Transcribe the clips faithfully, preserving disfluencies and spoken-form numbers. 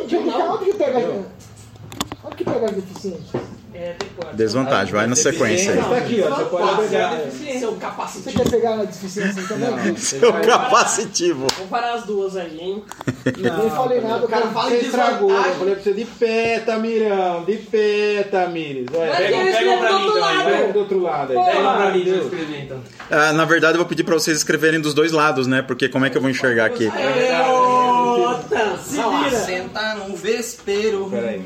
Onde que, onde que pega Onde que pega as deficiências? É, desvantagem, vai na sequência aí. Tá aqui, ó. Você pode pegar. Seu capacitivo. Você quer pegar na deficiência também? Seu capacitivo. Vamos parar as duas aí, hein? Não, nem falei nada, o cara Você estragou. Eu falei pra você de pé, Tamirão. De pé, Tamires. Olha, Mas pega, eles pega um pra levam mim do outro também. lado. Pega do outro lado aí. Pega um pra mim, Deus. deixa eu escrever então. Ah, na verdade, eu vou pedir pra vocês escreverem dos dois lados, né? Porque como é que eu vou enxergar aqui? Ota, se vira. Senta no vespeiro. Peraí.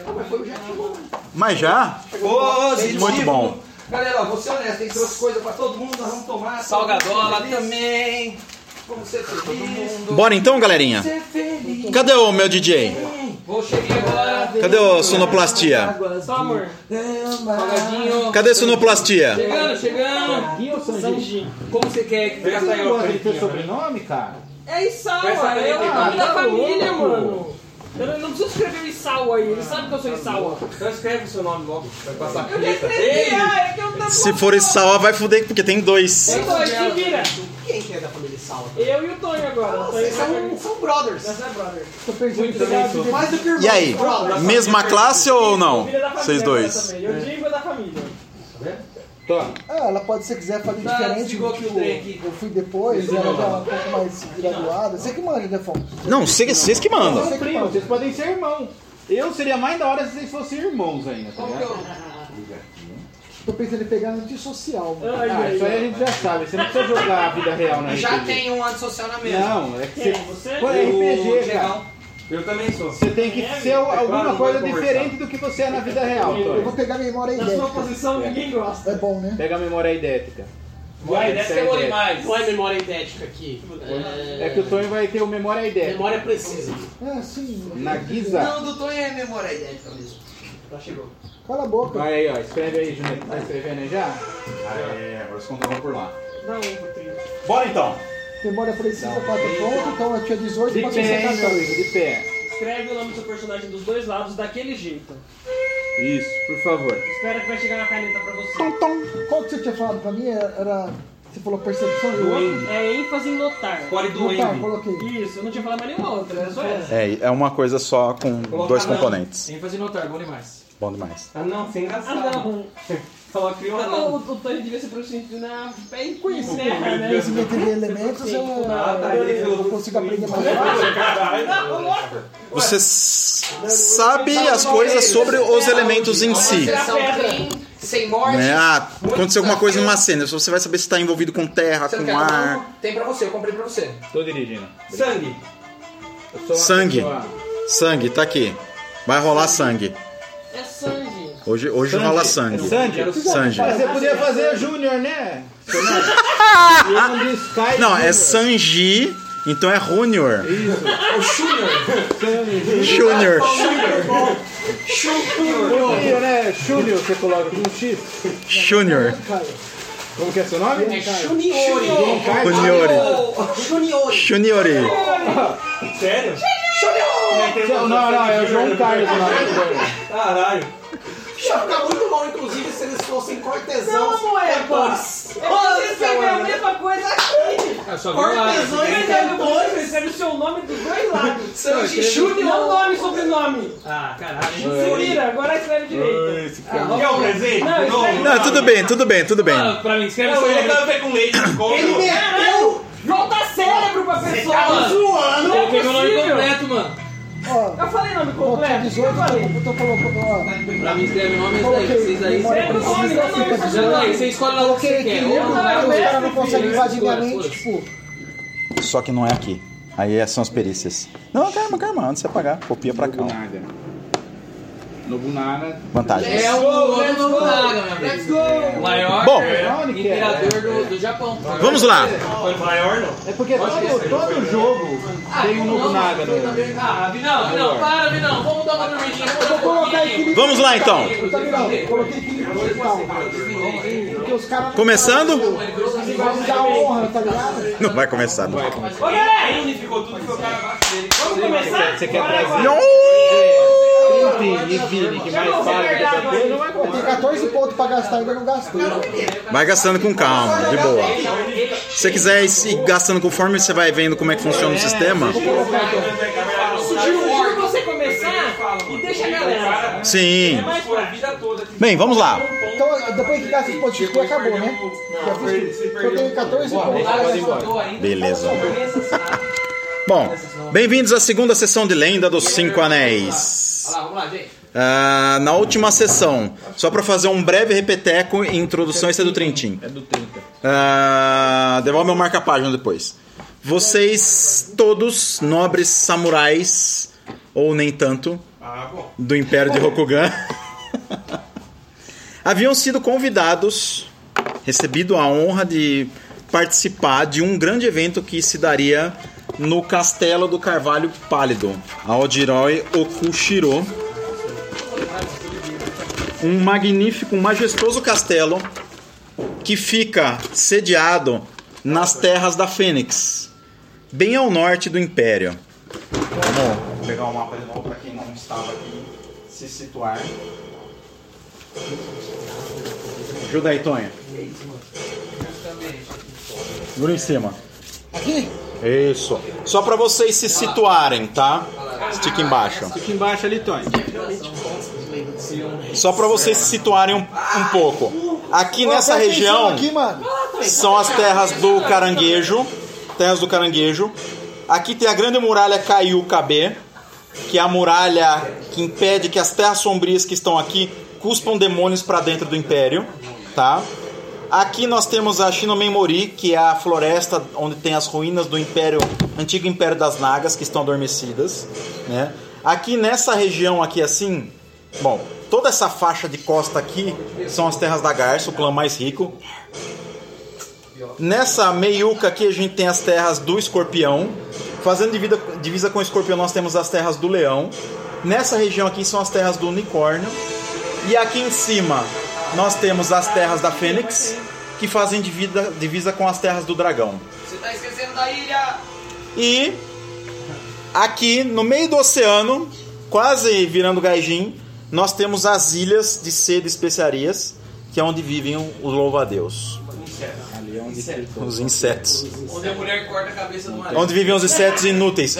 Mas já? Positivo. Muito bom. Galera, ó, vou ser honesto, tem trouxe coisa pra todo mundo, nós vamos tomar. Salgadola também. Vamos ser feliz. Bora então, galerinha? Ser feliz. Cadê o meu D J? Vou chegar agora. Cadê o sonoplastia? Só amor. Salgadinho. Cadê a sonoplastia? Chegando, chegando. Aqui ou Sanji? Como você quer que Você faça não aí, ó? gosta de ter sobrenome, cara? É Isawa, Presta é o atenção. nome da Tá família, louco. mano. Eu não, não preciso escrever Isawa aí, ele sabe que eu sou Isawa. Então escreve o seu nome logo. Vai passar Eu já escrevi, ah, é que eu tô Se for Isawa, vai fuder, porque tem dois. Tem dois, se vira. Quem que é da família Sala? Eu e o Tonho agora. O Tonho São, são brothers. Essa é brother. Tô pensando que pegar a Mais do que irmão. E aí? Mesma classe ou não? Filha da família Vocês agora dois. também. Eu digo é da família. Toma. Ah, ela pode, se quiser, fazer Tá, diferente. desligou aqui o Tipo, trem aqui. eu fui depois, ela já é um pouco mais graduada. Você que manja, Defão. Não, vocês vocês que mandam. São primos, vocês podem ser irmãos. Eu seria mais da hora se vocês fossem irmãos ainda, tá Como que ligado? eu... Tô pensando em pegar antissocial, mano. Ai, Ah, ai, isso aí a ai. gente já sabe. Você não precisa jogar a vida real na Já R P G. tem um antissocial na mesa. Não, é que Quem? você... Você? Pô, é R P G, cara. Diegão. Eu também sou. Você tem que É, ser é alguma claro, coisa vamos diferente do que você é na vida real, Eu vou Tony. pegar memória Na sua idética. posição ninguém gosta. É bom, né? Pega a memória idética. Vai, deve deve ser ser idética. demais. Não é memória idética aqui. É que o Tony vai ter o memória idética. Memória precisa. É, sim. Na guisa. Não, do Tonho é memória idética mesmo. Já chegou. Cala a boca. Vai aí, ó. Escreve aí, Juneto. Tá escrevendo aí já? É, agora os contas vão por lá. Dá um pro trio. Bora então. Memória precisa, quatro pontos. Então eu tinha dezoito, De passou pé, hein, setenta. Luiz? De pé. Escreve o nome do seu personagem dos dois lados daquele jeito. Isso, por favor. Espera que vai chegar na caneta pra você. Qual que você tinha falado pra mim? Era... Você falou percepção e o outro? É ênfase em notar. Pode do Notar, Envy. coloquei. Isso, eu não tinha falado mais nenhuma outra, era só essa. É, é uma coisa só com dois componentes. ênfase em notar, bom demais. Bom demais. Ah não, sem Ah, engraçado. não. Falou criou Ah, uma não, o, o Tony devia ser proficiente na pé e conhecer, né? Conhecimento de elementos, eu, Ah, tá, ele eu, falou- eu consigo aprender mais fácil. Não, louco. Você s- sabe as coisas sobre os elementos em si. Sessão clean, sem morte. Né? Ah, aconteceu alguma coisa numa cena. Você vai saber se está envolvido com terra, Você não com quer ar. não? Tem pra você, eu comprei pra você. Tô dirigindo. Sangue. Eu sou uma Sangue. pessoa- Sangue, tá aqui. Vai rolar sangue. É sangue. Hoje, hoje rola sangue. É Sandy? Sangue. Mas você podia fazer Júnior, né? E eu não disse Sky Não, é Júnior. Sanji, então é Junior. O Júnior. Junior. Júnior, né? Júnior, você coloca com um X. Junior. Como que é seu nome? É Juniori. Juniori. Juniori. Juniori. Sério? Não, não, é o João Carlos o nome dele. Caralho. Ia ficar muito bom, inclusive, se eles fossem cortesãos. Não, é, pô. cantores. Você escreveu a mesma coisa aqui. É só Você cortesãos e escreve o cantores. você escreve o seu nome dos dois lados. Sanji Não Júnior. nome e sobrenome. Ah, caralho. Se vira, agora escreve direito. Quer um presente? Não, escreve Não, tudo bem, tudo bem, tudo bem. Pra mim, escreve seu nome. Café com leite. Ele meteu! Volta cérebro pra pessoa! Tá zoando. Não é Coloquei meu nome possível. completo, mano. Ó, Eu falei nome ó, tinha completo? dezoito, Eu falei. eu tô colocando, ó. Pra mim, escreve o nome Coloquei vocês aí. memória Escreve o nome, precisa, não, não, fica não, dezoito. Já aí, você escolhe lá o que Coloquei você quer. equilíbrio, Ou- não, porque os mestre, caras não conseguem filho, invadir minha foda-se, mente, foda-se. tipo... Só que não é aqui. Aí são as perícias. Não, calma, calma. Antes de você apagar, copia pra cá. ó. Nobunaga. Nobunaga. Vantagens. É o Goku Nobunaga, meu amigo. Let's go! O maior Bom. imperador do, do Japão. Vamos lá. Foi maior, não? É porque todo, todo jogo tem um Nobunaga no... Ah, Vinão, Vinão, para, Vinão. Vamos dar uma dormidinha. Vamos dar uma dormidinha. Vamos lá então. Eu também não, coloquei equilíbrio digital. Porque os caras... Começando? Vai me dar honra, tá ligado? Não vai começar, não. Ô, galera! Unificou tudo e foi o cara abaixo dele. Vamos começar? Você quer Bora trazer? agora. Não! Trinta e Vini, que mais fala que essa coisa, vai Eu tenho quatorze pontos pra gastar, ainda não gastei. Vai gastando com calma, de boa. Se você quiser ir gastando conforme você vai vendo como é que funciona o sistema, sugiro você começar e deixa a galera. Sim. É mais Foi a prático. vida toda. Bem, vamos lá. Então, depois que gastar esse ponto de escuro, acabou, né? Já fiz- Eu tenho catorze pontos. Beleza. Bom, bem-vindos à segunda sessão de Lenda dos Cinco Anéis. Olha lá, vamos lá, gente. Ah, na última sessão, só para fazer um breve repeteco e introdução, esse é do Trintim. É do trinta. Ah, devolve meu marca-página depois. Vocês, todos, nobres samurais, ou nem tanto, Ah, bom. do Império de Rokugan, haviam sido convidados, recebido a honra de participar de um grande evento que se daria no Castelo do Carvalho Pálido, Aodhiroi Okushiro. Um magnífico, um majestoso castelo que fica sediado nas terras da Fênix, bem ao norte do Império. Vamos pegar o mapa de novo para quem não estava aqui se situar. Ajuda aí, Tonha. Segura em cima. Aqui? Isso. Só para vocês se situarem, tá? Estica embaixo. Aqui embaixo ali, Tony. Só para vocês se situarem um, um pouco. Aqui nessa Presta atenção região aqui, mano. são as terras do Caranguejo. Terras do Caranguejo. Aqui tem a grande muralha Kaiu-Kabê, que é a muralha que impede que as terras sombrias que estão aqui cuspam demônios para dentro do Império, tá? Aqui nós temos a Shinomen-Mori, que é a floresta onde tem as ruínas do Império, antigo Império das Nagas, que estão adormecidas, né? Aqui nessa região aqui assim, bom, toda essa faixa de costa aqui são as terras da Garça, o clã mais rico. Nessa meiuca aqui a gente tem as terras do Escorpião. Fazendo divisa, divisa com o Escorpião nós temos as terras do Leão. Nessa região aqui são as terras do Unicórnio. E aqui em cima nós temos as terras da Fênix, que fazem divisa, divisa com as terras do Dragão. Você tá esquecendo da ilha. E aqui no meio do oceano, quase virando Gaijin, nós temos as ilhas de Seda e Especiarias, que é onde vivem os louva-a-Deus. Ali é onde fica. Os insetos. Onde a mulher corta a cabeça do marido. Onde vivem os insetos inúteis.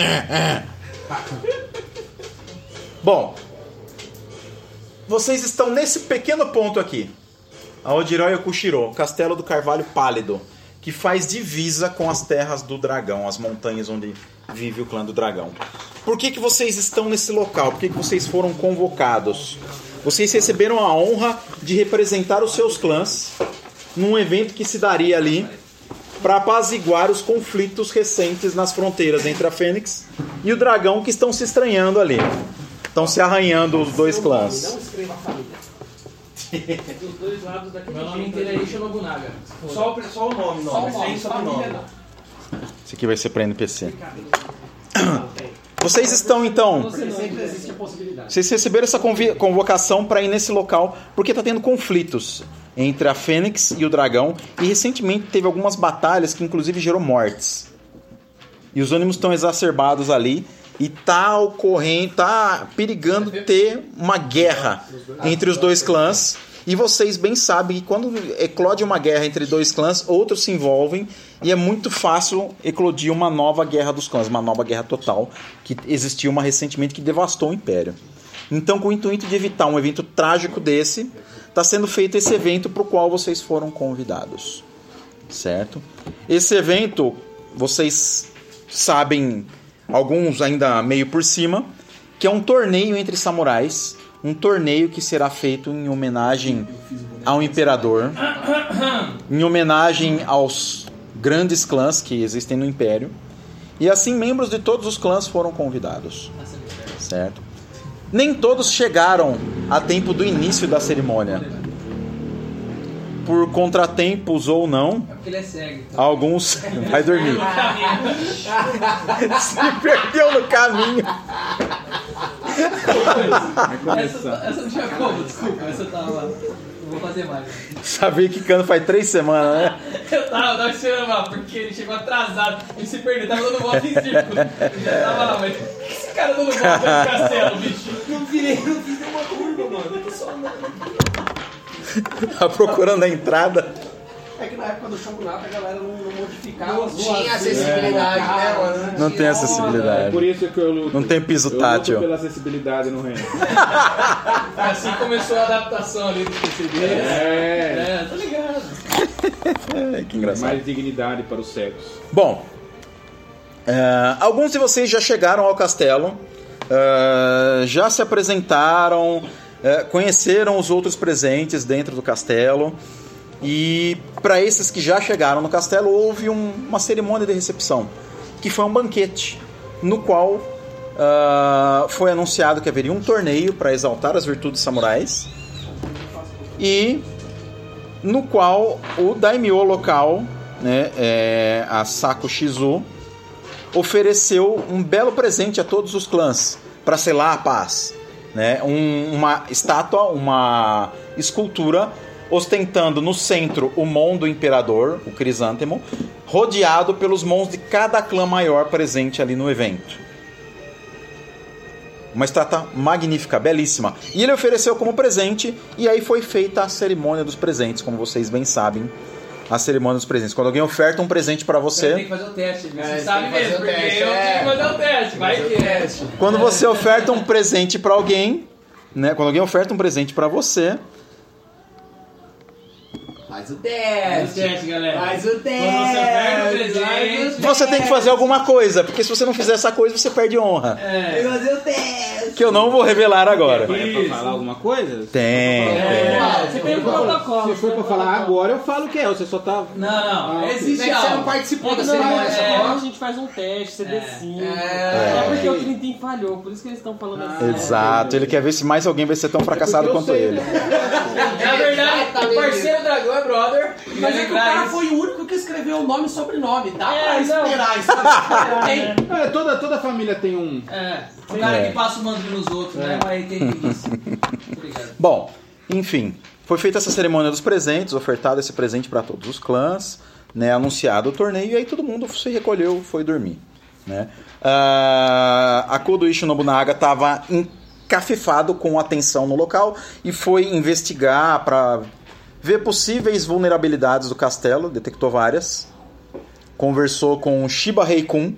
Bom, vocês estão nesse pequeno ponto aqui. Aodhiroi Okushiro, Castelo do Carvalho Pálido, que faz divisa com as terras do Dragão, as montanhas onde vive o clã do Dragão. Por que que vocês estão nesse local? Por que que vocês foram convocados? Vocês receberam a honra de representar os seus clãs num evento que se daria ali para apaziguar os conflitos recentes nas fronteiras entre a Fênix e o Dragão, que estão se estranhando ali. Estão se arranhando os dois clãs. Dos dois lados daquele Meu nome inteiro é Shinobunaga. Só o, só o nome, Só o nome, sem nome, sobrenome. Esse aqui vai ser para N P C. Vocês estão então... Sempre existe a possibilidade. Vocês receberam essa convi- convocação para ir nesse local porque está tendo conflitos entre a Fênix e o Dragão. E recentemente teve algumas batalhas que inclusive gerou mortes. E os ânimos estão exacerbados ali. E tá ocorrendo, tá perigando ter uma guerra entre os dois clãs. E vocês bem sabem que quando eclode uma guerra entre dois clãs, outros se envolvem. E é muito fácil eclodir uma nova guerra dos clãs, uma nova guerra total, que existiu uma recentemente que devastou o Império. Então, com o intuito de evitar um evento trágico desse, está sendo feito esse evento para o qual vocês foram convidados. Certo? Esse evento, vocês sabem, alguns ainda meio por cima, que é um torneio entre samurais, um torneio que será feito em homenagem ao imperador, em homenagem aos grandes clãs que existem no Império, e assim membros de todos os clãs foram convidados, certo? Nem todos chegaram a tempo do início da cerimônia, por contratempos ou não. É porque ele é cego. Então. Alguns vai dormir. Se perdeu no caminho. Essa, essa não tinha como, desculpa, essa tava. Não vou fazer mais. Sabia que Cano faz três semanas, né? Eu tava, eu tava esperando lá, porque ele chegou atrasado, ele se perdeu, tava dando volta em círculo. Ele já tava lá, mas por que esse cara dando volta no castelo, bicho? Não virei, não fiz nenhuma curva, mano. Eu tô só andando. Tá procurando a entrada. É que na época do Shogunato a galera não, não modificava. Não as tinha ruas, acessibilidade, né, né, mano? mano? Não tem acessibilidade. É por isso que eu luto. Não tem piso eu tátil. luto pela acessibilidade no reino. Assim começou a adaptação ali do P C B. É. É, tô ligado. É, que engraçado. Mais dignidade para os cegos. Bom, é, alguns de vocês já chegaram ao castelo, é, já se apresentaram, é, conheceram os outros presentes dentro do castelo. E para esses que já chegaram no castelo, houve um, uma cerimônia de recepção, que foi um banquete, no qual uh, foi anunciado que haveria um torneio para exaltar as virtudes samurais, e no qual o daimyo local, né, é, a Sako Shizu, ofereceu um belo presente a todos os clãs para selar a paz, né, um, uma estátua, uma escultura ostentando no centro o Mon do Imperador, o Crisântemo, rodeado pelos Mons de cada clã maior presente ali no evento. Uma estátua magnífica, belíssima. E ele ofereceu como presente, e aí foi feita a cerimônia dos presentes, como vocês bem sabem. A cerimônia dos presentes. Quando alguém oferta um presente pra Você tem você, que fazer o teste, você É, sabe tem que fazer mesmo, o porque teste, eu é. tenho que fazer o teste, vai que é. quando você oferta um presente pra alguém, né? Quando alguém oferta um presente pra você, Faz o Faz o teste. teste, galera. Faz o Quando você perde o teste. presente, você tem que fazer alguma coisa, porque se você não fizer essa coisa, você perde honra. Tem é. que fazer o teste. Que eu não vou revelar agora. É pra falar alguma coisa? Tem, É, tem. você tem um protocolo. Se for pra falar agora, eu falo o que é. Você só tá... Não, não, Ah, existe Você não algo. participou da Não, cerimônia, é, só. agora a gente faz um teste, C D cinco. É, porque o Trintim falhou, por isso que eles estão falando assim. Exato, ele quer ver se mais alguém vai ser tão fracassado porque eu quanto sei, ele. Na verdade, o parceiro dragão é brother. Mas é que o cara isso. foi o único que escreveu o nome e sobrenome. Dá É, pra não. esperar isso. Tem. É, toda, toda família tem um... É, o cara É. que passa o mando nos outros, né? Mas tem isso. Obrigado. Bom, enfim, foi feita essa cerimônia dos presentes, ofertado esse presente para todos os clãs, né, anunciado o torneio, e aí todo mundo se recolheu, foi dormir, né? Ah, a Kodoichi Nobunaga estava encafifado com atenção no local e foi investigar para ver possíveis vulnerabilidades do castelo, detectou várias, conversou com Shiba Heikun.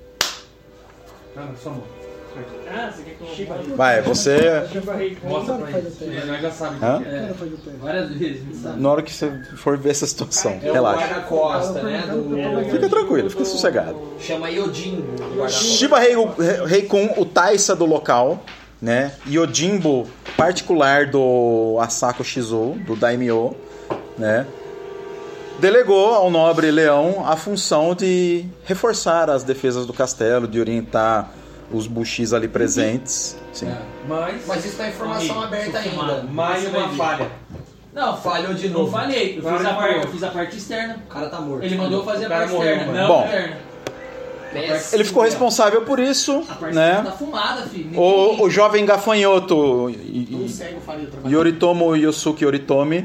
Ah, você quer que eu Vai, você... Mostra pra ele. Nós já sabemos. Hã? É, várias vezes, a gente sabe. Na hora que você for ver essa situação, É o relaxa. guarda-costa, né? Do... Fica tranquilo, fica sossegado. Chama Yojimbo. o guarda-costa. Shiba Rei- Heikun, o Taisa do local, né? Yojimbo particular do Asako Shizu, do Daimyo, né? Delegou ao nobre leão a função de reforçar as defesas do castelo, de orientar os bushis ali presentes. Sim. Mas, Mas isso tá informação aberta ainda. Mais uma falha. Não, Falhou de não novo. falhei. Eu fiz, a parte, eu fiz a parte externa. O cara tá morto. Ele mandou fazer a O cara parte morreu, externa, mano. não Bom. interna. Péssimo. Ele ficou responsável por isso, A parte né? externa tá fumada, filho. O, o jovem gafanhoto y- Um y- cego faria o trabalho. Yoritomo Yosuke Yoritomi,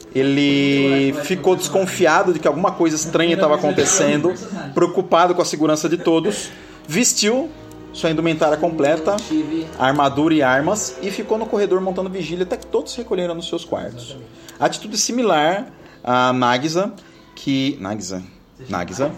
ele ficou desconfiado de que alguma coisa estranha estava acontecendo, preocupado com a segurança de todos, vestiu sua indumentária completa, Tive. armadura e armas, e ficou no corredor montando vigília até que todos se recolheram nos seus quartos. Atitude similar a Nagisa, que... Nagisa? Nagisa,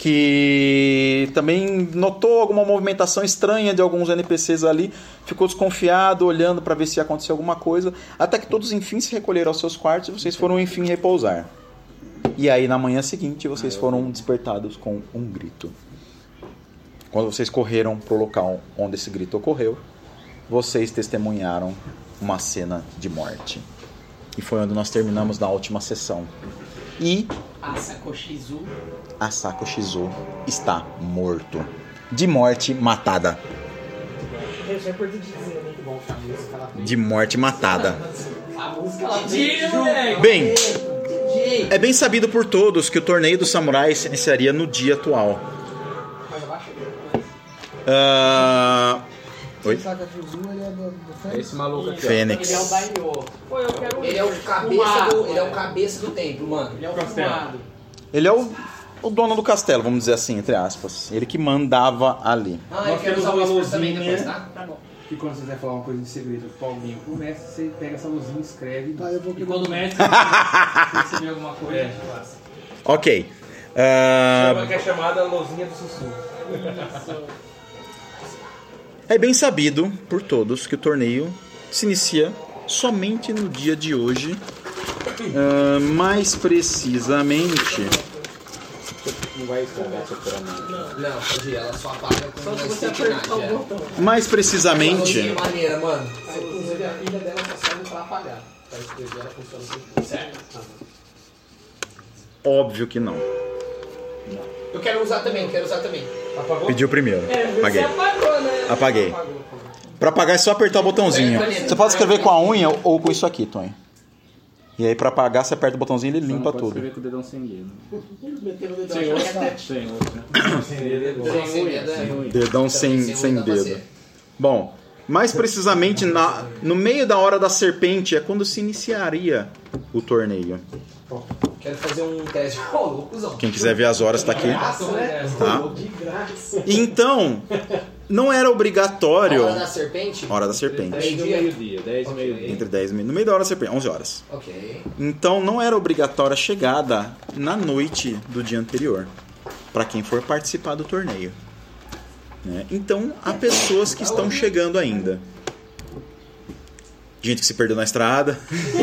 que também notou alguma movimentação estranha de alguns N P Cs ali, ficou desconfiado, olhando para ver se ia acontecer alguma coisa, até que todos enfim se recolheram aos seus quartos e vocês foram enfim repousar. E aí na manhã seguinte vocês foram despertados com um grito. Quando vocês correram para o local onde esse grito ocorreu, vocês testemunharam uma cena de morte. E foi onde nós terminamos na última sessão. E Asako Shizu. Asako Shizu está morto. De morte matada. Isso é importante dizer, né? Bom, a música ela tem. De morte matada. A música ela Tira, moleque. Bem, D J. é bem sabido por todos que o torneio dos samurais se iniciaria no dia atual. Mas abaixa. Ah, Oi? Saca Shizu, ele é do, do Fênix. Esse maluco aqui, ó. Fênix. Ele é o Daimyo. Pô, eu quero Ele é o cabeça do, ele é o cabeça do templo, mano. Ele é o Castelo. fumado. Ele é o, o dono do castelo, vamos dizer assim, entre aspas. Ele que mandava ali. Ah, eu Nós quero temos usar o uma esforço também luzinha. depois, tá? Tá bom. E quando você quiser falar uma coisa de segredo pro alguém ou pro mestre, você pega essa luzinha e escreve. Tá, eu vou E quando o mestre receber alguma coisa, a gente passa. Ok. Ah, Chama que é chamada Lozinha do Sussurro. é bem sabido por todos que o torneio se inicia somente no dia de hoje. Ah, mais precisamente... Não vai estragar seu furamento. Não, pode ir, ela só apaga com Só uma se você apertar o sticknagem. botão. Mais precisamente... Que maneira, mano. Inclusive a pilha dela só serve pra apagar. Pra escrever ela funciona assim. Certo. Óbvio que não. Eu quero usar também, quero usar também. Apagou? Pediu primeiro. É, você Apaguei. apagou, né? Apaguei. Pra apagar é só apertar o botãozinho. Você pode escrever com a unha ou com isso aqui, Tony. E aí pra apagar você aperta o botãozinho e ele limpa Pode tudo. escrever com o dedão sem dedo. Sem osso. Sem osso. Sem medo, é. Dedão sem, sem unha dá pra dedo. ser. Bom, mais precisamente na, no meio da hora da serpente é quando se iniciaria o torneio. Quero fazer um teste. Ô, loucuzão. Quem quiser ver as horas tá aqui. Graça, né? Tá? De graça. Então, não era obrigatório... Hora da serpente? Hora da serpente. dez do meio-dia, dez do meio-dia. Entre dez e meia. No meio da hora da serpente, onze horas. Ok. Então não era obrigatória a chegada na noite do dia anterior para quem for participar do torneio. Né? Então há pessoas que estão chegando ainda. Gente que se perdeu na estrada.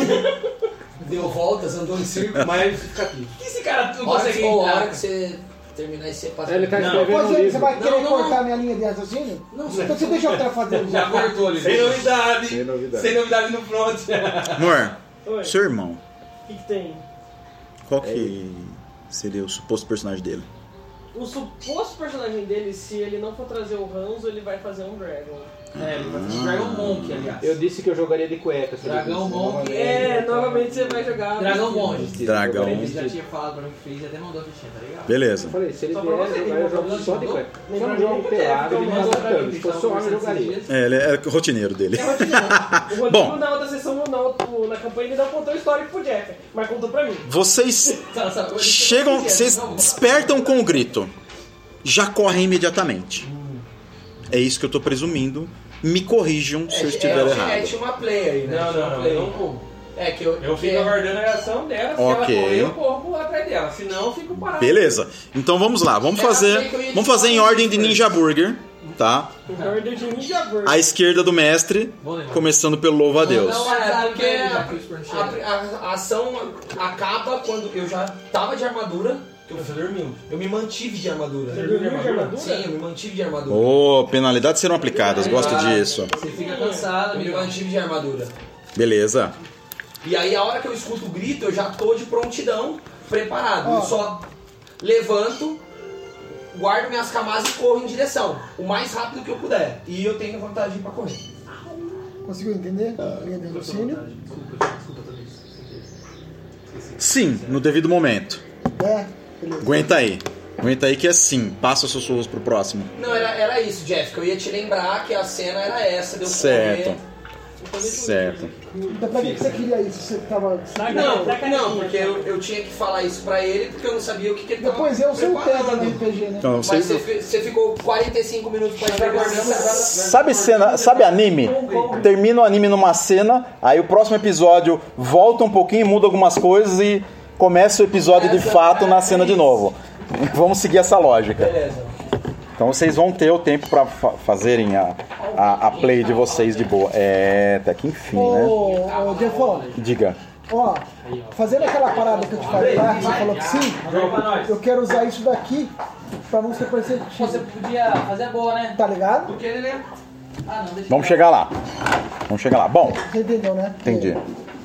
Deu voltas, andou em círculo. Mas fica aqui. Por que esse cara não Hora consegue que, ou a hora entrar? que você terminar e você passa. Ele tá Não, escrevendo Pode um ser, livro. você vai querer Não, não, cortar não. minha linha de raciocínio? Não, Então você deixa eu fazer. Já cortou ali. Sem novidade. Sem novidade. Sem novidade no front. Amor, Oi, seu irmão, o que, que tem? qual que seria o suposto personagem dele? O suposto personagem dele, se ele não for trazer o Hanzo, ele vai fazer um Dragon. É, ele vai fazer Dragon Monk, aliás. Eu disse que eu jogaria de cueca. se ele Dragão disse. Monk. É, novamente você vai jogar. Dragão Monge. Dragão. Ele já tinha falado pra mim que fez e até mandou a fichinha, tá ligado? Beleza. Eu falei, se ele Só vier pra você, jogar, eu jogo mandou, só de mandou? cueca. Só não jogo pelado, ele me arrastando. Se fosse homem, eu jogaria. É, ele é o rotineiro dele. É o Rodrigo. O Rodrigo Bom. na outra sessão, na, outra- na campanha, ele não contou o histórico pro Jeff, mas contou pra mim. Vocês Tá, sabe, ele chegam, tem- vocês Não, despertam com o grito. Já correm imediatamente. É isso que eu tô presumindo. Me corrijam se eu estiver é, errado. É, tinha uma play aí, né? Não, Tinha não, uma não, play. eu não corro. É que eu. Eu que fico é- aguardando a reação dela. Se Ok. ela correr, eu corro atrás dela. Senão, eu fico parado. Beleza. Então vamos lá. Vamos É, fazer, achei que eu ia te vamos fazer em falar ordem de isso. Ninja Burger, tá? Ordem de Ninja Burger. À esquerda do mestre, começando pelo louva a Deus. Não, é porque a, a- a ação acaba quando eu já tava de armadura. que Eu, Você dormiu. eu me mantive de armadura. Você dormiu de armadura? Sim, eu me mantive de armadura. Ô, penalidades serão aplicadas. Gosto disso. Você fica cansado, eu me mantive de armadura. Beleza. E aí a hora que eu escuto o grito, eu já tô de prontidão, preparado. Ó. Eu só levanto, guardo minhas camadas e corro em direção. O mais rápido que eu puder. E eu tenho vantagem pra correr. Conseguiu entender? Linha de raciocínio? Sim, no devido momento. É, beleza. Aguenta aí. Aguenta aí que é sim. Passa os sussurros pro próximo. Não, era, era isso, Jeff, que eu ia te lembrar que a cena era essa, deu Certo. Certo. Então pra que que você queria isso? Você tava. Não, não, porque eu, eu tinha que falar isso pra ele, porque eu não sabia o que, que ele tava Depois eu sou o preparando. Pedro no R P G, né? Então, Mas vocês... você, fi- você ficou quarenta e cinco minutos pra ir guardando. Sabe cena, sabe anime? Termina o anime numa cena, aí o próximo episódio volta um pouquinho, muda algumas coisas e começa o episódio de fato na cena de novo. Vamos seguir essa lógica. Beleza. Então vocês vão ter o tempo pra fa- fazerem a, a, a play de vocês de boa. É, até que enfim, né? Ô, ô, Jeffão, Diga. ó, fazendo aquela parada que eu te falei lá, que você falou que sim, eu quero usar isso daqui pra não ser Você perceptível. podia fazer a boa, né? Tá ligado? Porque ele é... Ah, não, deixa Vamos chegar lá. Vamos chegar lá. Bom, Você entendeu, né? entendi.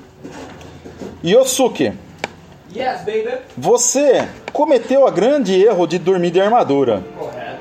Yosuke, Yes, baby. você cometeu a grande erro de dormir de armadura. Correto.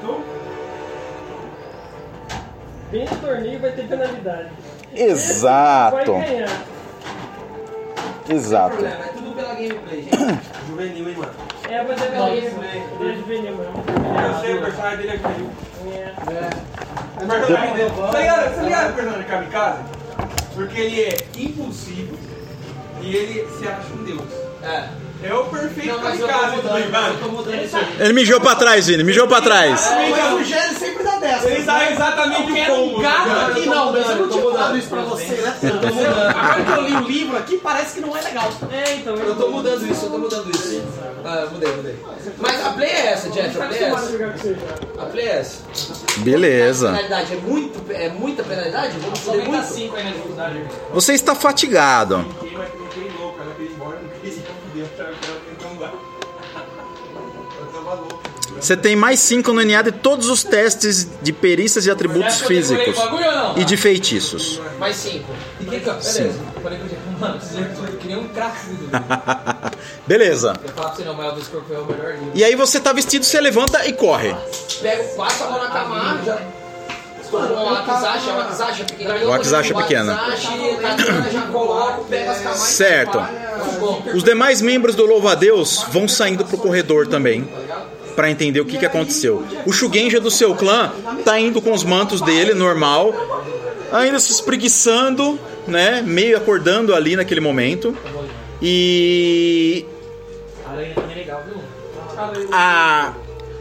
Bem no torneio vai ter penalidade. Exato. Vai ganhar. Exato. Problema, é tudo pela gameplay, gente. Juvenil, hein, mano. É, vai ter pela gameplay. Ele é juvenil mesmo. Eu sei o personagem dele aqui. É. O personagem dele. Tá ligado? Tá ligado o personagem de Kamikaze? Porque ele é impulsivo e ele se acha um deus. É. É o perfeito Não, mas eu tô Kamikaze, tá mudando, eu ligado? tô mudando isso aí. Ele mijou pra trás, Vini. Mijou pra trás. Mas o gênio sempre dá dez. festa. Ele sabe exatamente Eu o quero combo. um gato cara. aqui, não, mas eu não tinha falado isso pra você, né? Agora que eu li o livro aqui, parece que não é legal. É, então. Eu tô mudando isso, eu tô mudando isso. Ah, eu mudei, mudei. Mas a play é essa, Jeff, a play é essa. jogar com você já. A play é essa. Beleza. Penalidade é muito, é muita penalidade? Vamos Só foder aumenta muito? cinco aí na dificuldade. Você está fatigado. Quem vai ter louco, ela queria ir embora, não queria foder, eu quero então lá. Eu tava louco. Você tem mais cinco no N A de todos os testes de perícias e atributos Já que eu decorei físicos o bagulho ou não? e de feitiços. Mais cinco. E que que beleza. Falei com o Jeff, mano, você é que nem um cracudo. Beleza. Eu falar pra você não, mas o do Scorpion é o melhor livro. E aí você tá vestido, você levanta e corre. Pego, passo a mão na camada, já. Estou com uma Akizashi, é uma Akizashi pequena. O Akizashi é pequena. Akizashi, katana, já coloco, pego as camadas. Certo. Bom, Os demais membros do Louva-a-Deus vão saindo pro corredor também, pra entender o que, que aconteceu. O Shugenja do seu clã tá indo com os mantos dele, normal, ainda se espreguiçando, né, meio acordando ali naquele momento. E A aranha também é legal, viu? a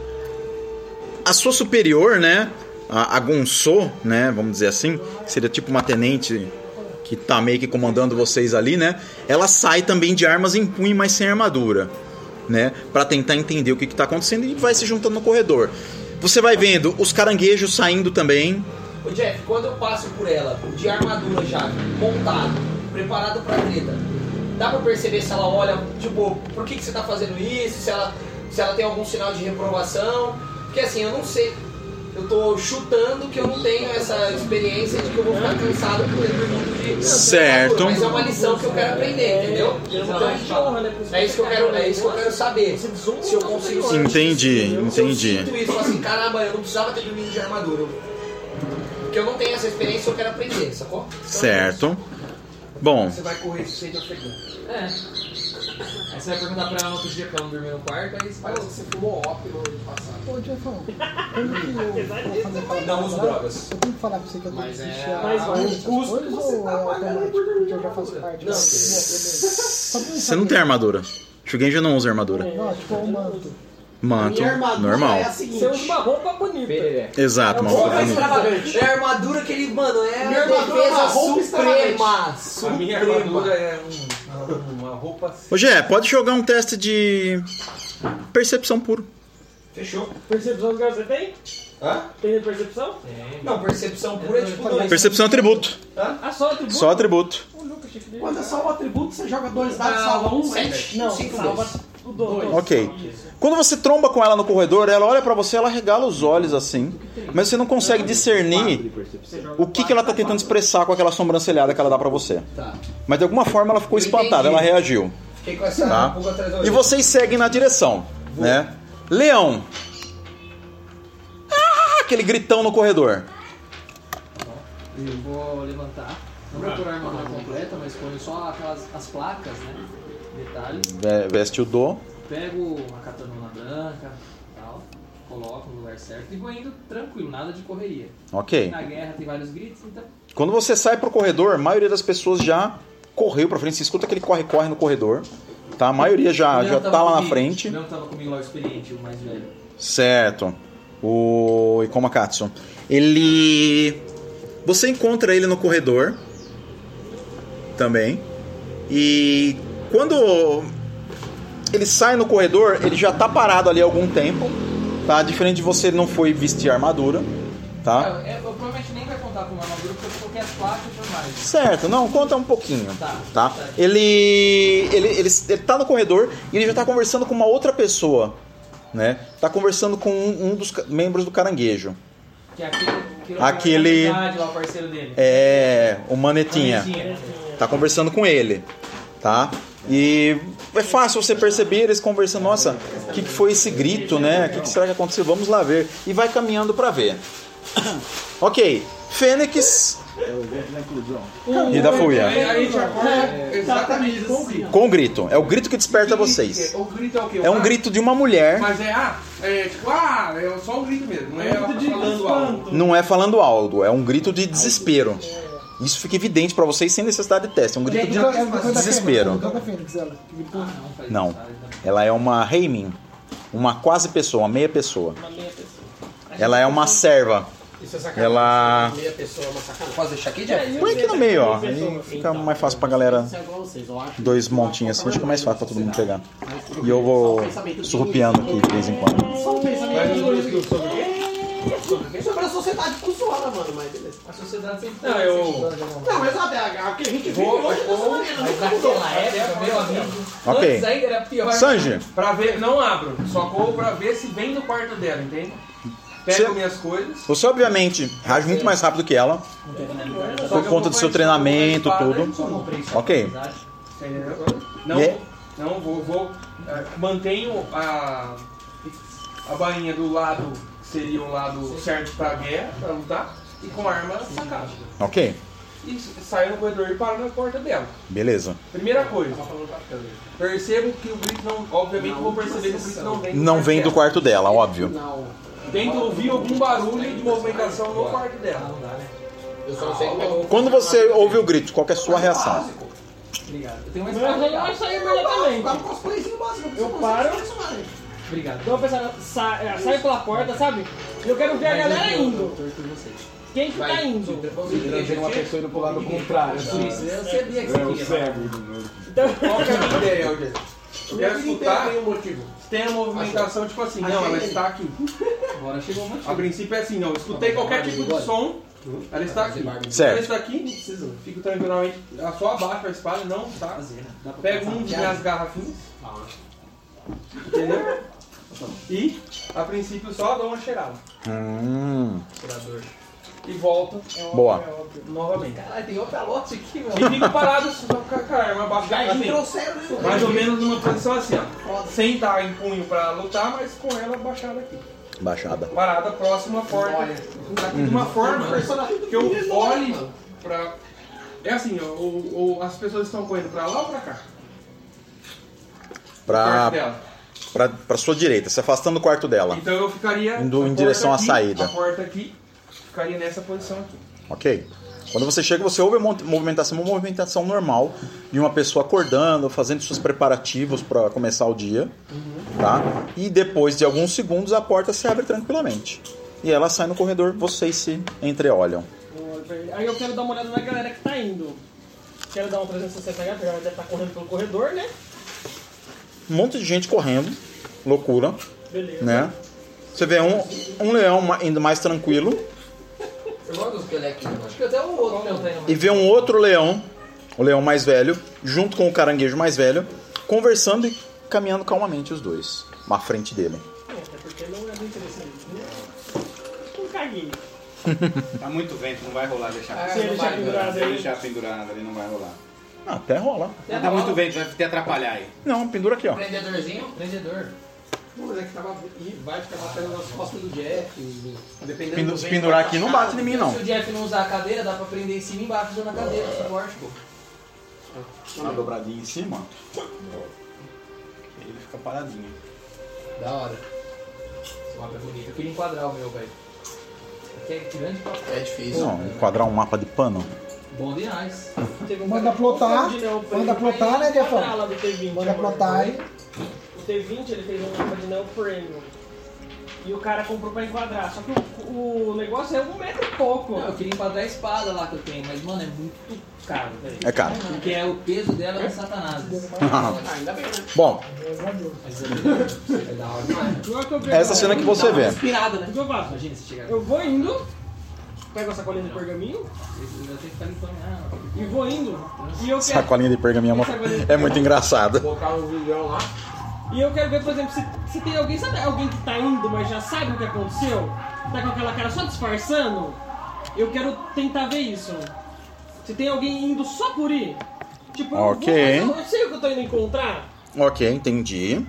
a sua superior, né, a, a Gonçô, né, vamos dizer assim, que seria tipo uma tenente que tá meio que comandando vocês ali, né, ela sai também de armas em punho, mas sem armadura, né, pra tentar entender o que que tá acontecendo e vai se juntando no corredor. Você vai vendo os caranguejos saindo também. Ô Jeff, quando eu passo por ela, de armadura já, montado, preparado pra treta, dá pra perceber se ela olha, tipo, por que, que você tá fazendo isso, se ela, se ela tem algum sinal de reprovação? Porque assim, eu não sei, eu tô chutando que eu não tenho essa experiência de que eu vou ficar cansado por ter dormido de Certo. armadura, mas é uma lição que eu quero aprender, entendeu? Então, é isso que eu quero, é isso que eu quero saber. Se eu consigo sentir Entendi, isso. entendi. Se eu sinto isso, falo assim, caramba, eu não precisava ter dormido de armadura. Porque eu não tenho essa experiência, eu quero aprender, sacou? Então, Certo. Bom, Você vai correr isso sem ofegante. É. Aí você vai perguntar pra ela no outro dia pra ela não dormir no quarto, aí você fala, você fumou ópio no passado. Ô, Jeffão, como que eu vou fazer aquela Não uso parada? drogas. Eu tenho que falar pra você que eu tenho que Mas assistir é- a mas vai, essas o custo coisas ou é automático? Porque eu já faço parte. Não, Só pra eu você não saber. tem armadura. Shugenja não usa armadura. Não, tipo o manto. Manto, normal. é Você usa uma roupa bonita. Exato, uma roupa É bonita. extravagante. É a armadura que ele, mano, é Minha a armadura é defesa uma roupa suprema. A minha Suprema. armadura é um, uma roupa. Ô Gé, pode jogar um teste de percepção puro. Fechou. Percepção que você tem? Hã? Tem percepção? Não, percepção pura é tipo dois. Percepção é atributo. Ah, só atributo? Só atributo. Ô, Lucas, achei que ele- Quando é só o atributo, você joga dois dados, salva um, Sete. Não, Cinco, salva dois. o dois. Ok. Quando você tromba com ela no corredor, ela olha pra você, ela regala os olhos assim, mas você não consegue discernir o que, que ela tá tentando expressar com aquela sobrancelhada que ela dá pra você. Tá. Mas de alguma forma ela ficou Eu espantada, entendi. ela reagiu. Fiquei com essa Tá? pulga atrás da E orelha. vocês seguem na direção, né? Leão. Ah, aquele gritão no corredor. Eu vou levantar, não procurar a armadura completa, mas ponho só aquelas as placas, né? Detalhe. Ve- Veste o do. Pego a katanona branca e tal, coloco no lugar certo e vou indo tranquilo, nada de correria. Ok. Na guerra tem vários gritos, então Quando você sai pro corredor, a maioria das pessoas já correu pra frente. Você escuta aquele corre-corre no corredor. Tá? A maioria já, já tá lá na frente. Não tava comigo lá o experiente, o mais velho. Certo. O Ikomakatsu. Ele... Você encontra ele no corredor. Também. E quando ele sai no corredor, ele já tá parado ali há algum tempo. Tá? Diferente de você, ele não foi vestir armadura. Tá? É, eu, eu provavelmente nem vai contar com uma armadura porque eu coloquei as placas e tudo mais. Certo, não, conta um pouquinho. Tá. Tá? Ele, ele, ele, ele tá no corredor e ele já tá conversando com uma outra pessoa. Né? Tá conversando com um, um dos ca- membros do caranguejo. Que é aquele, aquele, Aquele- amizade lá, o parceiro dele. É, o Manetinha. Manetinha. Tá conversando com ele. Tá? E é fácil você perceber eles conversando. Nossa, o que, que foi esse grito, né? O que, que será que aconteceu? Vamos lá ver. E vai caminhando pra ver. Ok. Fênix e da Fúria. Aí a gente acorda exatamente com o grito. Com o grito. É o grito que desperta vocês. O grito é o quê? É um Ah, grito de uma mulher. Mas é, ah, é tipo, ah, é só um grito mesmo, não é ela falando algo. Não é falando algo, é um grito de desespero. Isso fica evidente pra vocês sem necessidade de teste. É um grito de É do canto da desespero. Fênix, é do canto da Fênix, ela. que gritou. Não. Ela é uma Heimin. Uma quase pessoa, uma meia pessoa. Uma meia pessoa. Ela é uma serva. Isso é sacanagem. ela... Meia pessoa é uma sacanagem. Posso deixar aqui, Jeff? Põe aqui no meio, ó. Aí fica mais fácil pra galera. Dois montinhos assim, fica mais fácil pra todo mundo pegar. E eu vou surrupiando aqui de vez em quando. Só um pensamento sobre o quê? Sobre a sociedade funciona, mano, mas beleza. A sociedade sempre Não, eu... Não, mas ó, o que a gente vive Vou- hoje vou- dessa maneira, Mas não mudou. naquela época, meu amigo. Ok. Antes ainda era pior. Sanji, Pra ver, não abro, só corro pra ver se vem do quarto dela, entende? Pego Você- minhas coisas. você obviamente reage muito mais rápido que ela, só por que eu conta vou do seu com a treinamento, espada, tudo. Ok. Entendeu? Não, E é- não vou, vou é, mantenho a, a bainha do lado, que seria o lado certo pra guerra, pra lutar, e com a arma sacada. Ok, E saio no corredor e paro na porta dela. beleza. Primeira coisa, percebo que o grito não, obviamente vou perceber que o grito não vem do Não quarto vem do dela. quarto dela, óbvio. Tento ouvir algum barulho de movimentação no quarto dela. Eu só não sei como é que Quando você ouve o grito, qual que é a sua reação? Obrigado. Eu tenho uma Mas espada eu não legal. vai sair imediatamente. Dá um cosplayzinho básico. Eu paro. Obrigado. Então eu pensando, sai, é, sai pela porta, sabe? E eu quero ver a galera indo. Quem que tá indo? Trazendo uma pessoa indo pro lado contrário. Por isso, eu sabia que É o você queria. cego de novo. Então, Qual que é a minha ideia, Eugênio? Eu quero escutar Tem um motivo. se tem a movimentação tipo assim, não, ela está aqui. Agora chegou uma A princípio é assim, não, eu escutei qualquer tipo de som, ela está aqui. Certo. Ela está aqui, fico tranquilamente, só abaixo a espada, não, tá? Pego um de minhas garrafinhas, entendeu? E, a princípio, só dou uma cheirada. Hum, E volto boa. novamente. Caralho, tem outra lote aqui, meu. E fico parado só com a arma abaixo, Já assim, trouxeram, né? mais ou menos numa posição assim, ó. Sem estar em punho pra lutar, mas com ela baixada aqui. Baixada. Parada próxima à porta. Aqui de uma forma que eu olhe pra. É assim, ó, o- o- as pessoas estão correndo pra lá ou pra cá? Pra, Perto dela. pra, pra sua direita, se afastando do quarto dela. Então eu ficaria. Indo a em porta direção à aqui, saída. A porta aqui, ficaria nessa posição aqui. Ok. Quando você chega, você ouve a mo- movimentação, uma movimentação normal de uma pessoa acordando, fazendo seus preparativos para começar o dia, tá? E depois de alguns segundos a porta se abre tranquilamente. E ela sai no corredor, vocês se entreolham. aí eu quero dar uma olhada na galera que tá indo. Quero dar um trezentos e sessenta graus, porque ela deve estar correndo pelo corredor, né? Um monte de gente correndo, loucura, Beleza. né? Você vê um, um leão ma- indo mais tranquilo Eu gosto dos pelequinhos, acho que até o outro não tem. e vê um outro leão, o leão mais velho, junto com o caranguejo mais velho, conversando e caminhando calmamente os dois, na frente dele. Até porque não é do interesse dele. Não caguei. Tá muito vento, não vai rolar deixar. Ah, Se ele não deixar vai, pendurado Se eu aí. deixar pendurado ali, não vai rolar. Ah, até rola. Ah, tá muito vento, vai te atrapalhar aí. Não, pendura aqui, ó. Prendedorzinho. Prendedor. Pô, mas é que tava. Ih, vai ficar batendo nas costas do Jeff. Dependendo Pendu- do se vento, pendurar vai aqui não puxar. bate em mim, não. Se o Jeff não usar a cadeira, dá pra prender em cima e embaixo usando a cadeira, suporte, pô. Uma dobradinha em cima. Ele fica paradinho. Da hora. Esse mapa é bonito. Eu queria enquadrar o meu, velho. Aqui é grande pra É difícil. Não, enquadrar um mapa de pano. bom demais. Teve um Manda cara que plotar, comprou de neoprene manda pra plotar, ele né, Jefão? enquadrar lá do T vinte Manda agora. plotar aí. O T vinte ele fez um mapa de neoprene. E o cara comprou pra enquadrar. Só que o, o negócio é um metro e pouco. Não, eu queria enquadrar a espada lá que eu tenho, mas, mano, é muito caro, velho. É caro. Porque é o peso dela é satanás. Ah, ainda bem, né? Bom, Mas é da hora demais. O que eu vejo- essa cena que você vê. Inspirado, né? O que eu faço? Imagina se chegar. Eu vou indo, pego a sacolinha de pergaminho Eu tenho que ficar limpando. Ah, e vou indo. E eu quero, Sacolinha de pergaminho é uma- é muito engraçado. Colocar um vidrão lá. e eu quero ver, por exemplo, se, se tem alguém, sabe alguém que tá indo, mas já sabe o que aconteceu? Tá com aquela cara só disfarçando? Eu quero tentar ver isso. Se tem alguém indo só por ir. Tipo, eu Ok. vou, mas eu, eu sei o que eu tô indo encontrar. Ok, entendi.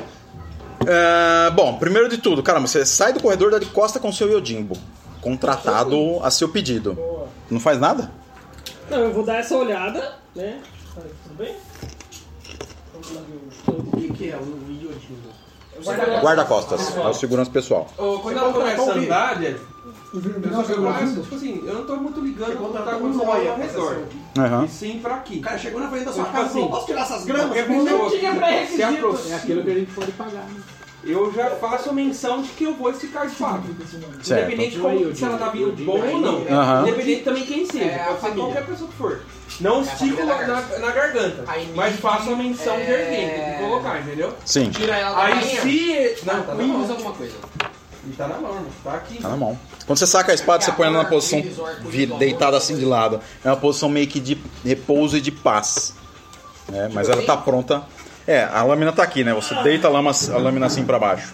É, bom, primeiro de tudo, caramba, você sai do corredor, dá de costa com o seu Yojimbo. Contratado a seu pedido. Boa. Não faz nada? Não, eu vou dar essa olhada, né? Olha, tudo bem? Vamos lá ver o- O que, que é o idiotismo? Guarda- Guarda-costas, é o segurança pessoal. Ô, quando ela começa a andar, Jeff, O vídeo eu não só começo, tipo assim, eu não tô muito ligando no que tá acontecendo ao redor. Aham. E sim pra aqui. O cara chegou na frente da sua Tipo casa e assim, falou, posso tirar essas gramas? Qualquer Não pessoa tinha que se pré-requisito. aproxima. É aquilo que a gente pode pagar. Né? eu já faço menção de que eu vou esticar de fato. Certo. Independente de como, se ela tá vindo bom ou não. Aham. Independente também quem seja. É, a pode ser família. qualquer pessoa que for. Não estico família na, da na, na garganta. Aí, Mas faço a menção de é, erguer, tem que colocar, entendeu? Sim, Tira ela da Aí bainha. se. Não, tá na mão. Usa alguma coisa. E tá na mão, irmão. Tá aqui. tá na mão. Quando você saca a espada, você põe ela na posição vi- deitada assim de lado. É uma posição meio que de repouso e de paz. Né? Mas ela tá pronta. É, a lâmina tá aqui, né? Você deita a, lama, a lâmina assim pra baixo.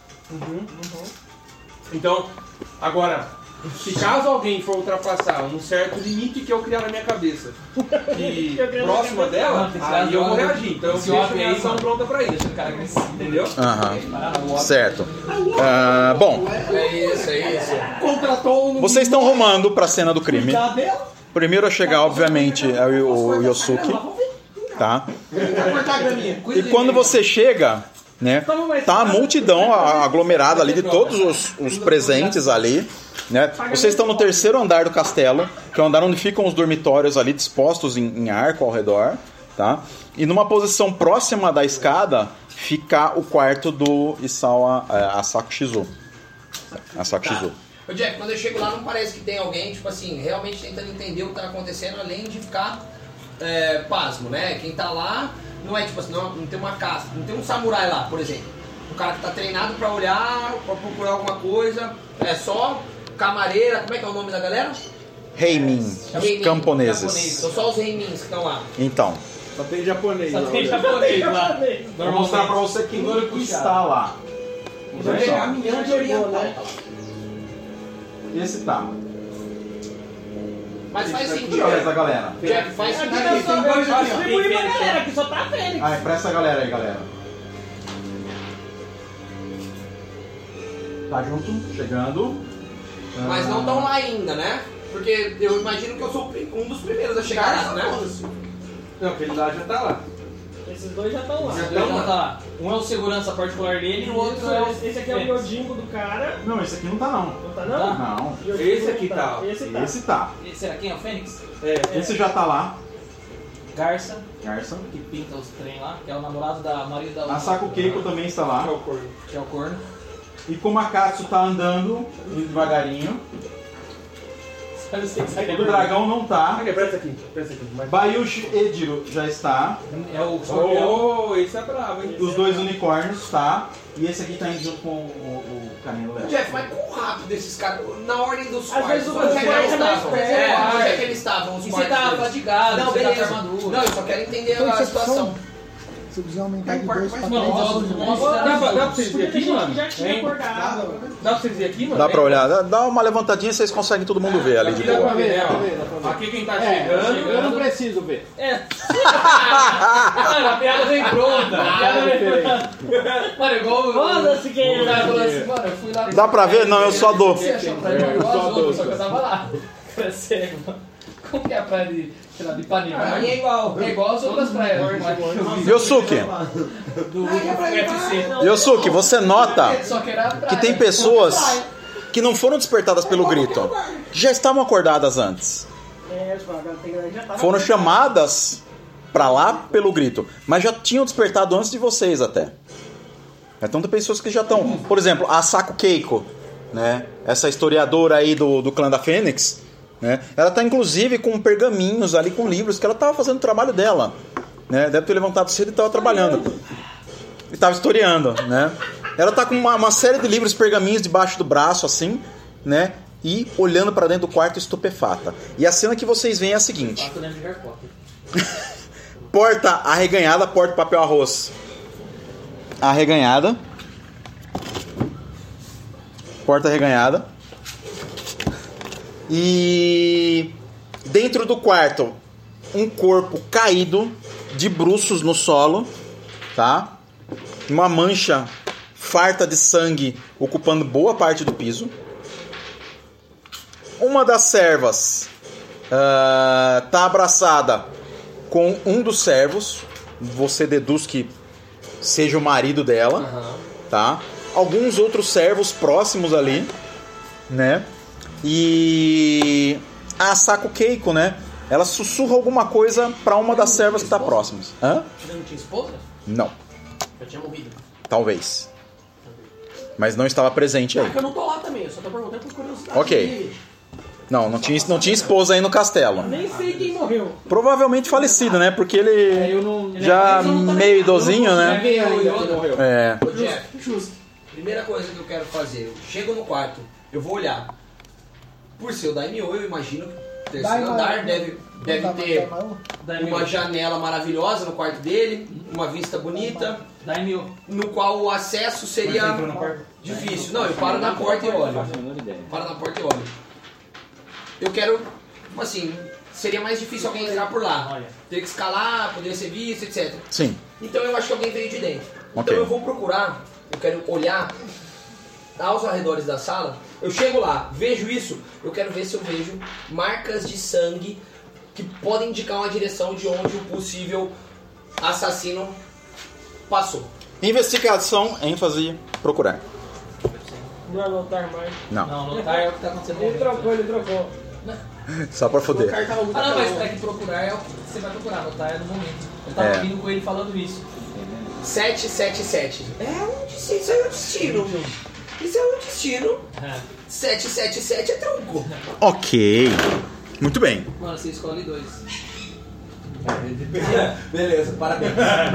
Então, agora, se caso alguém for ultrapassar um certo limite que eu criar na minha cabeça, que próxima dela, aí eu vou reagir. Então eu deixo minha ação pronta pra isso. Entendeu? Aham. Certo. Ah, bom, É isso, é isso. Contratou um. vocês estão rumando pra cena do crime. Cuidar dela. Primeiro a chegar, obviamente, é o o Yosuke. Tá? E quando você chega, né, tá a multidão a- aglomerada ali de todos os, os presentes ali, né? Vocês estão no terceiro andar do castelo, que é o andar onde ficam os dormitórios ali dispostos em, em arco ao redor, tá? E numa posição próxima da escada fica o quarto do Isawa é, Asako Shizu. Asako Shizu. Ô Jack, quando eu chego lá não parece que tem alguém, tipo assim, realmente tentando entender o que tá acontecendo, além de ficar é, pasmo, né? Quem tá lá não é tipo assim, não, não tem uma caça, não tem um samurai lá, por exemplo. Um cara que tá treinado pra olhar, pra procurar alguma coisa, é só camareira, como é que é o nome da galera? Heimin, Reimin, os camponeses. São só os reimins que estão lá. Então, Só tem japonês. Só lá, tem olha. japonês lá. vou mostrar pra você quem que está lá. Caminhão de oriental. Esse tá. Mas faz Aqui, sentido. ó, essa galera. Jack, faz Aqui sentido. eu só eu já distribuí pra galera, que só tá a Fênix. Ah, é pra essa galera aí, galera. Tá junto, chegando. Mas não estão lá ainda, né? Porque eu imagino que eu sou um dos primeiros a chegar lá, né? Não, aquele lá já tá lá. Esses dois já estão lá. Os dois já tá lá. Um é o segurança particular dele e o outro é o. Esse aqui é o Yojimbo do cara. Não, esse aqui não tá não. Não tá não? Não. Yojimbo Esse aqui não tá. Esse tá. Esse tá. E será quem é o Fênix? É. Esse já tá lá. Garça, Garça. que pinta os trem lá, que é o namorado da marido da A Saco Keiko também está lá. Que é o corno. que é o corno. E como a Katsu tá andando devagarinho. Sabe o que sai O do dragão não tá. Aqui, presta aqui, presta aqui. Mais- Bayushi Ediro já está. É o escorpião. Oh, esse é bravo, hein? Os dois unicórnios, tá? E esse aqui tá indo junto com o, o, o caminho do Jeff, mas quão rápido esses caras, na ordem dos Às quartos, vezes o onde é que quarto eles é mais estavam? perto. É, onde é que eles estavam, os E você quartos tá deles? fadigado, Não, você tá beleza. com armadura. Não, eu só quero entender a Percepção. situação. Se quiser aumentar de Quarto dois mais pra Mano, três, mostra- assim, né? mostra- Dá pra, dá pra vocês Porque verem tem aqui, gente mano? que já tinha Hein? acordado. Dá pra vocês verem aqui, mano? Dá pra Hein? olhar, dá- dá uma levantadinha e vocês conseguem todo mundo ver ali de Aqui dá pra boa. ver, né? Dá pra ó. ver, dá pra ver. Aqui quem tá É, chegando. eu não preciso ver. É. Mano, a piada vem pronta. A piada vem pronta. Mano, igual o. Foda-se quem O cara é. falou assim, mano, eu fui lá. Dá pra ver? Não, eu só dou. Você achou pra É, eu igual só as dou, outras, só só. que eu tava lá. Cara, sério, mano. Como que é a praia de, sei lá, de Ipanema? Pra mim é igual. É igual as outras praias. que eu vi Yosuke, Do F C. Yosuke, você nota Só que era a praia. que tem pessoas que não foram despertadas pelo grito, que já estavam acordadas antes. É, tipo, agora tem que já tava. Foram chamadas pra lá pelo grito, mas já tinham despertado antes de vocês até. Então tem pessoas que já estão. Por exemplo, a Saco Keiko, né? Essa historiadora aí do, do clã da Fênix, né? Ela tá inclusive com pergaminhos ali, com livros, que ela tava fazendo o trabalho dela, né? Deve ter levantado cedo e tava trabalhando. E tava historiando, né? Ela tá com uma, uma série de livros, pergaminhos debaixo do braço, assim, né? E olhando pra dentro do quarto estupefata. E a cena que vocês veem é a seguinte: Eu lembro de Harry Potter. porta arreganhada, porta de papel arroz arreganhada. Porta arreganhada. E dentro do quarto, um corpo caído, de bruços no solo, tá? Uma mancha farta de sangue ocupando boa parte do piso. Uma das servas uh, tá abraçada com um dos servos. Você deduz que seja o marido dela, tá? Alguns outros servos próximos ali, né? E a Saco Keiko, né? Ela sussurra alguma coisa pra uma das servas que tá próximas. Hã? Você não tinha esposa? Não, Já tinha morrido. talvez. Mas não estava presente aí. Eu não tô lá também, eu só tô perguntando por curiosidade. Ok. Não, não tinha, não tinha esposa aí no castelo. Nem sei quem morreu. Provavelmente falecido, né? Porque ele Eu não... já meio idosinho, né? É. Ô, Jeff, justo. Primeira coisa que eu quero fazer, eu chego no quarto, eu vou olhar. Por ser o Daimyo, eu imagino que o terceiro Daimyo. andar deve, deve ter uma janela maravilhosa no quarto dele, uma vista bonita, Daimyo. no qual o acesso seria difícil. Não, eu paro na porta e olho. Paro na porta e olho. Eu quero, tipo assim, seria mais difícil alguém entrar por lá. Ter que escalar, poder ser visto, etcétera. Sim. Então eu acho que alguém veio de dentro. Ok. Então eu vou procurar, eu quero olhar aos arredores da sala. Eu chego lá, vejo isso, eu quero ver se eu vejo marcas de sangue que podem indicar uma direção de onde o possível assassino passou. Investigação, ênfase, procurar. Não é notar mais. Não, Não, notar é o que tá acontecendo. Ele trocou, ele trocou. só pra O foder. cara tava muito Ah, não, mas calor. é que procurar é o que você vai procurar, notar é no momento. Eu tava É. ouvindo com ele falando isso. sete sete sete. É um destino, isso aí é um destino. Isso é um destino. sete sete sete é tronco. Ok. Muito bem. Mano, você escolhe dois. Beleza, parabéns.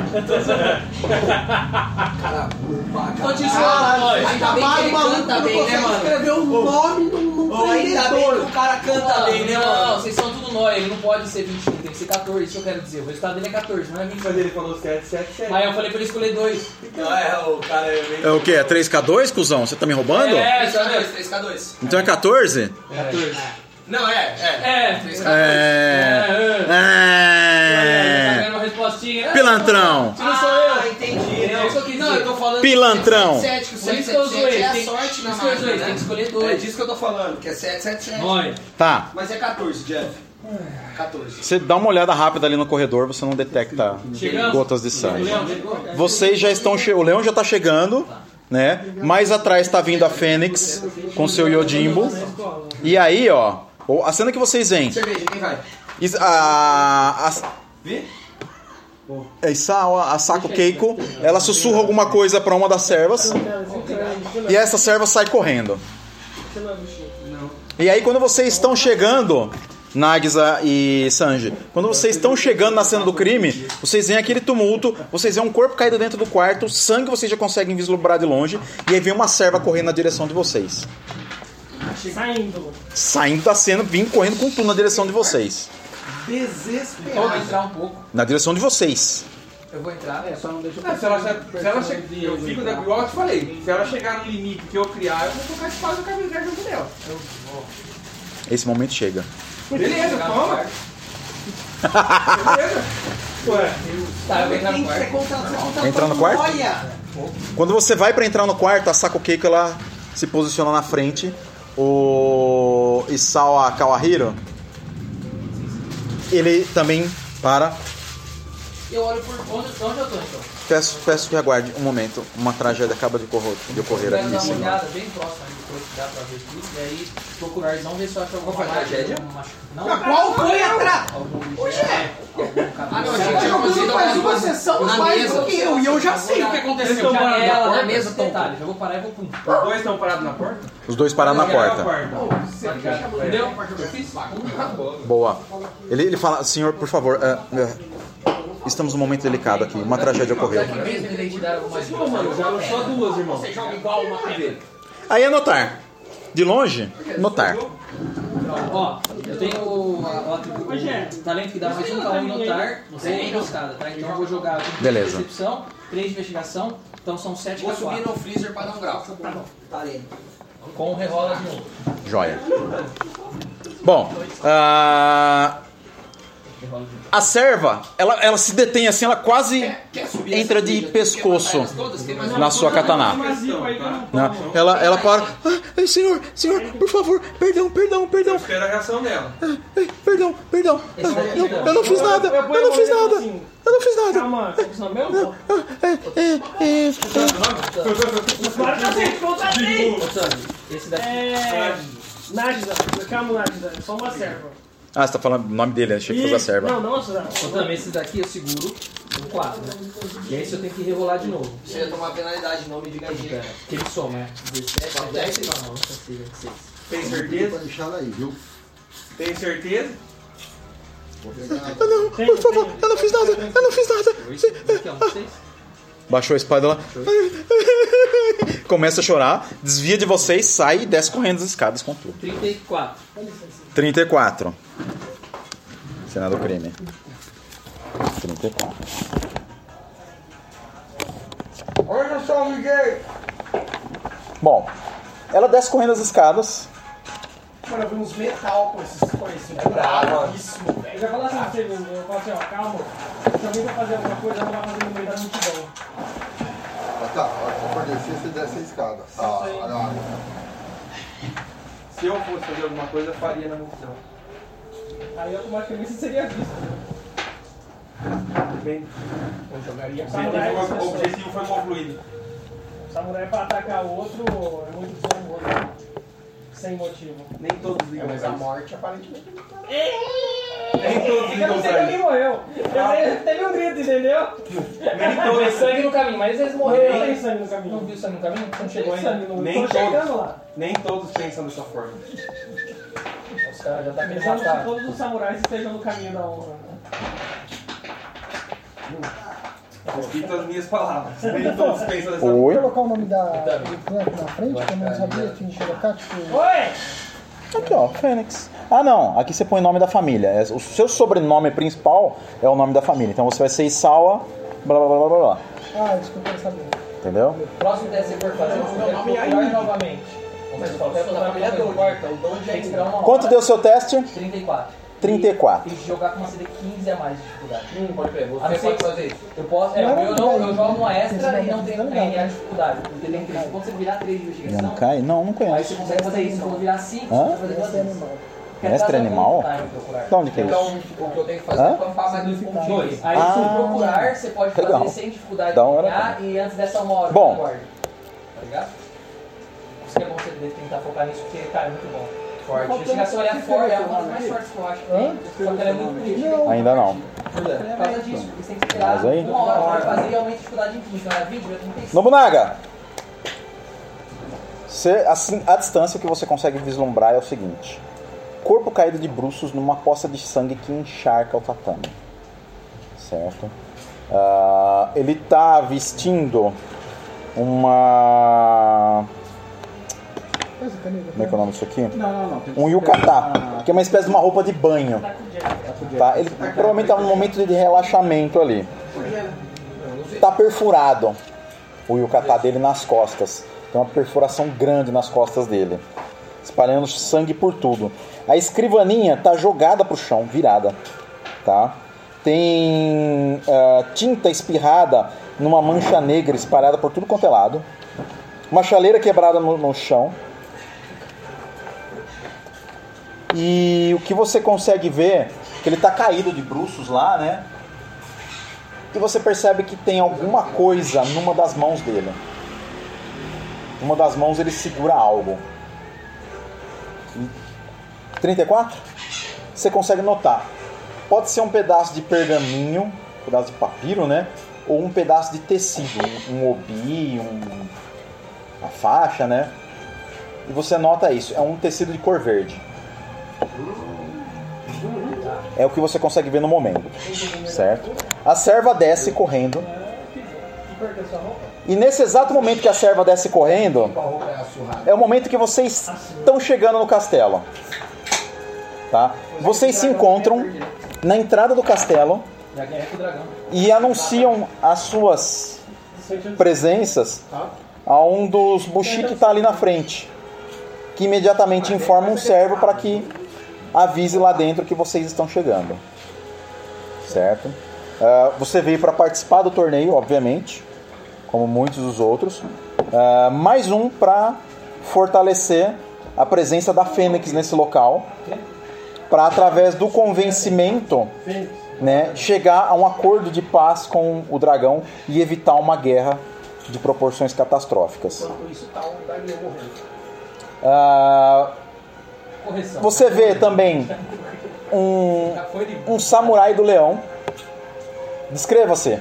Cara, burro, Tô te cara. zoando, Ainda bem que ele canta bem, né, mano? escrever o nome num Ou ainda bem que o cara canta bem, né, Não, mano? vocês são tudo nóia, ele não pode ser vinte e um, tem que ser quatorze, isso que eu quero dizer. O resultado dele é quatorze, não é vinte e um. Mas ele falou sete sete sete. Aí eu falei pra ele escolher dois. Não, é, o cara é bem... É o quê? É três K dois, cuzão? Você tá me roubando? É, três K sabe? dois, três K dois. Então é quatorze? quatorze. Não, é, é. É. três K dois. É. Tá É. ganhando uma respostinha, né? Pilantrão. Não sou eu. Ah, entendi. É isso que eu quis Não, dizer. eu tô falando Pilantrão. que sete, que o Por isso que eu sete sete zoei. sete é a Tem- sorte na isso que eu máquina, zoei, né? tem que escolher É dois. disso que eu tô falando, que é sete sete sete. Olha. Tá. Mas é quatorze, Jeff. quatorze. Você dá uma olhada rápida ali no corredor, você não detecta Chegamos. gotas de sangue. Leão, chegou? Vocês já estão che... O leão já tá chegando, né? Mais atrás tá vindo a Fênix com seu Yojimbo. E aí, ó, a cena que vocês veem. Cerveja, quem vai? Is- A, a, Vê? é Isawa, a Sako Keiko, ela sussurra alguma coisa pra uma das servas e essa serva sai correndo. E aí quando vocês estão chegando, Nagisa e Sanji, quando vocês estão chegando na cena do crime, vocês veem aquele tumulto, vocês veem um corpo caído dentro do quarto, sangue vocês já conseguem vislumbrar de longe, e aí vem uma serva correndo na direção de vocês. Saindo. Saindo da cena, vindo correndo com tudo na direção de vocês. Eu vou entrar um pouco. Na direção de vocês. Eu vou entrar. É, só não deixa Ah, se ela, che- se ela che- eu fico da, igual eu te falei, se ela chegar no limite que eu criar, eu vou tocar a espada no cabelo junto dela. Esse momento chega. Beleza, toma. Beleza. Ué, Tá, eu vou entrar no Tem que quarto. ser contrato, você contratou Entrar no quarto? Olha! Quando você vai pra entrar no quarto, a Sako Keiko ela se posiciona na frente. O Isawa Kawahiro, ele também para. Eu olho por onde, onde eu tô então. Peço, peço que aguarde um momento. Uma tragédia acaba de, corro- de ocorrer Eu quero aqui dar em uma cima. olhada bem próxima aí depois que dá pra ver tudo. E aí procurar, não ver se eu acho alguma Qual foi a marca, tragédia? algum machu- Não, Qual foi a tra... algum objeto, algum Ah, cabelo. não, Você gente, tá eu jogando consigo mais algumas uma coisas sessão na mais mesa. do que eu, e eu já sei o que aconteceu. aconteceu. Janela, na na mesa mesa, tem. detalhe. Já vou parar e vou pum. os dois estão parados na porta? Os dois pararam na porta. Entendeu? Eu fiz? Boa. Ele, ele fala, senhor, por favor, é, é, estamos num momento delicado aqui. Uma tragédia ocorreu. Aqui mesmo ele te dar algumas Pô, mano, já só duas, irmão. Você joga igual uma T V. Aí é notar. De longe, notar. Ó, eu tenho o, a- o atributo, Rogério. o talento que dá mais um K um notar, sem emboscada, tá? Então eu vou jogar eu tenho Beleza. percepção, três de investigação, então são sete Vou K subir quatro. no freezer pra dar um grau. Tá ali. Com rerola de novo. Joia. Bom, ah, Rerola de novo. a serva, ela, ela se detém assim, ela quase Quer subir entra essa de trilha? pescoço Quer matar elas todas? Tem mais na uma? sua katana. Vazio aí que eu não Né? tomo. Ela, ela para. Ah, ai, senhor, senhor, por favor, perdão, perdão, perdão. Espera a reação dela. Ai, perdão, perdão. Ah, eu, eu não fiz nada, Eu ponho eu não a fiz mão nada. assim. Eu não fiz nada. Calma, qual que é o seu nome mesmo? Ah, é, é, é, é. Claro que eu sei, contratei! Ô, Sandy, esse daqui. É. Nájida, calma, Nájida, é só uma serva. Ah, você tá falando o nome dele, achei que fosse a serva. Não, não, não. Então também esses daqui eu seguro um quatro, né? E aí se eu tenho que rerolar de novo. Você ia tomar penalidade, nome de gatinho. Que ele soma, né? dezessete, dez, não, não consigo, seis. Tem certeza? Pra deixar ela aí, viu? Tem certeza? Vou pegar ela. Ah, não, por favor, eu não fiz nada, eu não fiz nada. Aqui, ó, seis. Baixou a espada lá. Começa a chorar, desvia de vocês, sai e desce correndo as escadas com tudo. trinta e quatro. trinta e quatro. Cena do crime. trinta e quatro. Olha só, Miguel! Bom, ela desce correndo as escadas. Mano, eu vi uns metal com esses coisinhos. Bravíssimo, velho. Eu já falo assim um segundo, eu falo assim, ó, calma. Se alguém vai fazer alguma coisa, ela vai fazer no meio da multidão. Ah, tá, a hora que for descer, você desce a escada. Ah, olha lá. Se eu fosse fazer alguma coisa, eu faria na multidão. Aí automaticamente você seria visto. Bem, Eu jogaria o samurai. objetivo, foi- o objetivo foi concluído. Samurai pra atacar o outro é muito famoso. Sem motivo. Nem todos ligam Mas pra a isso. morte aparentemente não tá. Nem todos Eu ligam não sei pra quem isso. morreu. Eu sei, teve um grito, entendeu? Nem Tem todos. sangue no caminho, mas eles Não morreram. tem sangue no caminho. Não viu sangue no caminho? Você não chegou Tem ainda? sangue no Nem Tô todos. chegando lá. Nem todos pensam dessa forma. Os caras já tá querendo Pensamos que matar. todos os samurais estejam no caminho da honra. Né? Repito as minhas palavras. Nem todos pensam dessa Oi? Vou colocar o nome da do Frank na frente, que eu não sabia, tinha que colocar, tipo. Oi! Aqui, ó, Fênix. Ah, não. Aqui você põe o nome da família. É, o seu sobrenome principal é o nome da família. Então você vai ser Isawa, blá blá blá blá blá. Ah, isso que eu quero saber. Entendeu? Próximo teste que você for fazer, você tem que procurar novamente. Mas qualquer coisa da família não importa, o dono já tem que esperar uma hora. Quanto deu o seu teste? trinta e quatro. trinta e quatro. Tem que jogar com uma C D quinze a mais de dificuldade. Hum, pode crer. A não Você ser pode que- fazer isso. Eu posso, é, Não, eu, não, não, eu jogo uma extra esse e não não tem tá nem ligado. a dificuldade. Porque tem três. Quando você virar três de investigação, Não cai? Não, não aí conheço. você consegue fazer isso. Quando virar cinco, Hã? você vai fazer duas Esse é vezes. animal. Quer Mestre trazer animal? um time procurar. De onde que é Então, isso? o que eu tenho que fazer Hã? é pampar mais dois pontinhos. Dois. Aí Ah, se procurar, você pode fazer legal. sem dificuldade Da de hora, ganhar cara. e antes dessa uma hora Bom. você guarda. Tá ligado? Por isso que é bom você tentar focar nisso, porque, cara, é muito bom. Forte. Investigação ela é forte, é uma das mais fortes que eu acho que tem. Só que ela é muito bonita. Ainda não. Por causa disso, porque você tem que esperar Mas aí- uma hora pra fazer e aumenta a dificuldade em quinze. Na vídeo é trinta e cinco. Nobunaga! Você, assim, a distância que você consegue vislumbrar é o seguinte: corpo caído de bruços numa poça de sangue que encharca o tatame. Certo? Ah, ele tá vestindo uma. Coisa, caneta. Como é que é o nome disso aqui? Não, não, não. tem que Um esperar. yukata, que é uma espécie de uma roupa de banho. Tá? Ele provavelmente estava num momento de relaxamento ali. Tá perfurado o yukata dele nas costas. Tem uma perfuração grande nas costas dele, espalhando sangue por tudo. A escrivaninha tá jogada pro chão, virada. Tá? Tem ah, tinta espirrada numa mancha negra espalhada por tudo quanto é lado. Uma chaleira quebrada no, no chão. E o que você consegue ver, que ele está caído de bruços lá, né? E você percebe que tem alguma coisa numa das mãos dele. Uma das mãos ele segura algo. trinta e quatro? Você consegue notar. Pode ser um pedaço de pergaminho, um pedaço de papiro, né? Ou um pedaço de tecido, um, um obi, um, uma faixa, né? E você nota isso. É um tecido de cor verde. É o que você consegue ver no momento, certo? A serva desce correndo. E nesse exato momento que a serva desce correndo, é o momento que vocês estão chegando no castelo. Tá? Vocês se encontram na entrada do castelo Já ganhei com o dragão. e anunciam as suas presenças a um dos bushi que está ali na frente, que imediatamente informa um servo para que avise lá dentro que vocês estão chegando, certo? Uh, você veio para participar do torneio, obviamente, como muitos dos outros. Uh, mais um para fortalecer a presença da Fênix nesse local, para através do convencimento, né, chegar a um acordo de paz com o dragão e evitar uma guerra de proporções catastróficas. Enquanto isso, tá o Daniel morrendo. Uh, Correção. Você vê também um, um samurai do leão. Descreva-se.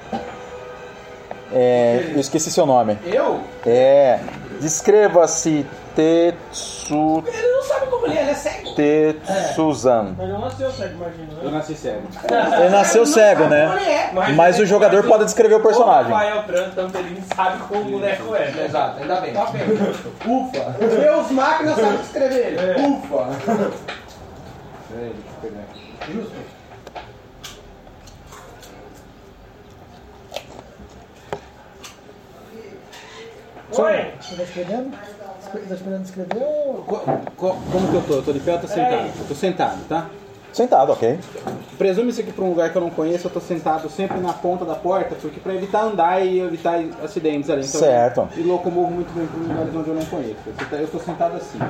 É, eu esqueci seu nome. Eu? É. Descreva-se Tetsu. Ele não sabe como ler, ele é cego. Tetsuzan. Mas não nasceu cego, imagina. Eu nasci cego. Ele nasceu cego, né? Mas o jogador pode descrever o personagem. O Rafael Tran, tanto ele sabe como o boneco é. Né? Exato, ainda bem. Tá vendo? Ufa. Os meus máquinas sabem escrever ele. É. Ufa. Peraí, deixa eu pegar aqui. Justo. Oi! Você tá escrevendo? Você tá esperando escrever ou... Co- co- Como que eu tô? Eu tô de pé ou tô sentado? Eu tô sentado, tá? Sentado, ok. Presume-se que pra um lugar que eu não conheço, eu tô sentado sempre na ponta da porta, porque pra evitar andar e evitar acidentes ali. Então, Certo. E locomovo muito bem para lugares onde eu não conheço. Eu tô sentado assim.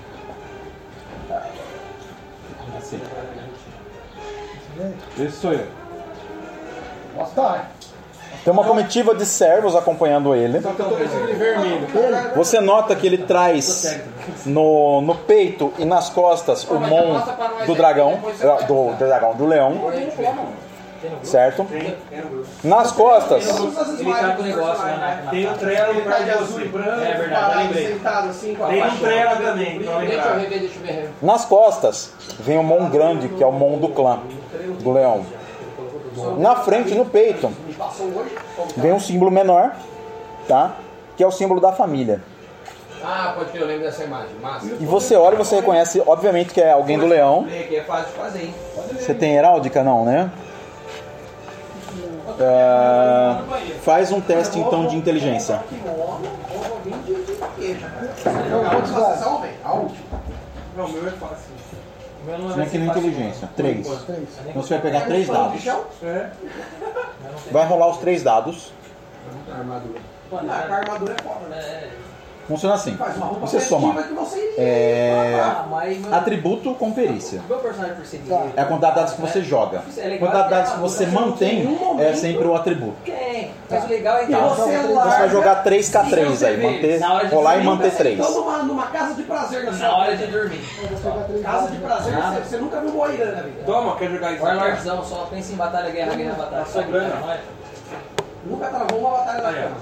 Assim. Esse sou eu. Tá. Tem uma comitiva de servos acompanhando ele. Só que eu tô vestido de vermelho. Você nota que ele traz no, no peito e nas costas o mon do dragão, do, do dragão, do leão, certo? Nas costas, Ele tá com o negócio lá na, na Tem um trela no de azul e branco. É verdade, eu lembrei. Sentado assim com a Tem um faixa. trela também, pra Deixa eu lembrar. rever, deixa eu ver. nas costas vem o mon grande, que é o mon do clã, do leão. Na frente, no peito, Me passou hoje? vem um símbolo menor, tá? Que é o símbolo da família. Ah, pode que eu lembro dessa imagem. Massa. E você olha e você reconhece, obviamente, que é alguém do leão. Que é fácil de fazer, hein? Você tem heráldica? Não, né? É, faz um teste, então, de inteligência. Quantos dados? Não, o meu é fácil. O meu não Você tem que na inteligência. Três. Três. Então você vai pegar três dados. É. Vai rolar os três dados. Armadura. Mano, Ah, a armadura é foda, né? é, Funciona assim. Faz uma roupa Você festiva soma que você iria. é, ah, mas meu, atributo com perícia. meu personagem percebido. Tá. É a quantidade de dados que você joga. A quantidade de dados que você mantém é sempre o atributo. Tem, mas o legal é que Tá. Você Então você vai jogar três K três Se você aí. vê, Manter, na hora de rolar e dormir, manter três. Então numa, numa casa de prazer na sua na hora vida. de dormir. Eu vou pegar três Casa de dados. prazer, Nada. você, você nunca viu Moira na vida. Toma, quer jogar isso? Warlordzão, só pensa em batalha, guerra, guerra, batalha. Tá sobrando. Não é? Nunca travou uma batalha na Ah, é. cama.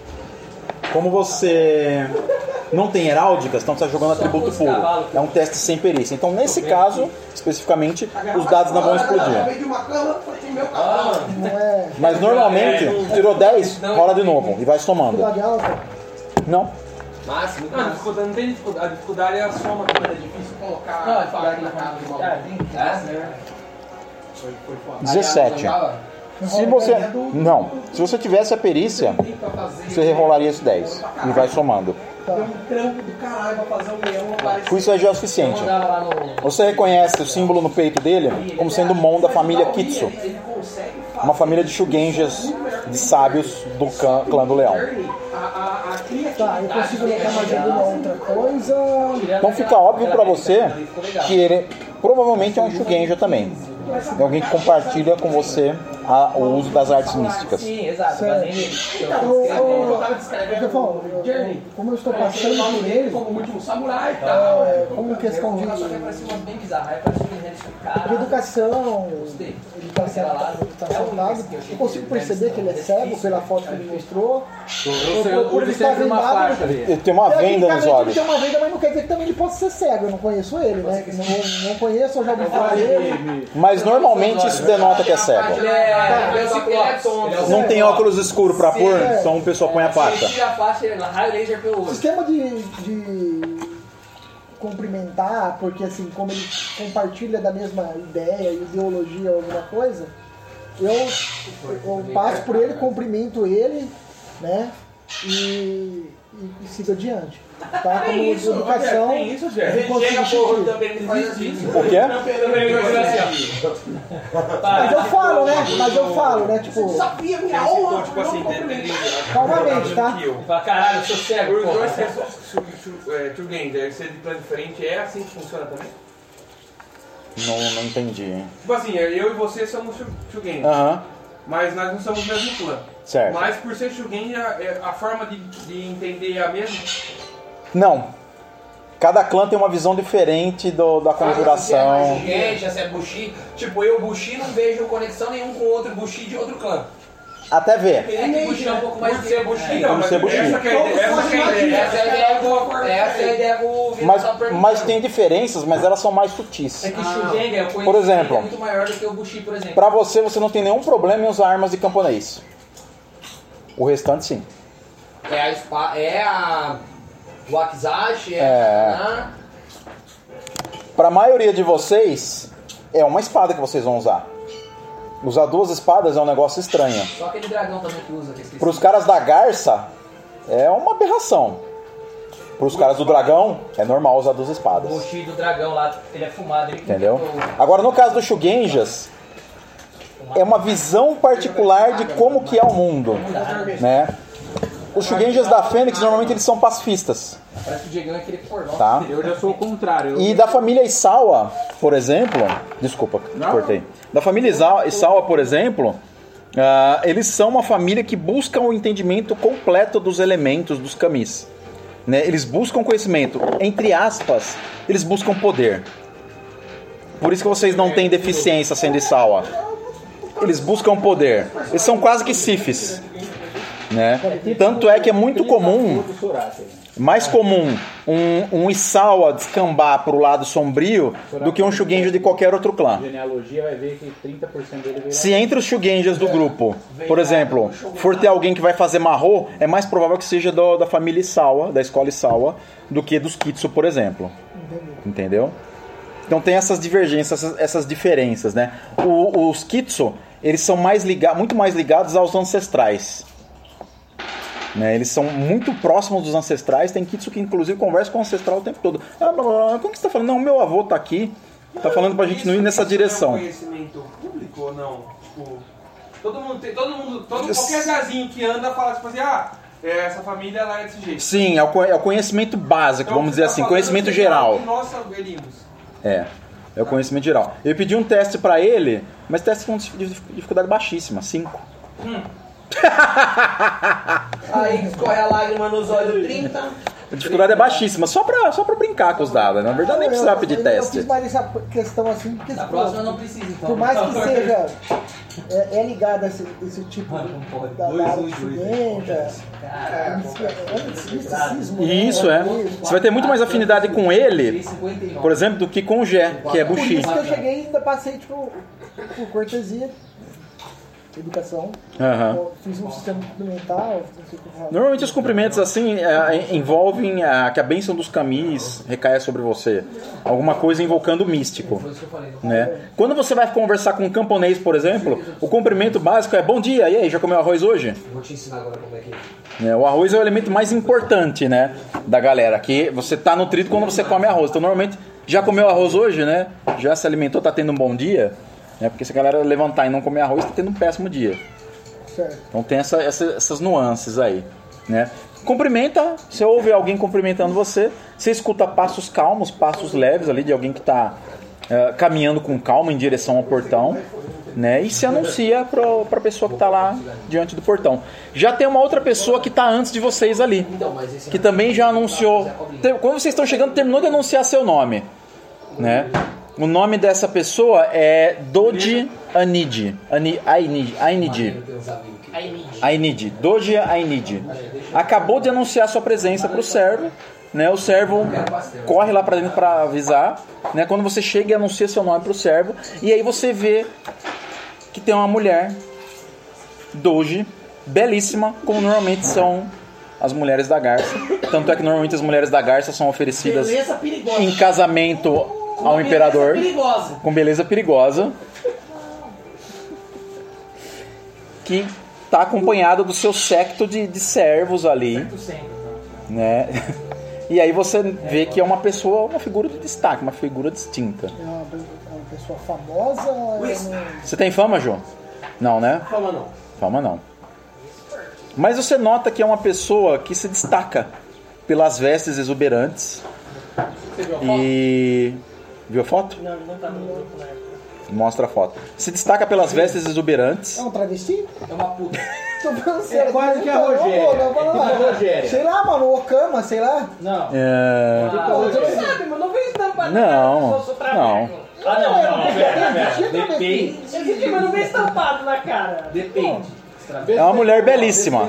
Como você não tem heráldicas, então você está jogando atributo puro. É um teste sem perícia. Então, nesse caso, especificamente, os dados não vão Eu explodir. veio de uma cama, foi meu cavalo. Não é Mas normalmente, tirou dez, rola de novo e vai somando. dificuldade alta? Não. Máximo, Não, a dificuldade não tem dificuldade. A dificuldade é a soma também. é difícil colocar Não, a faca na casa do Ah, maluco. tem É? Foi, foi foda. dezessete. Se você. Não. Se você tivesse a perícia, você rerolaria esse dez e vai somando. Deu um trampo do caralho pra fazer um leão aparecer. Com isso aí já é o suficiente. mandava lá no. Você reconhece o símbolo no peito dele como sendo o Mon da família Kitsu, Ele consegue fazer uma família de Shugenjas, de sábios do clã, clã do leão. a, a, a criatividade. Tá, eu consigo colocar mais alguma outra coisa. Então fica óbvio pra você que ele provavelmente é um Shugenja também. É alguém que compartilha com você a- o uso das artes místicas. Sim, exato. Certo. Mas nem Eu, eu, Eu tava descrevendo eu falo, o Journey. como eu estou passando por ele, Como o último samurai e tal. é, como questão de, Só que parece umas bem bizarras. Aí parece que eles de ficaram. educação, ele está sentado, tá sentado. Eu consigo perceber que ele é cego pela foto que ele mostrou. Eu, eu, Por ele estar observo uma vendado, faixa ali. Ele tem uma venda nos Tecnicamente, ele olhos. tem uma venda, mas não quer dizer que também ele possa ser cego. Eu não conheço ele, né? Não, não conheço, eu já ouvi falar dele. Mas normalmente isso denota que é cego. Ele é. Ele é tonto. Não tem óculos escuros pra pôr, então o pessoal põe a Ele faixa. tira a faixa, ele raio laser pelo O olho. sistema de, de cumprimentar, porque assim, como ele compartilha da mesma ideia, ideologia ou alguma coisa, eu, eu passo por ele, cumprimento ele, né? E, e, e sigo adiante. Tá? Como educação. Tem isso, eu Jé. consigo Chega, sentir. porra, também não existe isso. O quê? Também vai ser assim. Mas eu falo, né? Mas eu falo, né? Tipo, Desafia minha Então, honra. tipo assim, tem tem- Calmamente, tá? que eu. Fala, caralho, eu sou cego, Os pô. dois que é só Two Games, deve ser de plano diferente, é assim que funciona também? Não, não entendi. Tipo assim, eu e você somos Two Games, Aham, mas nós não somos o mesmo clã. certo. Mas por ser Two Games, a, é- a forma de, de entender é a mesma? Não. Cada clã tem uma visão diferente do, da conjuração. Se é Genja, se é Bushi. Tipo, eu, Bushi, não vejo conexão nenhum com outro Bushi de outro clã. Até ver. É que Bushi é um pouco mais de ser Bushi. Por ser Bushi. Essa que é a ideia. Essa é a ideia do... Essa é a ideia do... Mas, mas tem diferenças, mas elas são mais sutis. É que o Shugenga é Por exemplo, muito maior do que o Bushi, por exemplo. Pra você, você não tem nenhum problema em usar armas de camponês. O restante, sim. É a espada... É a... O Akizashi, é... É. A... Pra maioria de vocês, é uma espada que vocês vão usar. Usar duas espadas é um negócio estranho. Só aquele dragão também que usa. Que Para os caras da garça, é uma aberração. Para os caras do dragão, é normal usar duas espadas. O Bushi do dragão lá, ele é fumado. Ele Entendeu? Agora, no caso do Shugenjas, é uma visão particular de como que é o mundo, né? Os Shugenjas da Fênix, normalmente, eles são pacifistas. Parece que o Diegão é aquele pornô. Tá? Eu já sou o contrário. Eu... E da família Isawa, por exemplo... Desculpa, Não. cortei. Da família Isawa, Isawa por exemplo, uh, eles são uma família que busca o entendimento completo dos elementos dos kamis. Né? Eles buscam conhecimento. Entre aspas, eles buscam poder. Por isso que vocês não têm deficiência sendo Isawa. Eles buscam poder. Eles são quase que Sifis. Né? Tanto é que é muito comum... Mais comum um, um Isawa descambar pro lado sombrio do que um Shugenja de qualquer outro clã. Genealogia vai ver que trinta por cento dele veio. Se entre os Shugenjas do grupo, por exemplo, for ter alguém que vai fazer Mahou, é mais provável que seja do, da família Isawa, da escola Isawa, do que dos Kitsu, por exemplo. Entendeu? Então tem essas divergências, essas, essas diferenças, né? O, os Kitsu, eles são mais ligados, muito mais ligados aos ancestrais. Né, eles são muito próximos dos ancestrais. Tem Kitsu que inclusive conversa com o ancestral o tempo todo. Ah, blá, blá, blá. Como que você está falando? Não, meu avô está aqui. Está falando pra gente não ir nessa direção. É um conhecimento público ou não? Tipo, todo mundo tem, todo mundo, todo, qualquer gazinho que anda fala tipo assim, ah, essa família ela é desse jeito. Sim, é o, é o conhecimento básico, Então, vamos dizer tá assim, conhecimento geral. Que nós saberíamos. É, é o conhecimento geral. Eu pedi um teste pra ele, mas teste com dificuldade baixíssima, cinco. Hum. Aí escorre a lágrima nos olhos, trinta. A dificuldade é baixíssima, só pra, só pra brincar com os dados. Na verdade, nem precisava pedir eu, teste. Eu fiz mais essa questão assim, porque Na próxima não precisa, então. por mais que seja é, é ligado a esse, esse tipo de da, da área de Shugenja, misticismo. Isso, é. Você vai ter muito mais afinidade com ele, por exemplo, do que com o Gé, que é Por Bushi. isso que eu cheguei e ainda passei tipo, por cortesia, educação, Aham. eu fiz um sistema complementar. Não sei o que eu falo. Normalmente os cumprimentos assim é, envolvem a, que a bênção dos camis recaia sobre você. Alguma coisa invocando o místico. Né? Quando você vai conversar com um camponês, por exemplo, o cumprimento básico é bom dia, e aí, já comeu arroz hoje? Vou te ensinar agora como é que é. Né? O arroz é o elemento mais importante, né, da galera, que você tá nutrido quando você come arroz. Então normalmente, já comeu arroz hoje, né? Já se alimentou, tá tendo um bom dia? Né? Porque se a galera levantar e não comer arroz, tá tendo um péssimo dia. Certo. Então tem essa, essa, essas nuances aí, né? Cumprimenta, você ouve alguém cumprimentando você, você escuta passos calmos, passos leves ali de alguém que está uh, caminhando com calma em direção ao portão, né? E se anuncia para a pessoa que está lá diante do portão. Já tem uma outra pessoa que está antes de vocês ali, que também já anunciou. Quando vocês estão chegando, terminou de anunciar seu nome, né? O nome dessa pessoa é Doji Ainidi. Ainidi. Ainidi. Ainidi. Doji Ainidi. Acabou de anunciar sua presença para o servo. Né? O servo corre lá para dentro para avisar. Né? Quando você chega e anuncia seu nome para o servo. E aí você vê que tem uma mulher, Doji, belíssima, como normalmente são as mulheres da garça. Tanto é que normalmente as mulheres da garça são oferecidas em casamento ao imperador, perigosa. com beleza perigosa, que está acompanhada do seu séquito de, de servos ali, né? E aí você vê que é uma pessoa, uma figura de destaque, uma figura distinta. É uma, uma pessoa famosa ou é no... Você tem fama, João? Não, né? Fama não. Fama não. Mas você nota que é uma pessoa que se destaca pelas vestes exuberantes. Você viu a foto? E... Viu a foto? Não, não tá no grupo na época. Mostra a foto. Se destaca pelas vestes exuberantes. É um travesti? É uma puta. Tô falando sério. É quase que a Não, Rogéria. não, não, não, não. É tipo a Rogéria. Sei lá, mano, o Okama, sei lá. Não. É... Você não sabe, mas não vem estampado Não, na cara do seu traveco. não. Ah, não, não, pera, pera. Existe Depende. Existe, mas não vem estampado na cara. Depende. É uma mulher belíssima.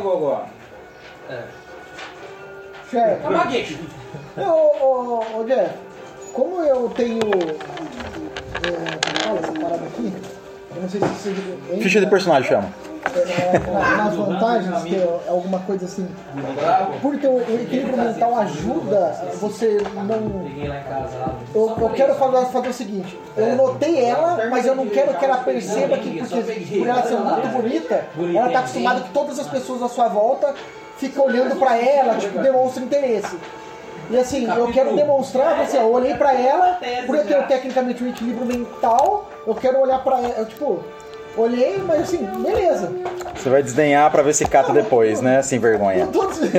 Chefe. É uma gueixa. Ô, ô, ô, Jeff, como eu tenho. É, olha essa parada aqui. Eu não sei se você. Ficha de personagem chama. É, na- nas vantagens, que é alguma coisa assim. Por ter o equilíbrio mental ajuda você não. Peguei lá em casa. Lá. Eu, eu quero fazer, fazer o seguinte, eu notei ela, mas eu não quero que ela perceba que porque, por ela ser muito bonita, ela tá acostumada que todas as pessoas à sua volta ficam olhando pra ela, tipo, demonstram interesse. E assim, eu quero demonstrar, assim, eu olhei pra ela, por eu ter tecnicamente um equilíbrio mental, eu quero olhar pra ela, eu, tipo, olhei, mas assim, beleza. Você vai desdenhar pra ver se cata depois, né? Sem vergonha. Eu tô dizendo.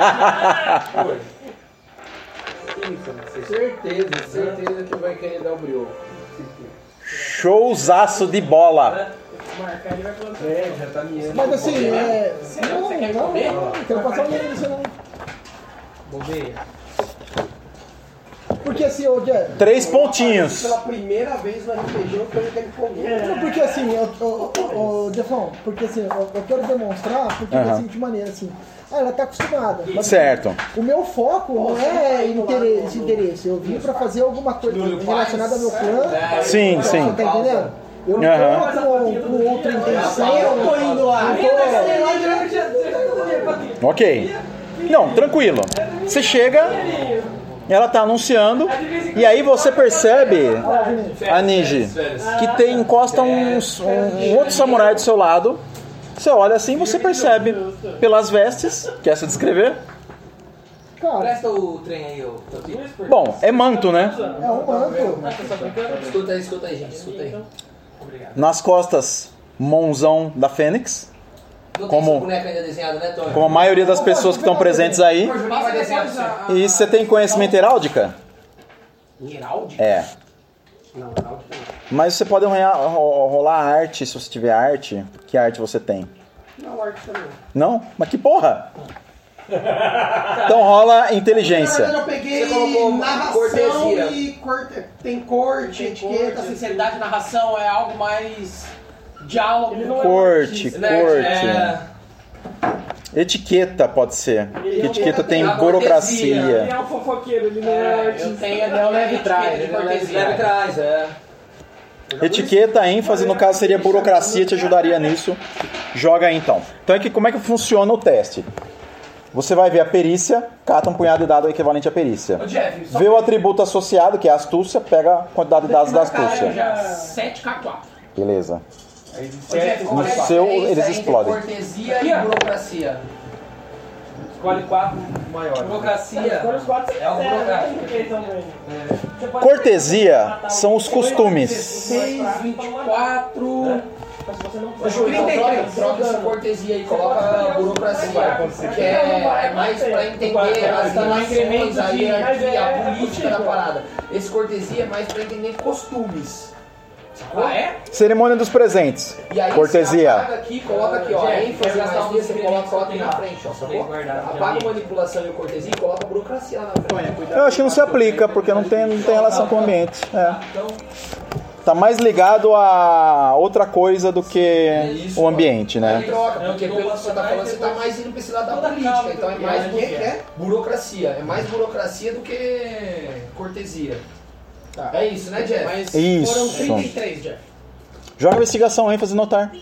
Certeza, certeza que vai querer dar o brioco. Showzaço de bola. Marcar, ele vai colocar. É, já tá miando. Mas assim, é. Não, Você quer não, comer? não, não quero passar o dinheiro nisso não. Bobeia. Porque assim, ô Jeff. Três pontinhos. Pela primeira vez no R P G, eu quero que ele comer. Não, porque assim, eu, eu, eu, eu, Jefão, porque assim, eu, eu quero demonstrar porque Aham. da seguinte maneira, assim, ah, ela tá acostumada. Mas, Certo. o meu foco não é interesse, interesse. Eu vim pra fazer alguma coisa relacionada ao meu clã. Sim, sim. Você tá entendendo? Eu não Aham. tô com, com outra intenção. Eu tô indo lá. Ok. Não, tranquilo. Você chega, ela tá anunciando, e aí você percebe, a Niji, que tem, encosta uns- um, um outro samurai do seu lado. Você olha assim e você percebe pelas vestes, quer se descrever? Cara, Presta o trem aí, ô. Bom, é manto, né? é um manto. Escuta aí, escuta aí, gente, escuta aí. Nas costas, monzão da Fênix, Não Como- tem essa boneca ainda desenhada, né, Tony? como a maioria das pessoas que estão presentes aí. Vai desenhar pra você. E você tem conhecimento heráldica? Heráldica? É. Não, heráldica não. Mas você pode rolar, rolar arte, se você tiver arte. Que arte você tem? Não, arte também. Não? Mas que porra? Então rola Na inteligência. verdade, eu peguei Você colocou narração cortesia. e corte... tem corte, etiqueta, Sinceridade, narração é algo mais diálogo. Corte, né? corte. É, Etiqueta pode ser. Porque etiqueta tem A burocracia. Ele é um fofoqueiro, ele não é, é, eu artista. tenho Ele é o leve etiqueta trás, de ele é o leve cortesia. Leve trás, é. Etiqueta, ênfase, no caso seria burocracia, te ajudaria nisso. Joga aí então. Então é que, como é que funciona o teste? Você vai ver a perícia, cata um punhado de dados equivalente à perícia. Ô, Jeff, só Vê o atributo associado, que é a astúcia, pega a quantidade de dados da astúcia. já sete K quatro. Beleza. Ô, Jeff, como No é que seu, Diferença eles entre explodem. Cortesia e burocracia. Escolhe quatro maiores. burocracia Agora os quatro você é algo quiser, burocrático. né? Porque também. Você pode- Cortesia são os costumes. dezesseis, vinte e quatro... Mas se você não Ô, Ju, então trinta e três. troca, troca essa cortesia e coloca burocracia. Que é, é mais pra entender as relações, a hierarquia, a política da parada. Esse cortesia é mais pra entender costumes. Ah, é? Cerimônia dos presentes. E aí você Cortesia. apaga aqui, coloca aqui, ó. Jeff, ênfase, quer gastar mais um você dos coloca, coloca aqui elementos na que frente, ó. tem Sacou? guardado já Apaga ali. a manipulação e o cortesia e coloca a burocracia lá na frente. Eu acho que não se aplica, porque não tem, não tem relação com o ambiente. É. Então, Tá mais ligado a outra coisa do que isso, o ambiente, aí né? troca, porque pelo que você tá falando, você tá mais indo pra esse lado da política. Então é mais bu- é burocracia. É mais burocracia do que cortesia. É isso, né, Jeff? Mas Isso. foram trinta e três, Jeff. Joga investigação, ênfase, notar.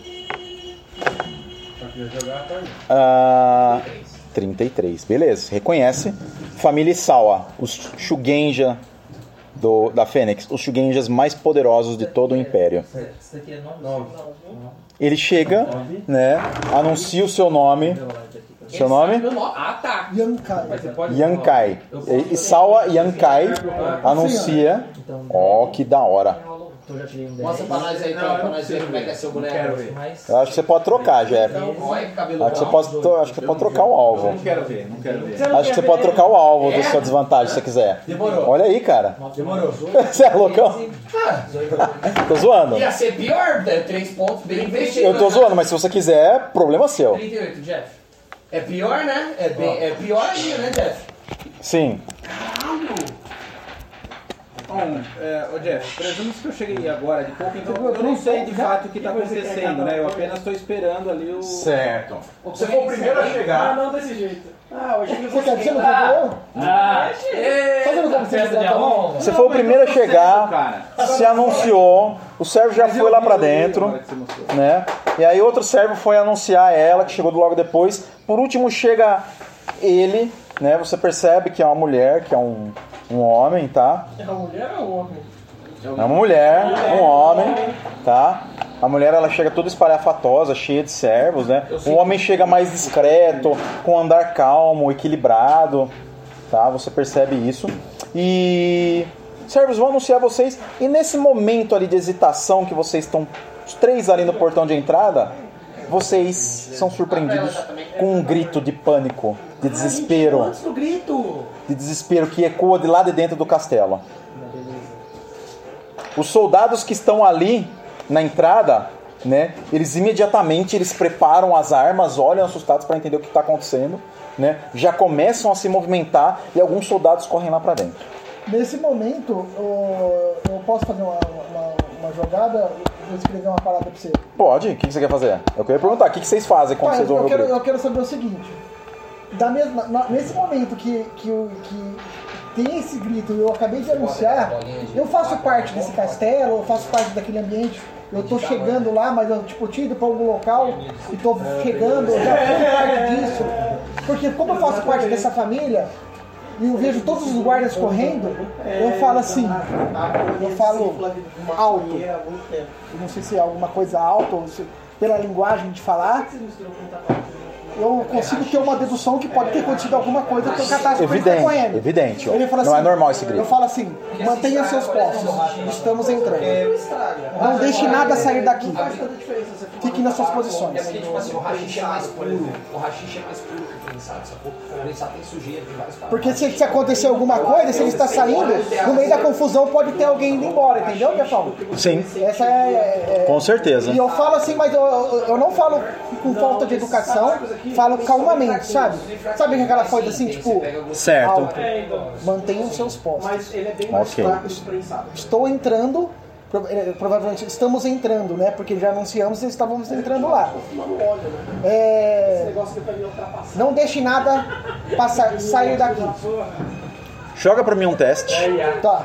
Só queria jogar a torneira. Ah, trinta e três, beleza. Reconhece. Família Isawa, os Shugenja do, da Fênix, os Shugenjas mais poderosos de todo o Império. Isso daqui é nome? Ele chega, né? Anuncia o seu nome. Seu nome? Meu nome? Ah, tá. Yankai. Você pode Yankai. Isawa Yankai anuncia. Ó, que da hora. Então já tirei um dez. Mostra pra nós aí, então, pra nós ver como é que é seu boneco. Quero ver. Mas... Eu acho que você pode trocar, Jeff. Olha que cabelo Acho que você pode, to- acho que você pode trocar o alvo. Não quero ver, não quero ver. Acho que você pode trocar o alvo da sua desvantagem se você quiser. Demorou. Olha aí, cara. Demorou. Você é loucão? Tô zoando. Ia ser pior, né? Três pontos bem investidos. Eu tô zoando, mas se você quiser, problema seu. trinta e oito, Jeff. É pior, né? É, bem, é pior ainda, né, Jeff? Sim. Bom, é, ô Jeff, presumo que eu cheguei agora de pouco, então eu não sei de fato o que está acontecendo, né? Eu apenas estou esperando ali o... Certo. Você foi o primeiro a Ah, chegar. não desse jeito. Ah, hoje Você quer dizer no favor? Ah, Tá vendo como você festa de está Avon. Você foi o primeiro a chegar, se anunciou, o servo já foi lá pra dentro, né? E aí outro servo foi anunciar ela, que chegou logo depois. Por último chega ele, né? Você percebe que é uma mulher, que é um, um homem, tá? É uma mulher ou um homem? É uma mulher, um homem, tá? A mulher ela chega toda espalhafatosa, cheia de servos, né? O homem chega mais discreto, com um andar calmo, equilibrado, tá? Você percebe isso. E servos vão anunciar vocês. E nesse momento ali de hesitação que vocês estão, os três ali no portão de entrada, vocês são surpreendidos com um grito de pânico, de desespero, Antes do grito. de desespero que ecoa de lá de dentro do castelo. Os soldados que estão ali na entrada, né, eles imediatamente eles preparam as armas, olham assustados para entender o que está acontecendo, né, já começam a se movimentar e alguns soldados correm lá para dentro. Nesse momento, eu, eu posso fazer uma, uma, uma jogada e escrever uma parada pra você. Pode? O que você quer fazer? Eu queria perguntar, o que vocês fazem quando Pai, vocês eu, ouvem o quero, grito? eu quero saber o seguinte. Da mesma, na- nesse momento que, que, o- que tem esse grito e eu acabei de anunciar, eu faço parte desse castelo, eu faço parte daquele ambiente. Eu tô chegando lá, mas eu tipo, tinha ido pra algum local e tô chegando, eu já fui parte disso. Porque como eu faço parte dessa família e eu vejo todos os guardas correndo, eu falo assim, eu falo alto. Eu não sei se é alguma coisa alta ou se, pela linguagem de falar, eu consigo ter uma dedução que pode ter acontecido alguma coisa que eu catástrofe está Evidente, correndo. evidente. ó. Ele fala Não é assim, normal esse grito. Eu falo assim, mantenha seus postos, estamos entrando. Não deixe nada sair daqui. Fique nas suas posições. É porque, tipo assim, o rachixe é mais puro. O rachixe é mais puro que o prensado, sacou? O prensado tem sujeira, tem vários paradas. Porque se, se acontecer alguma coisa, se ele está saindo, no meio da confusão pode ter alguém indo embora, entendeu, pessoal? Sim, Essa é, é- com certeza. E eu falo assim, mas eu, eu- eu não falo com falta de educação, falo calmamente, sabe? Sabe aquela coisa assim, tipo, Certo. alto. Mantenham seus postos. Mas ele é bem mais Ok. fraco que o prensado. Estou entrando, pro- eh, provavelmente estamos entrando, né? Porque já anunciamos e estávamos entrando lá. É, Negócio que pra mim ultrapassar. não deixe nada passar, sair daqui. Joga pra mim um teste. Tá.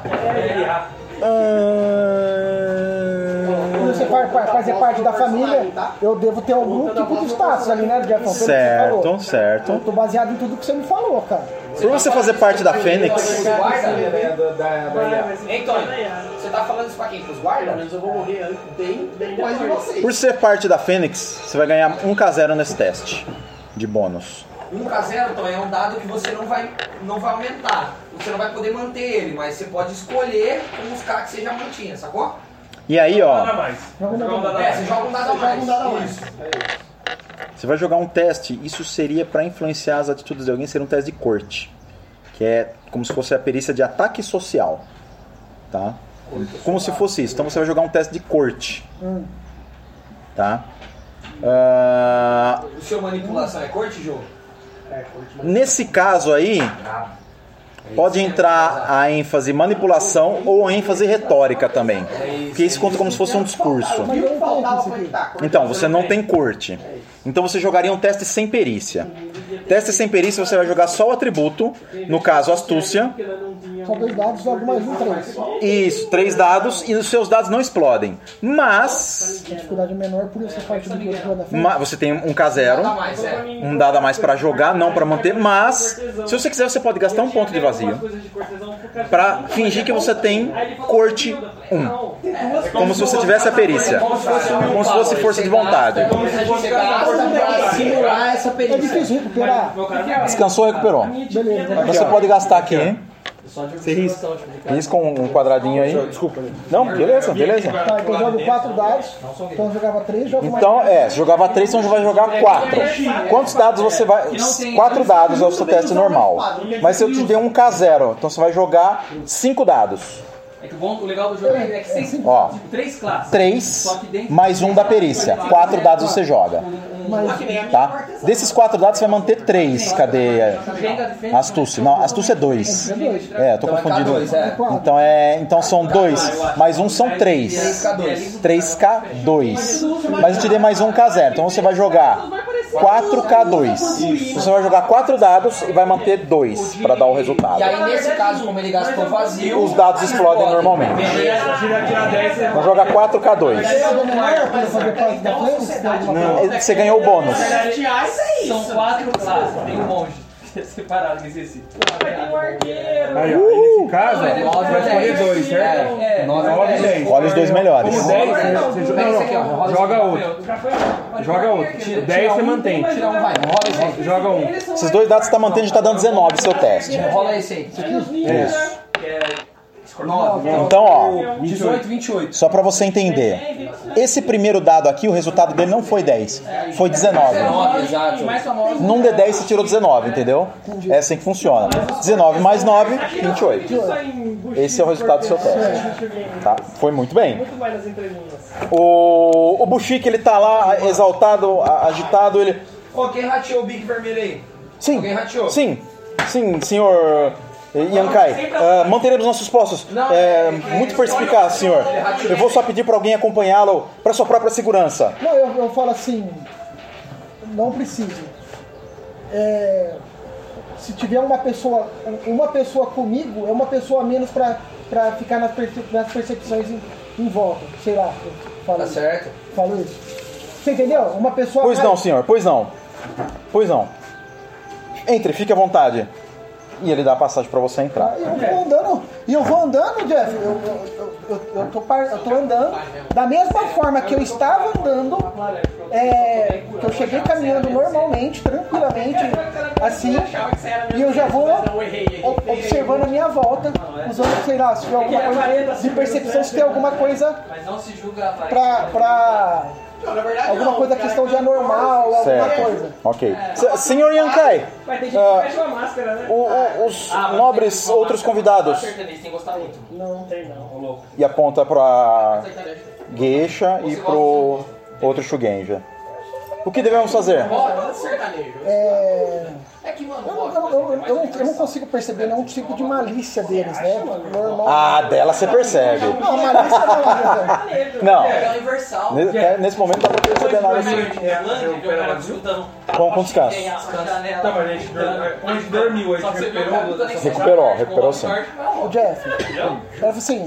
Quando você faz, faz- fazer parte da família, eu devo ter algum tipo de status ali, né, Jeffão? Pelo que você Certo, falou. certo. Eu tô baseado em tudo que você me falou, cara. Por você fazer parte da Fênix, Guarda? Da, Hein, Tony? Você tá falando isso pra quem? Pros guardas? Mas eu vou morrer bem depois de vocês. por ser parte da Fênix, você vai ganhar um K zero nesse teste de bônus. um a zero, então, é um dado que você não vai, não vai aumentar. Você não vai poder manter ele, mas você pode escolher um dos caras que você já mantinha, sacou? E aí, Nada ó, mais. Joga um dado a É, mais. você joga um dado a mais. um dado a mais. Isso. você vai jogar um teste. Isso seria pra influenciar as atitudes de alguém, seria um teste de corte, que é como se fosse a perícia de ataque social, tá? Como se fosse isso. Então você vai jogar um teste de corte, tá? Ah, O seu manipulação é corte, jogo? nesse caso aí, pode entrar a ênfase manipulação ou a ênfase retórica também, porque isso conta como se fosse um discurso. Mas eu não tenho Faltava aqui pra isso aqui. editar. Então, você não tem corte. Então você jogaria um teste sem perícia. Teste sem perícia você vai jogar só o atributo, no caso astúcia. São dois dados, jogo mais um, três. Isso, três dados e os seus dados não explodem. Mas, A dificuldade é menor por isso parte do jogo da frente. ma- você tem um K zero, Dá mais, é. um dado a mais pra jogar, não pra manter, mas se você quiser você pode gastar um ponto de vazio pra fingir que você tem corte um. Como se você tivesse a perícia. Como se fosse força de vontade. Você gasta pra simular essa É perícia. difícil recuperar. Descansou, recuperou. Beleza. Você pode gastar aqui Só de Você risca. observação, tipo, de cara. Risca um um quadradinho aí. Desculpa. Não, beleza, beleza. Tá, então eu jogo quatro dados. Então eu jogava três, jogo mais. Então, é, se jogava três, então você vai jogar quatro. Quantos dados você vai... quatro dados é o seu teste normal. Mas se eu te der um K zero, então você vai jogar cinco dados. É que o, bom, o legal do jogo é que tem tipo, Ó, três classes. três Só que dentro mais um da perícia. Quatro dados você joga. Tá? Desses quatro dados você vai manter três. Cadê? Astúcia. Não, astúcia é dois. É, eu tô confundindo. Então é, então são dois. Mais um são três. três K dois. Mas eu te dei mais um K zero. Então você vai jogar quatro K dois. Você vai jogar quatro dados e vai manter dois para dar o resultado. E aí, nesse caso, como ele gastou vazio, Os dados explodem normalmente. Vamos jogar quatro K dois. Não, você ganhou o bônus. São quatro classes. Tem um monge. Separado, que esqueci. Aí, ó, nesse caso, ó, vai escolher dois, certo? É, nove e dez. Olha os dois melhores. Como dez, você, você joga, não, joga outro. Joga outro. dez você mantém. tira um, vai, rola esse aí. Joga um. Esses dois dados você está mantendo, está dando dezenove seu teste. Rola esse aí. Isso. nove. Então, ó, dezoito, vinte e oito. só para você entender. Esse primeiro dado aqui, o resultado dele não foi dez, foi dezenove. nove, exato. Num D dez você tirou dezenove, entendeu? É assim que funciona. dezenove mais nove, vinte e oito. Esse é o resultado do seu teste. Tá? Foi muito bem. O, o Bushik, ele tá lá exaltado, a- agitado, ele... Ô, quem rateou o bico vermelho aí? Sim, Alguém rateou? sim, sim, senhor Yankai. Uh, manteremos nossos postos. É, muito perspicaz, senhor. Eu vou só pedir para alguém acompanhá-lo para sua própria segurança. Não, eu, eu falo assim, não precisa. É, se tiver uma pessoa, uma pessoa comigo, é uma pessoa a menos pra, pra ficar nas, perce- nas percepções em, em volta. Sei lá, eu falo Tá isso. certo. Falo isso. Você entendeu? Uma pessoa Pois mais- não, senhor, pois não. Pois não. Entre, fique à vontade. E ele dá a passagem para você entrar. Eu vou andando, e eu vou andando, Jeff. Eu, eu, eu, eu, eu, tô, par- eu tô andando da mesma forma que eu estava andando, é, que eu cheguei caminhando normalmente, tranquilamente, assim, e eu já vou o- observando a minha volta, usando, sei lá, se tiver alguma coisa de percepção, se tem alguma coisa Mas não se julga a pra, pra alguma coisa, questão de anormal, alguma Certo. coisa. Ok. S- senhor Yankai, Vai ter gente Ah, que fecha uma máscara, né? o- o- os nobres outros convidados. Sertanejo, tem gostado muito. Não, tem não. E aponta pra Geisha e pro outro Shugenja. O que devemos fazer? É... É que, mano, Eu, eu, eu, eu, não, eu não consigo perceber nenhum tipo de malícia deles, né? Normal. Ah, dela você percebe. Não, malícia não é. Não, é universal. nesse, nesse momento não dá pra perceber nada assim. Com, com descanso. Tá, mas a gente, dor- a gente dormiu, a gente recuperou. Recuperou, recuperou sim. O Jeff, Jeff, assim,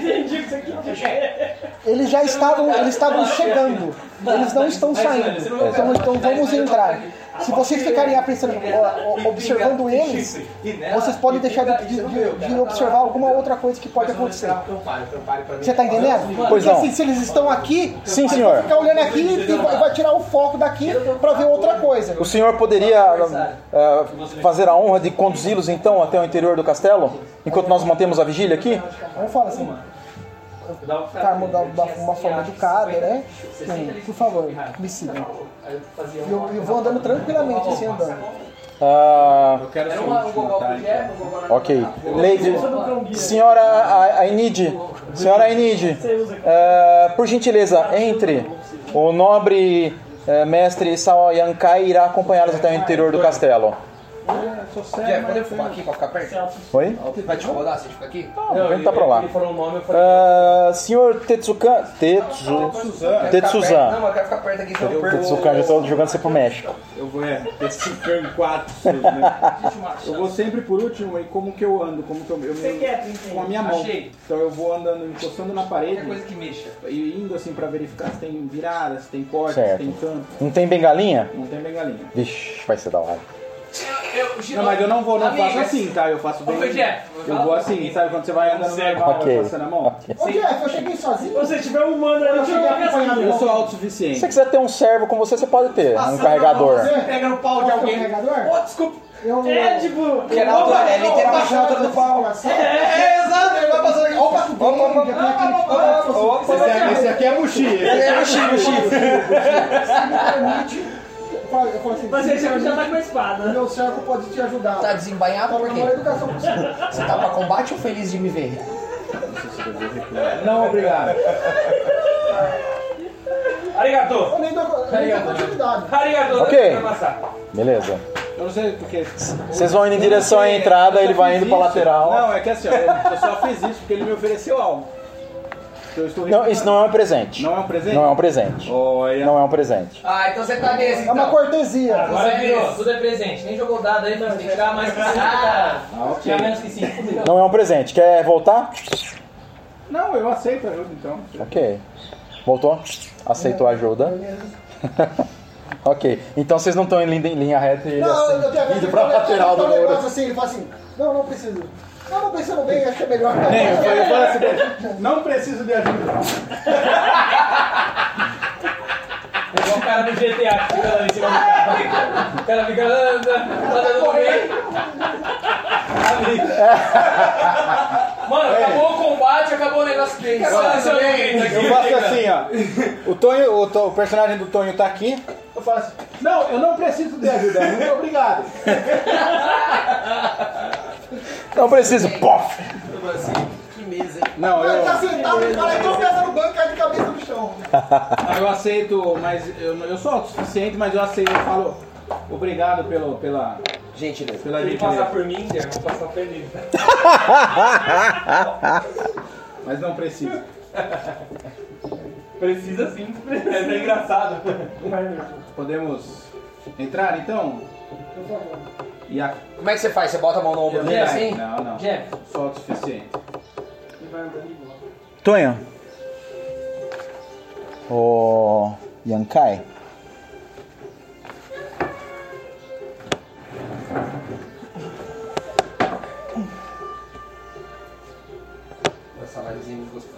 eles já estavam, eles estavam chegando, eles não estão saindo, então, então vamos entrar. Se vocês ficarem apreciando, ó, observando eles, vocês podem deixar de, de- de- de observar alguma outra coisa que pode acontecer. Você tá entendendo? Pois Porque não. assim, se eles estão aqui, Sim, você senhor. vai ficar olhando aqui e vai, vai tirar o foco daqui pra ver outra coisa. O senhor poderia ah, fazer a honra de conduzi-los então até o interior do castelo? Enquanto nós mantemos a vigília aqui? Aí eu falo assim, Carmo da, da uma forma educada, né? Sim, por favor, me sigam. E eu, eu vou andando tranquilamente assim, andando. Ah, Eu quero ser o último, tá? Então. ok. Lady, senhora A- Ainid, senhora Ainid, ah, por gentileza, entre. O nobre eh, mestre Sao Yankai irá acompanhá-los até o interior do castelo. Jeff, pode eu fumar aqui pra ficar perto? Oi? Vai te incomodar se a gente ficar aqui? Não, vem tá pra lá. Ele falou o nome, eu falei. Ah, senhor Tetsukan, Tetsu, Tetsuzan. Não, eu quero ficar perto aqui. Eu Tetsukan, já tô jogando você pro México. Eu vou, é, esse Kang quatro, né? Eu vou sempre por último e como que eu ando, como que eu, eu me, com a minha mão. Achei. Então eu vou andando, encostando na Qualquer parede coisa que mexa. e indo assim pra verificar se tem virada, se tem porta, Certo. se tem canto. Não tem bengalinha? Não tem bengalinha. Vixe, vai ser da hora. Não, mas eu não vou, não faço Amigas. assim, tá? Eu faço bem. Ô, Jeff, Eu vou assim, sabe quando você vai andando normal, Ok. vai passando a mão? Ô Jeff, eu cheguei sozinho. Se você tiver um humano ali, Eu cheguei acompanhado. Eu sou Se autossuficiente. você quiser ter um servo com você, você pode ter. Um carregador. Você pega no pau de Qual que é o alguém. carregador? Ô, desculpa. Eu, É, tipo... Que é na altura, é literalmente na altura do pau. assim, É, é, exato, ele vai passando aqui. Opa, tudo bem, já tem aquele espaço, Esse aqui, esse aqui é Muxi. Esse aqui é Muxi, Muxi. se me permite, eu falo eu falo assim, Mas se esse me aqui já tá permite, com a espada. meu servo pode te ajudar. Tá desembainhado Tá por na quê? maior educação possível. Você tá pra combate ou feliz de me ver? Não, obrigado. Arigato! Eu nem dou, eu nem dou continuidade. Arigato! Ok. Vai passar. Beleza. Eu não sei porque... Vocês vão indo em direção à entrada, ele vai indo pra lateral. Não, é que assim, ó, eu só fiz isso porque ele me ofereceu algo. Eu estou Não, isso não é um presente. Não é um presente? Não é um presente. Olha. Não é um presente. Ah, então você tá nesse, É uma então. cortesia. Agora virou, tudo é presente. Nem jogou dado aí, mas tem que tirar mais que cinco, cara. Ah, ok. Tirar menos que cinco, fudeu. Não é um presente. Quer voltar? Não, eu aceito a ajuda então. Ok. Voltou? Aceitou a ajuda. Ok. Então vocês não estão em linha, em linha reta e ele Não, assim, eu tenho indo pra lateral do um negócio muro. assim, ele fala assim, não, não preciso. Não, não, pensando bem, acho que é melhor. Nem, eu falei, eu falei assim, não preciso de ajuda. É igual o cara do G T A que fica lá em cima do carro. O cara fica andando no meio. Mano, acabou o combate, acabou o negócio dele. Eu faço assim, ó. O Tonho, o, To- o personagem do Tonho tá aqui. Eu faço assim, não, eu não preciso de ajuda, muito obrigado. Não preciso. Pof! Que mesa, hein? Não, Ele tá eu, sentado, o cara tropeça no banco e cai de cabeça no chão. eu aceito, mas eu, eu sou autossuficiente, mas eu aceito, eu falo obrigado pelo, pela, Gentileza. pela Se ele passar gentileza. por mim, eu vou passar feliz. Mas não preciso. Precisa sim, é engraçado. Podemos entrar então? Por favor. E a... Como é que você faz? Você bota a mão no ombro dele assim? Não, não. Jeff. Sou autossuficiente. Ele vai andando de boa. Tonho. O Yankai. Essa livezinha me gostou.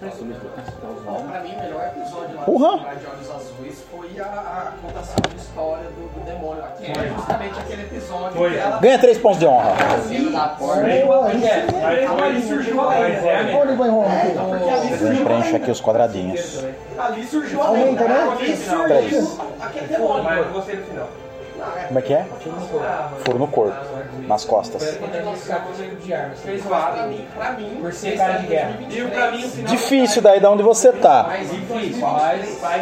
Pra mim, o melhor episódio lá Porra. do de Olhos Azuis foi a, a contação de história do, do demônio lá, que é justamente aquele episódio Foi. que ela Ganha três pontos de honra. fazendo da porta. Mas ali surgiu a Olha o Ivan Ron aqui. Eu preencho aqui os quadradinhos. Ali surgiu a Aumenta, lenda, né? ali surgiu Três. aquele demônio. Mas eu gostei do final. Como é que é? Furo no corpo. Nas costas. de armas. Fez Pra zoado. mim, pra mim, Por ser cara de guerra. E o pra mim o final. Difícil daí de onde você tá. Mais difícil. Mas vai.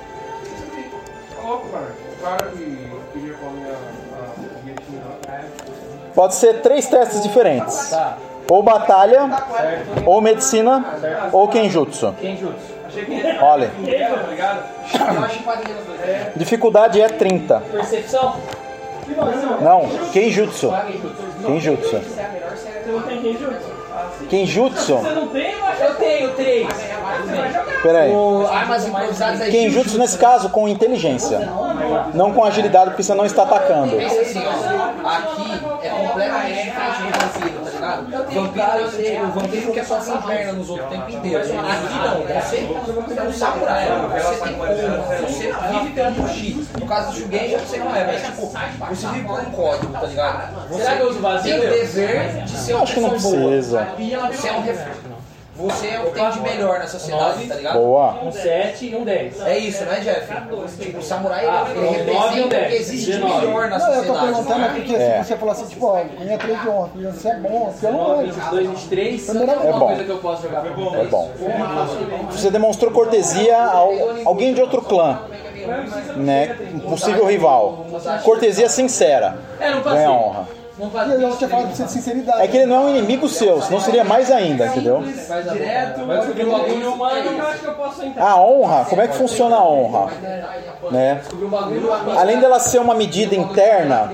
Louco, mano. O cara que queria comer a guilhotina lá. Pode ser três testes diferentes. Tá. Ou batalha, Certo. ou medicina, ou kenjutsu. Kenjutsu. Achei que ele Olha, era, tá ligado? eu acho empadinha nos dois. dificuldade é trinta. Percepção. Não, kenjutsu. Kenjutsu. Essa é a melhor série. Você não tem quem junto? Kenjutsu. Você não tem, mas Eu tenho três. Pera aí. O armas improvisadas aí. Kenjutsu nesse caso com inteligência. Não com agilidade porque você não está atacando. Pensa assim, ó. Aqui é completamente diferente do vampiro, tá ligado? Vampiro, você, o vampiro quer passar a perna nos outros o tempo inteiro. Aqui não, você é um samurai. Você tem como, você vive pelo Mushi. No caso do Shugenja, você não é, mas tipo, você vive por um código, tá ligado? Você Será que eu uso vazio? tem o dever de ser uma Acho que não pessoa boa. precisa. Você é um ref... Você é o que tem de melhor na sociedade, tá ligado? Boa. Um sete e um dez. É isso, né, Jeff? Tipo, o samurai, Ah, ele nove e um representa o dez. que existe de dezenove. melhor na Não, eu tô sociedade. perguntando porque É. se você falar assim, tipo, ó, ganha três de honra, você é bom, você é dezenove, um vinte e dois, vinte e três. É Uma bom. coisa que eu posso jogar pra É bom. Você demonstrou cortesia a alguém de outro clã, né? Um possível rival. Cortesia sincera. É, não passei. Ganha honra. Não E passei. eu tinha falado pra você de sinceridade. É que ele não é um inimigo seu, senão seria mais ainda, entendeu? Faz a direto. Vai descobrir um bagulho humano. eu acho que eu posso entrar. A honra, como é que funciona a honra? Né? Descobrir um bagulho humano. Além dela ser uma medida interna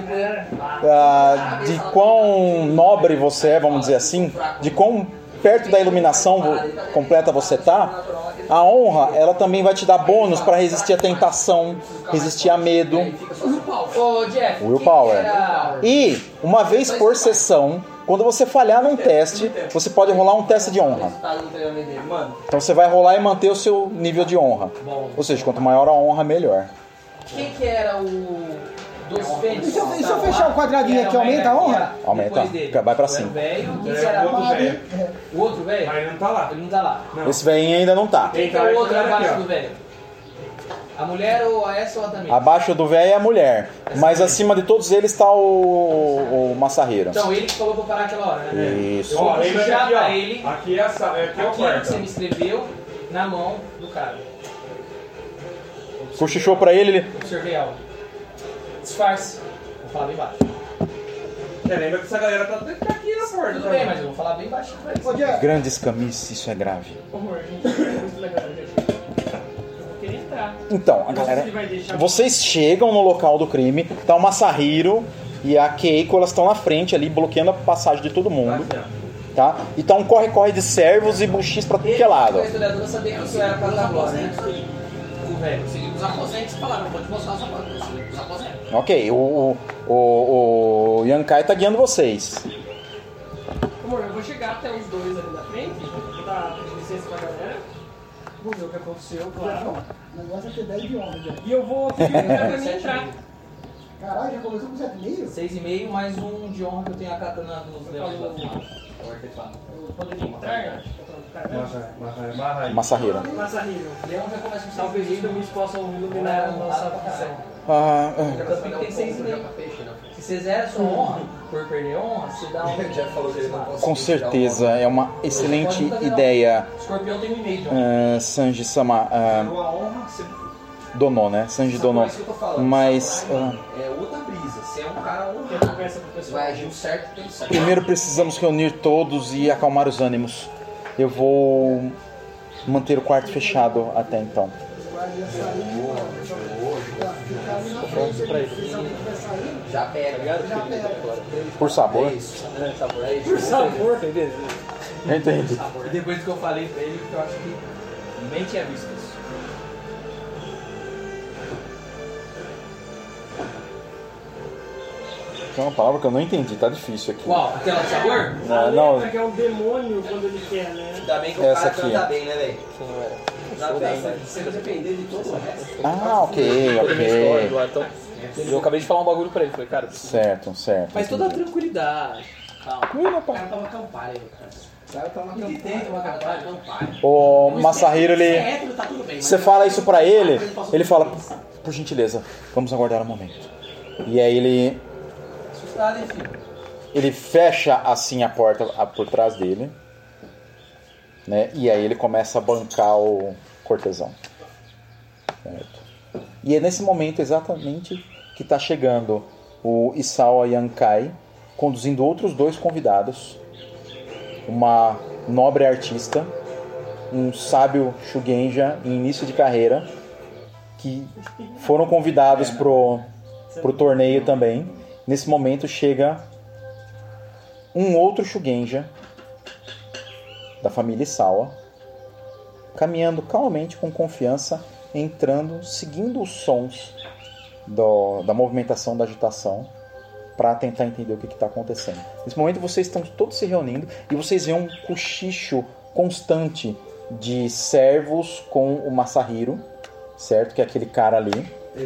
ah, de quão nobre você é, vamos dizer assim, de quão perto da iluminação vo- completa você tá, a honra, ela também vai te dar bônus para resistir à tentação, resistir a medo, Ô, Jeff. willpower. quem que era- E, uma vez por sessão, quando você falhar num teste, você pode rolar um teste de honra. Então você vai rolar e manter o seu nível de honra. Ou seja, quanto maior a honra, melhor. Quem que era o Dos fênix. E se eu, e se eu fechar o quadradinho aqui, aumenta a honra? Aumenta, vai pra cima. O velho, quem É, será? o outro velho. O outro velho? Mas ele não tá lá. Ele não tá lá. Esse velhinho ainda não tá. Quem que é o outro abaixo do velho? A mulher ou a essa ou a também? Abaixo do velho é a mulher. Mas acima de todos eles tá o, o Massarreiro. Então, ele que falou pra parar aquela hora, né? Isso. Eu vou Ó, lembra que puxar aqui, ó, pra ele aqui é, essa, aqui é o aquilo que quarto. você me escreveu na mão do cara. Cochichou pra ele, ele... Observei algo. Disfarce. Vou falar bem baixo. Você lembra que essa galera tá até aqui na porta. Tudo tá? bem, mas eu vou falar bem baixinho pra eles. Ô, Diego, Grandes camisas, isso é grave. Amor, gente, é muito legal, gente. Eu vou querer entrar. Então, a Não sei se galera... ele vai deixar- Vocês chegam no local do crime, tá o Massarreiro e a Keiko, elas estão na frente ali, bloqueando a passagem de todo mundo. Tá? E tá um corre-corre de servos e buchis pra tudo que é lado. A historiadora sabia que isso era pra dar glória, né? O velho. Os aposentos falaram, pode mostrar os aposentos. Os aposentos. Ok, o, o, o, o Yankai tá guiando vocês. Amor, eu vou chegar até os dois ali na frente, vou dar licença pra galera, vou ver o que aconteceu, claro. o negócio é ter dez de honra, já. E eu vou pedir pra mim entrar. Caralho, já começou com sete e meio? seis e meio mais um de honra que eu tenho a katana nos leões da fumaça. O artefato. Eu poderia entrar? Marra aí. Massarreiro. Massarreiro. Leão já começa com Talvez os filmes possam iluminar a nossa visão. Ah, ah, Também tem seis e meio. Se você zera sua honra, por perder honra, você dá um... Já falou que ele não consegue. com certeza, é uma excelente ideia, Escorpião tem um e meio de honra. uh, Sanji-sama. Uh, Uma honra, você... Dono, né? Sanji Dono. É isso que eu tô falando. Mas Samurai, ah, é outra brisa. Você é um cara Eu honrado. converso com o Você pessoal. vai agir o certo pelo certo. primeiro precisamos reunir todos e acalmar os ânimos. Eu vou manter o quarto fechado até então. Os guardias saíram, ficar ali na frente, ele precisamente vai sair, Já pega. já pega. Por sabor. É isso. É sabor. É isso. Por favor. Entendi. E depois que eu falei pra ele, que eu acho que nem tinha visto isso. Tem uma palavra que eu não entendi, tá difícil aqui. Qual? Aquela de sabor? Não, não, Lembra que é um demônio quando ele quer, né? Ainda bem que o Essa cara aqui, canta ó. bem, né, velho? Canta bem, velho. Se você depender de todo o resto. Ah, ok, ok. Então, eu acabei de falar um bagulho pra ele. Falei, cara, Certo, certo. mas toda a entendi. tranquilidade. Calma. O cara tava campário, cara. O cara tá na O que tem uma campário? Campário. O Massarreiro, Se é ele... hétero, tá tudo bem. mas Você fala isso pra ele, ele fala, por gentileza, vamos aguardar um momento. E aí ele... Assustado, hein, filho? Ele fecha assim a porta a- por trás dele, né? E aí ele começa a bancar o cortesão. Certo? E é nesse momento exatamente que está chegando o Isawa Yankai, conduzindo outros dois convidados, uma nobre artista, um sábio Shugenja em início de carreira, que foram convidados pro, pro torneio também. Nesse momento chega um outro Shugenja da família Isawa, caminhando calmamente com confiança, entrando, seguindo os sons do, da movimentação, da agitação, para tentar entender o que está acontecendo. Nesse momento vocês estão todos se reunindo e vocês veem um cochicho constante de servos com o Massarreiro, certo? Que é aquele cara ali,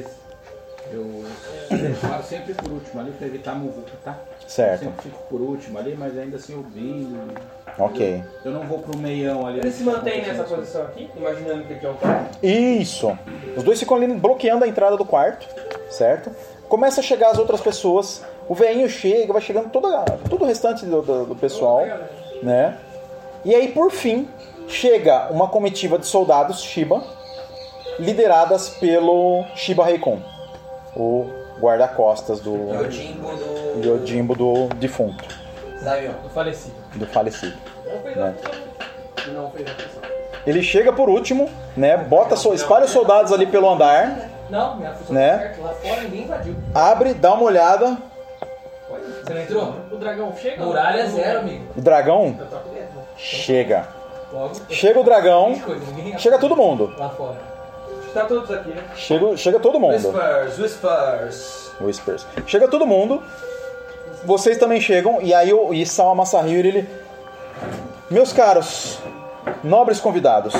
Eu separo sempre por último ali pra evitar muvuca, tá? certo? Sempre fico por último ali, mas ainda assim ouvindo. Ok. Eu não vou pro meião ali. Ele se mantém nessa Acontecendo. posição aqui? Imaginando que aqui é o quarto. Isso. Os dois ficam ali bloqueando a entrada do quarto, certo? Começa a chegar as outras pessoas. O velhinho chega, vai chegando toda, todo o restante do, do, do pessoal, né? E aí, por fim, chega uma comitiva de soldados Shiba, lideradas pelo Shiba Reikon, o guarda-costas do O Jimbo do. Yojimbo do defunto, Sabe, ó. Eu faleci. do falecido. Né? Não fez a função. Ele chega por último, né? Bota, so- espalha os soldados ali pelo andar, Não, minha função Né? tá certa. Lá fora ninguém invadiu. abre, dá uma olhada. Você não entrou? O dragão chega? Muralha zero, amigo. O dragão Eu toco dentro. chega. Logo. Chega o dragão, Coisa, ninguém chega todo mundo. lá fora. Tá todos aqui, né? Chega, chega todo mundo. Whispers, Whispers. Whispers. Chega todo mundo. Vocês também chegam. E aí o Isawa Massarreiro, ele... Meus caros, nobres convidados.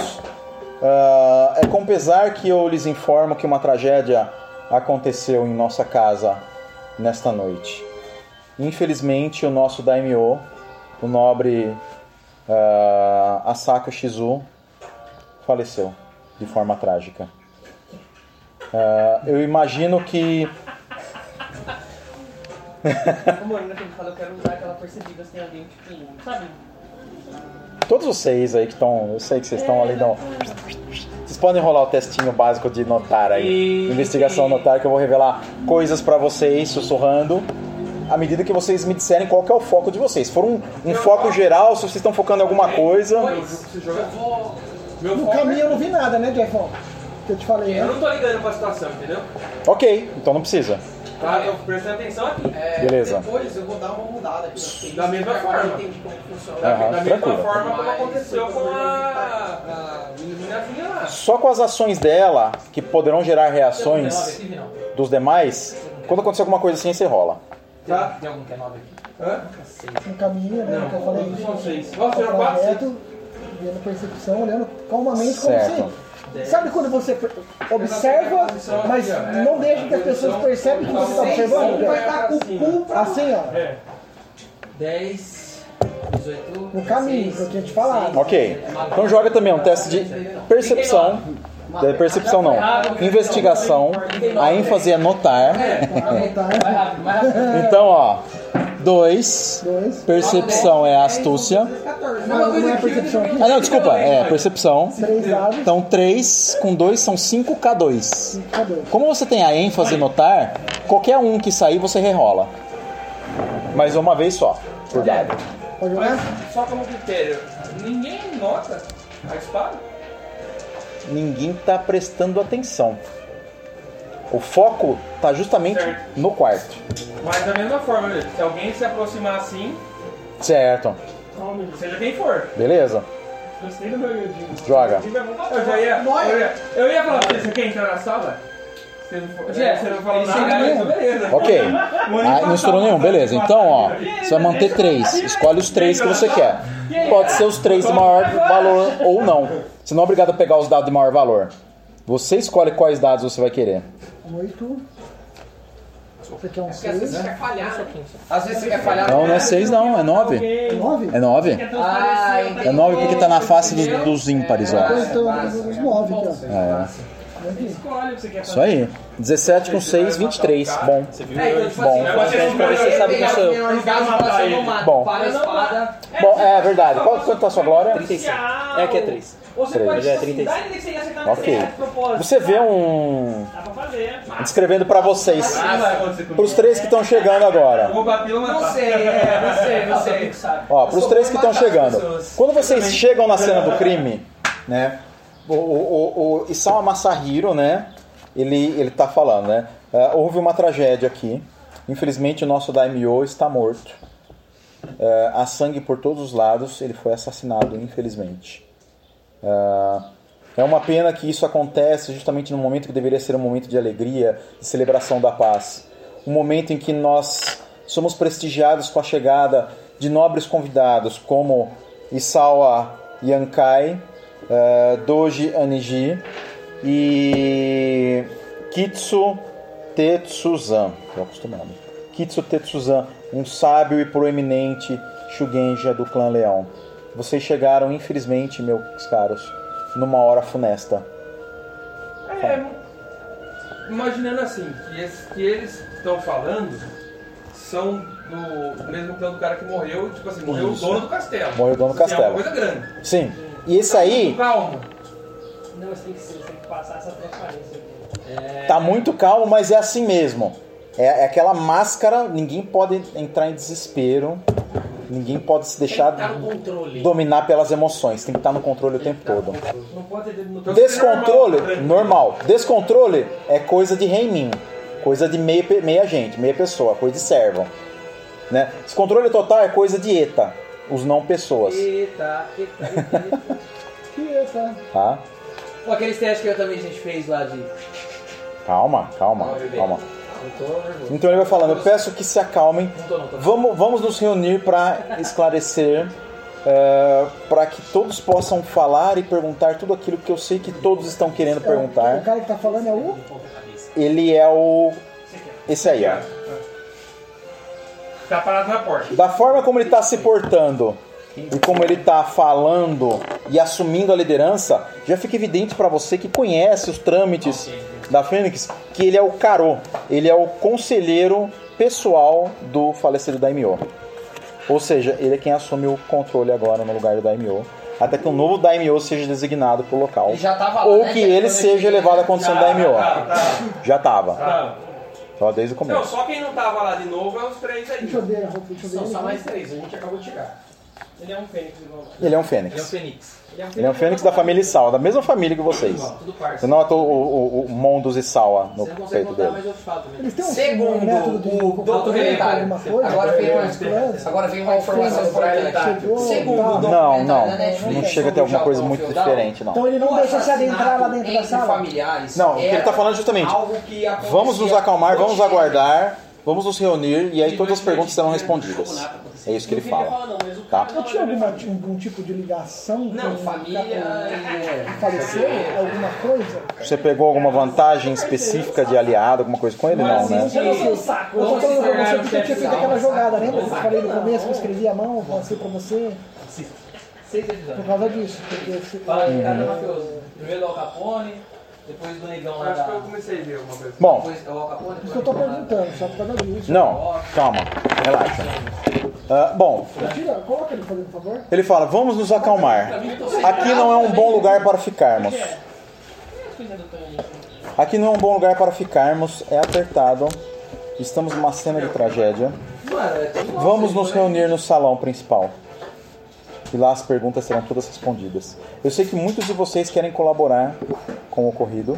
ah, é com pesar que eu lhes informo que uma tragédia aconteceu em nossa casa nesta noite. Infelizmente, o nosso daimyo, o nobre uh, Asaka Shizu, faleceu de forma trágica. Uh, eu imagino que... Mano, naquele fala, eu quero usar aquela percebida se tem alguém, tipo, sabe? Todos vocês aí que estão... Eu sei que vocês estão ali, não... Vocês podem rolar o testinho básico de notar aí. E... Investigação notar, que eu vou revelar coisas pra vocês, sussurrando, à medida que vocês me disserem qual que é o foco de vocês. Se for um, um foco geral, se vocês estão focando em alguma coisa... No caminho eu não vi nada, né, Jeffão? Que eu te falei. Eu não tô ligando pra situação, entendeu? Ok, então não precisa. Tá, eu prestando atenção aqui. É, Beleza. Depois eu vou dar uma mudada aqui. Da mesma forma. Eu entendi como funciona. Da, Aham, da mesma tranquilo. forma como Mas aconteceu foi com por a, a meninazinha lá. Só com as ações dela, que poderão gerar reações dos demais, quando acontecer alguma coisa assim, você rola. Tá? Tem algum que é nove aqui? Hã? No caminho, né? Não, Que eu falei são isso. seis. Nossa, era quatro, seis. Reto, vendo percepção, olhando calmamente como Certo. você. Sabe quando você observa, mas não deixa que as pessoas percebam que você está observando? Vai estar com o cu pra Assim, ó. É. dez, dezoito... No caminho, que eu tinha te falado. Ok. Então joga também um teste de percepção. De percepção não. Investigação. A ênfase é notar. Então, ó. Dois. Dois. Percepção é astúcia. Não, não é percepção aqui. Ah, não, desculpa. É percepção. Três dados. Então, três com dois são cinco K dois. Cadê? Como você tem a ênfase notar, qualquer um que sair você rerola. Mas uma vez só, por dado. Pode jogar? Mas só como critério, ninguém nota a espada? Ninguém tá prestando atenção. O foco tá justamente Certo. no quarto. Mas da mesma forma, né? Se alguém se aproximar assim, Certo. seja quem for. Beleza? Gostei do meu iodinho. Joga. Eu já ia. Eu ia, eu ia falar pra você, você quer entrar na sala? Você não, for, é, você não falou nada, então beleza. Ok. Ah, não estourou nenhum, beleza. Então, ó, você vai manter três. Escolhe os três que você quer. Pode ser os três de maior valor ou não. Você não é obrigado a pegar os dados de maior valor. Você escolhe quais dados você vai querer. Oito. Você quer um Porque às vezes seis? você quer falhar. Às vezes você quer falhar. Não, não é seis não, é nove. Nove? É nove? Ah, É nove porque tá na face dos, dos ímpares, ó. Então, os nove aqui, ó. É. Aqui. Escolhe o que você quer Isso aí. dezessete com seis, vinte e três. Bom. É, então, tipo Bom. assim, Pra ver se você sabe quem sou eu. No caso, fala assim, eu não mato. Bom. Para a espada. Bom, é verdade. Qual, quanto tá a sua glória? trinta e seis. É, aqui é três. Ou você Três. pode Já é assim, trinta e dar seis. a ideia que você ia acertar no Ok. certo, propósito. Você vê um... Dá pra fazer. Descrevendo pra vocês. Ah, vai acontecer comigo. Pros três que estão chegando Eu agora. vou bater uma Não sei, é, não sei, não sei. Ó, pros três que estão chegando. Quando vocês chegam na cena do crime, né? O, o, o, o Isao Masahiro, né? Ele, ele tá falando, né? Uh, houve uma tragédia aqui. Infelizmente o nosso daimyo está morto. Uh, há sangue por todos os lados. Ele foi assassinado, infelizmente. Uh, é uma pena que isso acontece justamente no momento que deveria ser um momento de alegria, de celebração da paz. Um momento em que nós somos prestigiados com a chegada de nobres convidados como Isawa Yankai, uh, Doji Aniji e Kitsu Tetsuzan, que é o acostumado. Kitsu Tetsuzan, um sábio e proeminente Shugenja do clã Leão. Vocês chegaram, infelizmente, meus caros, numa hora funesta. É, imaginando assim, que, esse, que eles estão falando são do mesmo clã do cara que morreu, tipo assim, morreu Isso. o dono do castelo. Morreu o dono do Assim, castelo. É uma coisa grande. Sim. E esse aí Calma. Não, você tem que, você tem que passar essa transparência aqui. tá muito calmo, mas é assim mesmo. É, é aquela máscara, ninguém pode entrar em desespero. Ninguém pode se deixar Tá no controle. dominar pelas emoções. Tem que estar no controle o tempo todo. Não pode ter no Descontrole, normal. Descontrole é coisa de reiminho. Coisa de meia, meia gente, meia pessoa. Coisa de servo. Né? Descontrole total é coisa de eta. Os não pessoas. Eita, eita, eita. Eita. Tá? Pô, aqueles testes que eu também a gente fez lá de... Calma, calma, Calma, bebê. calma. Não tô nervoso. Então ele vai falando, eu peço que se acalmem. Não tô, não tô. Vamos, vamos nos reunir para esclarecer, para que todos possam falar e perguntar tudo aquilo que eu sei que todos estão querendo O perguntar. cara que tá falando é o... Ele é o... Esse aí, ó. Tá parado na porta. Da forma como ele tá se portando e como ele tá falando e assumindo a liderança, já fica evidente pra você que conhece os trâmites da Fênix, que ele é o Karô, ele é o conselheiro pessoal do falecido Daimyo. Ou seja, ele é quem assume o controle agora no lugar do Daimyo, até que um novo Daimyo seja designado pro local. Ele já tava lá, ou né, que que ele quando eu seja cheguei, elevado à né? condição de Já, Daimyo. tá, tá. Já tava. Tá. Só desde o Não, começo. só quem não tava lá de novo é os três aí. Deixa eu ver a roupa, deixa eu ver. São só ele. mais três, a gente acabou de chegar. Ele é um fênix igual. Ele é um Ele é o Fênix. Fênix. Ele é um Fênix da família Isawa, da mesma família que vocês. Tudo parça. Você nota o, o, o Mondos Isawa no Você não consegue peito contar, dele. mas eu te falo também. Eles têm um Segundo método de o doutor Elementário. alguma coisa? Agora vem uma, Plans? agora vem uma informação importante. Chegou, Segundo tá. o Não, documentário não. da Netflix Não chega a ter sobre o alguma coisa Japão muito feudal, diferente, não. Então ele não o deixa você adentrar lá dentro da assassinato sala? entre familiares Não, o que ele era tá falando é justamente, algo que acontecia vamos nos acalmar, vamos rotineiro. aguardar, vamos nos reunir e aí todas as perguntas serão respondidas. É isso que ele fala. Tá? Eu tinha alguma, algum tipo de ligação Não, com família o cara é... que faleceu? Alguma coisa? Você pegou alguma vantagem específica de aliado, alguma coisa com ele? Não, né? Eu só falando pra você porque eu tinha feito aquela jogada, lembra que eu falei no começo que eu escrevi a mão, passei pra você? Seis episódios. Por causa disso. Porque você... Fala aí, cara, mafioso. Primeiro do Al Capone, depois do negão lá Acho que eu da... comecei a ver alguma coisa. Bom, Depois é o Al Capone, Isso que eu tô perguntando, só por causa disso. não, calma, relaxa. Ah, bom, Tira, coloca ele fazendo por favor. ele fala, vamos nos acalmar. Aqui não é um bom lugar para ficarmos. Aqui não é um bom lugar para ficarmos, é apertado. Estamos numa cena de tragédia. Mano, é tudo Vamos nos reunir no salão principal. E lá as perguntas serão todas respondidas. Eu sei que muitos de vocês querem colaborar com o ocorrido.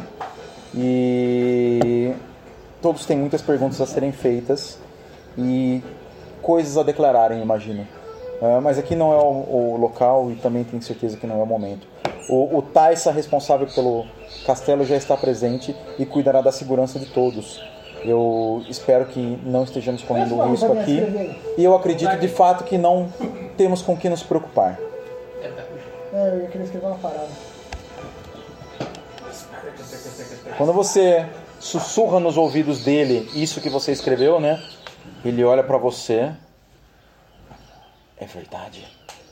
E todos têm muitas perguntas a serem feitas. E coisas a declararem, imagino. Ah, mas aqui não é o, o local e também tenho certeza que não é o momento. O, o Taissa, responsável pelo castelo, já está presente e cuidará da segurança de todos. Eu espero que não estejamos correndo risco aqui. E eu acredito de fato que não temos com que nos preocupar. É, eu ia querer escrever uma parada. Quando você sussurra nos ouvidos dele isso que você escreveu, né? Ele olha pra você. É verdade.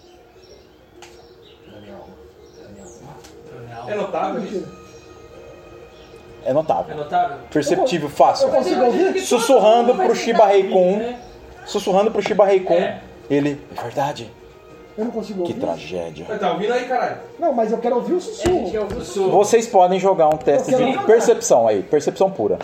É notável isso? É notável. É notável? Perceptível, fácil. Eu consigo ouvir? Sussurrando pro Shiba Reikun. Sussurrando pro Shiba Reikun. Ele. É verdade. Eu não consigo Que ouvir. tragédia. Tá ouvindo aí, caralho? Não, mas eu quero ouvir o sussurro. Vocês podem jogar um teste Eu de quero- percepção aí. Percepção pura.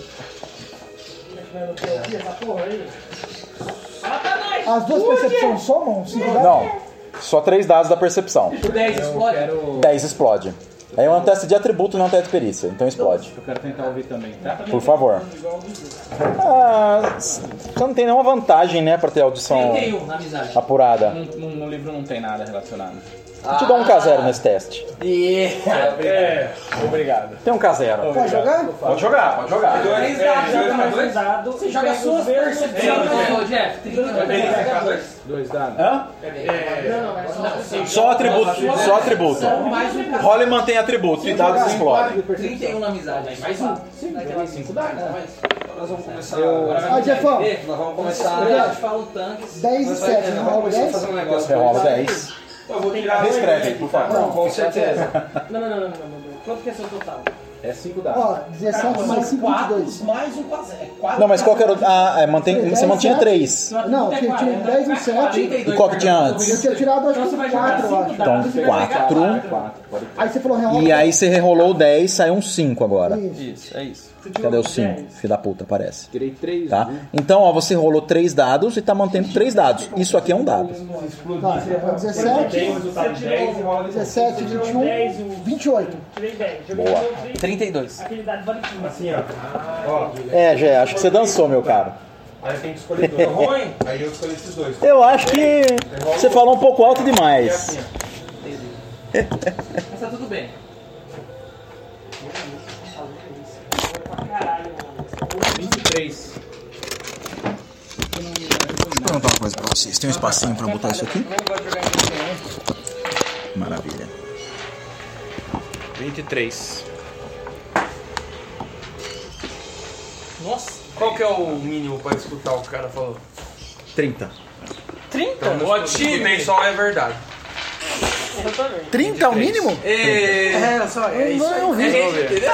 As duas percepções somam? cinco dados? Não. Só três dados da percepção. O dez explode? dez explode. Aí é um teste de atributo, não um teste de perícia. Então explode. Eu quero tentar ouvir também, tá? Por favor. Ah, você não tem nenhuma vantagem, né, pra ter audição trinta e um na amizade. apurada. No, no- no livro não tem nada relacionado. Eu te dou um K zero nesse teste. É. Obrigado. Tem um K zero. Pode jogar? Pode jogar, pode jogar. Dois, é, dois pra dois? Você joga suas percepções. Ô, Jeff, trinta e dois. Dois dados. Hã? É. Só atributo, só atributo. Rola e mantém atributo e dados explodem. trinta e um na amizade. Mais um. Cinco dados. Nós vamos começar agora. Ah, Jeffão, Nós vamos começar. Eu te falo tanques. dez e sete, não rola Vamos dez? fazer um negócio. Você rola dez. Eu vou tirar. Reescreve aí, por favor. Não, com certeza. Não, não, não, não, não, não. Quanto que é seu total? É cinco dados. Ó, dezessete mais cinco, vinte e dois. Mais um quase. É quatro. Não, mas qual que era o... Ah, é, mantém... você mantinha três. Não, eu tinha dez e sete. E qual que tinha Eu antes? tinha tirado acho Então você que vai jogar quatro, eu cinco acho. dados. Então, quatro. Quatro. Aí você falou real. E aí você rerolou o dez, saiu um cinco agora. Isso. Isso, é isso. Cadê o cinco? Filho da puta, aparece. Tirei três. Tá? viu? Então, ó, você rolou três dados e tá mantendo três dados. Isso aqui é um dado. Tá, dezessete, dezessete, vinte e um, vinte e oito. Tirei dez. Boa. trinta e dois. Aquele dado vale quinze. Assim, ó. Ó. É, Gé, acho que você dançou, meu caro. Aí tem que escolher dois. Ruim? Aí eu escolhi esses dois. Eu acho que você falou um pouco alto demais. Mas tá tudo bem. vinte e três. Vou perguntar uma coisa pra vocês. Tem um espacinho pra botar isso aqui? Maravilha. vinte e três. Nossa. Qual que é o mínimo pra escutar o que o cara falou? trinta. trinta? Ótimo, só é verdade. Exatamente. trinta é o mínimo? É, só, é isso aí. Não, eu vi. Entendeu?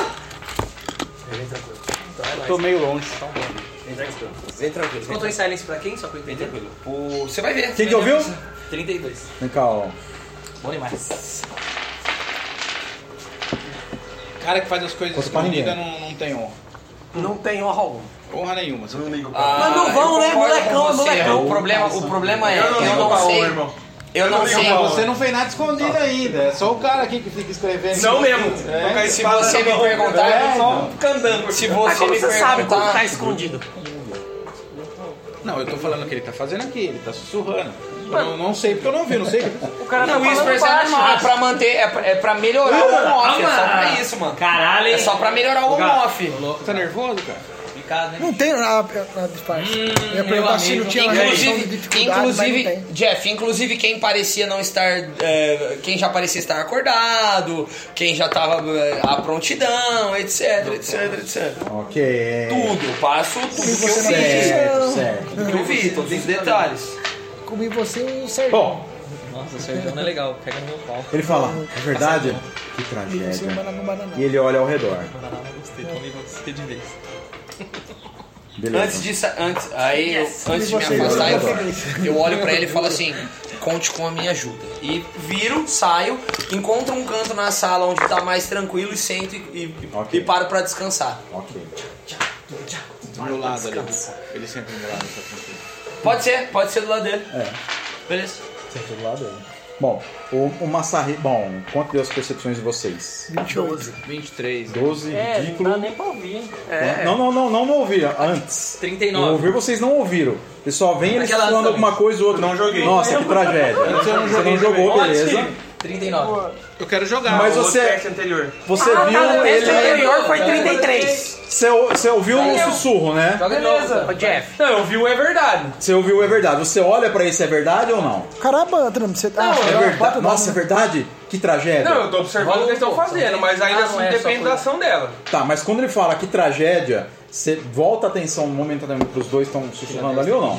Eu tô meio longe. Vem tranquilo. Contou em silence pra quem? Só pra eu entender. O... Você vai ver. Quem que ouviu? trinta e dois. Vem cá, ó. Bom demais. O cara que faz as coisas Fosse pra escondidas ninguém. não, não tem honra. Não tem honra alguma. Honra nenhuma. Você não liga o Ah, Mas não vão, eu né? concordo Molecão, com você. molecão. O problema, o problema é Eu não que eu ligo não pra sei. honra, irmão. Eu não sei. Você não fez nada escondido ainda. É só o cara aqui que fica escrevendo. Não mesmo. É. Se você me perguntar, É, só candando. Se Mas você como me você sabe quando tá perguntar, escondido? Não, eu tô falando o que ele tá fazendo aqui. Ele tá sussurrando. Eu não, não sei porque eu não vi, não sei. O cara tá não, isso falando é baixo. normal, é pra manter, é pra, é pra melhorar o on-off, é só pra isso, mano. Caralho, hein? É só pra melhorar o on-off. Tá nervoso, cara? Complicado, hein? Não tem na, na disfarce. Hum, eu ia perguntar se não tinha uma redução de dificuldade, mas não inclusive, tem. Jeff, inclusive quem parecia não estar, é, quem já parecia estar acordado, quem já tava é, à prontidão, etc, etc, etc. Ok. Tudo, eu passo tudo que eu você não vi. Certo, certo. Tudo que eu vi, todos os detalhes. Comi você, Sérgio. Bom, Nossa, o Sérgio não é legal. Pega no meu pau. ele fala, é verdade? Que Comi você, tragédia. banana, banana. E ele olha ao redor. Banana, gostei. Tomei você de vez. Beleza. Antes disso, antes, aí eu, antes de me Você, afastar, eu eu, peguei. eu olho pra ele e falo assim: conte com a minha ajuda. E viro, saio, encontro um canto na sala onde tá mais tranquilo e sento e, e, Ok. e paro pra descansar. Ok. Do meu lado ali. Ele sempre do meu lado, tá tranquilo. Pode ser, pode ser do lado dele. É, Beleza. sempre do lado dele. Bom, o, o Massari... Bom, quanto deu as percepções de vocês? vinte e oito. vinte e três. doze, É, não ridículo. dá nem pra ouvir. Não, não, não, não, não ouviram. Antes. trinta e Eu nove. ouvi, vocês não ouviram. Ele só vem ele Aquela falando também. alguma coisa ou outra. Não joguei. Nossa, que tragédia. Você não Você joguei não jogou, também. beleza. trinta e nove. Eu quero jogar. Mas O você, teste anterior. você Ah, viu tá, ele... esse anterior foi trinta e três. Você, você ouviu o sussurro, né? Joga de novo. Ô, Jeff. Não, eu vi o é verdade. Você ouviu é verdade. Você olha pra isso, é verdade ou não? Caramba, Trump, você tá. É verdade. Nossa, é verdade? Que tragédia. Não, eu tô observando o que eles estão fazendo, mas ainda Ah, assim não é só depende por da isso. ação dela. Tá, mas quando ele fala que tragédia, você volta a atenção momentaneamente pros dois estão sussurrando ali ou não?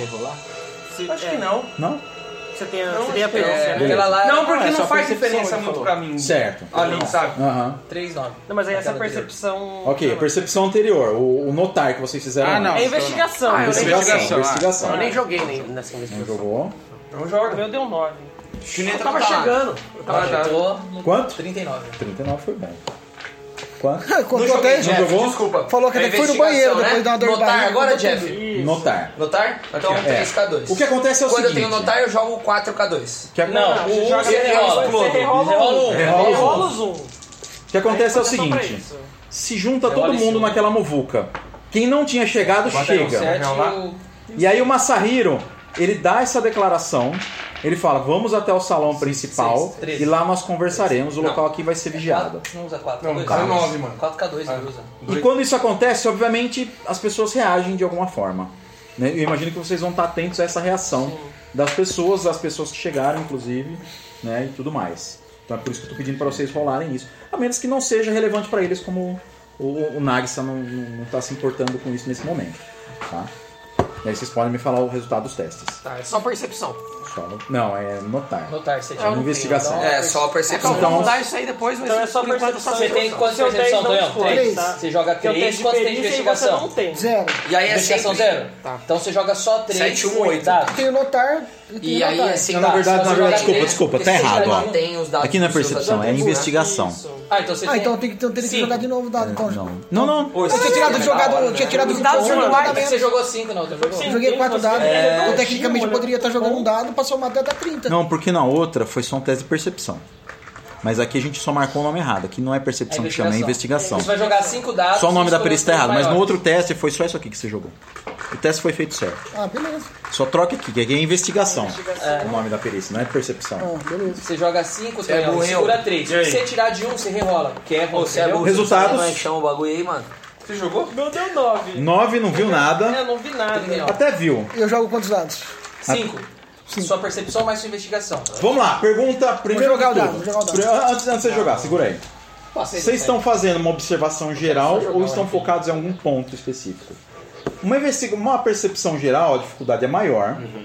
Acho que não. Não? Você tem a, Não, você tem a acho que perícia, é. né? Aquela lá Não, porque é não só faz percepção, diferença ele muito falou. pra mim. Certo. Ali, sabe? Aham. três nove. Não, mas aí essa Aquela percepção... Ok, a percepção anterior, o, o notar que vocês fizeram. Ah, não. antes. É investigação. Ah, eu Investigação, Investigação, ah. investigação. Eu nem joguei nem nessa Não investigação. jogou. Não O joga. meu deu nove. Chineta Eu tava não tá lá. chegando. Ah, tá. Eu tô no Quanto? trinta e nove. trinta e nove foi bom. Quanto? Contou Não joguei, até. Jeff, jogou? desculpa. Falou que É até que foi no banheiro, investigação, depois né? dá uma dor de Notar barriga, agora, contou Jeff? tudo. Isso. Notar. Notar? Então É. três K dois. O que acontece é o Quando eu seguinte. tenho notar, eu jogo quatro K dois. que, Não, Você o joga- você rerola. Você rerola um. um. Rerola os Rerola os um. O que acontece é o Só pra seguinte. isso. Se junta Rerola todo esse mundo um. naquela muvuca. Quem não tinha chegado, chega. sete, o... E aí o Masahiro, ele dá essa declaração, ele fala, vamos até o salão principal seis, treze. e lá nós conversaremos, o local aqui vai ser vigiado. Não usa quatro. Não, dezenove, mano. quatro K dois ele usa. E quando isso acontece, obviamente, as pessoas reagem de alguma forma. Né? Eu imagino que vocês vão estar atentos a essa reação das pessoas, das pessoas que chegaram, inclusive, né, e tudo mais. Então é por isso que eu estou pedindo para vocês rolarem isso. A menos que não seja relevante para eles, como o, o Nagisa não está se importando com isso nesse momento. Tá? E aí vocês podem me falar o resultado dos testes. Tá, é só percepção. Só no- não, é notar. Notar, você É tinha. uma investigação. É, só a Então, percepção. Então- vamos mudar isso aí depois, mas Então é só por enquanto percepção. só Você tem quantas Seu dez percepção, não Tonhão? escolhe, Três. tá? Você joga Porque eu tenho três, de quantos tem de perícia e você investigação? não tem. Zero. E aí é Investigação sempre... zero? Então você joga só três. Sete, um, oito. dados. Tem o notar e tem E o aí notar. é sem Não, na verdade, dados. na Se verdade, você jogar desculpa, três, desculpa, tá você já errado, ó. tem os dados Aqui não é dos seus percepção, é atacantes. investigação. Isso. Ah, então você Ah, tem... então tem que, então teria que Cinco. jogar de novo o dado. Então. Não, não. não. Ô, Eu tinha tirado, jogado, eu tinha tirado Os do dados som, não eu vai, tava- Você jogou cinco, não? Você jogou? Sim. Joguei quatro dados. É. Eu tecnicamente Sim, poderia estar jogando um dado pra somar até dar trinta. Não, porque na outra foi só um teste de percepção. Mas aqui a gente só marcou o nome errado. Aqui não é percepção que chama, é investigação. Você vai jogar cinco dados. Só o nome e da escolher perícia tá os errado. Mas no maiores. outro teste foi só isso aqui que você jogou. O teste foi feito certo. Ah, beleza. Só troca aqui, que aqui é investigação. O nome da perícia, não é percepção. Ah, beleza. Você joga cinco, Você é Tonhão, burro, segura hein? três. E aí? Se você tirar de um, você rerola. Que é Ô, você é burro, Resultados. você não sabe chama o bagulho aí, mano. Você jogou? Meu deu nove. nove, não viu nada. É, não vi nada. trinta e nove. Até viu. Eu jogo quantos dados? Cinco. Sua percepção mais sua investigação. Vamos lá, pergunta primeiro. Vou jogar de o tudo. dado, vou jogar o dado. Pri- Antes, antes de você jogar, segura aí. Vocês estão fazendo uma observação geral ou estão focados em algum ponto específico? Uma, investiga- uma percepção geral, a dificuldade é maior.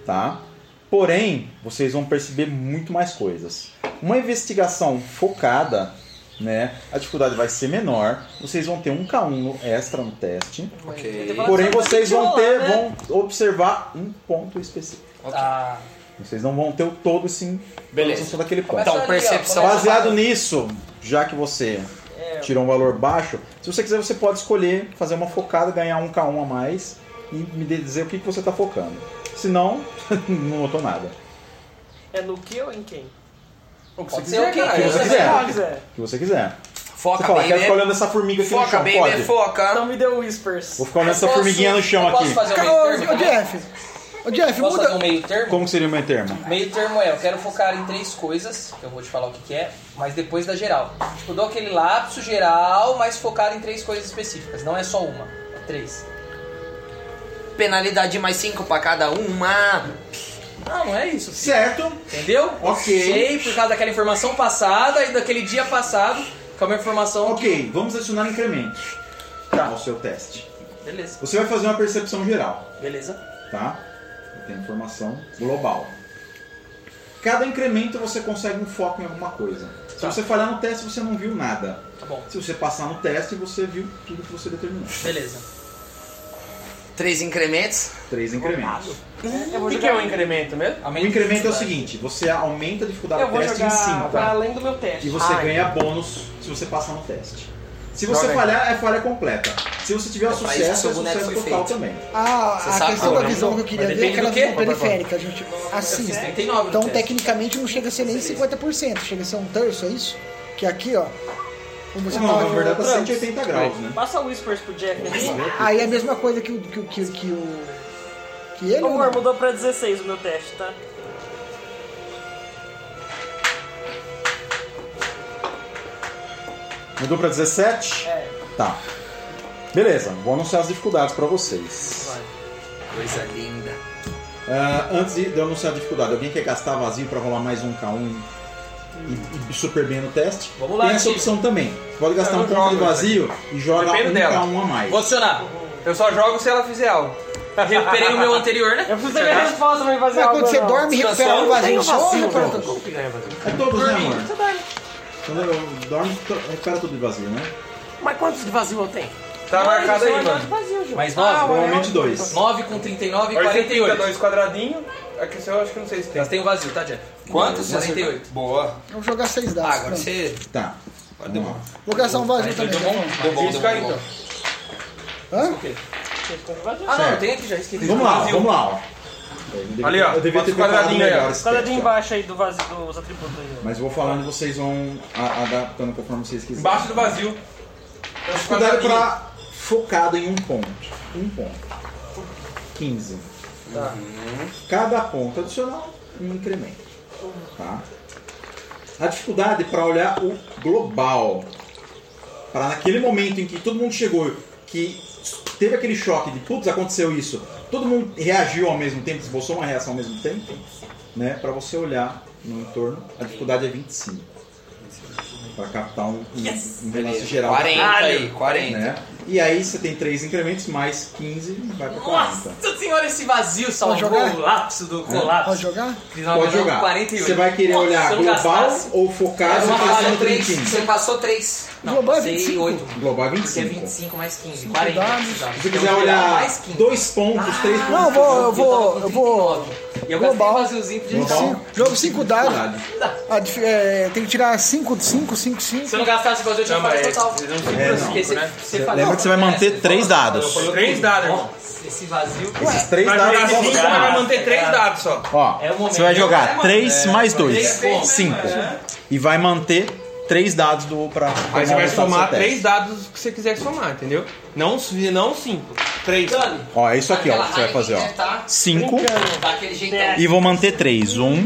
tá? Porém, vocês vão perceber muito mais coisas. Uma investigação focada, né? A dificuldade vai ser menor. Vocês vão ter um K um extra no teste. Ok. Porém, vocês vão ter, vão observar um ponto específico. Ah, Vocês não vão ter o todo sim. Beleza. Daquele ponto. Então, percepção. Baseado nisso, já que você tirou um valor baixo, se você quiser, você pode escolher fazer uma focada, ganhar um K um a mais e me dizer o que que você está focando. Se não, não notou nada. É no que ou em quem? O que Pode você ser o quiser, quê? cara. O que você Se quiser. quiser. O que você quiser. Foca, Você fala, baby. quero ficar olhando essa formiga aqui no Foca, chão, baby, pode? foca. Então me deu whispers. Vou ficar olhando essa Eu posso- formiguinha no chão eu posso aqui. fazer um Cara, meio ô, termo? ô, Jeff. Ô, Jeff, posso fazer um muda. meio termo? Como que seria o meu termo? Meio termo é, eu quero focar em três coisas, que eu vou te falar o que, que é, mas depois da geral. Tipo, eu dou aquele lapso geral, mas focado em três coisas específicas. Não é só uma, é três. Penalidade mais cinco pra cada uma. Não, não é isso. filho. Certo. Entendeu? Ok. Sei, por causa daquela informação passada e daquele dia passado, que é uma informação... Ok, vamos adicionar incrementos ao seu teste. Beleza, Você vai fazer uma percepção geral, beleza. tá? Tem informação global. Cada incremento você consegue um foco em alguma coisa. Se Tá. você falhar no teste, você não viu nada. Tá bom, Se você passar no teste, você viu tudo que você determinou. beleza. Três incrementos. Três incrementos. O que, que é um incremento mesmo? O incremento é o seguinte, você aumenta a dificuldade Eu do vou teste em jogar cinco. pra além do meu teste. E você Ai. ganha bônus se você passar no teste. Se você Joga aí. falhar, é falha completa. Se você tiver É pra isso que sucesso, seu é boneco sucesso foi total feito. também. Ah, Você a sabe questão qual da é, visão não? que eu queria Mas ver é depende aquela do quê? visão periférica, a gente. Assim. trinta e nove no Então, teste. tecnicamente, não chega a ser nem cinquenta por cento, chega a ser um terço, é isso? Que aqui, ó. Como você Não, tava na verdade tá falando, cento e oitenta graus, né? Passa o whispers pro Jeff ali. aí é a mesma coisa que o. que, o- que, que o. Que ele. Ô, ou amor, não? mudou pra dezesseis o meu teste, tá? Mudou pra dezessete? É. Tá. Beleza, vou anunciar as dificuldades pra vocês. Coisa linda. Ah, antes de eu anunciar a dificuldade, alguém quer gastar vazio pra rolar mais um K um e, e super bem no teste? Vamos lá, Tem essa time. opção também. Você pode gastar Eu um não ponto de jogo vazio e joga Depende um dela. K um a mais. Vou adicionar. Eu só jogo se ela fizer algo. Recuperei o meu anterior, né? Eu preciso ter minha resposta pra me fazer Mas algo. quando você não. dorme e recupera um vazio só, vazio, recupera não. tudo. É todos, né, amor? Quando eu dorme, to- recupera tudo de vazio, né? Mas quantos de vazio eu tenho? Tá marcado aí, mano. Mais nove? Provavelmente dois. nove com trinta e nove e Agora você quarenta e clica oito. dois quadradinhos. Aqui eu acho que não sei se tem. Mas tem o vazio, tá, Jeff? Quantos? quarenta e oito. Boa. Vamos jogar seis Ah, dados. agora pronto. você. Tá. Vamos lá. Vou gastar um vazio também. Deu tá bom? bom? Deu bom, Isso deu aí, bom. então. Hã? O quê? Ah, não, Certo. tem aqui já, esqueci. Vamos lá, Vazio. vamos lá. ó. Eu devia- Ali, ó. Eu devia ter Bota o quadradinho preparado aí, ó. melhor esse Quadradinho teste, ó. embaixo aí do vazio, dos atributos aí. ó. Mas vou falando e vocês vão a- adaptando conforme vocês quiserem. Embaixo do vazio. Cuidado pra focado em um ponto. Um ponto. quinze. Cada ponto adicional, um incremento. Tá? A dificuldade para olhar o global. Para naquele momento em que todo mundo chegou, que teve aquele choque de putz, aconteceu isso. Todo mundo reagiu ao mesmo tempo, esboçou uma reação ao mesmo tempo. Né? Para você olhar no entorno, a dificuldade é vinte e cinco. Para captar um, um, um relance geral. quarenta aí, quarenta. Né? E aí você tem três incrementos, mais quinze, vai para quarenta. Nossa senhora, esse vazio salvou jogar? o lapso do Pode colapso. jogar? Pode jogar. quarenta e oito. Você vai querer Nossa, olhar se eu não global gastasse- ou focado Você ou passou passando três. trinta? Você passou três. Não, Global é passei vinte e cinco. oito. Global é vinte e Porque é cinco. vinte e cinco mais quinze. Cinco quarenta. dados. precisava. Se você Eu quiser vou olhar mais quinze. dois pontos, três pontos. Não, eu vou. Eu Eu vou. tava com Eu vou. trinta e nove. E eu gastei Global. um vaziozinho de Global. cinco. Jogo cinco dados. Dificuldade. A dif- é, tem que tirar cinco, cinco, cinco, cinco. Se eu não gastasse esse vazio, eu tinha Não, mas falado total. vocês não É, ficam não. Porque você, né? você fala- Lembra que você vai manter você três fala- dados. Três dados, irmão. Nossa, esse vazio. Esses três Vai dados jogar vão cinco, mas ficar. vai manter três dados só. Ó, É o momento. você vai jogar É, três mais dois. três pontos. cinco. E vai manter três dados do pra. Aí pra você vai resultado do seu somar teste. três dados que você quiser somar, entendeu? Não, não cinco. Três. Dani, Ó, é isso aqui, ó. Aquela que Você vai fazer, Heineken ó. deve tá cinco. daquele jeitão. E vou manter três. Um,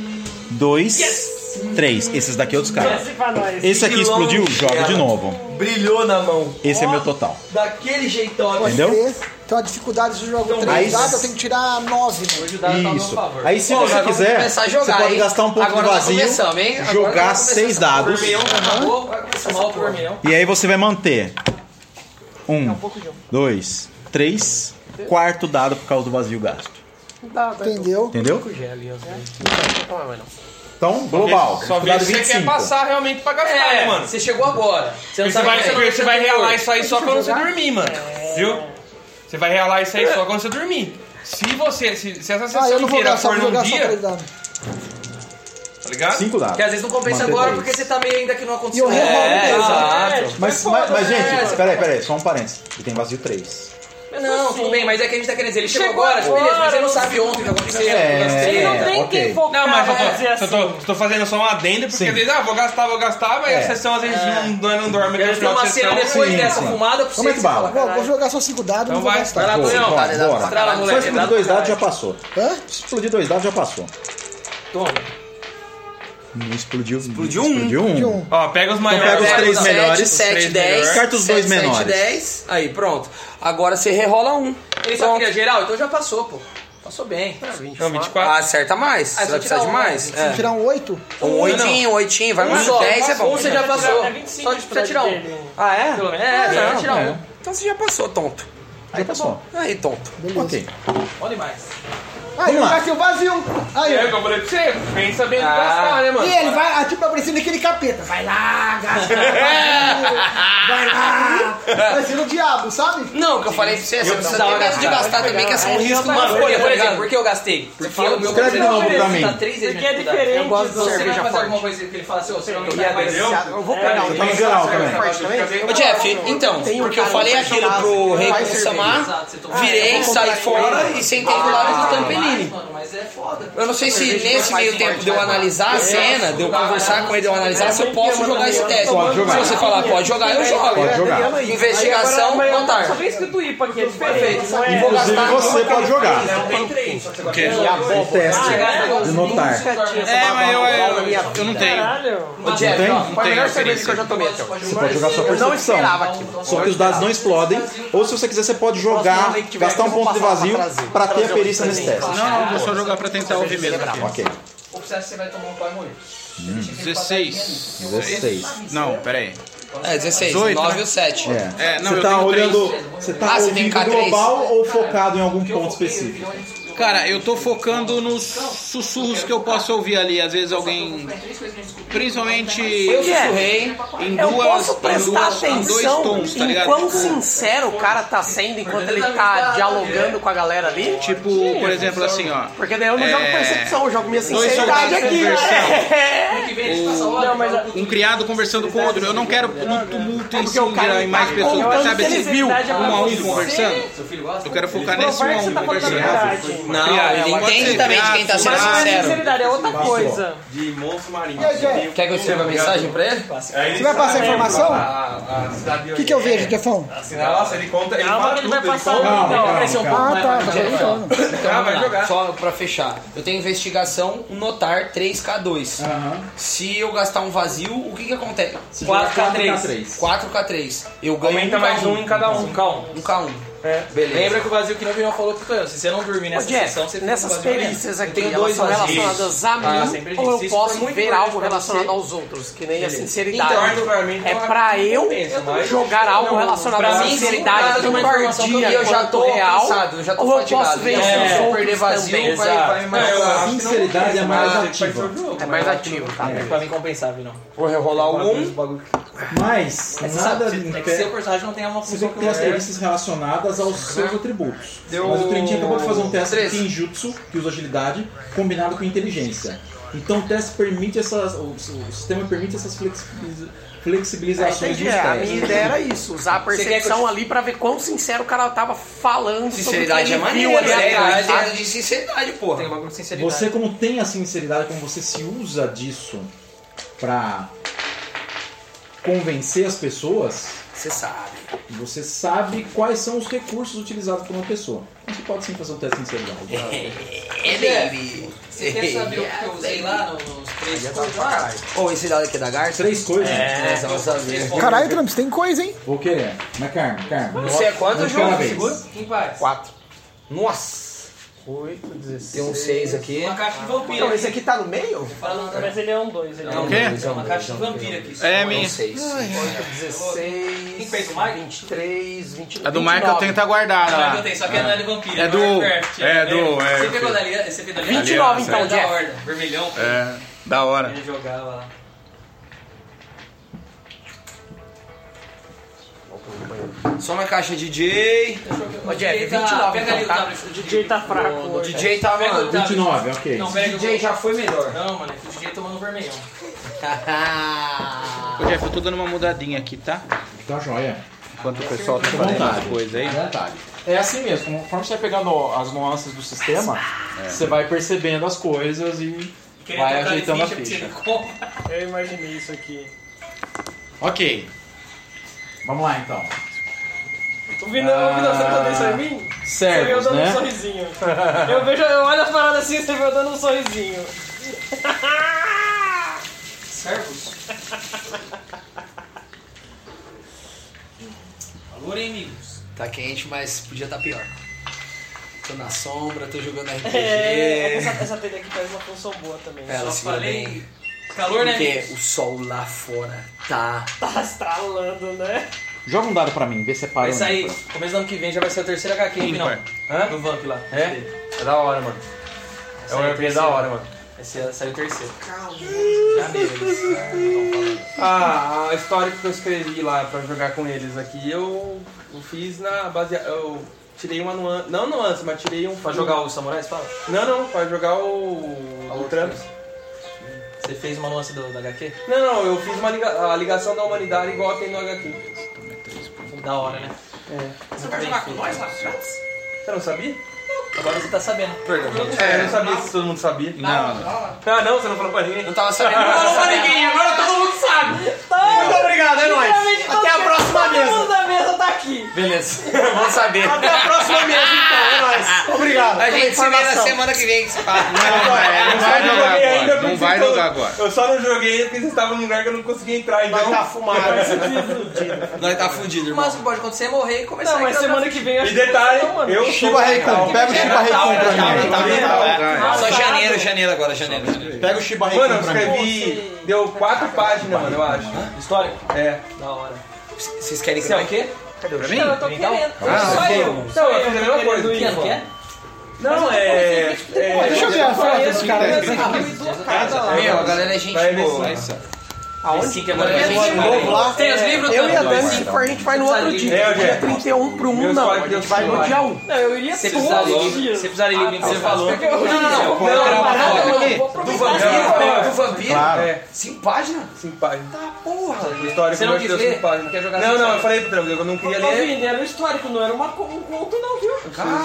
dois, três. Esses daqui é dos caras. Esse pra nós. Esse aqui explodiu, joga de novo. Brilhou na mão. Esse é meu total. daquele jeitão. Pode Entendeu? crer. Então a dificuldade se eu jogo aí- três dados, eu tenho que tirar nove. Né? Hoje o dado tá ao meu Isso. favor. Aí se Bom, você nós vamos quiser, começar a jogar, você pode hein? gastar um ponto Agora de nós vazio, começamos, hein? Agora jogar nós começamos. seis dados. Vermelhão acabou, vai começar mal pro vermelhão. E aí você vai manter um, dois, três, quarto dado por causa do vazio gasto. Dá, dá. Entendeu? Entendeu? Não, não. Então, global. Só vê se você vinte e cinco. quer passar realmente pra gastar, É, né, mano? você chegou agora. Você não Você sabe vai, quem é. você, você vai realar isso aí só quando você dormir, mano. Viu? Você vai realar isso aí só quando você dormir. Se você, se, se essa Ah, eu sessão não vou inteira gastar, for vou num jogar só dia, três dados. tá ligado? Cinco dados. Que às vezes não compensa Manter agora três. porque você tá meio ainda que não aconteceu. E eu revolo É, dele. exato. Mas, mas, mas, gente, peraí, peraí, só um parênteses. Ele tem vazio três. Não, tudo bem, mas é que a gente tá querendo dizer, ele chegou, Chegou agora, agora, beleza, mas ele não não sabe ontem o que aconteceu. É, Ele não tem ok. quem focar. Não, mas eu vamos dizer tô, assim. eu tô, tô fazendo só um adendo, porque Sim. às vezes, ah, vou gastar, vou gastar, mas É. a sessão às vezes não, não dorme aqui no Eles têm final uma de cena sessão. depois Sim, dessa sim. fumada pra Como é você que bala? Vou, vou jogar só cinco dados e Então não vou vai, gastar. vai lá, Boa, Tonhão. bora, bora. Estrala, Só moleque. explodir dois dados já passou. Hã? Se explodir dois dados já passou. Toma. Não explodiu. Explodiu um. Explodiu um. De um. Ó, pega os Então maiores. pega os três sete, melhores. sete, três dez. melhores. Descarta os dois sete, sete, menores. dez. Aí, pronto. Agora você rerola um. Ele só queria geral, então já passou, pô. Passou bem. Não, vinte e quatro. Ah, acerta mais. Ah, Você vai precisar de mais? Se É. tirar um oito, Um oitinho, um oitinho, vai mais Um só, dez, é bom. um Você já passou. É vinte e cinco Só de precisa tirar um. dele. Ah, é? Pelo menos. É, já Não, tirar é. um. Então você já passou, tonto. Já passou. Aí, tonto. beleza. Ok. Olha mais. Aí, Vamos eu lá. gastei o vazio. Aí, É, ó. que eu falei pra você, pensa bem no Ah. gastar, né, mano? E ele vai, ah, tipo, aparecendo aquele capeta. Vai lá, gasta. Vai lá. Parecendo o diabo, sabe? Não, o que eu falei pra você, você precisa ter medo de gastar também, que é só um risco. tá Mano, por, ligado? por exemplo, por que eu gastei? Porque o meu Escreve de novo pra mim. tá três vezes Porque é minha dificuldade. diferente. Eu gosto do- de Você vai cerveja fazer forte. alguma coisa que ele fala assim, ô, você não Eu me ia dá mais. deliciar. Eu vou pegar um Você tá no geral também. forte também. Ô Jeff, então, Tem um porque eu cara falei que aquilo faz pro cerveja. Rei Faz Samar, cerveja. virei, Ah, eu vou saí comprar fora ele. e sentei do lado do Tampelini. Mano, mas é foda. Eu não sei se nesse meio tempo de eu analisar a cena, de eu conversar com ele, de eu analisar, se eu posso jogar esse teste. Pode jogar. Se você falar pode jogar, eu jogo. Pode jogar. Investigação, notar. Só tem escrito I P A aqui, é diferente. Não é... Inclusive você pode jogar. Tem três. O quê? O teste de notar. É, mas eu, eu, eu não tenho. Caralho. Ô Jeff, tem? ó, Foi a melhor cerveja que eu já tomei até hoje. Você pode jogar sua Eu não percepção. esperava aquilo. Só que os dados não explodem. Ou se você quiser, você pode jogar, gastar um ponto de vazio pra ter a perícia nesse teste. Não, vou só jogar pra tentar ouvir mesmo. Ok. Ou você acha que você vai tomar um pau e morrer? dezesseis. dezesseis. Não, peraí. É, dezesseis, dezoito, nove né? e o sete. É. É, não, Você eu tá tenho olhando. Você tá Ah, você tem ouvindo K três? global ou focado em algum ponto específico? Cara, eu tô focando nos sussurros que eu posso ouvir ali. Às vezes alguém. Principalmente Eu sussurrei. em Eu duas. posso em prestar duas em dois atenção tons, tá em ligado? quão sincero o cara tá sendo enquanto ele tá dialogando com a galera ali? Tipo, por exemplo, assim, ó. Porque daí eu não jogo É, percepção, eu jogo minha dois sinceridade soldados aqui. conversando. É. Não, mas... Um criado conversando com outro. Eu não quero um tumulto em Porque o cara si, em mais tá pessoas. contando Sabe que ele assim, viu. um a um Você- conversando? Eu quero focar nesse um Provar a que você um tá falando a conversando. verdade. Não, Criado, ele pode entende ser também de criado, quem tá sendo Mas não é sincero. sinceridade, é outra coisa. De monstro marinho. E aí, Jeff? Quer que eu escreva mensagem pra ele? Você vai passar a informação? O que, que eu vejo, Jeffão? Nossa, ele conta. Ele Calma fala que ele vai tudo, ele passar conta. um Calma, crescer um calma, pouco Ah, mais. tá. pra Tá gente. brincando. Então Ah, vamos vai lá, jogar. só pra fechar. Eu tenho investigação, notar três K dois. Se eu gastar um vazio, o que que acontece? quatro K três. quatro K três. Eu ganho Aumenta um mais K um. um em cada um. Um K um. Um K um. É. Beleza. Lembra que o vazio que não virou falou pro Tonhão. Se você não dormir Ô, nessa Jeff, sessão, você fica com nessas o vazio perícias dentro. aqui, Eu tenho elas dois são vazios. relacionadas a Ah, mim sempre ou disse. eu Isso posso foi muito ver importante algo pra relacionado você. aos outros, que nem a Beleza. sinceridade. Então, pra mim, É não pra eu compensa, mas- jogar algo relacionado pra à mim, sinceridade, sim, com uma informação que guardinha, eu já tô real, cansado, eu já tô ou eu fatigado. posso ver E isso se nos eu outros perder vazio, também. vai, vai me É, eu machucar. acho que não Sinceridade é mais Ah, ativa. É mais ativo, tá? É pra mim compensar, viu? Não. Vou rerolar o um. Mas Mas você nada sabe, é que seu personagem não tem uma Você função vê que que tem as você perícias relacionadas aos seus atributos. Deu Mas o Trentinho acabou de fazer um teste três. de Kenjutsu, que usa agilidade, combinado com inteligência. Então o teste permite essas. O, o sistema permite essas flexibiliza- flexibilizações Entendi, dos é, a testes. minha ideia era isso, usar a Você quer percepção que eu- ali pra ver quão sincero o cara tava falando Sinceridade sobre é o que ele maneiro, viu ali é atrás, ideia sabe? de sinceridade, porra. tem um bagulho de sinceridade. Você, como tem a sinceridade, como você se usa disso pra convencer as pessoas, Você sabe. você sabe quais são os recursos utilizados por uma pessoa. Então você pode sim fazer um teste de sinceridade. Ele. Você quer saber o que eu usei lá nos nos três coisas lá? Ô, esse dado aqui da Garça? Três coisas? É, vamos saber. Caralho, Trump, você tem coisa, hein? Vou querer. Mas Carmen, Carmen. Você é quanto, Vamos João? cada vez. Segura? Quem faz? Quatro. Nossa! oito, dezesseis. Tem um seis aqui. Uma caixa de vampiro. Não, esse aqui tá no meio? Mas ele é um dois. Ele é Não, um quê? é Uma caixa de vampiro aqui. É, um minha. seis. oito, dezesseis. Quem fez o Mike? vinte e três, vinte e nove. A do Mike eu tenho que estar guardada Não, é que eu lá. tenho, só que é, não é de vampiro. É do- Warcraft, é do- é, Você eu pegou fiz. dali, você fez dali? vinte e nove então, É da Jeff. Horda, vermelhão. É, da hora. Ele jogava lá. Só uma caixa D J. Ô, Jeff, Tá, vinte e nove pega ali então, o tá? tablet do O D J tá fraco O hoje. D J tava. Pega o tablet. vinte e nove, ok. Não, O pega D o J já foi melhor. Não, mano, é que o D J tomando vermelhão. Ô, Jeff, eu tô dando uma mudadinha aqui, tá? Tá joia. Enquanto o pessoal tá Fica à fazendo vontade. as coisas aí. À vontade. É assim mesmo, conforme você vai pegando as nuances do sistema, você vai percebendo as coisas e Querendo vai trocar de ajeitando a ficha ficha. pra você comprar. Eu imaginei isso aqui. Ok. Vamos lá então. O Vinão, o Vinão, você tá dando isso em mim? Você veio Servos, dando um né? sorrisinho. Eu vejo, eu olho as paradas assim, você veio dando um sorrisinho. Servos? Valor, hein, amigos? Tá quente, mas podia estar pior. Tô na sombra, tô jogando R P G. É, é que essa, essa telha aqui faz uma função boa também. Ela Só segura falei. bem. Calor, né, Porque amigos? o sol lá fora tá. Tá estralando, né? Joga um dado pra mim, vê se separa. Vai sair, começo do ano que vem já vai ser a terceira H Q, hein, não? Hã? No Vamp lá. É? É da hora, mano. É um R P G da hora, mano. Esse saiu o terceiro. Janeiro, eles. Ah, a história que eu escrevi lá pra jogar com eles aqui, eu, eu fiz na base. Eu tirei uma nuance. Não nuance, mas tirei um. Pra jogar os samurais, fala? Não, não, pra jogar o. o Trump. Você fez uma nuance do, da H Q? Não, não, eu fiz uma liga, a ligação da humanidade igual tem no H Q. Da hora, né? É. Você vai jogar com nós lá? Você não sabia? Agora você tá sabendo. Perdão. É, eu não sabia se todo mundo sabia. Não, não. Ah, não, você não falou pra ninguém? Não tava sabendo. Não falou pra ninguém, agora todo mundo sabe. Muito obrigado, é nóis. Até a próxima Todo mesa. mundo da mesa tá aqui. Beleza, vamos saber. Até a próxima mesa então, é nóis. Obrigado. A gente se vê na Informação. semana que vem. Não, é, não vai Eu jogar joguei ainda agora. porque Não vai vocês jogar tão- agora. Eu só não joguei porque vocês estavam num lugar que eu não conseguia entrar, então. Vai tá fumado. Nós tá fudido, irmão. Mas o que pode acontecer é morrer e começar Não, a mas criar semana outra que vem eu E acho detalhe, que não, mano. eu Shiba Reikon, pega o Shiba Reikon pra mim. Só janeiro, janeiro agora, janeiro. Pega o Shiba Mano, eu Reikon pra mim. escrevi. Deu quatro páginas, mano, eu acho. História? É. Da hora. Vocês querem que Você é eu o quê? Pra mim? Eu tô querendo. Ah, Só eu. Não, eu fiz a mesma coisa. Que ano que é? Não, é. Deixa eu ver a foto desse cara. Meu, a galera é gente Vai ver boa. se- Aonde? Que Agora agora é gente boa. Lá, Tem os livros eu e a todos? Dani, se for, a gente vai no outro dia. É, Dia Jeff. trinta e um pro um, Meus não. A pais gente vai no dia um. Não, eu iria Você todos precisaria os dias. Você precisaria de livro que você falou. Não, não, não. Vou tirar uma foto aqui. Vou Do aproveitar vampiro? aqui. Do vampiro? Claro. É, Cinco páginas? cinco páginas. Tá, porra. História Você que não eu quis deu ler? cinco páginas. Quer jogar Não, cinco não, eu páginas? falei pro Tranquilo, eu não queria Ô, ler. Vini, era um histórico, não era uma, co- um conto não, viu?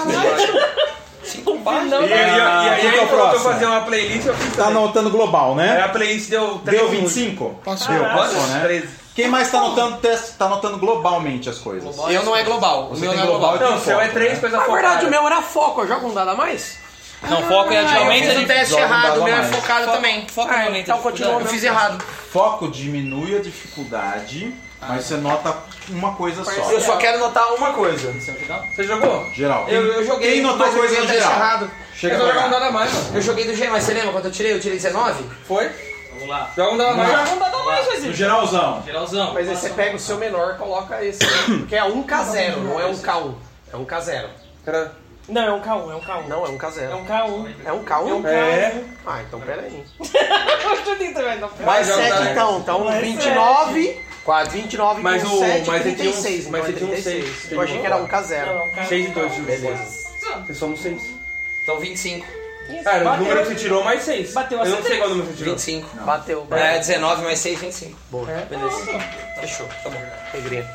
Cinco Não, páginas? E, aí- e aí quem que é o ele falou pra eu próximo? fazer uma playlist, eu fiz Tá também. anotando global, Aí né? a playlist deu três Deu vinte e músicas. cinco? Passou. Deu, Quantos? passou, né? treze. Quem mais tá anotando, tá anotando globalmente as coisas? Eu não é global. O Você meu tem não é global global. e Não, o seu é três coisas Na focadas. verdade, o meu era foco. Eu jogo um dado a mais? Não, foco é Ah, eu atualmente fiz a o gente teste joga um errado, dado o meu a é mais. focado também. foca Ah, no momento. então continua. Eu fiz errado. Foco diminui a dificuldade, mas você nota uma coisa só. Eu só quero notar uma coisa. Você jogou? Geral. Eu, eu joguei, Quem notou mas eu coisa fiz no o teste geral? errado. Chega Eu vou pra jogar um cá. dado a mais, mano. Eu joguei do G, mas você lembra quando eu tirei? Eu tirei dezenove? Foi? Vamos lá. Joga um dado a mais. Já vamos dar mais, No Jezinho. geralzão. Geralzão. Mas aí você pega o seu menor e coloca esse. Porque é um K zero, não é um K um. É um K zero. Cara, Não, é um K um, é um K um. Não, é um K É zero. um K um. É um K um? É. Ah, então peraí. Eu tô tentando, não. Mais joga sete dado. então. Então Mais vinte e nove. Quatro. vinte e nove Mas com o- sete, mas você trinta e tinha um- seis. mas então você tinha um trinta e seis. seis. Eu achei que era um K Não, zero. é um K um. seis e dois. Beleza. Vocês somos seis. Então vinte e cinco. Cara, o Bateu. número que você tirou mais seis. Bateu a Eu não sei setenta. qual número que você tirou. vinte e cinco. Bateu. É, dezenove mais seis, vinte e cinco. Boa. Beleza. Fechou, tá bom. Alegria.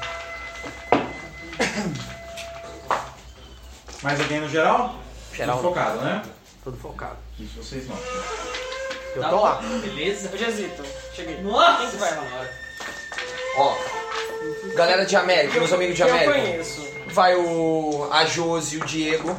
Mais alguém no geral? Geral. Tudo focado, né? Tudo focado. Isso vocês notam. Eu Tá tô bom. lá. Beleza. Ô, Jezito, cheguei. Nossa Quem que vai lá? senhora. Ó. Galera de América, meus amigos de Eu América. conheço. Vai o a Josi e o Diego.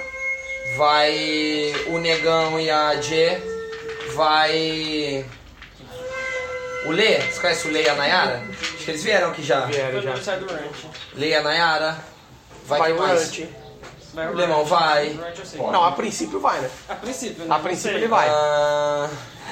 Vai o Negão e a Jê. Vai o Lê. Você conhece o Lê e a Nayara? Acho que eles vieram aqui já. Vieram Eu já. não saio do ranch. Lê e a Nayara. Vai, Vai quem o mais? Ante. O Lemão vai. Right, eu sei. Não, a princípio vai, né? A princípio, né? A princípio Não sei. ele vai. Ah,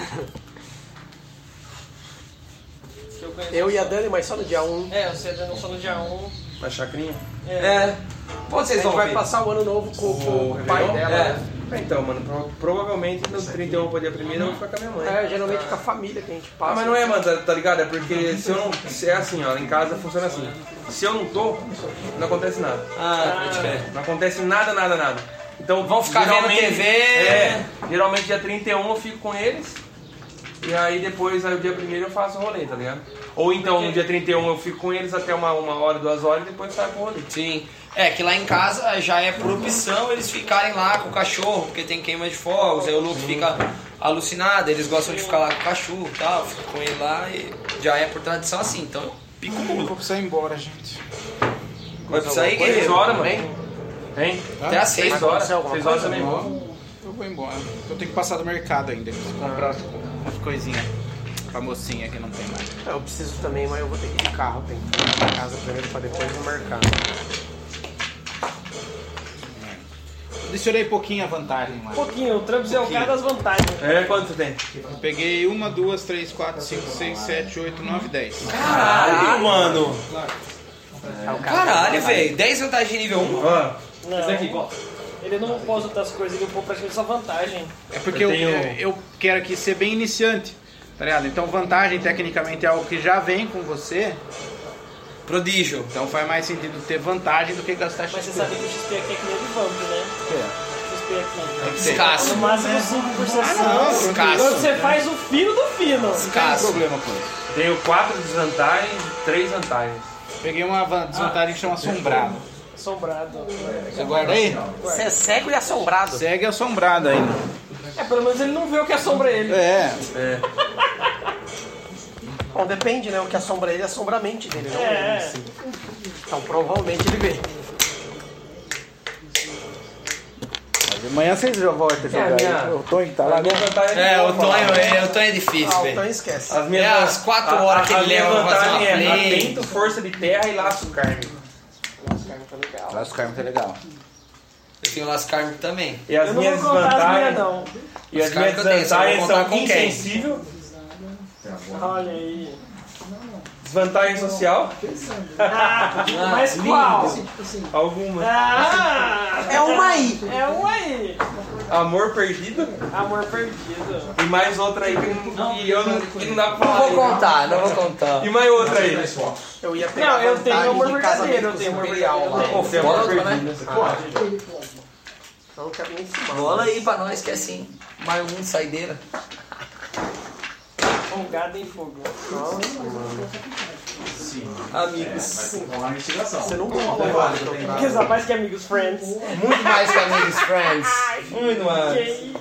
Que eu conheço Eu e a só. Dani, mas só no dia um. É, você não só no dia um. Na chacrinha? É. É. vocês A gente vão vai ver. passar o ano novo com, com o pai Réveillon? dela, É. né? Então, mano, pro- provavelmente no trinta e um pro dia primeiro eu vou ficar com a minha mãe. É, geralmente com a família que a gente passa. Ah, mas não é, mano, tá, tá ligado? É porque se eu não. Se é assim, ó, em casa funciona assim. Se eu não tô, não acontece nada. Ah, pode crer. Não acontece nada, nada, nada. Então Vão ficar vendo geralmente- T V. É, geralmente dia trinta e um eu fico com eles. E aí depois, aí o dia primeiro eu faço o rolê, tá ligado? Ou então no dia trinta e um eu fico com eles até uma, uma hora, duas horas e depois saio pro rolê. Sim. É, que lá em casa já é por opção eles ficarem lá com o cachorro, porque tem queima de fogos, aí o Luke fica alucinado, eles gostam de ficar lá com o cachorro e tal, fica com ele lá e já é por tradição assim, então eu pico o Eu mulo. vou precisar ir embora, gente. Vai precisar ir, Seis guerreiro. horas, mano. Hein? Hein? Até às seis Seis horas. horas. alguma Seis horas coisa? também. Eu vou embora. Eu tenho que passar do mercado ainda. Comprar umas coisinhas pra mocinha que não tem mais. Eu preciso também, mas eu vou ter que ir de carro. Tem que ir pra casa primeiro pra depois no mercado. Adicionei pouquinho a vantagem, Um mano. pouquinho, o Trump é o cara das vantagens. É, quanto você tem? Eu peguei uma, duas, três, quatro, cinco, seis, sete, oito, nove, dez. Caralho, mano. É o cara. Caralho, velho. dez vantagens de nível um. Ó, Não, esse aqui, ó. ele não pôs outras coisas, ele pôs praticamente só vantagem. É porque Eu eu, tenho- eu quero aqui ser bem iniciante, tá ligado? Então vantagem tecnicamente é algo que já vem com você, Prodígio. então faz mais sentido ter vantagem do que gastar X P. Mas você sabe que o X P aqui é que nem o de Vamp, né? É. X P aqui. Escasso. No máximo cinco por Ah, sessão. não, Escasso. Quando você faz o fino do fino. Não tem Escasso. problema com isso. Tenho quatro desvantagens e três vantagens. Peguei uma van- desvantagem que chama assombrado. Assombrado. Você guarda aí? Você é cego e assombrado. Segue assombrado ainda. É, pelo menos ele não vê o que assombra ele. É. É. Bom, depende, né? O que assombra ele assombra a mente dele, não É. ele em si. Então provavelmente ele vê. Mas amanhã vocês já voltam a jogar minha- aí. O Tonho tá lá, A minha né? vantagem É, boa, o Tonho mano. é, o Tonho é difícil, Ah, velho. então esquece. As minhas É as quatro a- horas que a- a ele minha leva pra fazer vantagem uma é play. atento, força de terra e laço carne. Laço Carmo tá legal. Eu tenho o Las Carmen também. E as Eu não minhas vou contar as minhas, desvantagens. não. E as Os caras minhas que eu tenho, só vou desvantagens contar são com quem? insensível, Olha aí. desvantagem social, Ah, mas qual? algumas. Ah! É uma aí. É um aí. Amor perdido Amor perdido. e mais outra aí que não, que eu não, que não dá pra Não falar. vou ainda. contar, não vou contar. E mais outra aí. Eu ia pegar Não, eu tenho vantagem amor de verdadeiro, casamento eu com tenho amor Imperial verdadeiro, lá. eu tenho. Pô, tem amor Bola, né? perdido. Você pode? Não quero nem se Bola aí pra nós que é assim. Mais um saideira. Um gado em fogo. Amigos. Você não conta. Que rapaz que é amigos, friends. Muito mais que amigos, friends. Muito mais. Que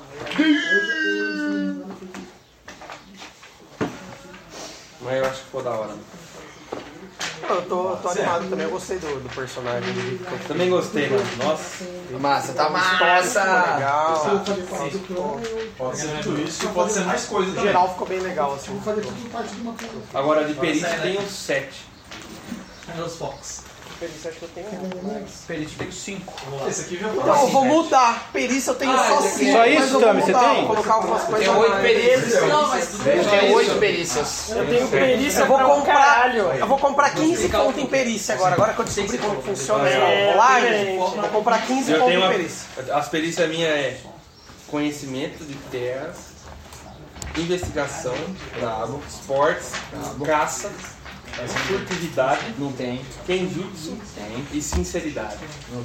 Mas eu acho que ficou da hora. Eu tô, tô animado também, eu gostei do, do personagem. Ficou Também gostei, mano. Nossa. Massa, tá massa. massa. legal. Pode ser tudo isso, pode ser mais coisa No também. geral ficou bem legal, assim. Agora de perícia tem uns sete. Meus Fox. Perícia, acho que eu tenho mais. Perícia tem cinco. Esse aqui já Então, eu vou mudar. Perícia eu tenho Ah, só esse aqui. cinco. Só isso, mas eu vou Tami, você mudar, tem? Vou colocar algumas coisas Tem oito mais. perícias. Não, mas Eu tenho oito perícias. Eu tenho perícia Eu vou pra um comprar, caralho. eu vou comprar quinze pontos em perícia agora. Agora que eu descobri como funciona essa É, rolagem, diferente. vou comprar quinze Eu pontos tenho em uma, perícia. as perícias minhas é conhecimento de terras, investigação, bravo, esportes, caça, furtividade, Não tem. kenjutsu e sinceridade.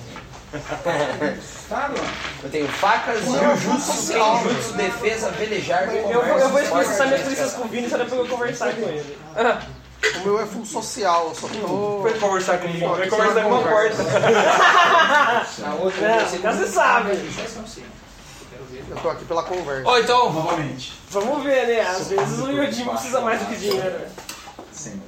Eu tenho facas, jiu-jitsu, kenjutsu, defesa, velejar, Eu vou, eu vou expressar minhas perícias com o Vini só depois eu conversar com ele. O meu é full social, eu só tô... Foi conversar comigo, foi conversar com uma porta. Não, já você sabe. Eu tô aqui pela conversa. Ó, então, novamente. Vamos ver, né? Às vezes o Yodimo precisa mais do que dinheiro. Sim.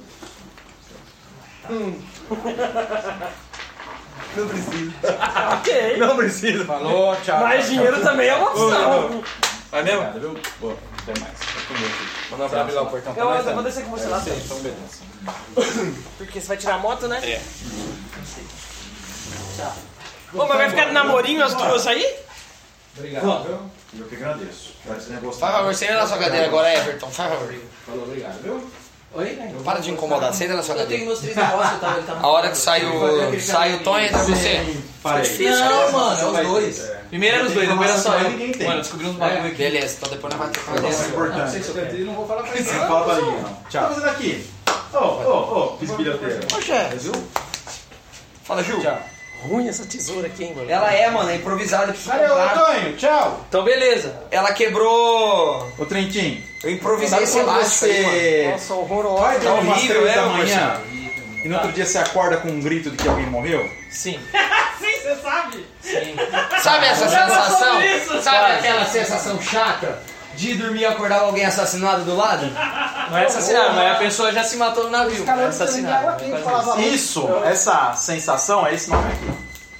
Não precisa. Ok. Não precisa. Falou, tchau. Mas dinheiro também é uma opção. Vai mesmo? Obrigado, viu? Boa, até mais. Vai comer aqui. Manda um Você abre lá o abraço. portão pra Eu, nós, eu vou Tami? descer com você lá. Então, beleza. Porque você vai tirar a moto, né? É. Ô, mas vai ficar de namorinho as duas aí? Obrigado, viu? Eu que agradeço. Faz Faz favor, senta na sua cadeira agora, Everton. Faz favor. Falou, obrigado, viu? Oi? Para de incomodar, senta na sua Eu tenho cadeira. meus três negócios, tá? Ele tá A hora que sai o, sai o Tonho, entra você. Parei. Não, mano, é os dois. Primeiro eram os dois, depois era só eu. Ninguém tem. Mano, descobri uns bagulho aqui. Beleza, então depois nós vamos trocar Isso é ideia. importante. Eu não vou falar pra ele. Não fala pra ninguém, não. Tchau. O que tá fazendo aqui? Ô, ô, ô, bisbilhoteiro. Ô, chefe. Fala, Ju. Ruim essa tesoura aqui, hein, mano? Ela é, mano, é improvisada. Eu preciso Valeu, comprar. Tonho. Tchau. Então, beleza. Ela quebrou... Ô, Trentinho. Eu improvisei Sabe esse quando elástico aí, mano. você Nossa, horrorosa. vai dormir umas horrível, três é, da meu manhã e no outro dia você acorda com um grito de que alguém morreu? Sim. Sim, você sabe? Sim. Sabe essa sensação? Sabe aquela sensação chata de dormir e acordar com alguém assassinado do lado? Não é assassinato, mas a pessoa já se matou no navio. Cara, É eu não sei água assassinato. quente, falava Isso, essa sensação é esse nome aqui.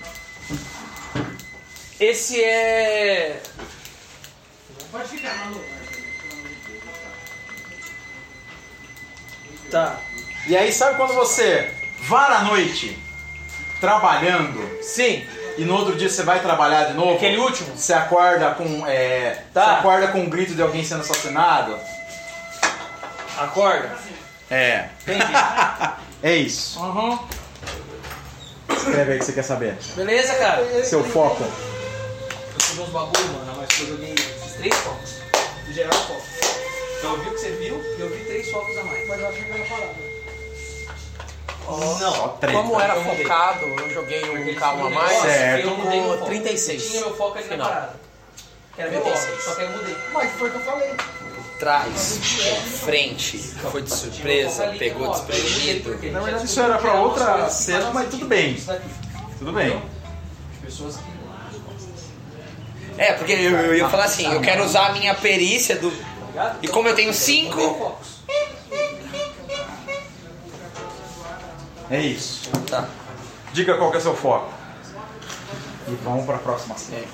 Esse é... Pode ficar, Manu. Tá. E aí, sabe quando você vara a noite trabalhando Sim. e no outro dia você vai trabalhar de novo? Aquele último? Você acorda com. É, Tá. Você acorda com um grito de alguém sendo assassinado? Acorda. É. Entendi. É isso. Uhum. Escreve aí que você quer saber. Beleza, cara? Seu foco. Eu subi uns bagulho, mano, mas eu joguei esses três focos. De geral foco. Então eu vi o que você viu e eu vi três focos a mais. Mas eu achei que era parada. Só três. Como era Eu mudei. focado, eu joguei um K um a mais. Certo. Eu mudei meu Com foco. trinta e seis. Eu tinha meu foco ali na Final. parada. Que era meu trinta e foco, seis. só que eu mudei. Mas foi o que eu falei. Trás, frente, foi de surpresa, pegou desprevenido. Na verdade, isso era pra outra cena, mas tudo bem. Tudo bem. Pessoas que... É, porque eu, eu ia falar assim, eu quero usar a minha perícia do... E como eu tenho cinco... É isso. Tá. Diga qual que é seu foco. E vamos pra próxima cena.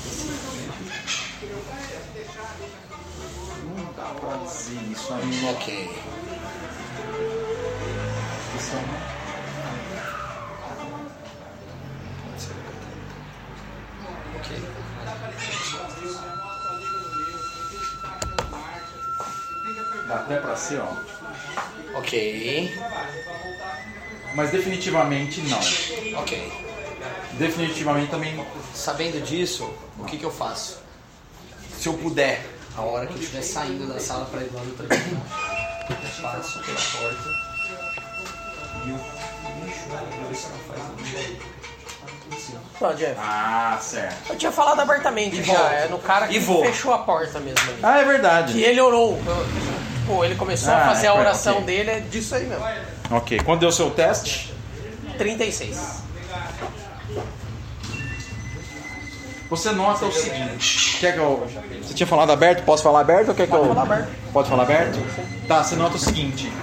Não dá pra dizer isso aí. Ok. Isso é Ok. Dá até pra ser, ó. Ok. Mas definitivamente não. Ok. Definitivamente também. Sabendo disso, o que que eu faço? Se eu puder, a hora que eu estiver saindo da sala pra ir lá no tribunal, eu passo pela porta e eu lixo ela pra ver se ela faz um... Não, Jeff. Ah, certo. Eu tinha falado abertamente E já, volta. é no cara que E volta. fechou a porta mesmo ali. Ah, é verdade. Que ele orou. Eu- Pô, ele começou Ah, a fazer é, a oração ok. dele, é disso aí mesmo. Ok, quando deu o seu teste, trinta e seis. você nota o seguinte. Quer que eu. Você tinha falado aberto? Posso falar aberto ou quer que eu. Pode falar aberto. Pode falar aberto? Tá, você nota o seguinte.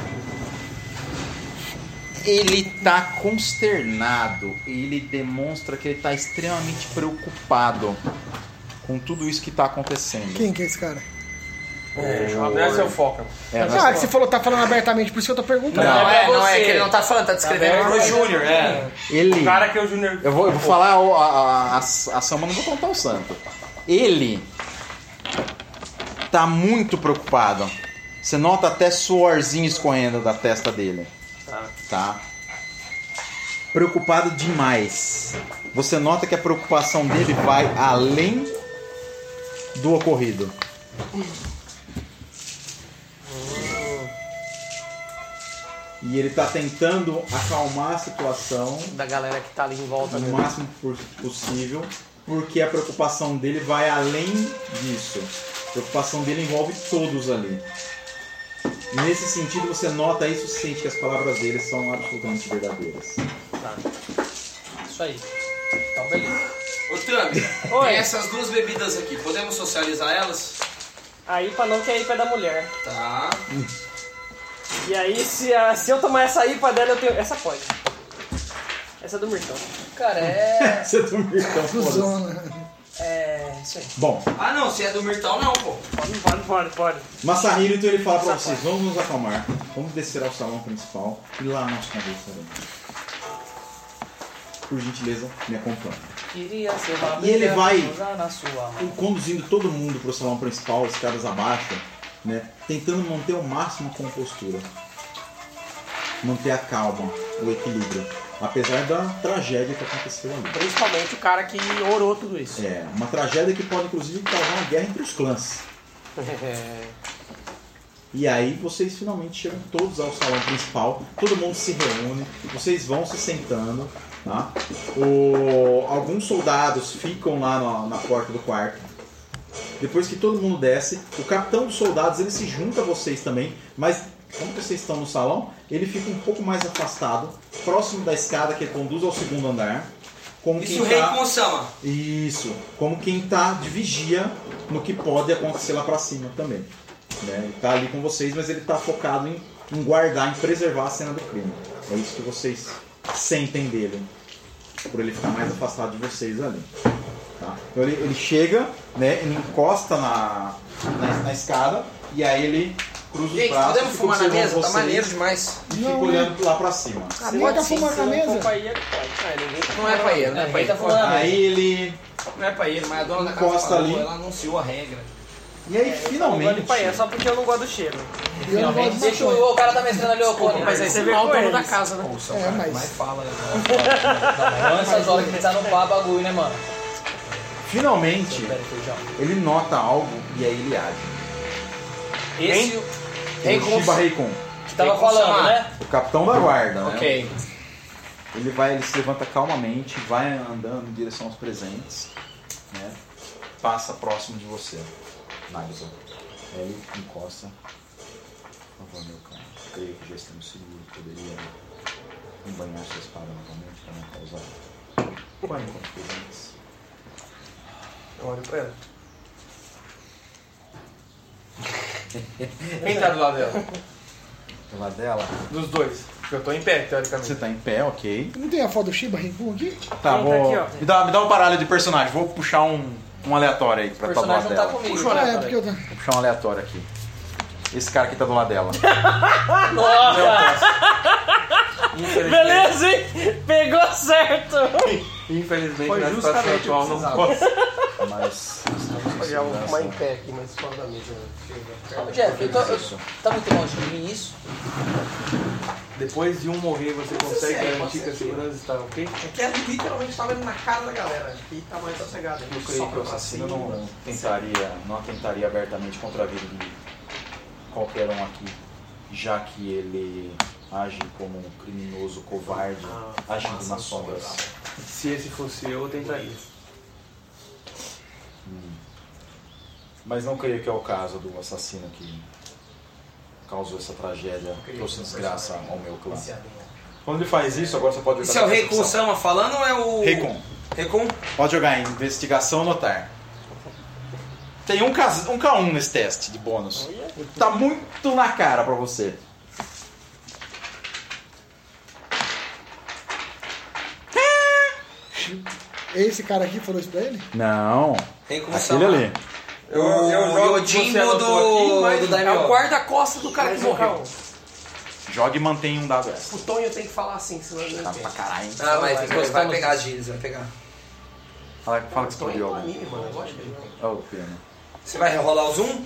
Ele tá consternado. Ele demonstra que ele tá extremamente preocupado com tudo isso que tá acontecendo. Quem que é esse cara? Não é seu foco. É, mas- Ah, que você falou, tá falando abertamente, por isso que eu tô perguntando. Não, é, não é você. que ele não tá falando, tá descrevendo pro Júnior, é. Ele. O cara que é o Júnior... Eu vou, eu vou falar a, a, a ação, mas não vou contar o santo. Ele tá muito preocupado. Você nota até suorzinho escorrendo da testa dele. Tá? Preocupado demais. Você nota que a preocupação dele vai além do ocorrido. E ele tá tentando acalmar a situação Da galera que tá ali em volta o dele. máximo por- possível, porque a preocupação dele vai além disso. A preocupação dele envolve todos ali. Nesse sentido, você nota isso, você sente que as palavras dele são absolutamente verdadeiras. Tá. Isso aí. Então, beleza. Ô, Tami, Oi. tem essas duas bebidas aqui, podemos socializar elas? A I P A não, que a I P A é da mulher. Tá. E aí, se, a- se eu tomar essa I P A dela, eu tenho... Essa pode. Essa é do Mirtão. Cara, é. Você tá me Zona. É. Isso aí. Bom, Ah, não, se é do Mirtal, não, pô. Pode, pode, pode, pode. Masahiro, então ele fala pra vocês, vamos nos acalmar, vamos descer ao salão principal e lá nós conversaremos. por gentileza, me acompanhe. Queria ser uma E ele vai na sua mão. conduzindo todo mundo pro salão principal, escadas abaixo, né? Tentando manter ao máximo a compostura. Manter a calma, o equilíbrio. Apesar da tragédia que aconteceu ali. Principalmente o cara que orou tudo isso. É, uma tragédia que pode inclusive causar uma guerra entre os clãs. E aí vocês finalmente chegam todos ao salão principal, todo mundo se reúne, vocês vão se sentando, tá? O... Alguns soldados ficam lá na, na porta do quarto. Depois que todo mundo desce, o capitão dos soldados ele se junta a vocês também, mas como vocês estão no salão, ele fica um pouco mais afastado, próximo da escada que conduz ao segundo andar. Como Isso quem o rei tá... Konsama. Isso, como quem está de vigia no que pode acontecer lá pra cima também. Né? Ele está ali com vocês, mas ele está focado em, em guardar, em preservar a cena do crime. É isso que vocês sentem dele, por ele ficar mais afastado de vocês ali. Tá? Então ele, ele chega, né, ele encosta na, na, na escada e aí ele cruza os Gente, braços. podemos fica fumar na observando mesa? Tá vocês maneiro demais. E fica olhando lá pra cima. Ah, pode fumar na mesa? Não é paeiro, não é paeiro. Aí ele Não é paeiro, mas a dona da encosta casa falou, ali. ela anunciou a regra. E aí finalmente. É só porque eu não gosto do cheiro. Eu não gosto de Deixa maconha. o, o cara tá mestrando ali, ô Cone. Mas aí você vê o dono da casa, né? É, mas... Mas fala, né? Não, essas horas que ele tá no pá bagulho, né, mano? Finalmente Pera, feijão. ele nota algo e aí ele age. Esse o Rei O Shiba Konsama. Reikon, que tava Rei falando, Konsama. né? o capitão da guarda, né? Ok. Ele vai, ele se levanta calmamente, vai andando em direção aos presentes, né? Passa próximo de você, Nagisa. Aí ele encosta. Por favor, meu cara. Creio que já estamos seguros. Poderia embanhar sua espada novamente para não causar pânico aos presentes. Eu olho pra ela. Quem tá do lado dela? Do lado dela. Dos dois. Porque eu tô em pé, teoricamente. Você tá em pé, ok. Não tem a foto do Shiba Rincon aqui? Tá, Quem vou. tá aqui, ó? me, dá, me dá um baralho de personagem. Vou puxar um, um aleatório aí O pra estar do lado personagem não tá dela. comigo. Ah, é, porque eu tô... Vou puxar um aleatório aqui. Esse cara aqui tá do lado dela. Beleza, hein? Pegou certo. Infelizmente, Foi na situação justamente atual, o que não posso. Mas. Eu já vou fumar em pé aqui, mas fora da mesa. Ô, Jeff, eu tô, eu, tá muito longe de mim isso? Depois de um morrer, você consegue sério, garantir pode que a ser. segurança está ok? É que ela literalmente tava indo na cara da galera. Que tamanho tá cegado. Eu creio que o assassino não tentaria, não atentaria abertamente contra a vida de qualquer um aqui, já que ele age como um criminoso covarde, Ah, agindo nas sombras. Se esse fosse eu, eu tentaria. Hum. Mas não creio que é o caso do assassino que causou essa tragédia, trouxe desgraça ao meu clã. Quando ele faz isso, agora você pode jogar. Esse é o Rei percepção. Konsama falando ou é o... Reikon. Reikon? Pode jogar em investigação notar. Tem um K um, K um nesse teste de bônus. Tá muito na cara pra você. Esse cara aqui falou isso pra ele? Não. Rei Aquele Konsama. ali. Eu, eu jogo o Yojimbo você anotou aqui, do, mas do é Daimyo. o guarda-costas do cara que morreu. Joga e mantém um dado extra. O Tonho tem que falar assim, senão ele não Tá pra entende. caralho, hein? Ah, mas Vai, vai, vai, vai vai. pegar a Gilles, vai pegar. Fala, fala que O Tonho escolheu é um algum. anime, mano, eu gosto dele. Oh, pena. Você vai rerolar o zoom?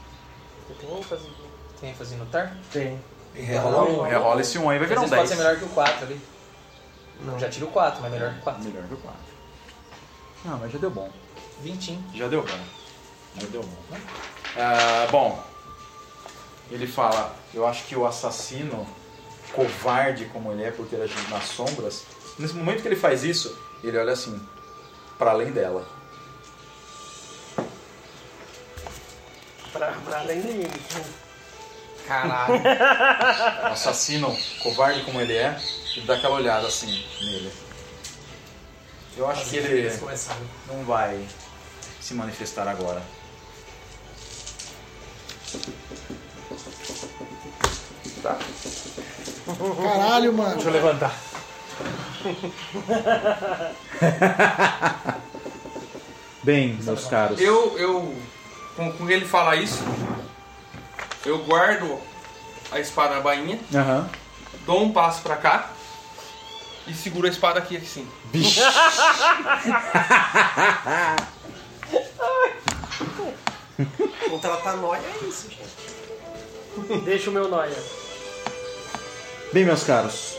Tem ênfase no tar? Tem. E rerolar um. Rerola esse um aí, vai Às virar um vezes pode dez. ser melhor que o quatro ali. Não. Já tira o quatro, mas melhor que o quatro. Melhor que o quatro. Não, mas já deu bom. vinte. Já deu bom. Já deu bom. Ah, bom, ele fala, eu acho que o assassino, covarde como ele é por ter agido nas sombras, nesse momento que ele faz isso, ele olha assim, para além dela. Pra, pra além de mim. Caralho. O assassino, covarde como ele é, ele dá aquela olhada assim nele. Eu acho que ele não vai se manifestar agora. Tá. Caralho, mano. Deixa eu levantar. Bem, meus caros. Eu, eu, com, com ele falar isso, eu guardo a espada na bainha, Aham. dou um passo pra cá e seguro a espada aqui assim. Bicho. Quando ela tá nóia, é isso, gente. Deixa o meu nóia. Bem, meus caros.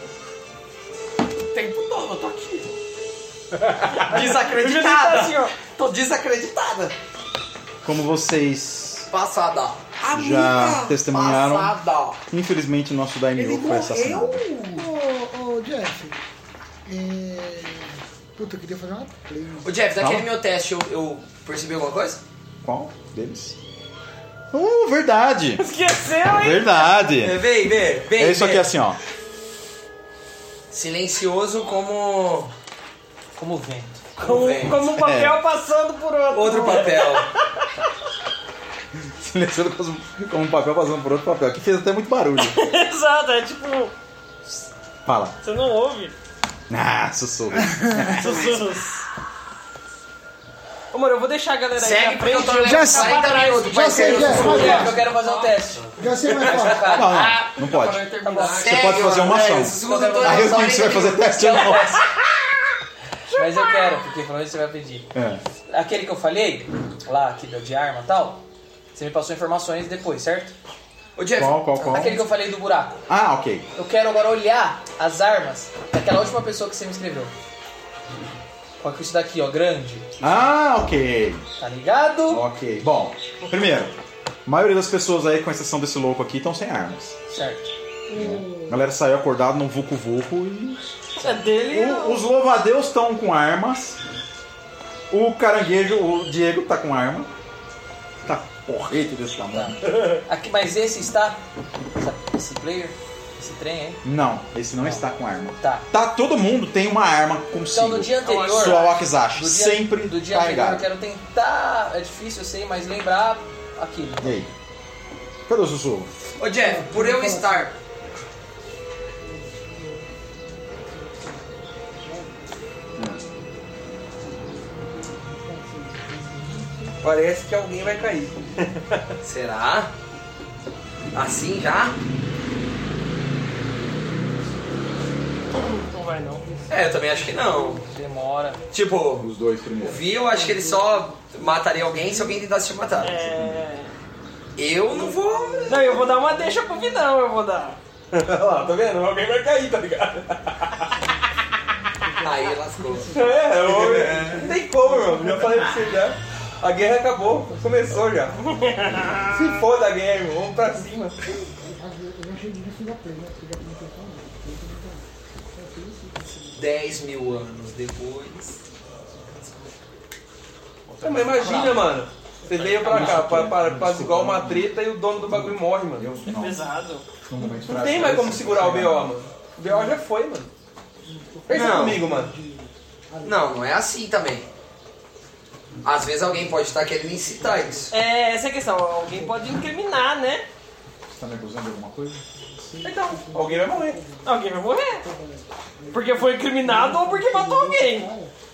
O tempo todo, eu tô aqui. Desacreditada. Assim, ó. Tô desacreditada. Como vocês Passada. já Amiga, testemunharam, passada. infelizmente nosso Daimyo foi assassinado. Ô, ô, Jeff. É... Puta, eu queria fazer uma play. Ô Jeff, daquele Fala. meu teste eu, eu percebi alguma coisa? Qual deles? Uh, verdade! Esqueceu, hein? Verdade! É, Vem, vem, vem. É isso aqui vem. assim, ó. Silencioso como. Como o vento. Como vento. Como um papel É. passando por outro. Outro papel. Silenciando como um papel passando por outro papel. Que fez até muito barulho. Exato, é tipo. Fala. Você não ouve. Ah, sussurro. Sussurros. Ô, mano, eu vou deixar a galera aí Segue na porque eu frente. tô levando Já sei, quarenta atrás. minutos Já pra sei, ser já o sei. sussurro. Jeff, eu quero fazer um teste. Já sei mais fácil. Não, não, não pode. Você pode fazer uma ação. Aí eu digo que você vai fazer teste ou não. Mas eu quero, porque pelo menos você vai pedir. É. Aquele que eu falei, lá, aqui de arma e tal, você me passou informações depois, certo? Ô Jeff, Qual, qual, qual? Aquele que eu falei do buraco. Ah, ok. Eu quero agora olhar as armas daquela última pessoa que você me escreveu. Com isso daqui, ó, grande. Ah, ok. Tá ligado? Ok. Bom, primeiro, a maioria das pessoas aí, com exceção desse louco aqui, estão sem armas. Certo. A galera saiu acordado num vucu-vucu e... É dele. O- os louvadeus estão com armas. O caranguejo, o Diego, tá com arma. Tá porrete desse tamanho. Aqui, mas esse está. essa- Esse player, esse trem aí. Não, esse não está com arma. Tá. Tá, todo mundo tem uma arma Então consigo. do dia anterior. Sua Wakizashi, do dia- sempre Do dia anterior eu carregado. quero tentar. É difícil, eu sei, mas lembrar aquilo. E aí? Cadê o sussurro? Ô Jeff, por eu estar. Parece que alguém vai cair. Será? Assim já? Não vai não. É, eu também acho que não. Demora. Tipo, Os dois o primeiro. Vi eu acho que ele só mataria alguém se alguém tentasse te matar. É. Eu não vou. Não, eu vou dar uma deixa pro Vidão, eu vou dar. Olha lá, tá vendo? Alguém vai cair, tá ligado? Aí lascou. É, eu, não tem como, irmão. Já falei pra você já. A guerra acabou, começou já. Se foda a guerra, irmão. Vamos pra cima. Eu achei difícil da play, né? Porque já começou a falar. dez mil anos depois. Não, mas imagina, mano. Você veio pra cá pra, pra, pra igual uma treta e o dono do bagulho morre, mano. É pesado. Não tem mais como segurar o B O, mano. O B O já foi, mano. Pensa Não. comigo, mano. Não, não é assim também. Às vezes alguém pode estar querendo incitar isso. É, essa é a questão. Alguém pode incriminar, né? Você tá me acusando de alguma coisa? Então, alguém vai morrer. Alguém vai morrer. Porque foi incriminado ou porque matou alguém.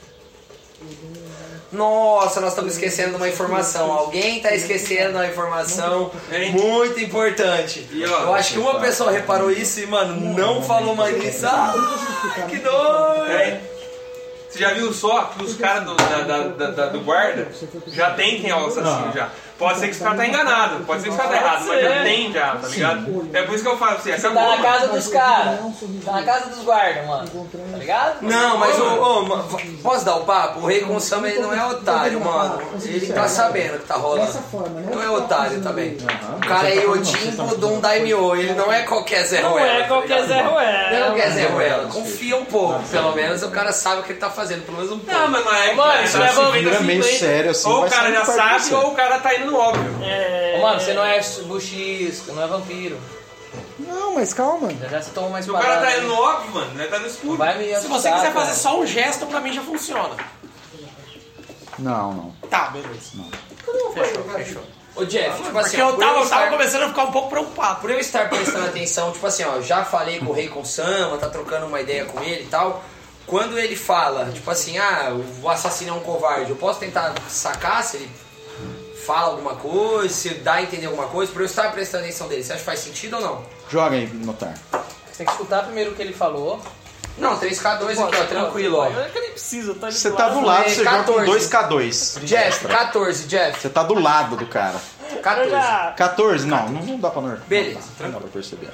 Nossa, nós estamos esquecendo de uma informação. Alguém está esquecendo uma informação muito importante. E, ó, Eu acho que uma pessoa reparou isso e, mano, não falou mais nisso. Ah, que doido! É. Você já viu só que os caras do, da, da, da- da- do guarda já tem quem é o assassino já. Pode ser que os caras tá enganado, pode ser que os caras tá errado, mas já tem já, tá ligado? É por isso que eu falo pra você, Você acabou, tá na mano. casa dos caras. Tá na casa dos guardas, mano. Tá ligado? Não, mas o, ô, ma- posso dar o papo? O Rei Consama ele não é otário, mano. Ele tá sabendo o que tá rolando. Dessa forma, né? Não é otário também. O cara é Yojimbo de um Daimyo, ele não é qualquer Zé Não Ruela. é tá qualquer ligado? Zé Não é Ruela. qualquer Zé Ruela. Confia um pouco, pelo menos o cara sabe o que ele tá fazendo, pelo menos um pouco. Não, mas não é. Mano, é, isso tá leva- cinquenta, vira meio cinquenta. sério, assim, Ou o vai cara sair já de perto de sabe, você. ou o cara tá indo no óbvio. É... Ô, mano, você não é buchisco, não é vampiro. Não, mas calma. Já já você toma mais Se o cara tá indo no óbvio, mano, né? Tá no escuro. Vai me Se assustar, você quiser cara. fazer só um gesto, pra mim já funciona. Não, não. Tá, beleza. Fechou, fechou. Ô Jeff, tipo assim, Porque ó, eu por tava, eu estar- tava começando a ficar um pouco preocupado. Por eu estar prestando atenção, tipo assim, ó, já falei com o Rei Consama, tá trocando uma ideia com ele e tal. Quando ele fala, tipo assim, ah, o assassino é um covarde, eu posso tentar sacar se ele fala alguma coisa, se dá a entender alguma coisa, por eu estar prestando atenção dele. Você acha que faz sentido ou não? Joga aí, notar. Você tem que escutar primeiro o que ele falou. Não, três K dois aqui, ó, tranquilo, ó. Eu nem preciso, tá ali Você tá do lado, você joga com quatorze. dois K dois. Jeff, quatorze, Jeff. Você tá do lado do cara. quatorze. quatorze? Não, não, não dá pra normal. Beleza. Não dá pra perceber.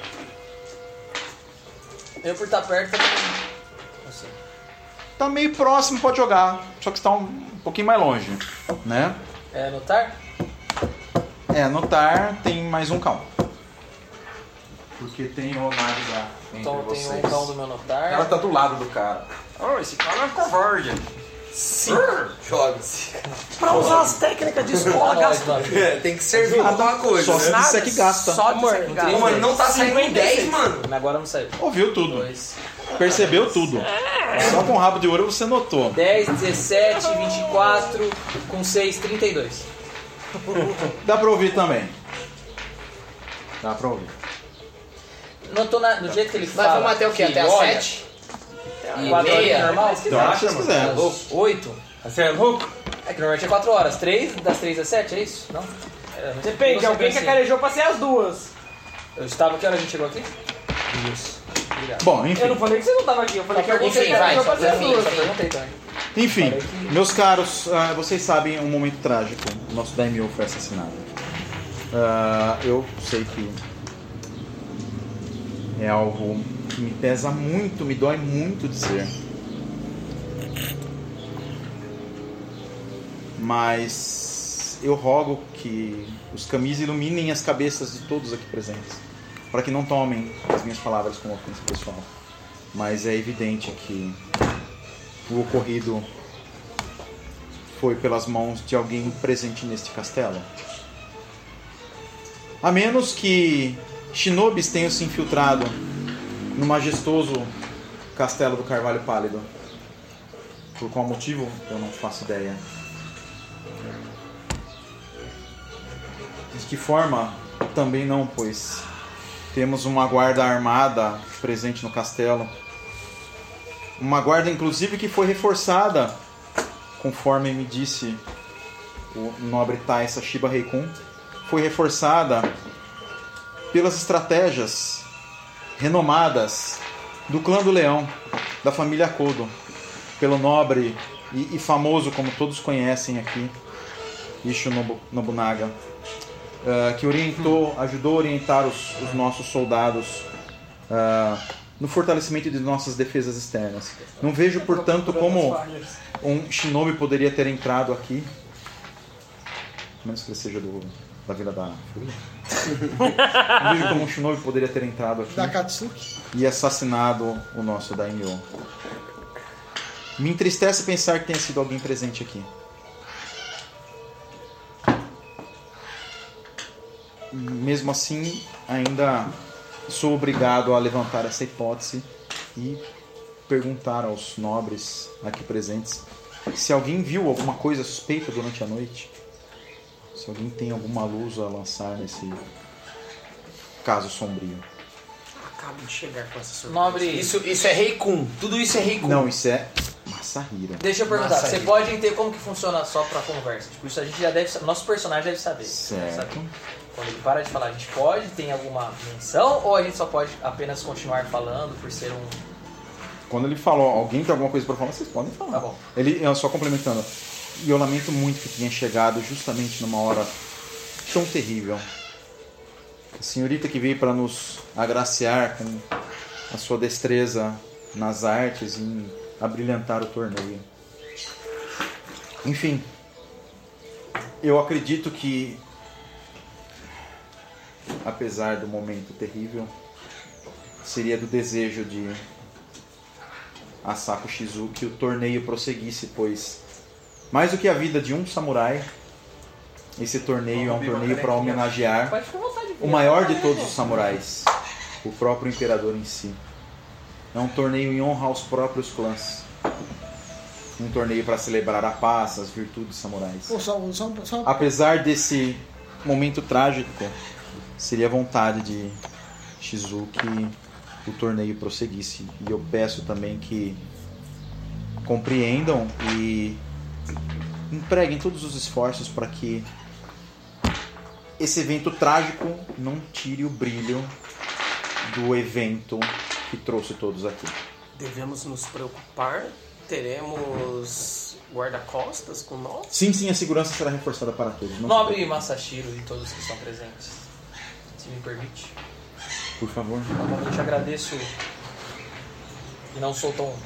Eu por estar perto também. Assim. Tá meio próximo, pode jogar. Só que você tá um, um pouquinho mais longe, né? É, notar? É, notar tem mais um count. Porque tem o Nag lá entre Então tem vocês. um cão do meu notar. Ela tá do lado do cara. Oh, esse cara é covarde. Sim. Joga-se. Pra usar as técnicas de escola, gasta. É, tem que servir pra alguma coisa. Só se né? disser que gasta. Só dizer que gasta. Ô, mano, não tá saindo em dez, mano. Mas agora não saiu. Ouviu tudo. Dois. Percebeu tudo. Só com o rabo de ouro você notou. dez, dezessete, vinte e quatro, com seis, trinta e dois. Dá pra ouvir também. Dá pra ouvir. Notou na, no jeito que ele Nós fala. vamos até o quê? que Até as olha, sete? E Quatro horas meia. normal? Então, acho que se quiser. oito. Você é louco? É que normalmente é quatro horas. três, das três às sete, é isso? Não? É, não sei. Depende, Não sei alguém que assim. acarejou pra ser as duas. Eu estava, que hora a gente chegou aqui? Isso. Obrigado. Bom, enfim. Eu não falei que você não tava aqui, eu falei que alguém que Enfim, vai. acarejou pra ser as Enfim, duas. só perguntei também. Enfim, meus caros, ah, vocês sabem um momento trágico. O nosso Daimyo foi assassinado. Ah, eu sei que é algo que me pesa muito, me dói muito dizer. Mas eu rogo que os camis iluminem as cabeças de todos aqui presentes, para que não tomem as minhas palavras como ofensa pessoal. Mas é evidente que o ocorrido foi pelas mãos de alguém presente neste castelo. A menos que shinobis tenham se infiltrado no majestoso castelo do Carvalho Pálido. Por qual motivo, eu não faço ideia. De que forma, também não, pois temos uma guarda armada presente no castelo. Uma guarda, inclusive, que foi reforçada, conforme me disse o nobre Taisa Shiba Reikun, foi reforçada pelas estratégias renomadas do clã do Leão, da família Kodo, pelo nobre e, e famoso, como todos conhecem aqui, Issho Nobu, Nobunaga, uh, que orientou, ajudou a orientar os, os nossos soldados uh, no fortalecimento de nossas defesas externas. Não vejo, portanto, como um shinobi poderia ter entrado aqui, a menos que ele seja do, da Vila da Fúria. Não vejo como um shinobi poderia ter entrado aqui Da Katsuki. e assassinado o nosso Daimyo. Me entristece pensar que tenha sido alguém presente aqui. Mesmo assim, ainda sou obrigado a levantar essa hipótese e perguntar aos nobres aqui presentes se alguém viu alguma coisa suspeita durante a noite. Se alguém tem alguma luz a lançar nesse caso sombrio. Acabo de chegar com essa surpresa. Nobre. Isso, isso é Reikun. Tudo isso é Reikun. Não, isso é Masahiro. Deixa eu perguntar, Nossa, você aí. pode entender como que funciona só pra conversa? Tipo, isso a gente já deve saber, nosso personagem deve saber. Certo. Sabe? Quando ele para de falar, a gente pode, tem alguma menção, ou a gente só pode apenas continuar falando por ser um... Quando ele falou, alguém tem alguma coisa para falar, vocês podem falar. Tá bom. Ele, eu só complementando, e eu lamento muito que tenha chegado justamente numa hora tão terrível. A senhorita que veio para nos agraciar com a sua destreza nas artes e em abrilhantar o torneio. Enfim, eu acredito que, apesar do momento terrível, seria do desejo de Asako Shizu que o torneio prosseguisse, pois mais do que a vida de um samurai, esse torneio é um torneio para homenagear Pode ficar à vontade. o maior de todos os samurais, o próprio imperador em si. É um torneio em honra aos próprios clãs. Um torneio para celebrar a paz, as virtudes samurais. Pô, só, só, só... Apesar desse momento trágico, seria vontade de Shizu que o torneio prosseguisse. E eu peço também que compreendam e empreguem todos os esforços para que esse evento trágico não tire o brilho do evento que trouxe todos aqui. Devemos nos preocupar? Teremos guarda-costas com nós? Sim, sim, a segurança será reforçada para todos. Não Nobre Masashiro e todos que estão presentes, se me permite. Por favor. Normalmente agradeço e não sou tão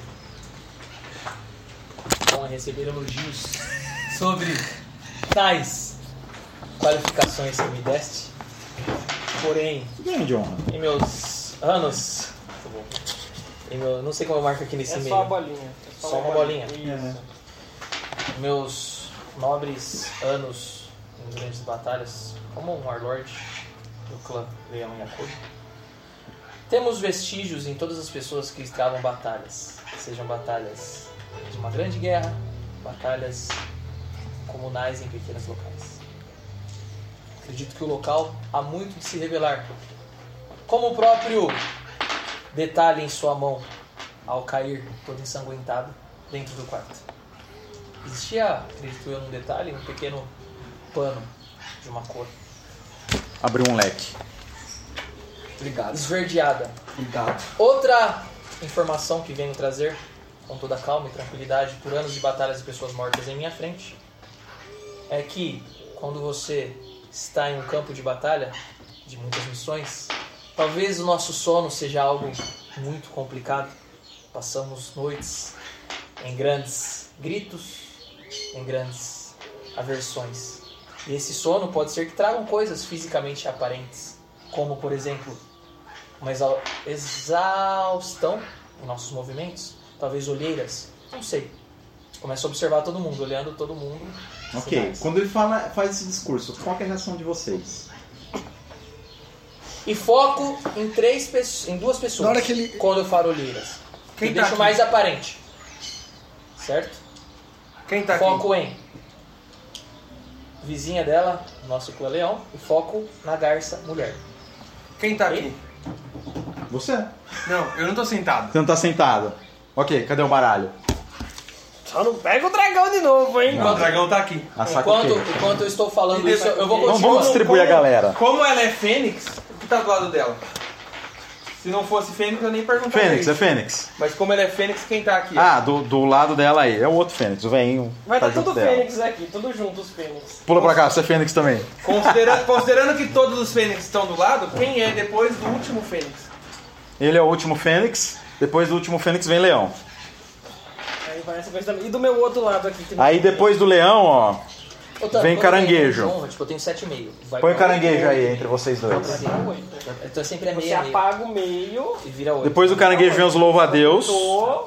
bom a receber elogios sobre tais qualificações que me deste. Porém, ganha de honra. Em meus anos, em meu, não sei como eu marco aqui nesse é meio. Só uma bolinha. É só, só uma bolinha. bolinha. É. Meus nobres anos em grandes batalhas, como um Warlord do clã Leão e Akodo, temos vestígios em todas as pessoas que travam batalhas, sejam batalhas de uma grande guerra, batalhas comunais em pequenos locais. Acredito que o local há muito de se revelar, como o próprio detalhe em sua mão ao cair todo ensanguentado dentro do quarto. Existia, acredito eu, um detalhe, um pequeno pano de uma cor. Abriu um leque. Obrigado. Esverdeada. Obrigado. Outra informação que venho trazer com toda calma e tranquilidade por anos de batalhas e pessoas mortas em minha frente é que quando você está em um campo de batalha de muitas missões, talvez o nosso sono seja algo muito complicado. Passamos noites em grandes gritos, em grandes aversões. E esse sono pode ser que tragam coisas fisicamente aparentes, como, por exemplo, uma exaustão em nossos movimentos, talvez olheiras, não sei. Começa a observar todo mundo, olhando todo mundo. Ok, sinais. quando ele fala, faz esse discurso, qual que é a reação de vocês? E foco em três pessoas, em duas pessoas. Na hora que ele- Quando eu falo olheiras. Quem e tá deixo aqui? mais aparente. Certo? Quem tá Foco aqui? em vizinha dela, nosso clã Leão, e foco na garça mulher. Quem tá aqui? Você? Não, eu não tô sentado. Você não tá sentado. Ok, cadê o baralho? Só não pega o dragão de novo, hein? Não, o dragão tá aqui. A saco Enquanto, quê? enquanto eu estou falando E isso, eu vou Vamos, continuar. vamos distribuir a galera. Como ela é Fênix, o que tá do lado dela? Se não fosse Fênix, eu nem perguntaria. Fênix, é isso. Fênix. Mas como ela é Fênix, quem tá aqui? Ah, do, do lado dela aí. É o outro Fênix, o veinho. Vai tá estar junto tudo dela. Fênix aqui, tudo junto os Fênix. Pula pra cá, você é Fênix também. Considera- considerando que todos os Fênix estão do lado, quem é depois do último Fênix? Ele é o último Fênix. Depois do último Fênix vem Leão. Aí vai essa coisa também. E do meu outro lado aqui. Que Aí depois do Leão, ó. Outra, Vem quando caranguejo. tem honra, tipo, eu tenho sete e meio. Vai Põe o pra- caranguejo aí entre vocês dois. Então sempre é Você meia, meia. apaga o meio. E vira oito. Depois do caranguejo vem os louva-a-Deus. Tô.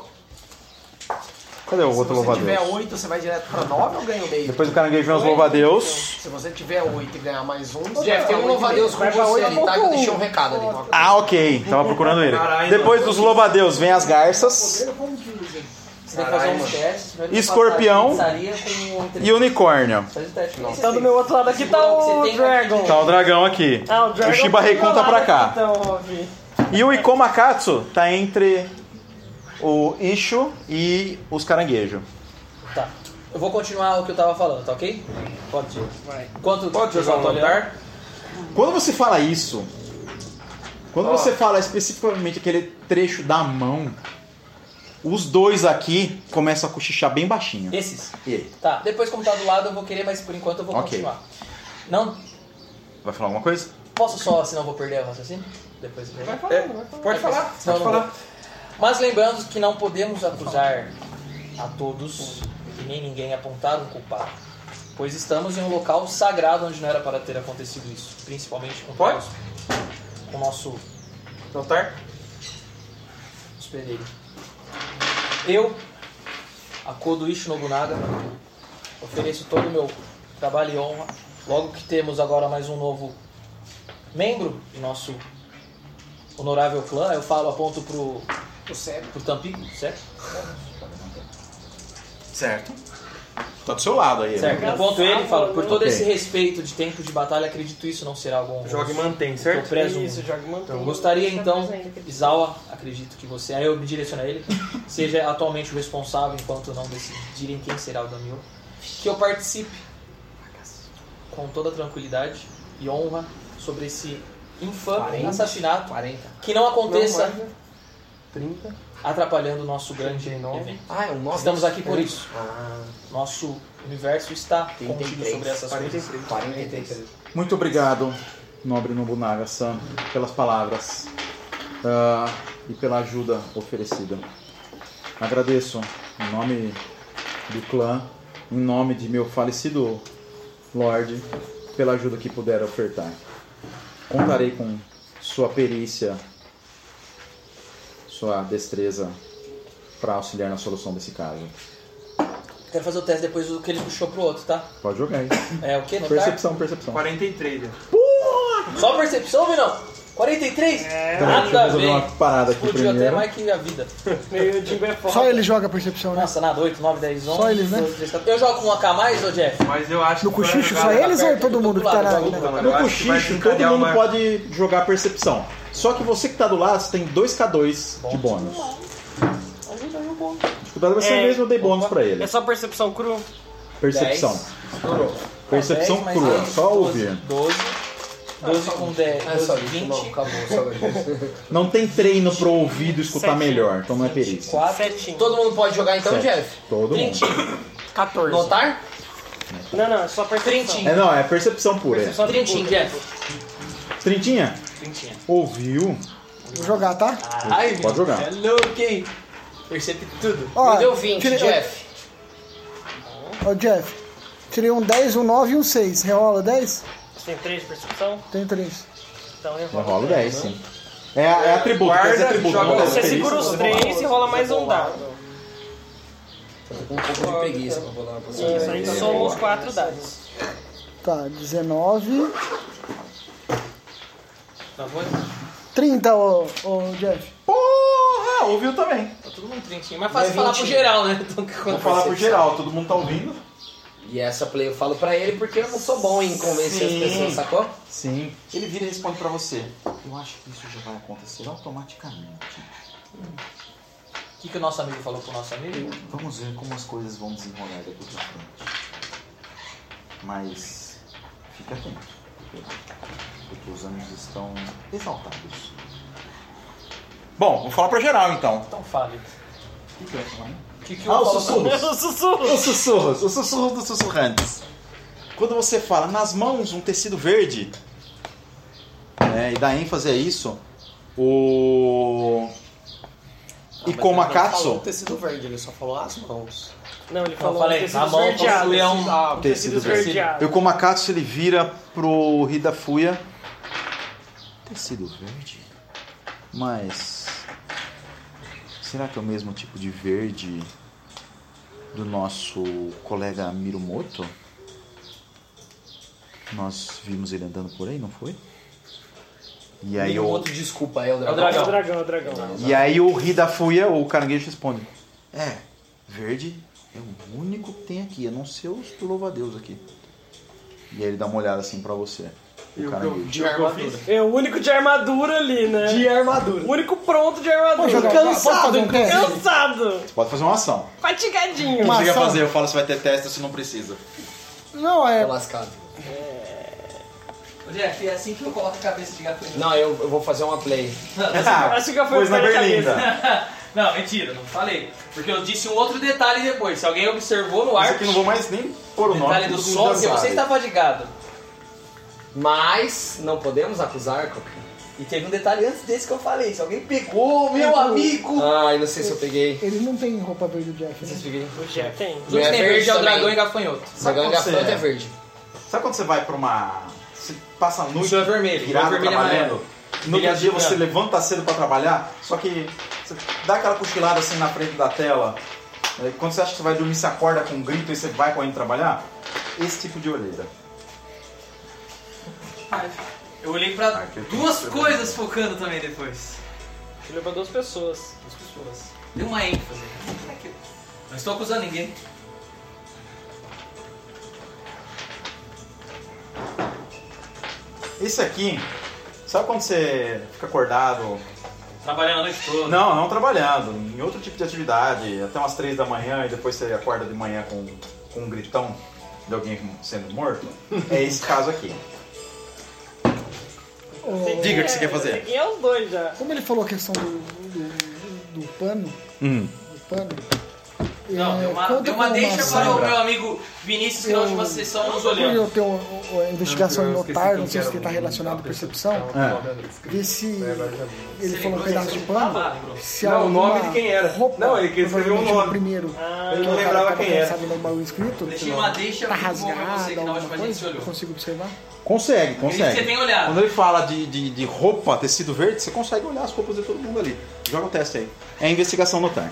Cadê o Se outro você tiver louva-a-Deus? oito, você vai direto pra nove ou ganha o meio? Depois do caranguejo vem os louva-a-Deus. Se você tiver oito e ganhar mais um, Jeff, tem um louva-a-Deus com vai pra você oito, ali, tá? Que eu deixei um recado ali. Ah, ok. Tava procurando ele. Depois dos louva-a-Deus vem as garças. Você tem que fazer uns testes. vai Escorpião passar de pizzaria com- e unicórnio. Faz o teste. Não. Então do meu outro lado aqui tá o Você tem- Dragon. Tá o dragão aqui. Ah, o Dragon. O Shiba Reikun tá pra cá. Então, Rovi. E o Ikomakatsu tá entre o Ishu e os caranguejos. Tá. Eu vou continuar o que eu tava falando, tá ok? Pode ir. Vai. Enquanto Pode jogar um tô olhando- altar? Quando você fala isso, quando Ó. você fala especificamente aquele trecho da mão, os dois aqui começam a cochichar bem baixinho. Esses? E aí? Tá. Depois, como tá do lado, eu vou querer, mas por enquanto eu vou Ok. continuar. Não. Vai falar alguma coisa? Posso só, senão eu vou perder o raciocínio? Depois eu Vai É, falando, vai falando. pode falar, Senão pode eu não falar. vou. Mas lembrando que não podemos acusar a todos e nem ninguém apontar um culpado. Pois estamos em um local sagrado onde não era para ter acontecido isso. Principalmente com, Pode? Deus, com o nosso No altar? hospedeiro. Eu, Akodo Ishi Nobunaga, ofereço todo o meu trabalho e honra. Logo que temos agora mais um novo membro de nosso honorável clã, eu falo, aponto pro, pro Tampico, certo? Certo. Tá do seu lado aí. Certo, né? aponto ele e falo, por todo Ok. esse respeito de tempo de batalha, acredito isso não será algum... Joga e mantém, Eu certo? prezo Isso, joga e mantém. Então, gostaria então, Izawa, acredito que você, aí eu me direciono a ele, seja atualmente o responsável enquanto não decidirem quem será o Damil, que eu participe com toda tranquilidade e honra sobre esse infame quarenta, assassinato, quarenta. que não aconteça trinta. atrapalhando o nosso grande evento. Ah, é um nove. Estamos aqui por isso. Ah, Nosso universo está trinta e contido três, sobre essas coisas. quarenta e três. Muito obrigado, nobre Nobunaga-san, pelas palavras ah, e pela ajuda oferecida. Agradeço em nome do clã, em nome de meu falecido Lorde, pela ajuda que puder ofertar. Contarei com sua perícia, sua destreza para auxiliar na solução desse caso. Quero fazer o teste depois do que ele puxou pro outro, tá? Pode jogar aí. É o que? Notar? Percepção, percepção. quarenta e três. Só percepção, Vinão? quarenta e três? É, Então, deixa eu Nada a resolver ver. uma parada aqui Explodiu até primeiro. mais que a vida. Meio de é foda. Só ele joga a percepção, né? Nossa, nada, oito, nove, dez, onze. Só eles, né? doze, eu jogo com um A K mais, ô Jeff? Mas eu acho No que. pra cochicho, jogar só lá eles ou perto, todo eu tô mundo do que tá lado, na... eu jogo na- com- Eu No acho que vai cochicho, todo desencadear mundo uma- pode jogar percepção. Só que você que tá do lado, você tem dois K dois de bônus. Ajuda aí o bom. Dificuldade vai ser É. mesmo, eu dei bônus pra ele. É só percepção cru? Percepção. Percepção dez mais crua, dez, só doze, ouvir. doze. doze com dez, É só doze, isso, vinte. não, acabou, só isso. Não tem treino pro ouvido escutar Sete. melhor, então não é perícia. quatro. Setinho. Todo mundo pode jogar então, Sete. Jeff? Todo mundo. quatorze. Notar? Não, não, é só percepção. Trintinho. É, não, é percepção pura. É. Só Trintinho, Jeff. Trintinha? Trintinha. Ouviu? Vou jogar, tá? Caralho, Pode jogar. É louco, hein? Percebe tudo. Ó, Me deu vinte, tirei- Jeff. Ó, Jeff, tirei um dez, um nove e um seis. Rerola dez? Você tem três de percepção? Tem três. Então Eu rerola. rolo dez, sim. É, é atributo, Guarda, esse atributo. joga não é Você perícia. segura os três e rola mais um dado. Tô com um pouco de preguiça pra rolar pra você. Isso aí soma os quatro dados. Tá, dezenove. Tá bom? trinta, ô, ô Jeff. Porra, ouviu também. Tá todo mundo trintinho. Mas fácil falar pro geral, né? Então, Vou falar por geral, todo mundo tá ouvindo? E essa play eu falo pra ele porque eu não sou bom em convencer Sim. as pessoas, sacou? Sim. Ele vira e responde pra você. Eu acho que isso já vai acontecer automaticamente. O que, que o nosso amigo falou pro nosso amigo? Vamos ver como as coisas vão desenrolar daqui pra frente. Mas fique atento, porque, porque os ânimos estão exaltados. Bom, vou falar pra geral então. Então fale. O que, que eu ia falar? O que, que eu Ah, os falo sussurros. Os sussurros. Os sussurros, os sussurros dos sussurrantes. Quando você fala nas mãos um tecido verde, né, e dá ênfase a isso, o Não, e mas com ele não Makatsu, falou tecido verde, ele só falou as mãos. Não, ele Eu falou falei, tecido na mão esverdeado. possuía um Ah, tecido verde. esverdeado. E o Komakatsu ele vira pro Hidafuya. Tecido verde? Mas será que é o mesmo tipo de verde do nosso colega Mirumoto? Nós vimos ele andando por aí, não foi? E aí o outro desculpa, é o É o dragão. É o dragão. dragão, é o dragão. E aí o Hidafuya, o caranguejo, responde: É, verde é o único que tem aqui, a não ser os do louva-a-Deus aqui. E aí ele dá uma olhada assim pra você. O caranguejo. De armadura. É o único de armadura ali, né? De armadura. O único pronto de armadura. Pode jogar, pode fazer um teste? Cansado. Você pode fazer uma ação. Fatigadinho. Uma Você quer ação? fazer, eu falo se vai ter teste ou se não precisa. Não, é... Tô lascado. Ô, Jeff, é assim que eu coloco a cabeça de gafanhoto. Não, eu, eu vou fazer uma play. Acho que eu fui Pois na na berlinda. cabeça. Não, mentira, não falei. Porque eu disse um outro detalhe depois. Se alguém observou no Isso ar, aqui não vou mais nem pôr o nome. detalhe do todo mundo som, já porque você sabe. está fadigado. Mas não podemos acusar, Coca. E teve um detalhe antes desse que eu falei. Se alguém pegou, meu amigo! Ai, não sei se eu peguei. Ele não tem roupa verde, o Jeff. Né? Peguei. O Jeff tem. O único que tem É verde verde é o também. dragão e gafanhoto. Dragão quando gafanhoto você- é verde. Sabe quando você vai pra uma... Você passa a noite Isso é vermelho, o virado vermelho é trabalhando? amarelo. No Ele outro dia azul você branco. levanta cedo pra trabalhar, só que você dá aquela cochilada assim na frente da tela. Aí, quando você acha que você vai dormir, você acorda com um grito e você vai correndo trabalhar. Esse tipo de olheira. Eu olhei pra duas coisas focando também depois. Ele levou duas pessoas. Duas pessoas. Deu uma ênfase. Como é que eu- Não estou acusando ninguém. Esse aqui, sabe quando você fica acordado? Trabalhando a noite toda. Não, não trabalhando, em outro tipo de atividade, até umas três da manhã e depois você acorda de manhã com, com um gritão de alguém sendo morto? É esse caso aqui. Diga o que você quer fazer. Aqui é os dois já. Como ele falou a questão do, do, do pano. Hum. Do pano. Não, é, deu uma, conta deu uma com deixa ação. para o meu amigo Vinícius, que na última sessão nos olhando. Eu tenho uma, uma investigação em notar, não sei se está relacionado à percepção. É. Ver se ele falou um pedaço de pano. Se Não, o nome alguma de quem era. Roupa, Não, ele queria escrever o provavelmente nome. o primeiro. Ele não lembrava quem era. No baú escrito, Deixei uma deixa tá pro você, rasgado, que na alguma última a gente se coisa. olhou. Consigo observar? Consegue, Você consegue. tem olhado. Quando ele fala de, de, de roupa, tecido verde, você consegue olhar as roupas de todo mundo ali. Joga o teste aí. É a investigação notar.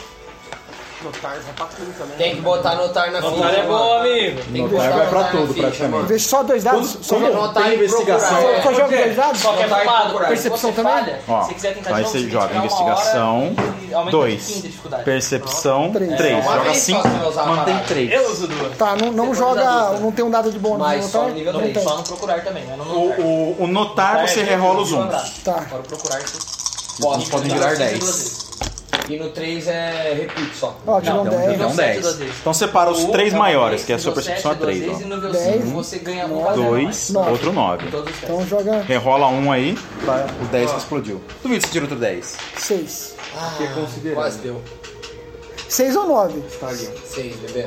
Notar, vai pra tudo também. Tem que botar notar na ficha. Notar é bom, amigo. Tem que Notar botar vai pra notar na tudo, ficha, praticamente. mano. Deixa só dois dados. Quando- Só, quando Notar tem e investigação, procurar. só joga dois dados? Qualquer Notar e fumado. procurar. Percepção Se você também? falha, Ó, se você quiser tentar aí de novo, você tem que joga tirar uma investigação hora e aumenta dois. um pouquinho de dificuldade. Percepção Três. três. É, uma Joga vez só cinco, você vai usar a mantém parada. três. Eu uso duas. Tá, não, não Depois joga. das duas, Não tem um dado de bônus Mas no só notar? nível Não três, tem. Só no procurar também, mas não no O, notar. o, o notar você É, rerola os é, uns. Tá. Para o procurar, você Os podem virar dez. E no três é repeat só. Ó, tirou um Então, dez. então sete dez. duas vezes. Então separa os O três é uma maiores, vez, que a sua nível percepção é sete duas três. vezes, ó. E no nível Dez. cinco você ganha um caderno a Dois, mais. Nove. outro nove. Em todos os testes. Então joga Rerola um aí, tá? O dez que explodiu. Duvido se tira outro dez. seis. Ah, considerando. quase deu. seis ou nove? seis, bebê.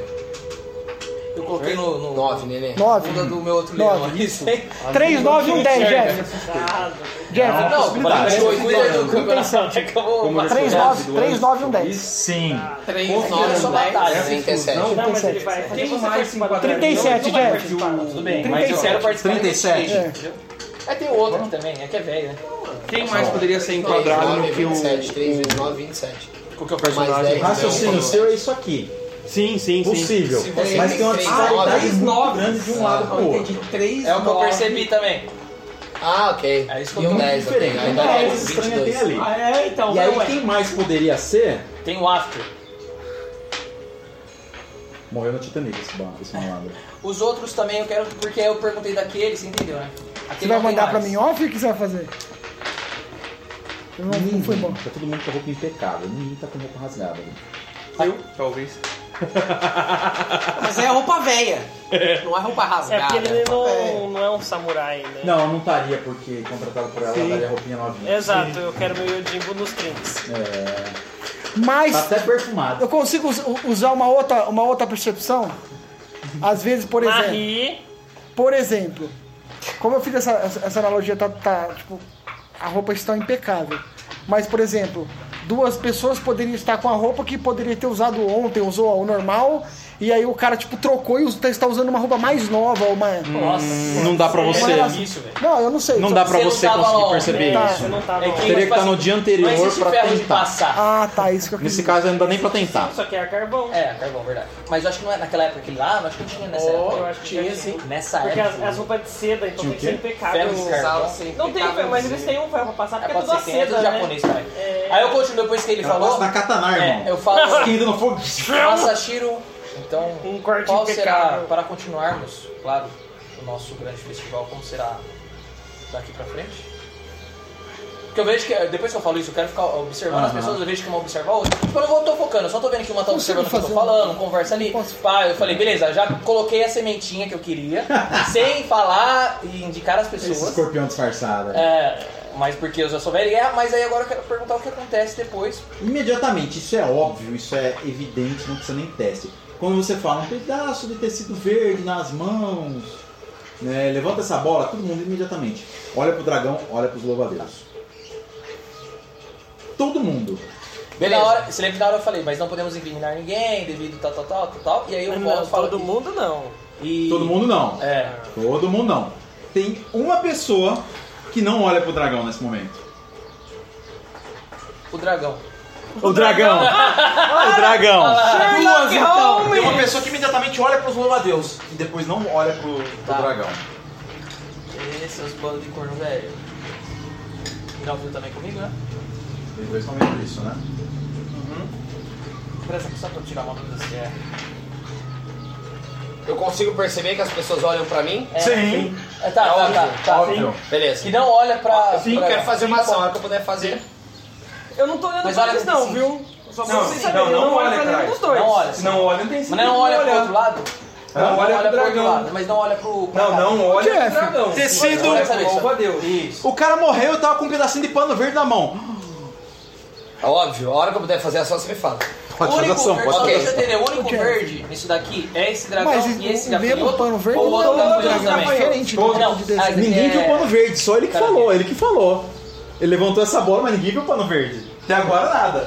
Eu coloquei no... no nove, neném. nove. Bunda do meu outro Nove. leão ali, sei. três, nove e um dez, Jeff. Jeff. Não, possibilidade. cuida do campeonato. três, nove, três, nove e um dez. Sim. três, nove, só batalha. trinta e sete. Não, mas ele vai. Quem você mais participa da- trinta e sete, não vai Jeff. participar, não. Tudo bem, trinta e mas eu sete. quero participar trinta e sete. da investigation. É, tem outro aqui também, é que é velho, né? Quem mais poderia ser enquadrado no que vinte e o... sete, três vezes nove, vinte e sete. Qual que é o Mais personagem? dez. O raciocínio seu é isso aqui. Sim, sim, sim. Possível. Se você Mas tem uma tem disparidade três, muito grande de um lado pro outro. três, É o que eu percebi também. Ah, ok. É isso que E eu um tô dez, ok. diferente. Ainda Então, é esses vinte e estranhos tem dois. ali. Ah, é, então. E aí ué. quem mais poderia ser? Tem o After. Morreu no Titanic esse, ba- esse malandro. Os outros também eu quero, porque eu perguntei daqueles, você entendeu, né? Você Aquele vai não tem mandar pra mais. mim off ou o que você vai fazer? Não, não foi bom. Tá todo mundo com a roupa impecável. Ninguém tá com roupa rasgada. ali. Eu, talvez. Mas é roupa velha. Não é roupa É rasgada. porque ele roupa velha. não, não é um samurai, né? Não, não estaria porque contratado por ela, ela daria roupinha novinha. Exato, eu quero meu Yojimbo nos trinks. É, Mas tá até perfumado. eu consigo us- usar uma outra, uma outra percepção? Às vezes, por exemplo. Marie, Por exemplo, como eu fiz essa, essa essa analogia, tá, tá, tipo, a roupa está impecável. Mas, por exemplo, duas pessoas poderiam estar com a roupa que poderia ter usado ontem, usou o normal, e aí o cara, tipo, trocou e us- está usando uma roupa mais nova, uma... Nossa, Não dá pra você. é isso, velho. Não, eu não sei. Não Só- dá pra Você não você tava conseguir on, perceber tá, isso. eu não tava. É que, Teria que tipo estar no assim, dia não anterior existe pra ferro de tentar. passar. Ah, tá, isso que eu quis Nesse dizer. caso não dá nem pra tentar. Só que é carvão. É, carvão, verdade. Mas eu acho que não é naquela época aquele lá, eu acho que não tinha nessa Oh, época. eu acho que Tinha, tinha sim. Nessa Porque época. as, as roupas de seda, então tem que ser impecável. Ferro de carvão. Não tem, ferro, mas eles têm um ferro pra passar, É, porque é pode tudo ser a que tenha, é seda, tudo né? japonês também. É. Aí eu continuo depois que ele Ela falou. gosta da katana, irmão. É, eu falo. Ainda não fogo. Masashiro, então, Um corte qual será, impecável. para continuarmos, claro, o nosso grande festival, como será daqui pra frente? Porque eu vejo que, depois que eu falo isso, eu quero ficar observando as Aham. pessoas, eu vejo que uma observa a outra. Tipo, eu não vou, tô focando, eu só tô vendo que uma tá Consigo observando o que eu tô fazer um- falando, conversa ali. Posso- Pá, eu falei, beleza, já coloquei a sementinha que eu queria, sem falar e indicar as Esse pessoas. escorpião disfarçado. É, mas porque eu já sou velho, é, mas aí agora eu quero perguntar o que acontece depois. Imediatamente, isso é óbvio, isso é evidente, não precisa nem teste. Quando você fala um pedaço de tecido verde nas mãos, né, levanta essa bola, todo mundo imediatamente olha pro dragão, olha pros louva-a-Deus. Todo mundo. Beleza. Na hora, você lembra que na hora eu falei, mas não podemos incriminar ninguém devido tal, tal, tal, tal, tal. E aí eu volto Não, e falo todo que- mundo não. E... Todo mundo não. É. Todo mundo não. Tem uma pessoa que não olha pro dragão nesse momento. O dragão. O dragão! O dragão! Duas, então. Tem uma pessoa que imediatamente olha pros louva-a-Deus e depois não olha pro, pro Tá. dragão. E seus bandos de corno velho. Já ouviu também comigo, né? Os dois estão vendo isso, né? Presta atenção pra eu tirar uma dúvida se é. Eu consigo perceber que as pessoas olham pra mim? é Sim. É, tá, tá, tá, tá. Óbvio. Beleza. Que não olha pra. Sim, pra... quero fazer uma ação. A hora que eu puder fazer. Eu não tô olhando Mas pra olha eles que não, sim. viu? Só pra Não, vocês não, saberem, eu não não olho olha, pra nenhum cara. dos dois. Não olha. Se não olha, não tem Mas sentido não olha pro olhar. outro lado? Não olha pro pro outro dragão. lado, mas não olha pro. pra Não, cá. não olha pro Jeff, dragão. tecido- Olha pro louva-a-Deus. Isso. O cara morreu e tava com um pedacinho de pano verde na mão. Óbvio, a hora que eu puder fazer ação, você me fala. Pode O fazer único ação, verde, pode ok, fazer deixa eu ação. entender. O único Ok. verde nisso daqui é esse dragão Mas e esse o mesmo gafanhoto? pano verde ou não outro é um gafanhoto dragão, é também? diferente do Não, tipo de desenho. ah, esse Ninguém aqui viu é- o pano verde, só ele que Cara, falou, ele que falou. Ele levantou essa bola, mas ninguém viu o pano verde. Até agora nada.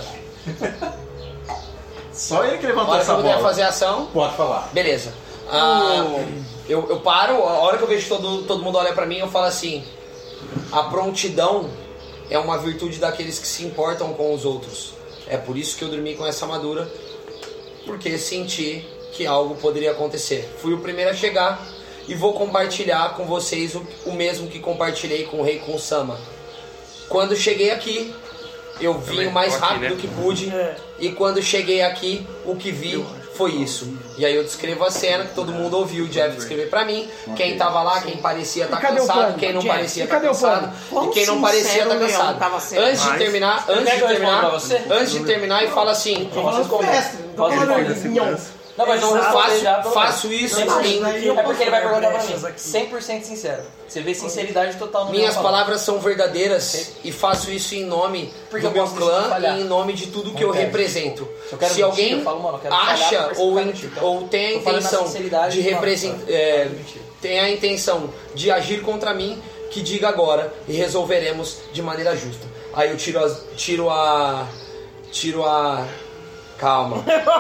Só ele que A levantou hora que essa eu puder bola. fazer ação, Pode falar. beleza. Ah, eu, eu paro, a hora que eu vejo que todo, todo mundo olha pra mim, eu falo assim: a prontidão é uma virtude daqueles que se importam com os outros. É por isso que eu dormi com essa armadura, porque senti que algo poderia acontecer. Fui o primeiro a chegar e vou compartilhar com vocês o, o mesmo que compartilhei com o Rei Kunsama. Quando cheguei aqui, eu vim o mais tô aqui, rápido né? que pude, e quando cheguei aqui, o que vi foi isso. E aí eu descrevo a cena que todo mundo ouviu o Jeff descrever pra mim, quem tava lá, quem parecia estar E cadê o cansado, plano? quem não Jeff, parecia e estar cadê o plano? cansado, Quão e quem não parecia sincero estar o Leão cansado. tava sendo? Antes de Mas- terminar, Quer antes que de eu responda terminar, pra você? antes de terminar, e fala assim: Tô falando com o mestre, não tô Posso falando responder? com Não, mas eu eu faço, faço, faço isso em É porque ele vai perguntar pra mim. cem por cento sincero. Você vê sinceridade total no minhas meu palavras são verdadeiras e faço isso em nome Porque do eu meu gosto de clã falhar. e em nome de tudo que Não eu quero. represento. Eu quero Se mentir, alguém eu falo, mano, eu quero falhar acha pra ou, participar in- mentir. Então, ou tem a tô falando na intenção sinceridade de e falo, representar, cara, é, pode mentir. tem a intenção de agir contra mim, que diga agora e resolveremos de maneira justa. Aí eu tiro, as, tiro a, tiro a, calma,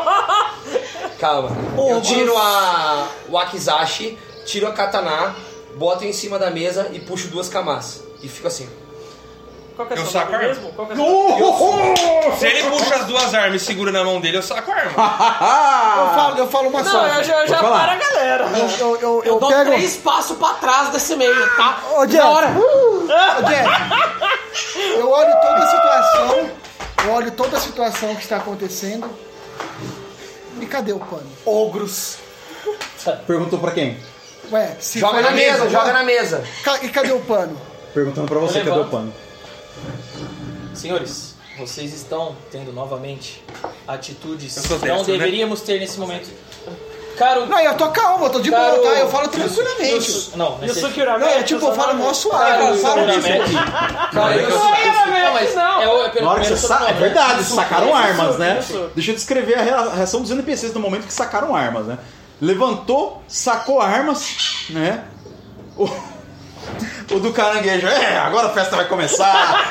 calma. Eu tiro a wakizashi, tiro a katana, boto em cima da mesa e puxo duas kamas e fico assim. Qual que é Eu seu saco nome a arma. mesmo? Qual que é seu nome? Se ele puxa as duas armas e segura na mão dele, eu saco a arma. Eu falo, eu falo uma Não, só. eu já, eu já falar. paro a galera. Eu, eu, eu, Eu eu dou pego. três passos pra trás desse meio, tá? Ô, Jeff. Ô, Jeff. Eu olho toda a situação. Eu olho toda a situação que está acontecendo. E cadê o pano? Ogros. Perguntou pra quem? Ué, se Joga foi na a mesa, mesma, joga na mesa. Ca- E cadê o pano? Perguntando pra você, Eu cadê o levanto. pano? Senhores, vocês estão tendo novamente atitudes Eu que sou não destro, né? deveríamos ter nesse momento. Caro. Não, eu tô calmo, eu tô de Caro- boa, tá? Eu falo tranquilamente. Yusu- Não, Isso nesse... que era Não, é tipo, eu falo mó suave. Eu falo Seguramente. Cara, eu Não, Não, mas não. é, o- é pelo Na hora que primeiro você sa... É sobrenome, verdade, né? sacaram armas, isso, né? isso. Deixa eu descrever a rea- a reação dos N P Cs no momento que sacaram armas, né? Levantou, sacou armas, né? O, o do caranguejo, é, agora a festa vai começar.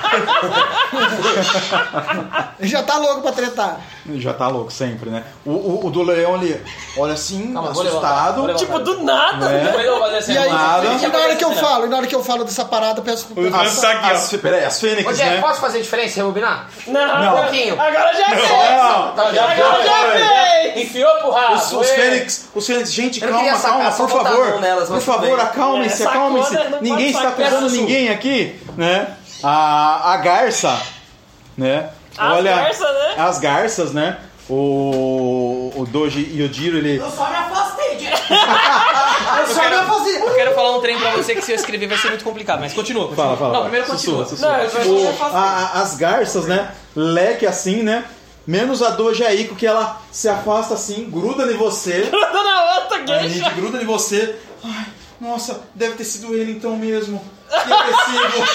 Já tá louco pra tretar. Já tá louco sempre, né? O, o, o do leão ali, olha assim, Calma, vou levantar, assustado. vou levantar. Tipo, do nada. É. Depois eu vou fazer assim, E aí, nada. e na hora que eu falo, e na hora que eu falo dessa parada, eu peço Os peço- tá aqui, ó. As, peraí, as Ô fênix, Jeff, né? posso fazer diferença e rebobinar? Não, Não. Um pouquinho. Agora já fez. Não, Tá, já Agora foi. já fez. Enfiou pro rabo. Os, os Ê. fênix, os fênix, gente, Eu não calma, queria sacar, calma, só por botar a favor. mão nelas, Por mas tudo favor, bem. acalmem-se, É, sacou, acalmem-se. né? Não Ninguém pode está sacar. acusando ninguém aqui, né? A, a garça, né? As Olha, garças, né? as garças, né? O, o Doji Yojiro, ele... Eu só me afastei, Jeff. Eu só me afastei. Eu quero falar um trem pra você que se eu escrever vai ser muito complicado, mas continua. continua. Fala, fala. Não, fala. primeiro continua. Sussurra, Não, sussurra. eu só me O- afastei. a- a- as garças, né? Leque assim, né? Menos a Doji Aiko, que ela se afasta assim, gruda em você. Gruda na outra, A gueixa. gente gruda em você. Ai, nossa, deve ter sido ele então mesmo. Que agressivo.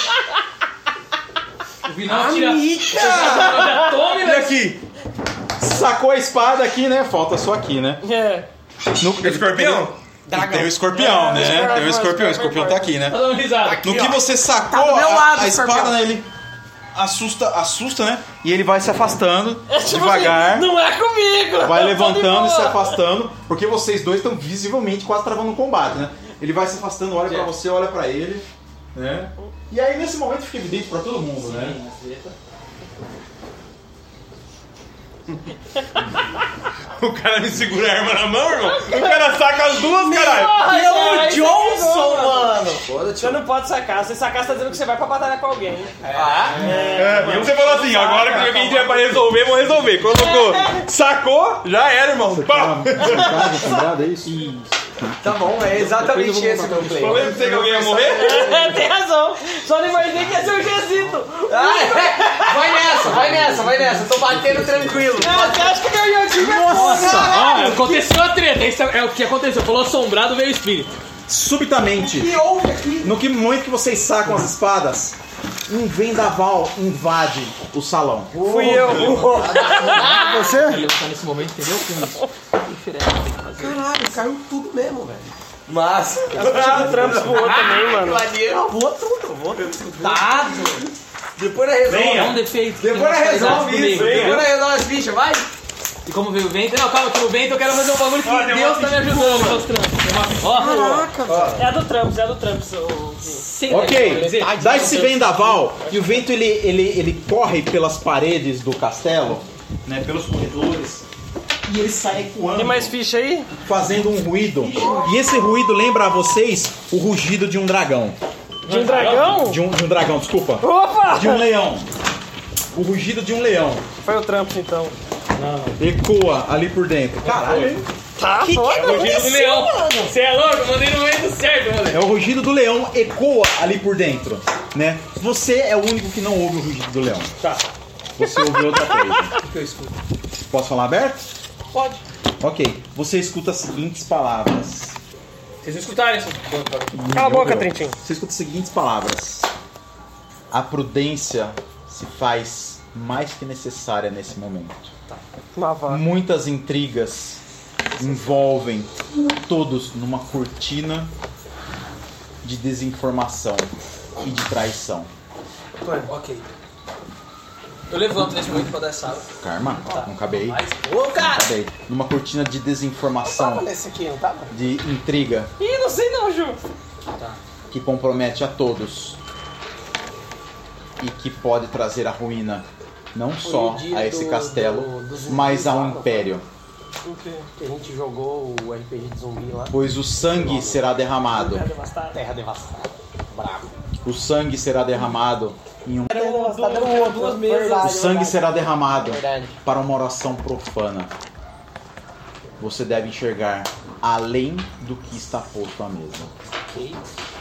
O Vinão tira... Tome, e aqui. Sacou a espada aqui, né? Falta só aqui, né? É. No, Tem escorpião? Tem o escorpião, né? Tem o escorpião. O escorpião tá aqui, né? Tá dando risada. No que você sacou Tá do meu a, lado, a escorpião. espada, né? Ele assusta, assusta, né? E ele vai se afastando É tipo devagar. assim, não é comigo. Vai eu tô de levantando e se boa. afastando, porque vocês dois estão visivelmente quase travando um combate, né? Ele vai se afastando, olha pra você, olha pra ele, né? E aí nesse momento fica evidente pra todo mundo, né? O cara me segura a arma na mão, irmão. O cara saca as duas, caralho. Ai, É o ai, Johnson, ai, mano. Você não pode sacar. Se sacar, você tá dizendo que você vai pra batalhar com alguém. É, e você falou assim, agora que alguém tiver pra resolver, vou resolver. Colocou, sacou, já era, irmão. Pá. Lembrado, é isso? Tá bom, é exatamente esse o meu play. Falei pra você que alguém ia morrer? É, tem razão. Só não imaginei que ia ser o Gesito. Ah, é. Vai nessa, vai nessa, vai nessa. Tô batendo tranquilo. Ah, você acha que meu Yodinho é Nossa, ó, aconteceu a treta. Isso é, é o que aconteceu. Falou assombrado, veio o espírito. Subitamente, que houve aqui? no que momento que vocês sacam as espadas, um vendaval invade o salão. Fui eu. Você? Ele tá nesse momento, entendeu? Caralho, caiu tudo mesmo, velho. Mas. Ah, o Trump voou também, mano. Não, voou tudo. Voou tudo. Depois nós resolve. É um defeito. Depois nós resolve isso. Depois nós resolve as fichas, vai. E como veio o vento? Não, calma, que o vento eu quero fazer um bagulho que Deus tá me ajudando, meus trampos. Ó, Caraca, velho. É a do Trumps, é a do Trumps. o- Ok, dá esse vendaval e o vento ele, ele, ele corre pelas paredes do castelo, né, pelos corredores, e ele sai ecoando. Tem mais ficha aí? Fazendo um ruído. E esse ruído lembra a vocês o rugido de um dragão. De um dragão? De um, de um dragão, desculpa. Opa! De um leão. O rugido de um leão. Foi o Trumps então. Ecoa ali por dentro. Caralho. Tá, é o rugido do leão. Você é louco? Eu mandei no momento certo, moleque. É o rugido do leão, ecoa ali por dentro, né? Você é o único que não ouve o rugido do leão. Tá. Você ouve outra coisa. O que eu escuto? Posso falar aberto? Pode. Ok. Você escuta as seguintes palavras. Vocês não escutaram isso? Cala a boca, Eu- Trintinho. Você escuta as seguintes palavras. A prudência se faz mais que necessária nesse momento. Lá vai. Muitas intrigas envolvem todos numa cortina de desinformação e de traição. Ok. Eu levanto nesse momento pra dar essa água. Karma? Não acabei. Mas, ô, cara! Acabei. Numa cortina de desinformação, Nesse aqui, não tava? de intriga Ih, não sei não, Ju. que compromete a todos e que pode trazer a ruína não só o dia a esse do- castelo, do- do zumbi mas ao lá, império. Que a gente jogou o R P G de zumbi lá. Pois o sangue será derramado. Terra devastada. Bravo. O sangue será derramado em um... Tá dando outro. duas mesas. Verdade, O sangue verdade. será derramado Verdade. para uma oração profana. Você deve enxergar além do que está posto à mesa. Ok.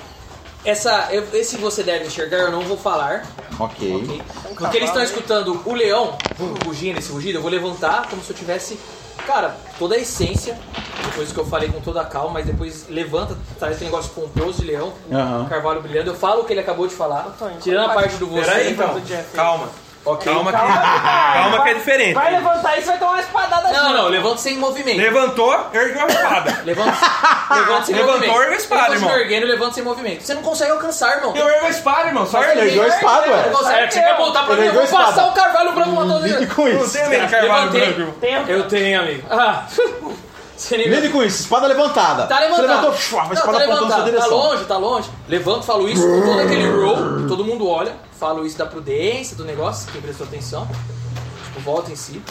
Essa, eu- esse você deve enxergar, eu não vou falar. Ok. Ok? Porque eles estão escutando o leão rugindo, esse rugido, eu vou levantar como se eu tivesse, cara, toda a essência, depois que eu falei com toda a calma, mas depois levanta, traz esse negócio pomposo de leão, Aham. carvalho brilhando, eu falo o que ele acabou de falar, tirando a parte do você. Peraí, então. Calma. Ok. Calma que, calma que é diferente. Vai levantar isso, vai tomar uma espadada. Não, não, levanta sem movimento. Levantou, ergueu a espada. Levanta, levanta sem Levantou, movimento. ergue a espada, Eu tô irmão. se erguendo, levanta sem movimento. Você não consegue alcançar, irmão. Eu ergo a espada, irmão. Só Ele erguei. ergueu a espada, Não ué. consegue. Você quer voltar pra Ele mim? Eu ergueu vou a espada. passar o carvalho branco matando Lide ele. com Não isso. tem medo, carvalho Levantei. branco. Eu tenho, amigo. Ah. Você nem Lide com isso. Espada levantada. Tá levantado. Você levantou, shua, a Não, espada tá apontando na sua levantado. Tá direção. longe, tá longe. Levanto, falo isso com todo aquele roll. Todo mundo olha. Falo isso da prudência, do negócio. Quem prestou atenção. Tipo, volta em si.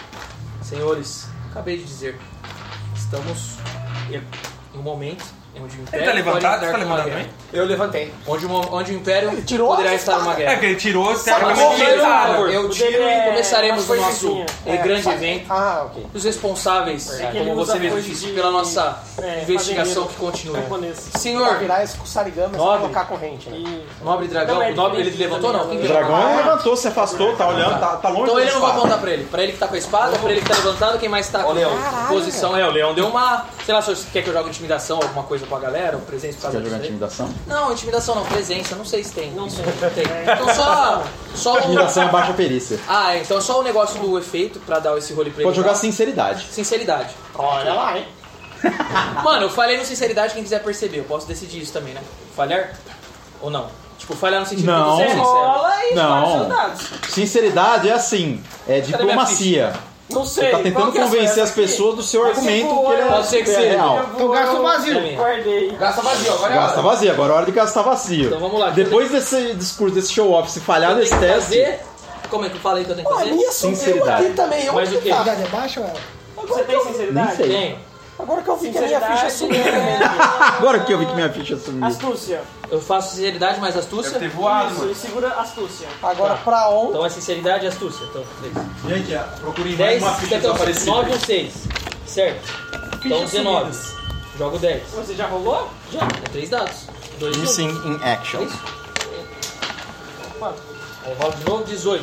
Senhores, acabei de dizer. Estamos em um momento onde o Império tá levantado? pode Você estar tá com uma levantado guerra. também? Eu levantei. Onde, uma- onde o Império tirou poderá a estar numa É guerra. que ele tirou Por teoricamente favor, pesado. eu tiro e começaremos o nosso É, grande faz- evento. Ah, ok. Os responsáveis, Verdade. como Ele você usa mesmo coisa disse, de- pela nossa É, investigação fazendeiro que continua. japonês. Pra Senhor, virar esse sarigama, você Nobre. colocar a corrente, né? E... nobre dragão, Não, é o nobre, ele diferente levantou não? Quem que O dragão levantou? levantou, se afastou, tá olhando, tá, tá longe Então da ele não vai espada. apontar pra ele. Pra ele que tá com a espada, pra ele que tá levantado, quem mais tá com a posição é o leão. Deu uma. Sei lá, se você quer que eu jogue intimidação, alguma coisa pra galera, ou presença pra Quer jogar galera. intimidação? Não, intimidação não, presença, não sei se tem. Não sei. Tem. Então só. só o... Intimidação é baixa perícia. Ah, é, então só o negócio do efeito pra dar esse roleplay. Pode jogar legal. sinceridade. Sinceridade. Olha lá, hein? Mano, eu falei no sinceridade, quem quiser perceber, eu posso decidir isso também, né? Falhar? Ou não? Tipo, falhar no sentido Não. de ser sincero. Rola e Não. dispara seus dados. Sinceridade é assim, é diplomacia. Não Você sei. tá tentando qual que é a convencer sua? as pessoas do seu Mas argumento se for, que ele é, pode ser que que é seja. real. Então gasta vazio. Pra mim. Guardei. Gasta vazio, agora é a Gasta hora. vazio, agora é hora de gastar vazio. Então vamos lá. Depois desse discurso, desse show-off, se falhar eu nesse tenho que teste, fazer. Como é que eu falei que eu tenho que Pô, a fazer? minha subiu Sinceridade. aqui também. Mas Onde o que quê? tá? Idade é baixa ou é? Você tem sinceridade? Nem sei. Tenho. Agora que eu vi que a minha ficha Sinceridade. subiu também. agora que eu vi que minha ficha sumiu. Astúcia. Eu faço sinceridade mais Deve astúcia. ter voado, Isso, mano. e segura astúcia. Agora pra on. Então é sinceridade e astúcia. Então, três. Gente, procurem dez, mais uma ficha então, desaparecida. nove ou seis. Certo? Então dezenove. Jogo dez. Você já rolou? Já, é três dados. Dois e um. Missing in É action. isso? Aí rolo de novo, dezoito.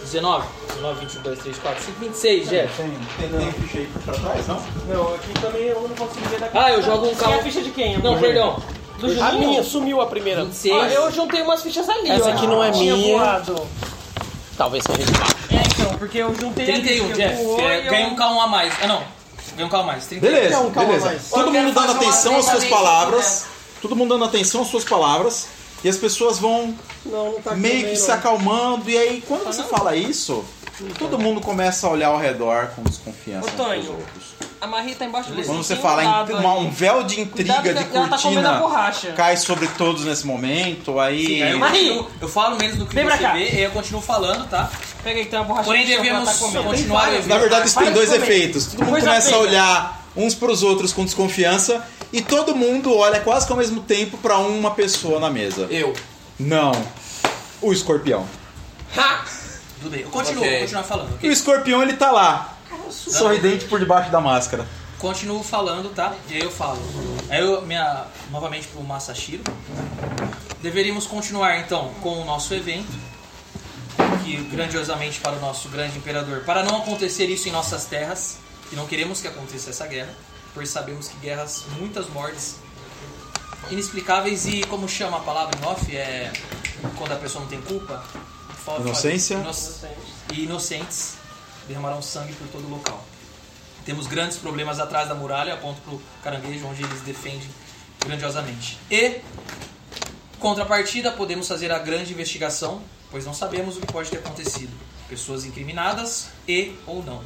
dezenove. dezenove, vinte e um, dois, três, quatro, cinco, vinte e seis, Jeff. Tem, tem, tem ficha aí pra trás, não? Não, aqui também eu não consigo ver daqui. Ah, eu jogo um Qual é carro. a ficha de quem? Não, perdão. Do A Juninho? minha sumiu a primeira. vinte e seis. Ó, eu juntei umas fichas ali, Essa ó. aqui não é Tinha minha. voado. Talvez seja de baixo. É, então, porque eu juntei trinta e um, ali, que Jeff. voou É, e eu- ganha um K um a mais. Ah, não. Ganha um K um a mais. trinta e um. Beleza, Não, calma, beleza. mas- Todo Eu quero mundo dando fazer uma atenção às suas treinamento, palavras. Todo mundo dando atenção às suas palavras. E as pessoas vão Não, não tá aqui meio no que meio, se não. acalmando. E aí, quando você fala isso, todo mundo começa a olhar ao redor com desconfiança Ô, uns dos Tonho, outros. a Marie tá embaixo de você. Quando você tem fala um em dado uma- aí. um véu de intriga, Cuidado de que ela tá comendo a cortina, borracha. cai sobre todos nesse momento, aí... Sim, aí eu, Marie! continuo, eu falo menos do que Vem pra você cá. vê, e eu continuo falando, tá? Pega aí, tem uma borracha Porém, de chão que ela devemos tá comendo. continuar. Na verdade, isso tem Para dois de comer. efeitos. Todo mundo Coisa começa a feia. olhar uns pros outros com desconfiança e todo mundo olha quase que ao mesmo tempo pra uma pessoa na mesa. Eu. Não. O escorpião. Ha! Tudo bem, eu continuo, Ok. vou continuar falando, E ok? o escorpião, ele tá lá, sorridente por debaixo da máscara. Continuo falando, tá? E aí eu falo. Aí eu, minha, novamente pro Masashiro. Deveríamos continuar então com o nosso evento. Que grandiosamente para o nosso grande imperador. Para não acontecer isso em nossas terras. Que não queremos que aconteça essa guerra. Pois sabemos que guerras, muitas mortes inexplicáveis e como chama a palavra em off? É quando a pessoa não tem culpa. Fala- fala- Inocência. inoc- E inocentes derramarão sangue por todo o local. Temos grandes problemas atrás da muralha, a ponto pro caranguejo, onde eles defendem grandiosamente. E, contrapartida, podemos fazer a grande investigação, pois não sabemos o que pode ter acontecido. Pessoas incriminadas e ou não.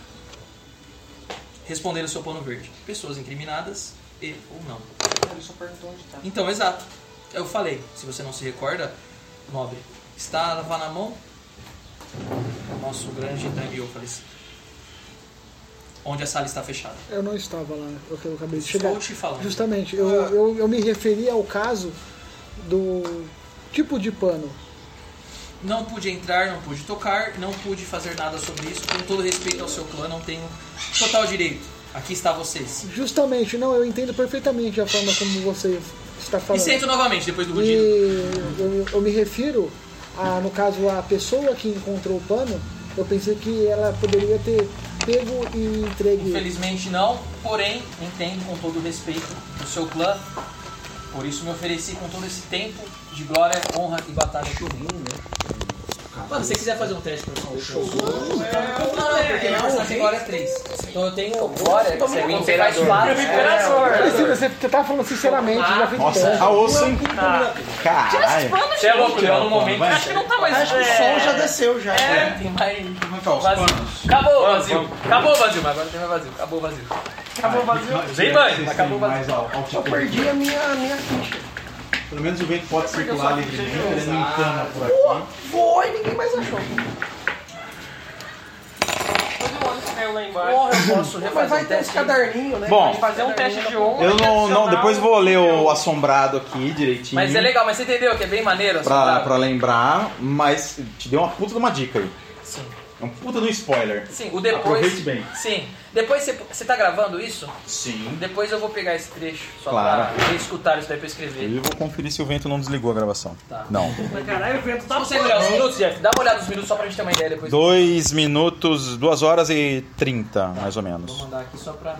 Responder o seu plano verde. Pessoas incriminadas e ou não. Ele só perguntou onde tá. Então, exato. Eu falei, se você não se recorda, nobre, estava na mão o nosso grande Daniel falecido. Onde a sala está fechada. Eu não estava lá, eu eu acabei de Estou chegar. te falando. Justamente, eu, eu, eu me referi ao caso do tipo de pano. Não pude entrar, não pude tocar, não pude fazer nada sobre isso. Com todo respeito ao seu clã, não tenho total direito. Aqui está vocês. Justamente, não, eu entendo perfeitamente a forma como você está E falando. sento novamente depois do E rugido. eu, eu me refiro a, no caso, a pessoa que encontrou o pano, eu pensei que ela poderia ter pego e entregue. Infelizmente não, porém, entendo com todo o respeito do seu clã. Por isso me ofereci com todo esse tempo de glória, honra e batalha. Mano, se você quiser fazer um teste pra ver. Não, não, porque meu personagem tem glória três. Então eu tenho glória, que você me faz quatro. Mas se você, você tá falando sinceramente, já fiz Nossa, teste. a osso, hein? Caralho. Você é louco, eu no momento. Vai. Acho que não tá mais. Acho que o som já desceu já. É, tem mais. Como é que é os Vazio. panos? Acabou o vazio. Acabou o vazio, mas agora tem mais vazio. Acabou o vazio. Acabou o vazio. Vem, mãe. Acabou o vazio. Mais ao- Eu altitude. perdi a minha, a minha ficha. Pelo menos o vento pode circular livremente, ele não encana por Pô, aqui. voou e ninguém mais achou. Caiu lá embaixo. Porra, eu posso Mas refazer vai um ter uns teste. caderninhos, né? Bom, Vai Fazer um teste de honra. Eu não, não, adicional. depois vou ler o assombrado aqui direitinho. Mas é legal, mas você entendeu que é bem maneiro? Pra, assombrado? pra lembrar, mas te deu uma puta de uma dica aí. Sim. É um puta de um spoiler. Sim, o depois. Aproveite bem. Sim. Depois você, você tá gravando isso? Sim. Depois eu vou pegar esse trecho só Claro. pra escutar isso daí pra escrever. Eu vou conferir se o vento não desligou a gravação. Tá. Não. Mas caralho, o vento tá Você consegue olhar os minutos, Jeff? Dá uma olhada nos minutos só pra gente ter uma ideia depois. Dois minutos, duas horas e trinta, mais ou Vou menos. mandar aqui só pra.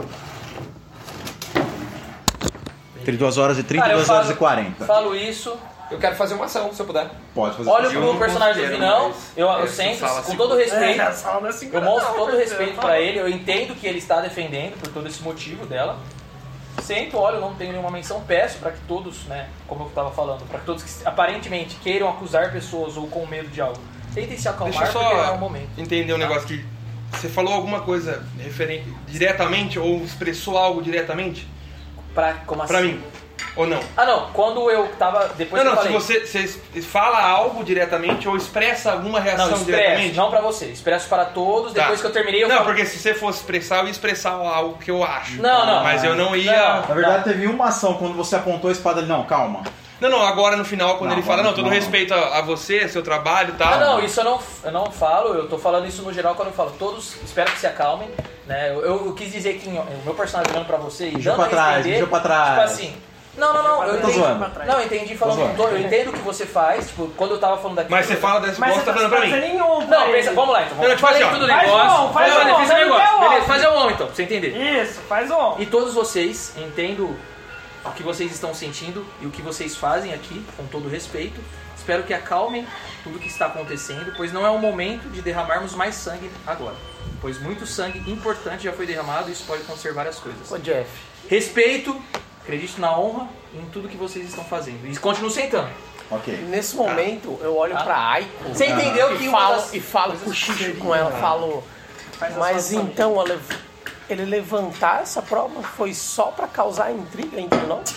Entre duas horas e trinta Cara, e eu duas horas falo- e quarenta. Falo isso. Eu quero fazer uma ação, se eu puder. Pode fazer Olho isso. pro personagem do Vinão, eu, eu essa sento, sala com se- todo respeito, É, a sala não é segura, eu mostro não, todo o parceiro. respeito pra ele, eu entendo que ele está defendendo por todo esse motivo dela. Sento, olho, não tenho nenhuma menção, peço pra que todos, né, como eu estava falando, pra que todos que aparentemente queiram acusar pessoas ou com medo de algo, tentem se acalmar Deixa eu porque só é o momento. entender um negócio que você falou alguma coisa referente diretamente ou expressou algo diretamente Pra, como assim? pra mim ou não? Ah não, quando eu tava, depois Não, que não, eu se falei... você, você fala algo diretamente ou expressa alguma reação Não, expresso, diretamente. não pra você, expresso para todos, Tá. depois que eu terminei eu Não, falo... porque se você fosse expressar, eu ia expressar algo que eu acho. Não, não. Mas eu não ia. Na verdade, teve uma ação quando você apontou a espada ali. Não, calma. Não, não, agora no final, quando Não, ele fala, não, todo não. respeito a, a você, seu trabalho e tal. Ah, não, isso eu não, eu não falo, eu tô falando isso no geral quando eu falo. Todos, espero que se acalmem, né? Eu, eu, eu quis dizer que o meu personagem olhando pra você e Mijou dando pra a trás, entender, mijou pra trás. tipo assim, Não, não, não, eu Tô entendi. zoando. Não, eu entendi falando com o Tonho, eu entendo o que você faz, tipo, quando eu tava falando daqui. Mas você fala dessa bosta, tá falando pra mim. nenhum, Não, pensa, vamos lá então. Não, tipo assim, ó, tudo o faz negócio. um, faz Olha, um, fiz você o não negócio. quer o Beleza, homem. fazer o homem então, pra você entender. Isso, faz um. E todos vocês entendo o que vocês estão sentindo e o que vocês fazem aqui, com todo respeito. Espero que acalmem tudo o que está acontecendo, pois não é o momento de derramarmos mais sangue agora. Pois muito sangue importante já foi derramado e isso pode acontecer várias coisas. Ô, Jeff. Respeito, acredito na honra e em tudo que vocês estão fazendo. E continuo sentando. Ok. Nesse momento, eu olho pra Aiko. Você entendeu e que uma falo, das e falo cochicho com ela, falo. Mas então ela- ele levantar essa prova foi só pra causar intriga entre nós?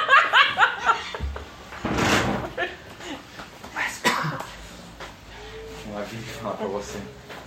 Ela vim falar pra você.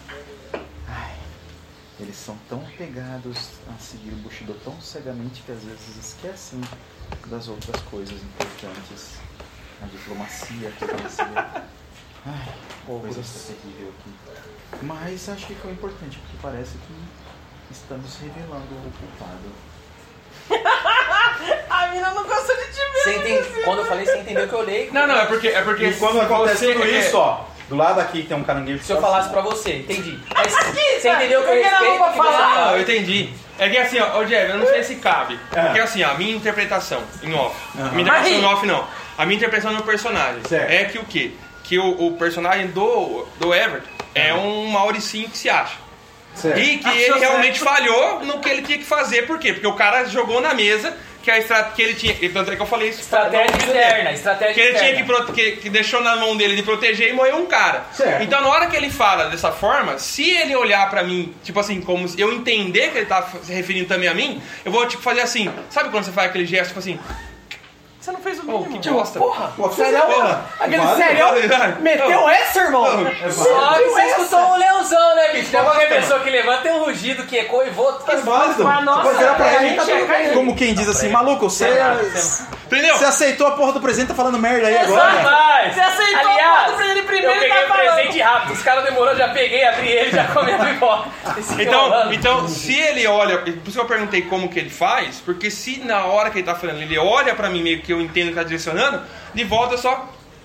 Ai, eles são tão apegados a seguir o Bushido tão cegamente que às vezes esquecem das outras coisas importantes. A diplomacia, a diplomacia. Ai, coisa está terrível aqui. Mas acho que foi importante, porque parece que estamos revelando o culpado. A mina não gosta de te ver. Você entende- Quando eu falei, você entendeu que eu olhei. Não, não, é porque... É porque E quando acontece você- tudo é- isso, ó, do lado aqui tem um caranguejo. Se eu falasse pra você, entendi. Mas você cara, entendeu que eu por que não respeito vou o que você falar? Ah, fala. eu entendi. É que assim, ó, ô Jeff, eu não sei se cabe. Porque assim, ó, a minha interpretação em off. A minha interpretação em off não. A minha interpretação no personagem. Certo. É que o quê? Que o, o personagem do, do Everett é um mauricinho que se acha. Certo. E que ele realmente falhou no que ele tinha que fazer. Por quê? Porque o cara jogou na mesa que a estratégia que ele tinha. Tanto é que eu falei isso. Estratégia externa, estratégia Que ele tinha que, externa. prote- que, que deixou na mão dele de proteger e morreu um cara. Certo. Então na hora que ele fala dessa forma, se ele olhar pra mim, tipo assim, como se eu entender que ele tá se referindo também a mim, eu vou tipo fazer assim. Sabe quando você faz aquele gesto, tipo assim, Você não fez o oh, mínimo. que bosta. Porra! Pô, Sério? porra. Aquele Vale, sério? vale, vale. Meteu essa, irmão? Só que você escutou um leãozão, né, bicho? Tem qualquer Bosta, pessoa que levanta tem um rugido que ecoa e voa. É válido. Mas, nossa, Você pode virar pra a ele, gente tá tudo é bem. caindo. Como quem diz assim, maluco, você, Entendeu? você aceitou a porra do presente, tá falando merda aí agora. Rapaz! Você aceitou Aliás, a foto pra ele primeiro eu e peguei tá o falando. presente rápido. Os caras demorou, já peguei, abri ele, já comi a pipoca. Esse Então, enrolando. então, se ele olha, por isso que eu perguntei como que ele faz, porque se na hora que ele tá falando, ele olha pra mim meio que eu entendo que tá direcionando, de volta eu só.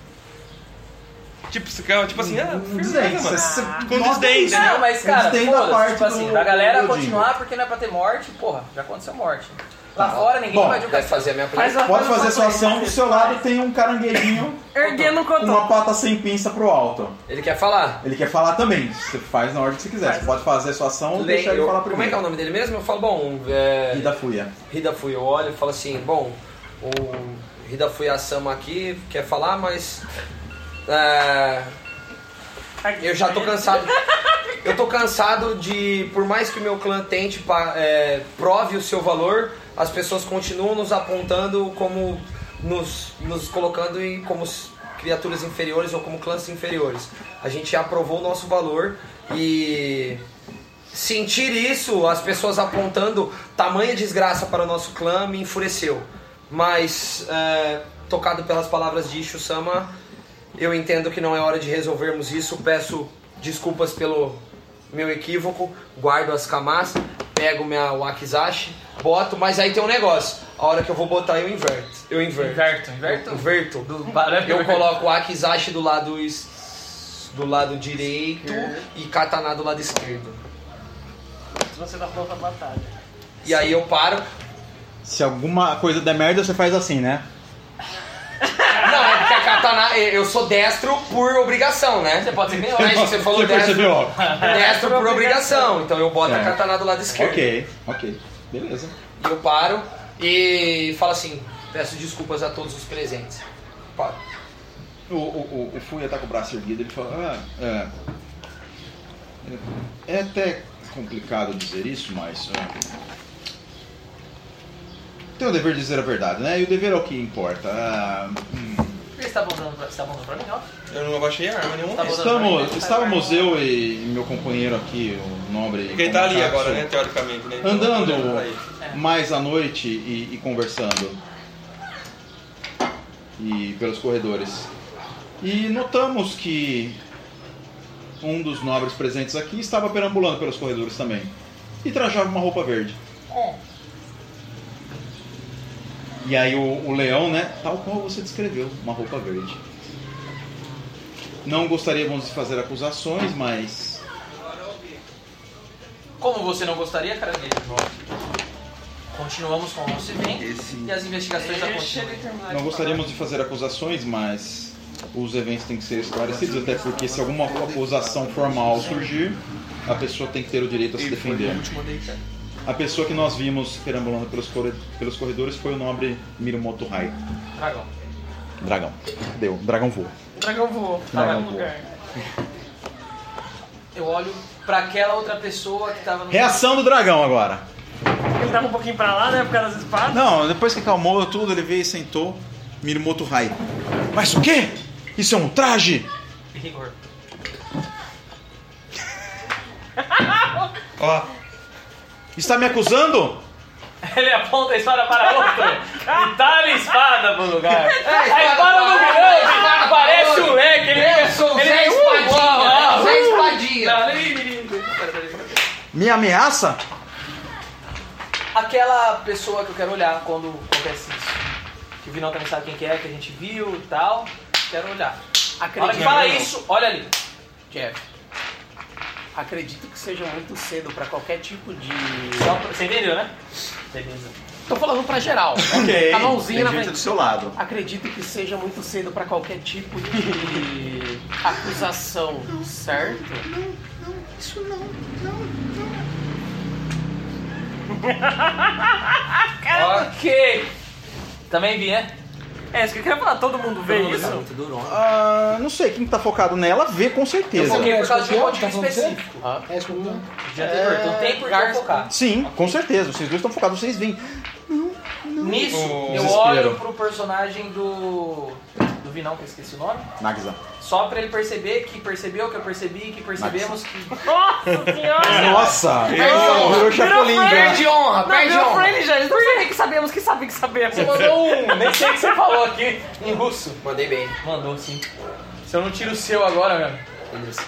Tipo, tipo assim, ah, Desdém. firmeza, mano. Você- Com Nossa, desdém, isso. entendeu? Não, mas cara, Eles têm da foda-se, parte tipo assim, do- da galera do continuar Dingo. porque não é pra ter morte, porra, já aconteceu morte. Lá fora ninguém Bom, vai julgar. Deve fazer a minha Faz play. a- Pode faz a fazer sua foto aí. ação, do seu lado tem um caranguejinho Erguendo o com uma cotão. pata sem pinça pro alto. Ele quer falar. Ele quer falar também, você faz na ordem que você quiser. Você pode fazer sua ação ou deixar ele Eu- falar como é que é o primeiro. nome dele mesmo? Eu falo, bom, é... Rida Fuia. Rida Fui, eu olho e falo assim, bom, o Rida Fui Asama aqui quer falar, mas é, eu já tô cansado. Eu tô cansado de, por mais que o meu clã tente pa- é, prove o seu valor, as pessoas continuam nos apontando como nos, nos colocando em, como s- criaturas inferiores ou como clãs inferiores. A gente já provou o nosso valor e sentir isso, as pessoas apontando tamanha desgraça para o nosso clã, me enfureceu. Mas, é, tocado pelas palavras de Ishu-sama, eu entendo que não é hora de resolvermos isso. Peço desculpas pelo meu equívoco, guardo as kamas, pego minha wakizashi, boto, mas aí tem um negócio. A hora que eu vou botar, eu inverto. Eu inverto. Inverto, inverto? Inverto. Do barulho. Eu coloco o wakizashi do lado, es- do lado direito e katana do lado esquerdo. Se você tá pronto pra batalha. E aí eu paro. Se alguma coisa der merda, você faz assim, né? Não, é porque a katana, eu sou destro por obrigação, né? Você pode ser bem Mas você falou Você destro, percebeu? destro por obrigação. Então eu boto É. a katana do lado esquerdo. Ok, ok. Beleza. E eu paro e falo assim, peço desculpas a todos os presentes. Paro. O, o, o, o Fuia tá com o braço erguido, ele fala, ah, é, é até complicado dizer isso, mas é, tem o dever de dizer a verdade, né? E o dever é o que importa. Ah, hum, Por que você tá botando pra, você tá botando pra mim, ó? Eu não abaixei a arma nenhuma. Tá bom. estamos, estávamos eu e meu companheiro aqui, o nobre... Porque ele tá ali Komatsu, agora, né, teoricamente, né? Então, andando olhando pra ele. mais à noite e, e conversando e pelos corredores, e notamos que um dos nobres presentes aqui estava perambulando pelos corredores também e trajava uma roupa verde. E aí o, o leão, né, tal qual você descreveu, uma roupa verde. Não gostaríamos de fazer acusações, mas... Como você não gostaria, cara dele, continuamos com o nosso evento Esse... e as investigações já continuam. Não gostaríamos de fazer acusações, mas os eventos têm que ser esclarecidos, até porque se alguma acusação formal surgir, a pessoa tem que ter o direito a se defender. A pessoa que nós vimos perambulando pelos, pelos corredores foi o nobre Mirumoto Hai. Dragão. Dragão. Deu. Dragão voa. Dragão voou. Tava no lugar. Eu olho pra aquela outra pessoa que tava no... Reação do dragão agora. Ele tava um pouquinho pra lá, né? Por causa das espadas. Não, depois que acalmou tudo, ele veio e sentou. Mirumoto Hai. Mas o quê? Isso é um traje? Rigor. Ó. Está me acusando? Ele aponta a espada para outro e dá-lhe a espada pro lugar. É, a espada do grande parece um leque. Ele Eu sou o ele Zé vem, Espadinha. uh, Zé Espadinha. Me ameaça? Aquela pessoa que eu quero olhar quando acontece isso. Que o Vinão também sabe quem que é, que a gente viu e tal. Quero olhar. Acredito. Na hora que fala isso, olha ali. Jeff, acredito que seja muito cedo pra qualquer tipo de... Só pra... Você entendeu, né? Beleza. Tô falando pra geral. Ok, A mãozinha tem na gente frente. do seu lado. Acredito que seja muito cedo pra qualquer tipo de acusação, certo? Isso não, não, não. Ok. Também vi, né? É, isso que eu queria falar, todo mundo vê Todo mundo isso. vê. Muito duro, Ah, não sei, quem tá focado nela vê com certeza. Eu foquei por causa de um Tá motivo falando específico. sério? É escorpião? Já tem é... Não tem por que focar. Sim, com certeza. Vocês dois estão focados, vocês veem. Nisso, O eu desespero. olho pro personagem do... do Vinão, que eu esqueci o nome. Nagisa. Só pra ele perceber que percebeu, que eu percebi, que percebemos que... Nossa senhora! Nossa! Virou- Virou Chapolin já. Perde honra, Não, perde virou honra. pra ele já, eles não sabem que sabemos, que sabem que sabemos. Você mandou um... Nem sei o que você falou aqui em russo. Mandei bem. Mandou, sim. Se eu não tiro o seu agora, meu. Beleza.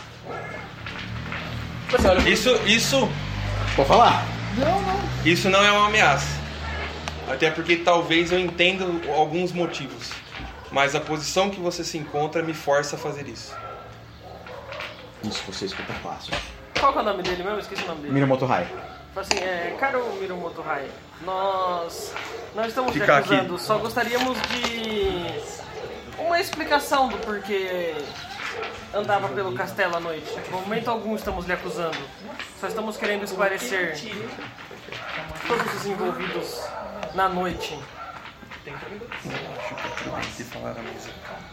Você olha... Isso, isso, Pode falar? Não, não. isso não é uma ameaça. Até porque talvez eu entenda alguns motivos. Mas a posição que você se encontra me força a fazer isso. Isso, você escuta fácil. Qual que é o nome dele mesmo? Esqueci o nome dele. Mirumoto Hai. Fala assim, é, caro Mirumoto Hai, nós não estamos lhe Fica acusando, aqui. só gostaríamos de uma explicação do porquê andava pelo castelo à noite. Em momento algum estamos lhe acusando, só estamos querendo esclarecer todos os envolvidos na noite. Se falar a música.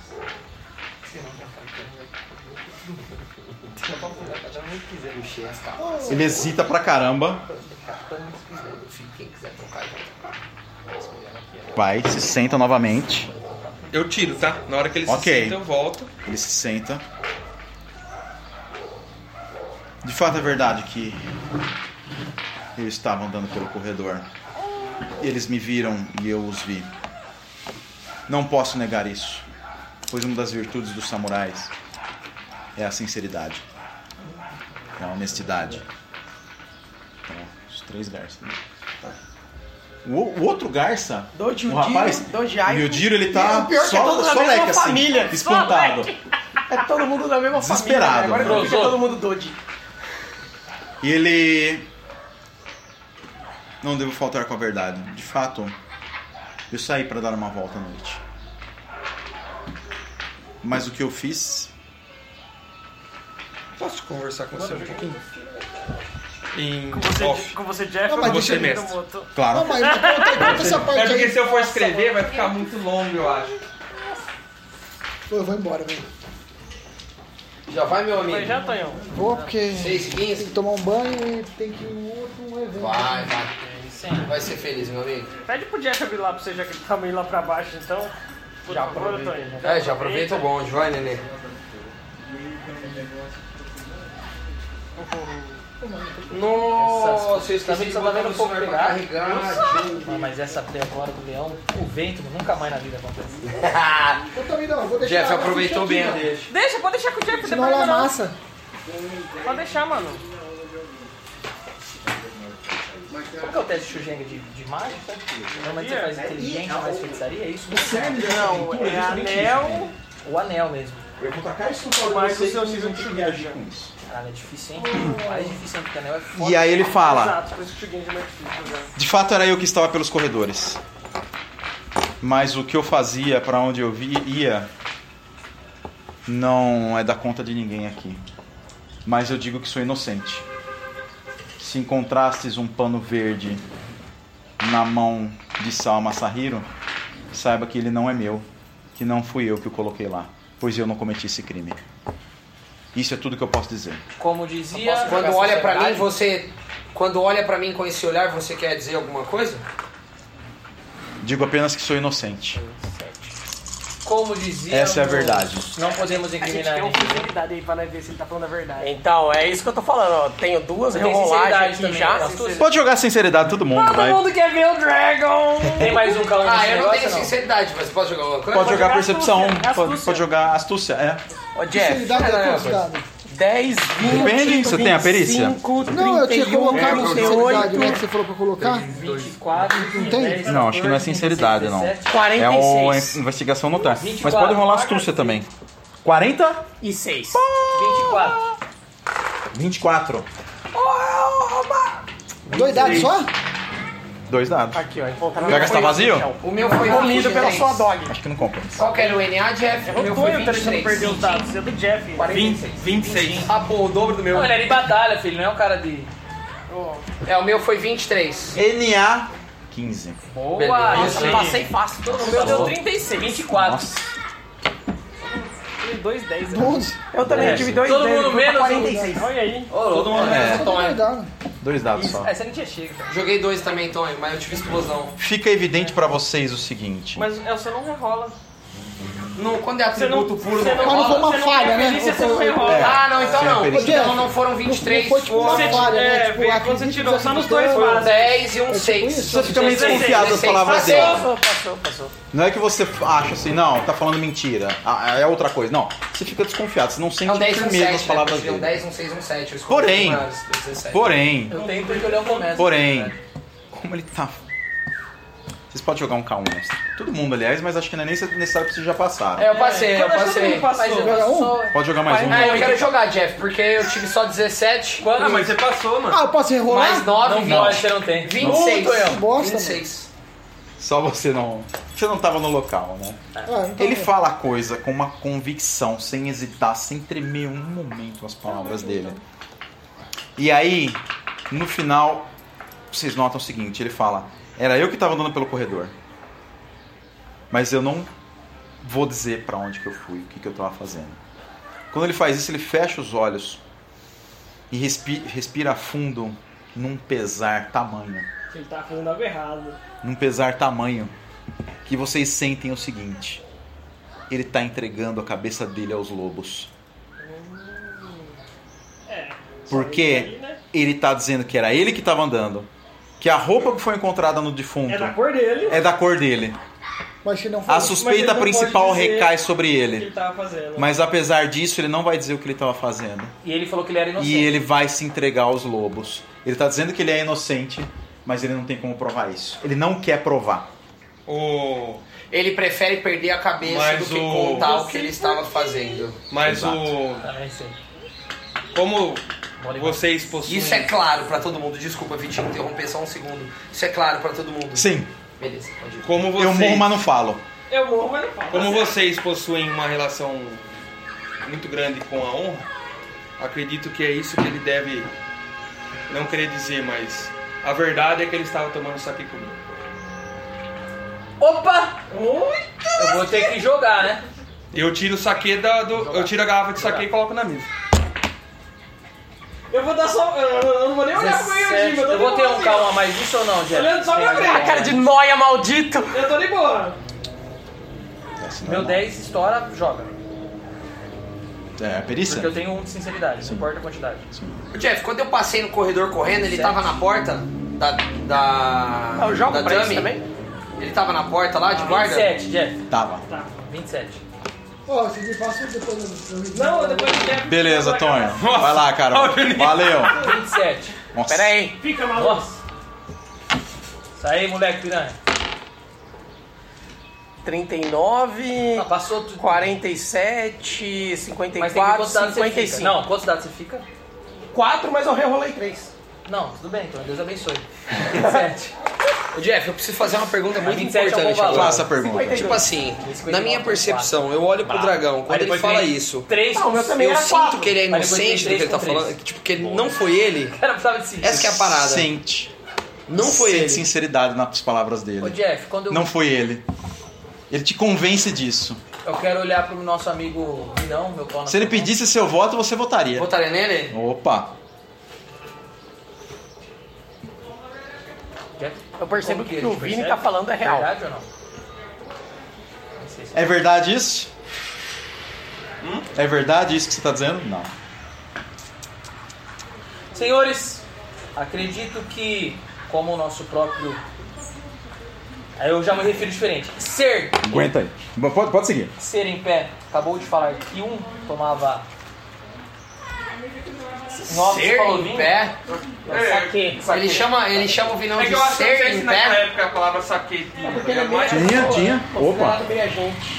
Ele hesita pra caramba. Quem quiser trocar. Vai, se senta novamente. Eu tiro, tá? Na hora que ele Ok. se senta, eu volto. Ele se senta. De fato é verdade que eu estava andando pelo corredor. Eles me viram e eu os vi. Não posso negar isso, pois uma das virtudes dos samurais é a sinceridade, é a honestidade. Então, os três garças. Né? O, o outro garça, Doji, o rapaz, Doji, o Yudiro, ele tá o pior é que é só, todo da só mesma leque assim, família. espantado. É todo mundo da mesma Desesperado, família. Né? Agora né? que fica todo mundo Doji. E ele... Não devo faltar com a verdade. De fato, eu saí para dar uma volta à noite. Mas o que eu fiz... Posso conversar com você um pouquinho? Em Com você, off. com você Jeff, Não, ou mas com deixa você eu- mestre. Mirumoto? Claro. Não, mas conta, conta essa parte É porque aí. se eu for escrever vai ficar muito longo, eu acho. Pô, eu vou embora, velho. Já vai, meu amigo. Vai já, Tonhão? Vou porque seis e tem quinze. que tomar um banho e tem que ir em outro evento. Vai, vai. Vai ser feliz, meu amigo. Pede pro Jeff abrir lá pra você, já que ele tá meio lá pra baixo, então. Por Já favor, aproveita. Tonho. É, já aproveita o bonde. Vai, nenê. Nossa, eu esqueci de Tá botar vendo no o fogo celular pra pegar? carregar. Ah, mas essa play agora do leão, o vento nunca mais na vida acontece. Eu também não, vou deixar. Jeff ela aproveitou assistir bem a aqui, deixa. Deixa, pode deixar com o Jeff, ó. depois Senão ela não. amassa. Pode deixar, mano. Qual que é o teste de Shugenga de, de mágica? Normalmente você faz inteligência mais feitiçaria, é isso? Não, é anel. O anel mesmo. Eu vou tacar isso no Mas vocês o seu e vocês nível vão de ter que Shugenga. agir com isso. Caralho, é difícil, hein? Mais difícil ainda que o anel é foda. E aí ele fala: Exato, por isso que o Shugenga é mais difícil, né? de fato era eu que estava pelos corredores. Mas o que eu fazia, pra onde eu vi- ia, não é da conta de ninguém aqui. Mas eu digo que sou inocente. Se encontrastes um pano verde na mão de Salma Sahiro, saiba que ele não é meu, que não fui eu que o coloquei lá, pois eu não cometi esse crime. Isso é tudo que eu posso dizer. Como dizia... Quando olha pra mim, você... Quando olha pra mim com esse olhar, você quer dizer alguma coisa? Digo apenas que sou inocente. Como dizia... Essa é a verdade. Não podemos A gente incriminar tem uma ninguém. sinceridade aí pra nós ver se ele tá falando a verdade. Então, é isso que eu tô falando, ó. Tenho duas Tem rerolagens sinceridade aqui também, já. astúcia. Pode jogar sinceridade todo mundo, Todo vai. mundo quer ver o Dragon! Tem mais um calão Ah, nesse eu não negócio, tenho sinceridade, mas posso jogar alguma coisa? Pode jogar jogar percepção, astúcia, pode, astúcia. pode jogar astúcia, é. Ô, Jeff, Sinceridade é não, quantos dados? dez, vinte, Depende, você tem a perícia? vinte e cinco, Não, eu tinha trinta e um, colocado trinta e sinceridade, oito, né? Que você falou pra colocar? vinte e quatro, Não tem? dez, Não, acho que não é sinceridade, não. quarenta É e o seis. investigação notar. vinte e Mas quatro. pode rolar astúcia também. quarenta? E seis. vinte e quatro. vinte e quatro. Dois dados só? Dois dados. Aqui, ó. encontraram Vai gastar uma vazio? coisa no chão. O meu foi Comido vinte e pela três. sua dog. Acho que não compensa. Qual que era o N A, Jeff? O meu foi Eu tô vinte e deixando perder três. os dados, é do Jeff. vinte e seis. Ah, pô, o dobro do meu. Não, ele é de batalha, filho, não é um cara de... É, o meu foi vinte e três. N A quinze. Boa! Beleza. Nossa, eu passei fácil. Todo O mundo meu deu passou. trinta e seis. vinte e quatro. Nossa. dois dez. doze. Eu também É, tive dois todo dez, mundo eu fui pra menos quarenta e seis. Olha aí. Todo mundo É. Todo mundo dado. Dois dados só. Essa não tinha chega. Joguei dois também, Tonho, mas eu tive explosão. Fica evidente pra vocês o seguinte. Mas é, você não rerola. No, quando é atributo puro, você não não- Mas não foi rola? uma Você não falha, tem né? perícia, você não Foi- rerola. É. Ah, não, então Sem a não. perícia. Então não foram vinte e três, Não foi tipo uma foram falha, né? é, Tipo, vê acredito quando você que tirou você só nos tirou dois um vasos. dez e um tipo seis. isso? Você fica meio dezesseis, desconfiado das palavras dezesseis. dele. Passou, passou, passou. Não é que você acha assim, não, tá falando mentira. Ah, é outra coisa. Não, você fica desconfiado, você não sente Não, dez e um firmeza nas sete, palavras né? Um dele. dez, um seis, um sete. Eu escolhi Porém, uma das dezessete. porém, Eu tenho porque eu olhar o começo. porém, como ele tá... Vocês podem jogar um K um, mestre. Todo mundo, aliás, mas acho que não é nem necessário que vocês já passaram. É, eu passei, eu Quando acho que todo passei. mundo passou. Mas eu- Joga um? só- Pode jogar mais um. Ah, eu quero jogar, Jeff, porque eu tive só dezessete. Ah, mas você passou, mano. Ah, eu posso rerolar? Mais nove, Não pode, vinte. você não tem. vinte e seis. Que bosta, vinte e seis. Só você não... Você não tava no local, né? Ah, então Ele é. fala a coisa com uma convicção, sem hesitar, sem tremer um momento as palavras dele. E aí, no final, vocês notam o seguinte, ele fala, era eu que estava andando pelo corredor. Mas eu não vou dizer pra onde que eu fui, o que, que eu estava fazendo. Quando ele faz isso, ele fecha os olhos e respi- respira fundo num pesar tamanho. Ele tá fazendo algo errado. Num pesar tamanho que vocês sentem o seguinte: ele está entregando a cabeça dele aos lobos. É. Porque ele está dizendo que era ele que estava andando, que a roupa que foi encontrada no defunto É da cor dele. é da cor dele. Mas se não for... A Mas ele suspeita não principal pode dizer recai sobre O que ele. ele tava fazendo. Mas apesar disso, ele não vai dizer o que ele estava fazendo. E ele falou que ele era inocente. E ele vai se entregar aos lobos. Ele está dizendo que ele é inocente, mas ele não tem como provar isso. Ele não quer provar. O... Ele prefere perder a cabeça Mas do que o- contar o que ele estava fazendo. Mas Exato. o... Também sei. Como Bola e vocês possuem... Isso é claro pra todo mundo. Desculpa, Vitinho, interromper só um segundo. Isso é claro pra todo mundo. Sim, Beleza, pode ir. Como vocês... eu morro, mas não falo. Eu morro, mas não falo. Como vocês possuem uma relação muito grande com a honra, acredito que é isso que ele deve não querer dizer, mas a verdade é que ele estava tomando saque comigo. Opa! Eu vou ter que jogar, né? Eu tiro o saque da, do, eu tiro a garrafa de saque e coloco na mesa. Eu vou dar só. Eu eu não vou nem olhar pro meu dezessete. time. Eu vou ter um calma mais disso ou não, Jeff? Olhando só pra A frente. cara de noia maldito. Eu tô de boa. Meu dez estoura, joga. É, a perícia? Porque eu tenho um de sinceridade, não importa a quantidade. Ô, Jeff, quando eu passei no corredor correndo, ele Sete. tava na porta da. da. Ah, eu jogo da pra isso dummy? também? Ele tava na porta lá de guarda? vinte e sete, Jeff. Tava. vinte e sete. Ó, se me passa depois eu... eu- Não, depois do Jeff. Beleza, vai Tonho. lá. Vai lá, cara. Valeu. vinte e sete. Nossa. Pera aí. Fica maluco. Nossa. Tá aí, moleque piranha. trinta e nove, Ah, passou tudo. quarenta e sete, cinquenta Mas e tem que ver quatro, quantos dados você cinquenta e fica. cinco. Não, quantos dados você fica? quatro, mas eu rerolei três. Não, tudo bem, então Deus abençoe. vinte e sete. Ô, Jeff, eu preciso fazer uma pergunta muito vinte e sete é um bom importante valor. agora. Faça a pergunta. cinquenta e dois. Tipo assim, na minha percepção, eu olho pro dragão, quando Aí ele depois fala vem isso, três Não, com o meu também eu era sinto quatro. que ele é Aí depois vem inocente do que ele tá três com falando, três. tipo, que não foi ele. Cara, precisava de cinco. Essa que é a parada. Sente. Não foi Sente ele. sinceridade nas palavras Ô dele. Jeff, quando eu, Não foi ele. Ele te convence disso. eu quero olhar pro nosso amigo Vinão, meu pau na Se ele sua mão. pedisse seu voto, você votaria. Votaria nele? Opa. Jeff, Eu percebo como que o ele que o Vini percebe? tá falando é real. Verdade ou não? Não sei se É verdade isso? É verdade isso que você tá dizendo? Não. Senhores, acredito que, como o nosso próprio... Aí eu já me refiro diferente. Ser, Aguenta aí. Pode, pode seguir. ser em pé, acabou de falar que um tomava... Nossa, Ser falou em vinho? pé? Saque. Ele chama, ele chama o Vinão É de que eu acho que não ser sei em se naquela pé? época a palavra saque tinha. porque ele é mais- Tinha, tinha. Opa. Considerado meia gente.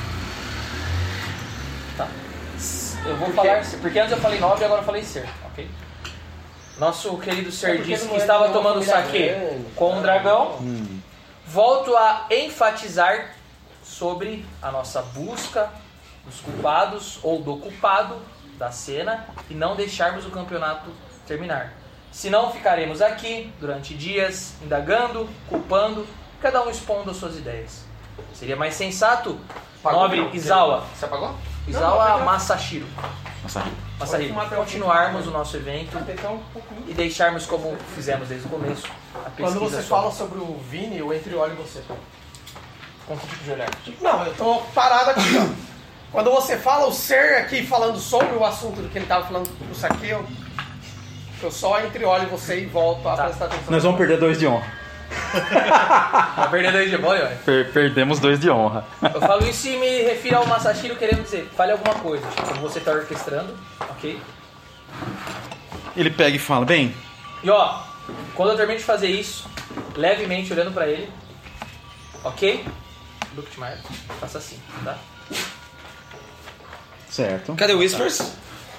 Eu vou falar ser, porque antes eu falei nove e agora eu falei ser, ok? Nosso querido ser porque disse não que é estava de uma tomando família saque grande. com um dragão. Volto a enfatizar sobre a nossa busca dos culpados ou do culpado da cena e não deixarmos o campeonato terminar. Senão ficaremos aqui durante dias indagando, culpando, cada um expondo as suas ideias. Seria mais sensato, nobre Izawa, Você apagou? Izawa Masashiro, Nossa, Masahiro, continuarmos o nosso evento e deixarmos como fizemos desde o começo a pesquisa Quando você sobre- fala sobre o Vini, eu entre olho você. com que tipo de olhar? Não, eu tô parado aqui, ó. Quando você fala o ser aqui falando sobre o assunto do que ele tava falando do saqueio, eu só entre olho você e volto a Tá. prestar atenção. nós vamos perder dois de honra. Vai perder dois de bola, olha. Per- perdemos dois de honra. Eu falo isso e me refiro ao Masashiro querendo dizer, fale alguma coisa, tipo, como você tá orquestrando, ok? Ele pega e fala, bem, E ó, quando eu termino de fazer isso, levemente olhando pra ele, ok? Look at my, faça assim, tá? certo. Cadê o Whispers?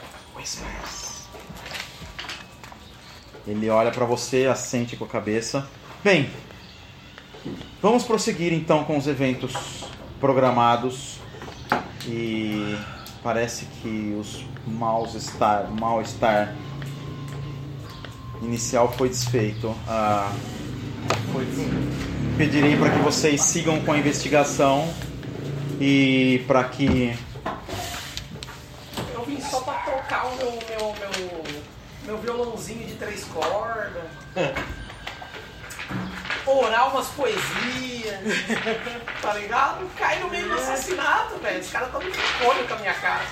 Ele olha pra você, assente com a cabeça. Bem, vamos prosseguir então com os eventos programados. E parece que os mal-estar, mal-estar inicial foi desfeito. Ah, pedirei para que vocês sigam com a investigação e para que Eu vim só pra tocar o meu, meu, meu, meu violãozinho de três cordas. Orar umas poesias. Tá ligado? Cai no meio do assassinato, velho. Os caras tão me fome com a minha cara.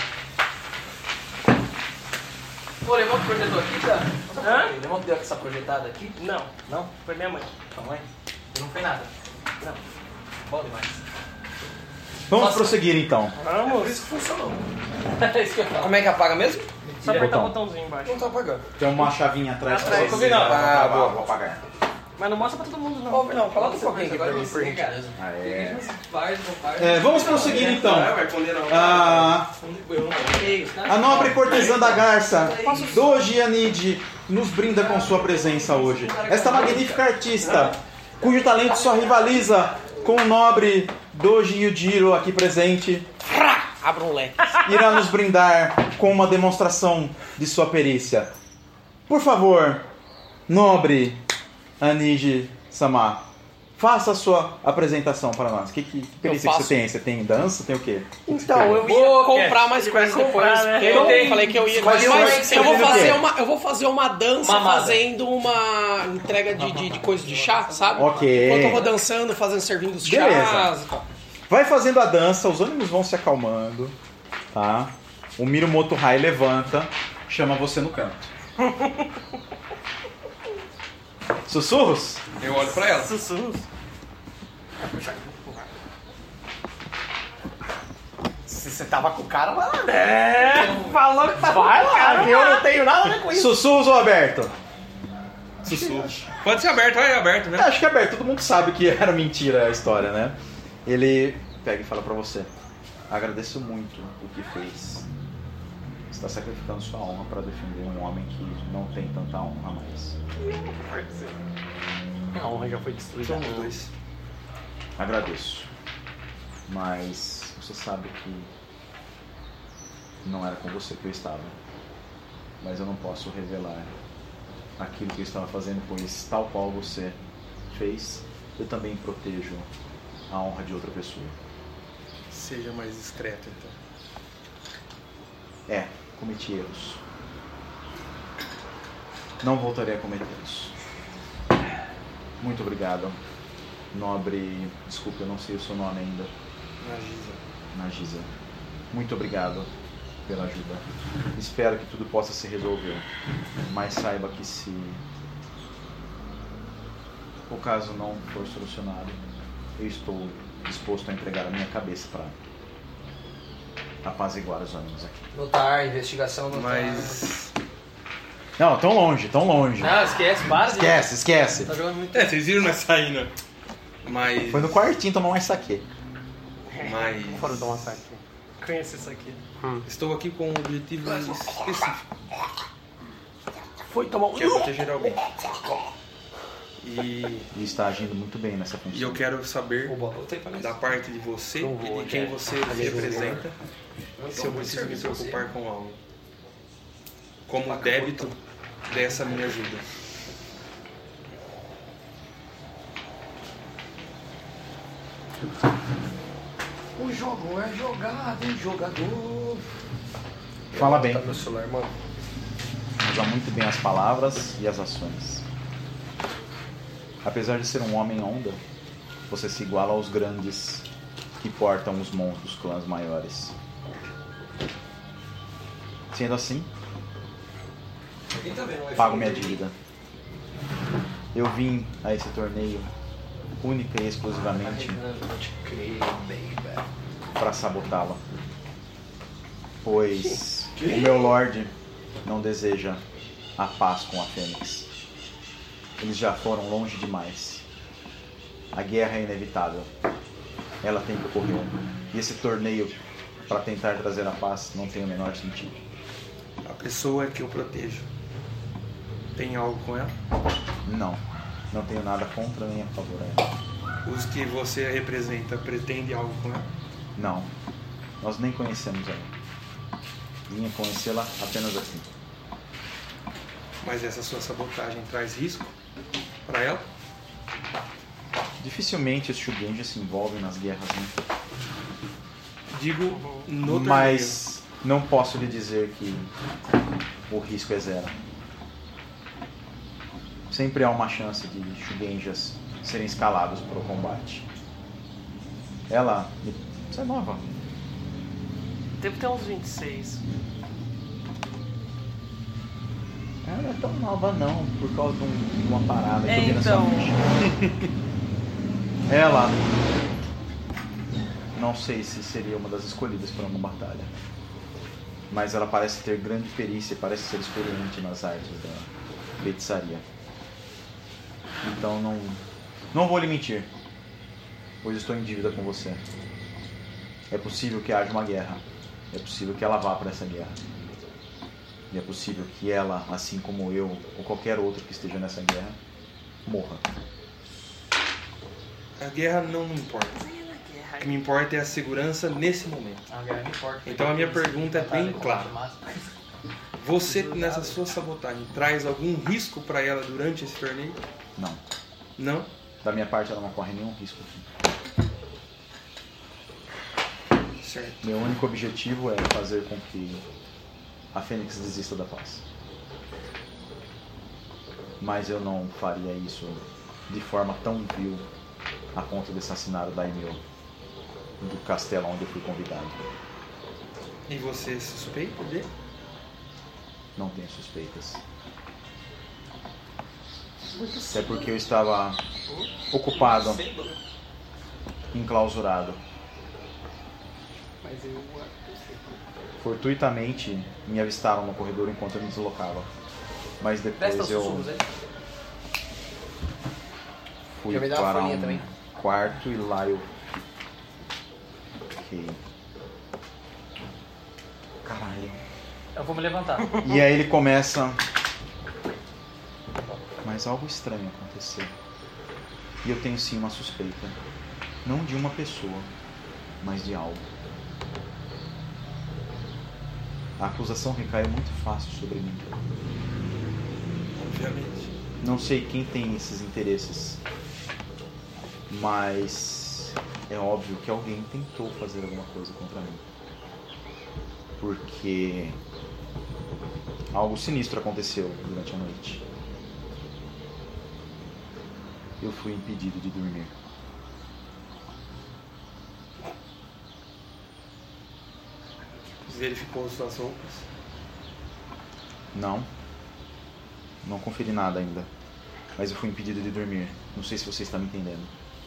Pô, levou que projetou aqui, tá? Hã? Levou que deu essa projetada aqui? Não, Não? foi minha mãe. Tua mãe? E não foi nada? Não. Bom demais. vamos Nossa. prosseguir então. Vamos. Por isso que funcionou. É isso que eu falo. Como é que apaga mesmo? Só apertar o botão. botãozinho embaixo. Não tá apagando. Tem uma chavinha atrás. Atrás. pra você. Não. Ah, boa, vou apagar. Mas não mostra pra todo mundo, não. Ô, não, coloca um pouquinho aqui pra mim, por Você, gentileza. cara. É. Faz, não faz. É, vamos prosseguir então. Não, vai responder não. Ah, Eu não sei, os caras- a nobre cortesã da garça, Doji Anid, nos brinda com sua presença hoje. Esta magnífica artista, cujo talento só rivaliza com o nobre Doji Yujiro aqui presente, Abra um leque. irá nos brindar com uma demonstração de sua perícia. Por favor, nobre Anid Sama, faça a sua apresentação para nós. Que, que, que perícia que faço? você tem? Você tem dança? Tem o quê? Então, eu ia Boa, comprar mais coisas depois. né? porque Eu Eu tenho. falei que eu ia. Mas Mas, você eu, vou fazendo o fazer quê? uma, eu vou fazer uma dança Mamada. fazendo uma entrega de, de, de coisa de chá, sabe? Ok. Enquanto eu vou dançando, fazendo, servindo os Beleza. chás e tal. Vai fazendo a dança, os ânimos vão se acalmando, tá? O Mirumoto Hai levanta, chama você no canto. Sussurros? Eu olho pra ela. Sussurros. Se você tava com o cara, vai lá. É, falou que tá vai lá. Eu não tenho nada a ver com isso. Sussurros ou aberto? Sussurro. Pode ser aberto, é aberto, né? É, acho que é aberto, todo mundo sabe que era mentira a história, né? Ele pega e fala pra você: agradeço muito o que fez. Você está sacrificando sua honra para defender um homem que não tem tanta honra mais. A honra já foi destruída. Somos dois. Agradeço. Mas você sabe que não era com você que eu estava. Mas eu não posso revelar aquilo que eu estava fazendo, pois tal qual você fez, eu também protejo a honra de outra pessoa. Seja mais discreto, então. É, cometi erros. Não voltarei a cometê-los. Muito obrigado, nobre... Desculpe, eu não sei o seu nome ainda. Nagisa. Nagisa. Muito obrigado pela ajuda. Espero que tudo possa se resolver. Mas saiba que se o caso não for solucionado, eu estou disposto a entregar a minha cabeça para apaziguar os ânimos aqui. Notar, investigação, notar. Mas... Não, tão longe, tão longe. Não, esquece, para. Esquece, esquece. Tá jogando muito. É, vocês viram nós saindo. Mas... Foi no quartinho tomar um saque. Mas... Fora do um saque. Conhece isso aqui. Hum. Estou aqui com um objetivo específico. Foi tomar um... Que é proteger alguém. E... E está agindo muito bem nessa função. E eu quero saber da parte de você e de quem você representa se eu preciso me preocupar com algo. Como débito dessa minha ajuda. O jogo é jogado, o jogador. Fala bem. Tá no celular, mano. Usa muito bem as palavras e as ações. Apesar de ser um homem onda, você se iguala aos grandes que portam os mãos dos clãs maiores. Sendo assim, pago minha dívida. Eu vim a esse torneio única e exclusivamente para sabotá-la, pois o meu Lorde não deseja a paz com a Fênix. Eles já foram longe demais. A guerra é inevitável. Ela tem que ocorrer. E esse torneio, para tentar trazer a paz, não tem o menor sentido. A pessoa que eu protejo tem algo com ela? Não. Não tenho nada contra nem a favor dela. Os que você representa pretendem algo com ela? Não. Nós nem conhecemos ela. Vinha conhecê-la apenas aqui. Mas essa sua sabotagem traz risco para ela? Dificilmente os Shugenja se envolvem nas guerras, né? Digo no Mas não posso lhe dizer que o risco é zero. Sempre há uma chance de Shugenjas serem escalados para o combate. Ela... Você é nova. Deve ter uns vinte e seis. Ela não é tão nova não, por causa de, um, de uma parada que É, eu vi na então. sua ficha. Ela... Não sei se seria uma das escolhidas para uma batalha. Mas ela parece ter grande perícia e parece ser experiente nas artes da feitiçaria. Então não... Não vou lhe mentir, pois estou em dívida com você. É possível que haja uma guerra. É possível que ela vá para essa guerra. E é possível que ela, assim como eu, ou qualquer outro que esteja nessa guerra, morra. A guerra não me importa. O que me importa é a segurança nesse momento. A guerra me importa. Então a minha pergunta é bem clara. Você, nessa sua sabotagem, traz algum risco para ela durante esse torneio? Não. Não? Da minha parte, ela não corre nenhum risco. Certo. Meu único objetivo é fazer com que a Fênix desista da paz. Mas eu não faria isso de forma tão vil a ponto de assassinar o Daimyo do castelo onde eu fui convidado. E você se suspeita dele? Não tenho suspeitas. Até porque eu estava ocupado, enclausurado. Fortuitamente me avistaram no corredor enquanto eu me deslocava. Mas depois eu fui Já me dá uma para folhinha um também. quarto e lá eu... Ok. Caralho. Eu vou me levantar. E aí ele começa... Mas algo estranho aconteceu. E eu tenho sim uma suspeita. Não de uma pessoa, mas de algo. A acusação recai muito fácil sobre mim. Obviamente. Não sei quem tem esses interesses, mas é óbvio que alguém tentou fazer alguma coisa contra mim. Porque algo sinistro aconteceu durante a noite. Eu fui impedido de dormir. Verificou suas roupas? Não. Não conferi nada ainda. Mas eu fui impedido de dormir. Não sei se você está me entendendo.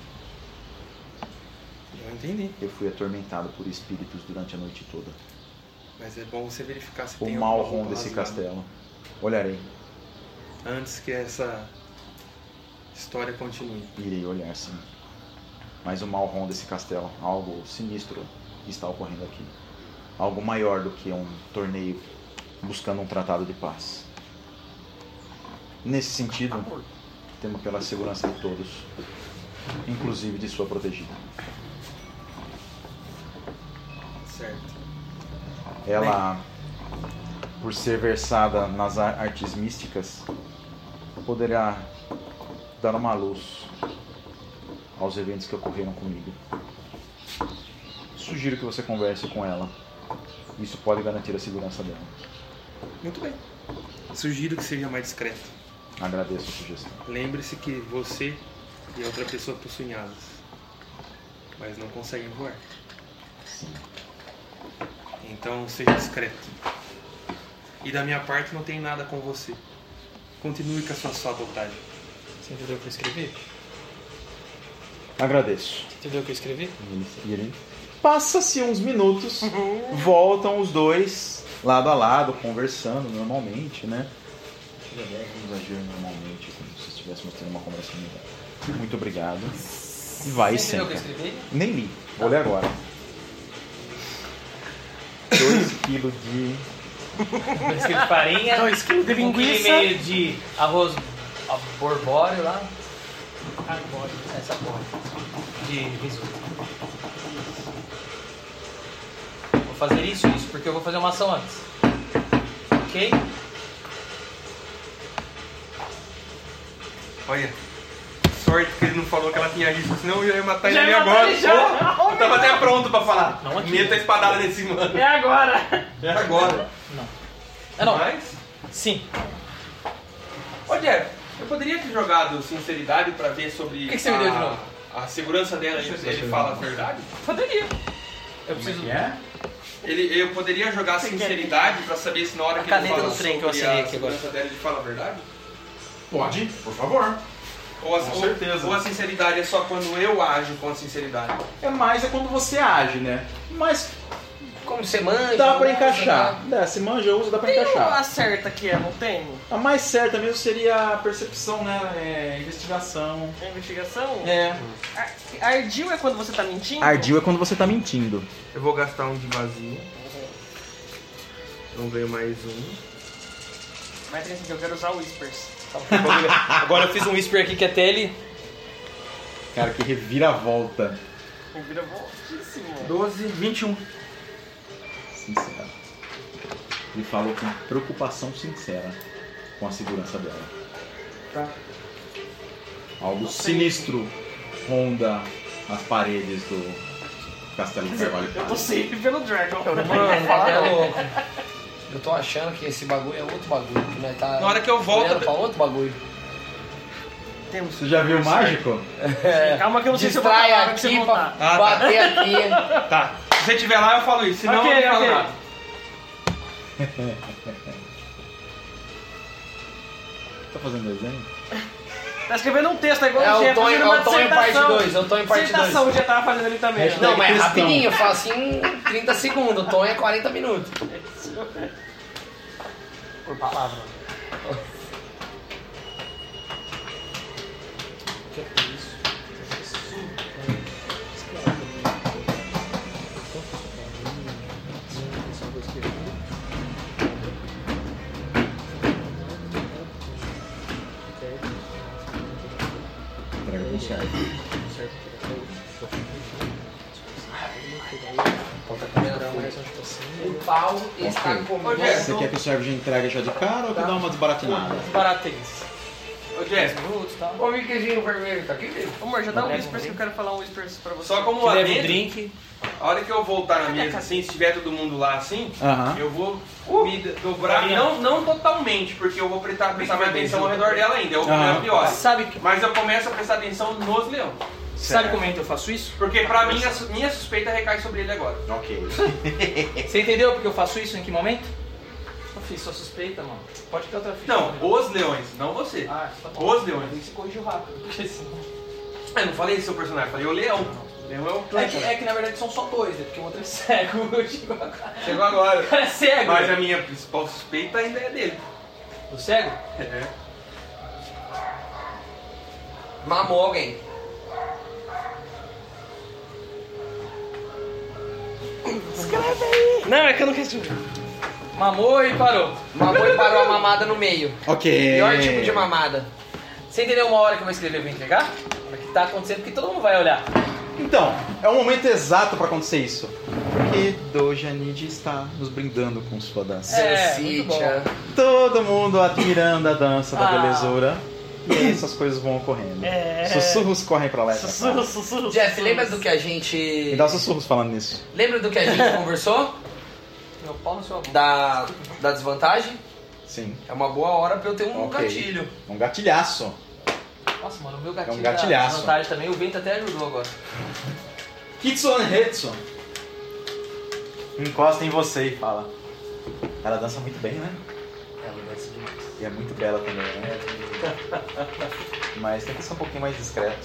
Eu entendi. Eu fui atormentado por espíritos durante a noite toda. Mas é bom você verificar se O tem mal alguma roupa ronda esse rasgada. castelo. Olharei. Antes que essa história continue. Irei olhar, sim. Mas o mal ronda esse castelo. Algo sinistro está ocorrendo aqui. Algo maior do que um torneio buscando um tratado de paz. Nesse sentido, temo pela segurança de todos, inclusive de sua protegida. Certo. Ela, por ser versada nas ar- artes místicas, poderá dar uma luz aos eventos que ocorreram comigo. Sugiro que você converse com ela. Isso pode garantir a segurança dela. Muito bem. Sugiro que seja mais discreto. Agradeço a sugestão. Lembre-se que você e outra pessoa possuem asas, mas não conseguem voar. Sim. Então seja discreto. E da minha parte não tenho nada com você. Continue com a sua sabotagem. Você entendeu o que eu escrevi? Agradeço. Você entendeu o que eu escrevi? E ele... Passa-se uns minutos, voltam os dois lado a lado, conversando normalmente, né? Vamos agir normalmente, como se estivéssemos tendo uma conversa melhor. Muito obrigado. E vai Você entendeu o sempre. que eu escrevi? Nem li, vou ler agora. dois quilos de... dois quilos de farinha. dois quilos de um quilo e linguiça. meio de arroz borbóreo lá. Arbóreo. Essa porra. De risoto. Vou fazer isso e isso, porque eu vou fazer uma ação antes. Ok? Olha, sorte que ele não falou que ela tinha risco, senão eu já ia matar Já ele ia matar agora. ele já. Pô, eu tava até pronto pra falar. Não aqui. Meta a espadada nesse mano. É agora. É agora. Não. É não. Mas, Sim. ô Jeff, eu poderia ter jogado sinceridade pra ver sobre O que que você me deu de novo? a segurança dela, ele, ele fala a verdade? Poderia. Eu preciso. é? Ele, eu poderia jogar sinceridade pra saber se na hora A que ele caneta fala do trem que eu sobre assinei a aqui agora. segurança dela, ele fala a verdade? Pode, por favor. Ou a, Com ou- certeza. ou a sinceridade é só quando eu ajo com a sinceridade? É mais é quando você age, né? Mas Como você manja? dá pra não encaixar. manja, É, se manja, usa, dá pra Tem encaixar. uma certa que é, não tem? A mais certa mesmo seria a percepção, né? É, investigação. A investigação? É. Ar- Ardil é quando você tá mentindo? Ardil é quando você tá mentindo. Eu vou gastar um de vazio. Então ganho mais um. Mas tem assim que eu quero usar o Whispers. Agora eu fiz um whisper aqui que até ele. Cara, que reviravolta. Vira voltíssimo. doze, vinte e um. Sincero. Ele falou com preocupação sincera com a segurança dela. Tá. Algo sinistro ronda as paredes do Castelo de Carvalho. Eu tô sempre pelo Dragon. Mano, é louco. Eu tô achando que esse bagulho é outro bagulho. Que nós tá Na hora que eu volto- olhando pra outro bagulho. Temos. Você já viu o mágico? Calma que eu não sei se eu vou Distrai falar na hora que você aqui voltar. pra Ah, tá. bater aqui. Tá. Se você estiver lá, eu falo isso. Senão Ok, eu não falo ok. nada. Tá fazendo desenho? Tá escrevendo um texto, é igual É o o Jeff Tonho- fazendo é uma o Tonho parte dissertação. dois, é o Tonho parte Dissertação dois. o Jeff tava fazendo ali também. Hashtag- Não, mas é questão. rapidinho, eu faço em trinta segundos. O Tom é quarenta minutos. Por palavra. O que é isso? serve. O pau está Ok. comendo. Você quer que o serve já entregue já de cara ou que dá uma desbaratinada? Baratinhos. Ô, Jess, Minutos e tal. Ô, o queijinho vermelho tá aqui dentro. Amor, já dá um whispers que eu quero falar um whispers pra você. só como Que lá leva um dentro, drink. a hora que eu voltar na mesa, assim, se tiver todo mundo lá assim, Aham. eu vou me dobrar, não, não totalmente, porque eu vou prestar, prestar mais atenção ao redor dela ainda, eu Aham. é pior. Sabe, que- Mas eu começo a prestar atenção nos leões. sabe como é que eu faço isso? Porque pra mim, a su- minha suspeita recai sobre ele agora. Ok. Você entendeu porque eu faço isso? Em que momento? Eu fiz sua suspeita, mano. Pode ter outra ficha. Não, os leões, não você. Ah, tá bom. Os Tem leões. que se corrigir rápido, porque senão... Eu não falei seu personagem, falei o leão. O leão é o É que, é que na verdade são só dois, né? Porque o outro é cego. Eu digo agora. Chegou agora. O cara é cego. Mas a minha principal suspeita ainda é dele. O cego? É. Mamou alguém. Não, é que eu não quis. Mamou e parou. Mamou e parou a mamada no meio. Ok. Pior tipo de mamada. Você entendeu uma hora que eu vou escrever e vou entregar? O que tá acontecendo, porque todo mundo vai olhar. Então, é o momento exato pra acontecer isso. Porque Dojanid está nos brindando com sua dança. É, muito bom. Salsicha. Todo mundo admirando a dança da Ah. belezura. E aí essas coisas vão ocorrendo. É. Sussurros correm pra lá e pra cá. Sussurro, sussurro. Jeff, lembra do que a gente. Me dá os sussurros falando nisso. Lembra do que a gente conversou? Meu pau no seu avô. Da, da desvantagem? Sim. É uma boa hora pra eu ter um Ok. gatilho. Um gatilhaço. Nossa, mano, o meu gatilho É um gatilhaço. da vantagem também. O vento até ajudou agora. Kitsune Hetsu. Encosta em você e fala. Ela dança muito bem, né? Ela dança demais. E é muito bela também, né? Mas tem que ser um pouquinho mais discreto.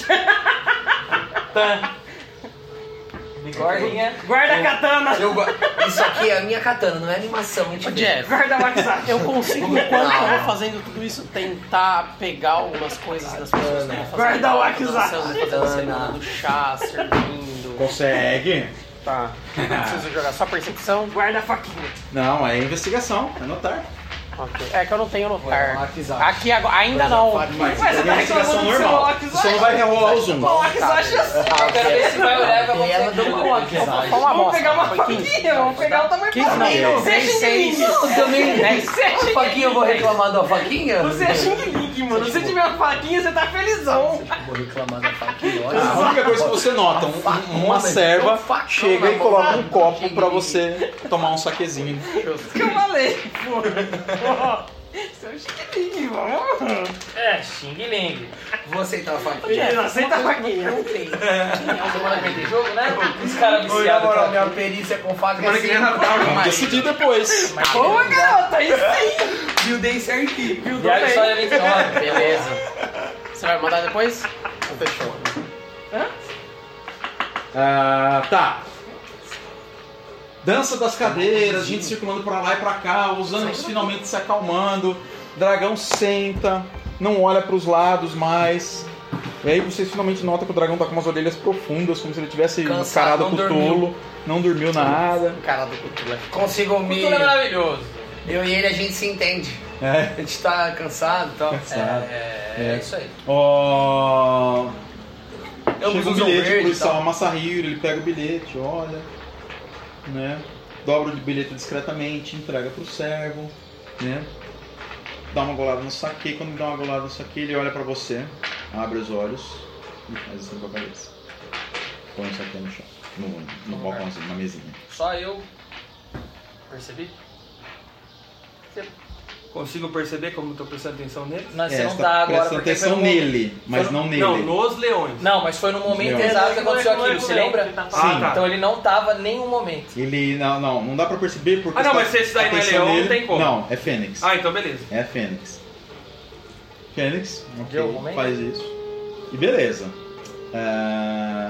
Bigordinha. Guarda a katana. Eu go- Isso aqui é a minha katana, não é animação, a gente Ô, vê. Jeff, guarda a Makizashi. Eu consigo, enquanto eu vou fazendo tudo isso, tentar pegar algumas coisas das pessoas que estão fazendo. Guarda o WhatsApp. dançando, fazendo a cerimônia do chá, servindo. Consegue? Tá. Não preciso jogar só percepção. Guarda a faquinha. Não, é investigação, é notar. Ok. É que eu não tenho Vai, notar. Makizashi. Aqui agora, ainda não. Mas Mas é uma investigação normal. Você só não vai rerolar o zoom. O Makizashi assim. Eu quero ver se vai olhar e vai Ela mostrar deu que uma eu Makizashi. Vamos uma Vamos amostra. pegar uma Foi quinze. faquinha, vamos pegar o tamanho quinze não. não. Você é Xing Ling. Eu também. dez. A faquinha eu vou reclamar da faquinha? Você é Xing Ling, mano. Se tiver uma faquinha, você tá felizão. Vou reclamar da faquinha, A única coisa que você nota, um- uma serva chega e coloca um copo pra você tomar um saquezinho. Isso que eu falei, pô. Isso é o Xing Ling, vamos. É, Xing Ling. Vou aceitar a faquinha. Não aceita a faquinha. Não tem. Semana que vem jogo, né? Os caras Oi, na viciados. moral, cara. minha perícia com faca é Semana que vem é assim. Natal, Vamos decidir depois. Boa, garota, aí sim. Buildei certinho. Viu, Diário de História vinte e nove. Beleza. Você vai mandar depois? Fechou. Ah, tá. Dança das cadeiras, gente circulando pra lá e pra cá, os ânimos finalmente se acalmando. Dragão senta, não olha pros lados mais. E aí vocês finalmente notam que o dragão tá com umas orelhas profundas, como se ele tivesse Cansado, encarado não o Cthulhu. Não dormiu nada. Cara do Cthulhu. Consigo me. Tudo é maravilhoso. Eu e ele a gente se entende. É. A gente tá cansado e tal. Cansado. É, É. isso aí. Ó. Eu Chega um uso bilhete verde pro e tal. Isao Masahiro, ele pega o bilhete, olha, né? Dobra o bilhete discretamente, entrega pro servo, né? Dá uma golada no saque, quando ele dá uma golada no saque, ele olha pra você, abre os olhos e faz assim com a cabeça. Põe o saque no chão, no, no balcão, assim, na mesinha. Só eu percebi? Consigo perceber como eu tô prestando atenção nele? Mas É, você não você tá tá agora prestando porque foi atenção no momento- nele, mas foi não nele. Não, nos leões. Não, mas foi no momento Leões. exato que aconteceu Não é aquilo, com você ele, lembra? ele tá Sim. Ah, tá. Então ele não tava em nenhum momento. Ele, não, não, não dá pra perceber porque... Ah, não, está- mas se esse daí a não é atenção leão, não dele- tem como. Não, é Fênix. Ah, então beleza. É a Fênix. Fênix, Deu um ok, momento? faz isso. E beleza. Ah,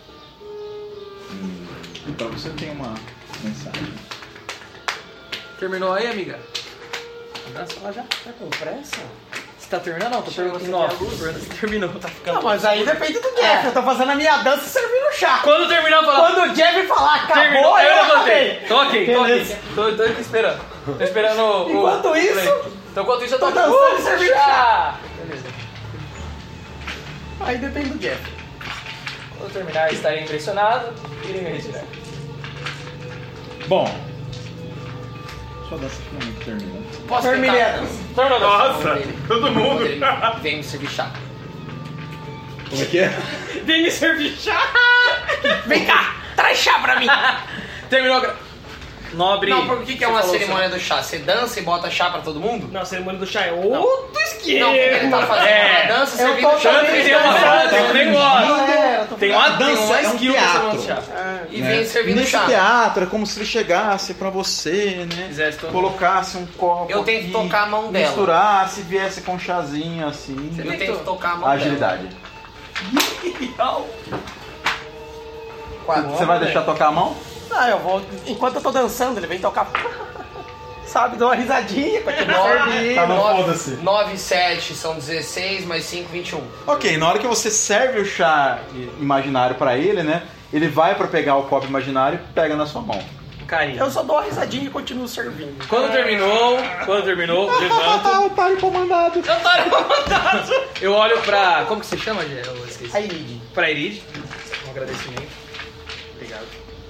hum, Então você tem uma mensagem. Terminou aí, amiga? Dança lá já. Tá com pressa? Você tá terminando? Não, tô perguntando você nove. tem a luz? Você terminou, tá ficando. Não, mas aí depende do Jeff. Eu tô fazendo a minha dança e servindo chá. Quando terminar, fala. Quando o Jeff falar acabou, Terminou, eu levantei. acabei. Tô ok, tô aqui. Beleza. Tô, tô aqui esperando. Tô esperando o. Enquanto o- isso, Então enquanto isso eu tô, tô dançando e Uh, servindo chá. Beleza. Aí depende do Jeff. Quando eu terminar, estarei impressionado e irei me retirar. Bom. Sua dança finalmente termina. Posso Terminei tentar? a dança. Torna Nossa, todo mundo. Ele vem me servir chá. Como é que é? Vem me servir chá! Vem cá, traz chá pra mim. Terminou a... gra- Nobre... Não, por que, que é Você uma falou cerimônia do chá? Você dança e bota chá pra todo mundo? Não, a cerimônia do chá é outro esquema. Não, porque ele tá fazendo É. uma dança Eu servindo tô chá. Tanto que tem uma tem um negócio. Tem uma, tem dança uma é um skill pra teatro. tomar chá. E né? vem servindo Nesse chá. teatro é como se ele chegasse pra você, né? Fizesse todo- Colocasse um copo. Eu tenho que aqui, tocar a mão dela. Misturasse, viesse com um chazinho assim. Eu tenho que tocar a mão Agilidade. dela. Quatro. Você vai deixar tocar a mão? Ah, eu vou. Enquanto eu tô dançando, ele vem tocar. Sabe, dá uma risadinha, continua Nove, servindo. Tá, não nove, foda-se. nove, sete são dezesseis, mais cinco, vinte e um. Ok, na hora que você serve o chá imaginário pra ele, né? Ele vai pra pegar o copo imaginário e pega na sua mão. Carinho. Eu só dou uma risadinha e continuo servindo. Quando terminou, quando terminou, levanto. Ah, otário comandado. Eu olho pra... Como que você chama, Gê? Eu esqueci. A Irid. Pra Irid. Um agradecimento. Obrigado.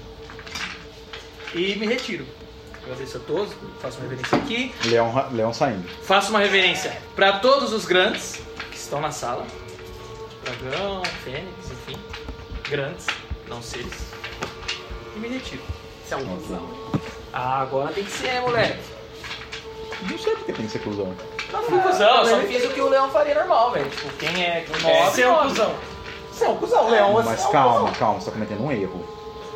E me retiro. Agradeço a todos. Faço uma reverência aqui. Leão, Leão saindo. Faço uma reverência pra todos os grandes que estão na sala. Dragão, Fênix, enfim. Grandes, não seres. E me retiro. Você é um cuzão. Ah, agora tem que ser, moleque. Não sei porque tem que ser cuzão. Não fui cuzão, eu só fiz o que o Leão faria normal, velho. Tipo, quem é nobre, Você é um cuzão. Você é um cuzão, Leão. você Mas é um calma, cuzão. calma, você tá cometendo um erro.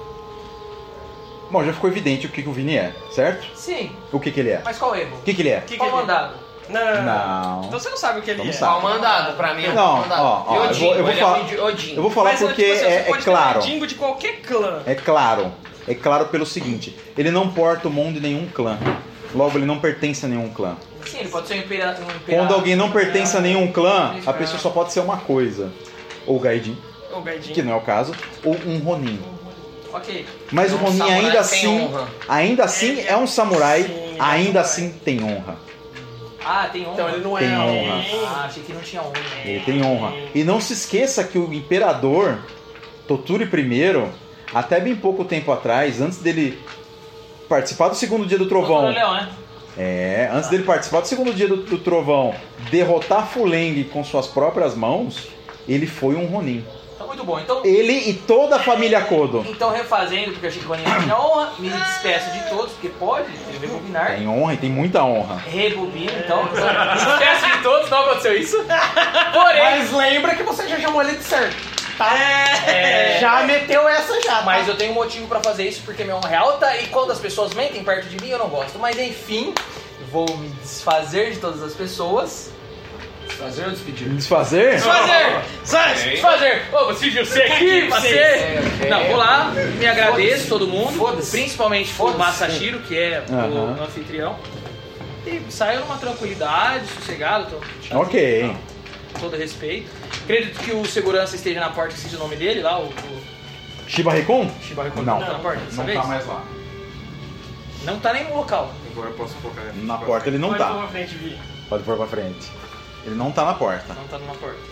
Bom, já ficou evidente o que, que o Vini é, certo? Sim, O que, que ele é? mas qual erro? O que, que ele é? Que que Qual ele- mandado? Não. Não. Então você não sabe o que ele Vamos é. saber. Ó, mandado, pra mim é um Não, mandado. ó, ó, E eu Odin, vou- eu vou ele falar- é um Odin- Odin. Eu vou falar Mas, porque tipo assim, é, você é pode ter claro. mendigo de qualquer clã. É claro. É claro pelo seguinte: ele não porta o mão de nenhum clã. Logo, ele não pertence a nenhum clã. Sim, ele pode ser um imperador. Um imperador. Quando alguém não pertence a nenhum clã, a pessoa só pode ser uma coisa. Ou Gaidin, O Gaidinho. que não é o caso, ou um Ronin. Ok. Mas o Um Ronin samurai ainda tem assim, honra. ainda assim é um samurai, Sim, ainda é um assim tem honra. Ah, tem honra. Então ele não é. Tem um- honra. Ah, achei que não tinha honra. Ele tem honra. E não se esqueça que o imperador Toturi I, até bem pouco tempo atrás, antes dele participar do segundo dia do trovão, Doutor Leão, né? é, antes dele participar do segundo dia do, do trovão, derrotar Fuleng com suas próprias mãos, ele foi um Ronin. Então, muito bom. Então, Ele e toda a família Kodo. então refazendo, porque eu achei que o Ronin não tinha honra, me despeço de todos, porque pode rebobinar. Tem honra e tem muita honra. Rebobina, então. Me despeço de todos, não aconteceu isso. Porém, Mas lembra que você já chamou ele de certo. Tá? É. Já meteu essa já. Tá? mas eu tenho um motivo pra fazer isso, porque minha honra é alta e quando as pessoas mentem perto de mim, eu não gosto. Mas enfim, vou me desfazer de todas as pessoas. Fazer ou despedir? Desfazer? Desfazer! Sai, desfazer! Ô, você viu você aqui, você? ok. Não, vou lá, me agradeço Foda-se. todo mundo, Foda-se. principalmente o Foda-se. Masashiro, que é Aham. o anfitrião. E saiu numa tranquilidade, sossegado, tô Ok. com todo respeito. Acredito que o segurança esteja na porta, esqueci o nome dele lá, o, o Shiba Rikon? Shiba Rikon. Não. Tá na porta dessa Não vez? tá mais lá. Não tá nem no local. Agora eu posso focar Na porta ele não Pode pôr tá. pra frente, Vi. Pode pôr pra frente. Ele não tá na porta. Não tá numa porta.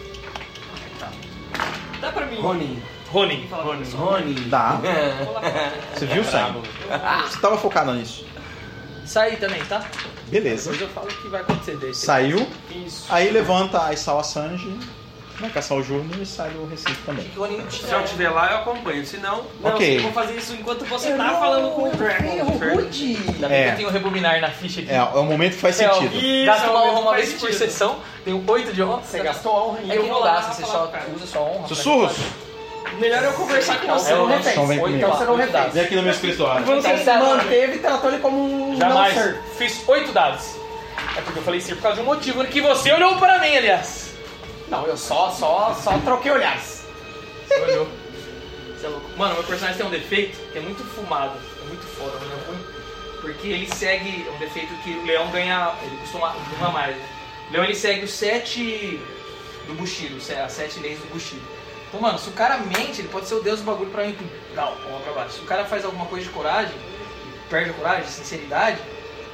Dá pra mim. Ronin. Ronin. Ronin. Ronin. Tá. Vou lá pra frente. Você viu saindo. Você tava focado nisso. Saí também, tá? Beleza. Depois eu falo o que vai acontecer desse. Saiu. Isso. Aí levanta a Isawa Sanji, vai caçar o Júnior e sai do recinto também. Que o Ronin Se eu estiver lá, eu acompanho. Se não, Não, Ok. eu vou fazer isso enquanto você tá falando com o Dragon. Ainda bem É. que eu tenho rebobinar na ficha aqui. É, é um momento que faz É, ó, sentido. Isso, Gasta uma honra uma faz vez por sentido. sessão, tenho oito de honra. Você gastou a honra em É que Eu vou não lá gasta, você falar só com o cara. usa sua honra. Sussurros? Melhor eu conversar com você. É o não refém. Então vem Oito, comigo. então você não Oito refém. dados. Vem aqui no meu escritório. Você se manteve e tratou ele como um Jamais. não ser. Fiz oito dados. É porque eu falei sim por causa de um motivo que você olhou para mim, aliás. Não, eu só, só, só troquei olhares. Você olhou. Você é louco. Mano, meu personagem tem um defeito que é muito fumado. É muito foda, mas é ruim. Porque ele segue um defeito que o leão ganha. Ele costuma uma mais. O leão ele segue os sete do Bushido, as sete leis do Bushido. Então, mano, se o cara mente, ele pode ser o deus do bagulho pra mim. Não, vamos pra baixo. Se o cara faz alguma coisa de coragem, perde a coragem, de sinceridade, tudo, mano.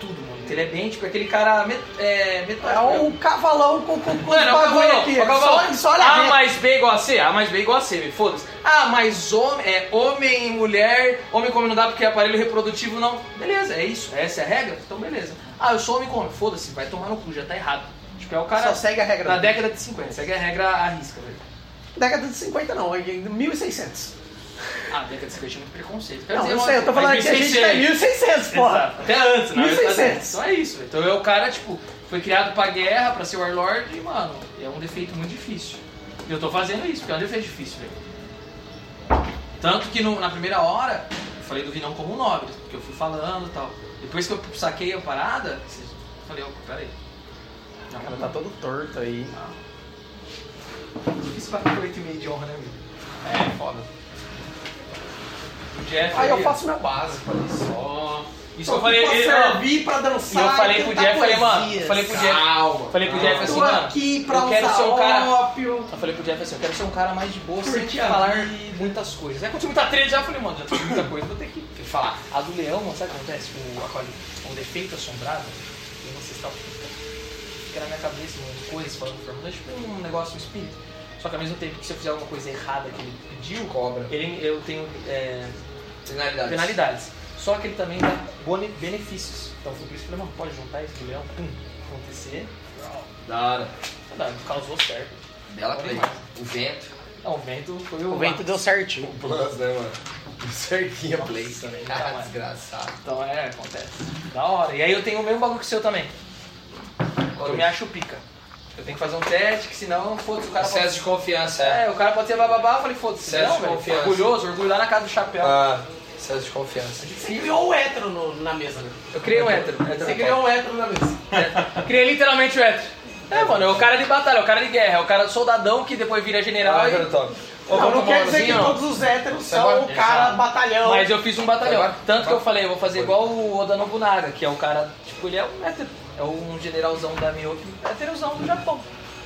muito. Ele é bem tipo aquele cara. Met, é, metade, É um cavalão com, com, com Mano, é um bagulho cavalão, aqui. é um cavalão. Só, só olha A reto. mais B igual a C? A mais B igual a C, foda-se. Ah, mas homem, é, homem e mulher, homem come não dá porque aparelho reprodutivo não. Beleza, é isso, essa é a regra? Então beleza. Ah, eu sou homem come, foda-se, vai tomar no cu, já tá errado. Tipo, é o cara Só segue a regra. da década de cinquenta, segue a regra à risca, velho. Década de cinquenta não, é mil e seiscentos. Ah, década de cinquenta tinha muito preconceito. Quer Não, dizer, eu sei, eu tô falando mas que a gente tá em mil e seiscentos, porra. Exato. Até antes, né? mil e seiscentos. Então é isso. Então é o cara, tipo, foi criado pra guerra, pra ser Warlord e, mano, é um defeito muito difícil. E eu tô fazendo isso, porque é um defeito difícil, velho. Tanto que no, na primeira hora, eu falei do Vinão como um nobre, porque eu fui falando e tal. Depois que eu saquei a parada, eu falei, opa, peraí. O cara tá todo torto aí. Difícil bater oito e meio de honra, né, amigo? É, foda. O Jeff. Aí eu ali, faço minha base. Falei só. Isso Só eu falei. pra Ele, servir, ó, pra dançar. E eu falei e pro cantar Jeff, falei, mano, poesias. falei pro Jeff. Calma. Falei pro Jeff assim, Tô mano. aqui pra eu quero usar ser um cara. ópio. Eu falei pro Jeff assim, eu quero ser um cara mais de boa, sem Curtir a falar vida. muitas coisas. Aí aconteceu muita treta, já falei, mano, já tem muita coisa, vou ter que falar. A do leão, mano, sabe o que acontece com o, aquele, com o defeito assombrado? Eu não sei se tá. Fica na minha cabeça, mano, coisas falando informações, tipo um negócio, um espírito. Só que ao mesmo tempo que se eu fizer alguma coisa errada que ele pediu, Cobra. Ele, eu tenho é, Penalidades. penalidades. Só que ele também dá bone- benefícios. Então foi por isso que eu falei, mano, pode juntar isso do leão, pum, acontecer. Da hora. Não, causou certo. Bela play. O vento. Não, o vento foi o. O vento deu certinho. Plus, né, mano? Certinho a play. também. Ah, desgraçado. Então é, acontece. Da hora. E aí eu tenho o mesmo bagulho que o seu também. Eu me acho pica. Eu tenho que fazer um teste, que senão, foda-se, o cara Excesso pode... de confiança, é. É, o cara pode ser bababá, eu falei, foda-se, Excesso não, de velho. confiança. Orgulhoso, orgulho lá na casa do chapéu. Ah, excesso de confiança. Você criou um hétero no- na mesa, né? Eu criei um hétero. Você criou um hétero na mesa. É, criei literalmente o hétero. É, mano, é o cara de batalha, é o cara de guerra, é o cara soldadão que depois vira general Ah, e... era top. Não, não quer dizer que Maurozinho, todos os héteros Você são vai- o cara Exato. batalhão. Mas eu fiz um batalhão. Vai, Tanto que vai. eu falei, eu vou fazer igual o Oda Nobunaga, que é o cara, tipo, ele é um hétero. É um generalzão da Miyoki, héterozão do Japão.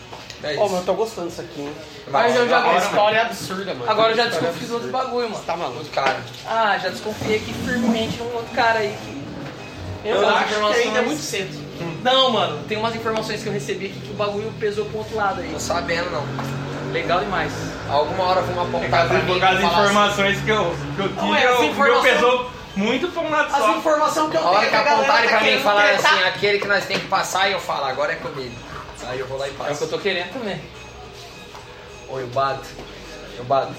É Pô, isso. mas eu tô gostando disso aqui, hein? Mas eu já A gosto. história é absurda, mano. Agora eu já desconfiei dos outros bagulho, mano. Tá maluco. Muito caro. Ah, já desconfiei aqui firmemente num outro cara aí que... Eu Umas acho que informações- ainda é muito cedo. Não, mano, tem umas informações que eu recebi aqui que o bagulho pesou pro outro lado aí. Não sabendo, não. Legal demais. Alguma hora vamos apontar pra mim. Por causa e das falar assim, informações que eu, que eu tive, Não, é, as eu, informações- eu pesou muito pra um lado As só. informações que eu A tenho hora que a galera apontarem tá pra mim e querendo falarem tretar. assim, aquele que nós temos que passar, e eu falo, agora é comigo. Aí eu vou lá e É o que eu passo. tô querendo também. Oi, eu bato. Eu bato.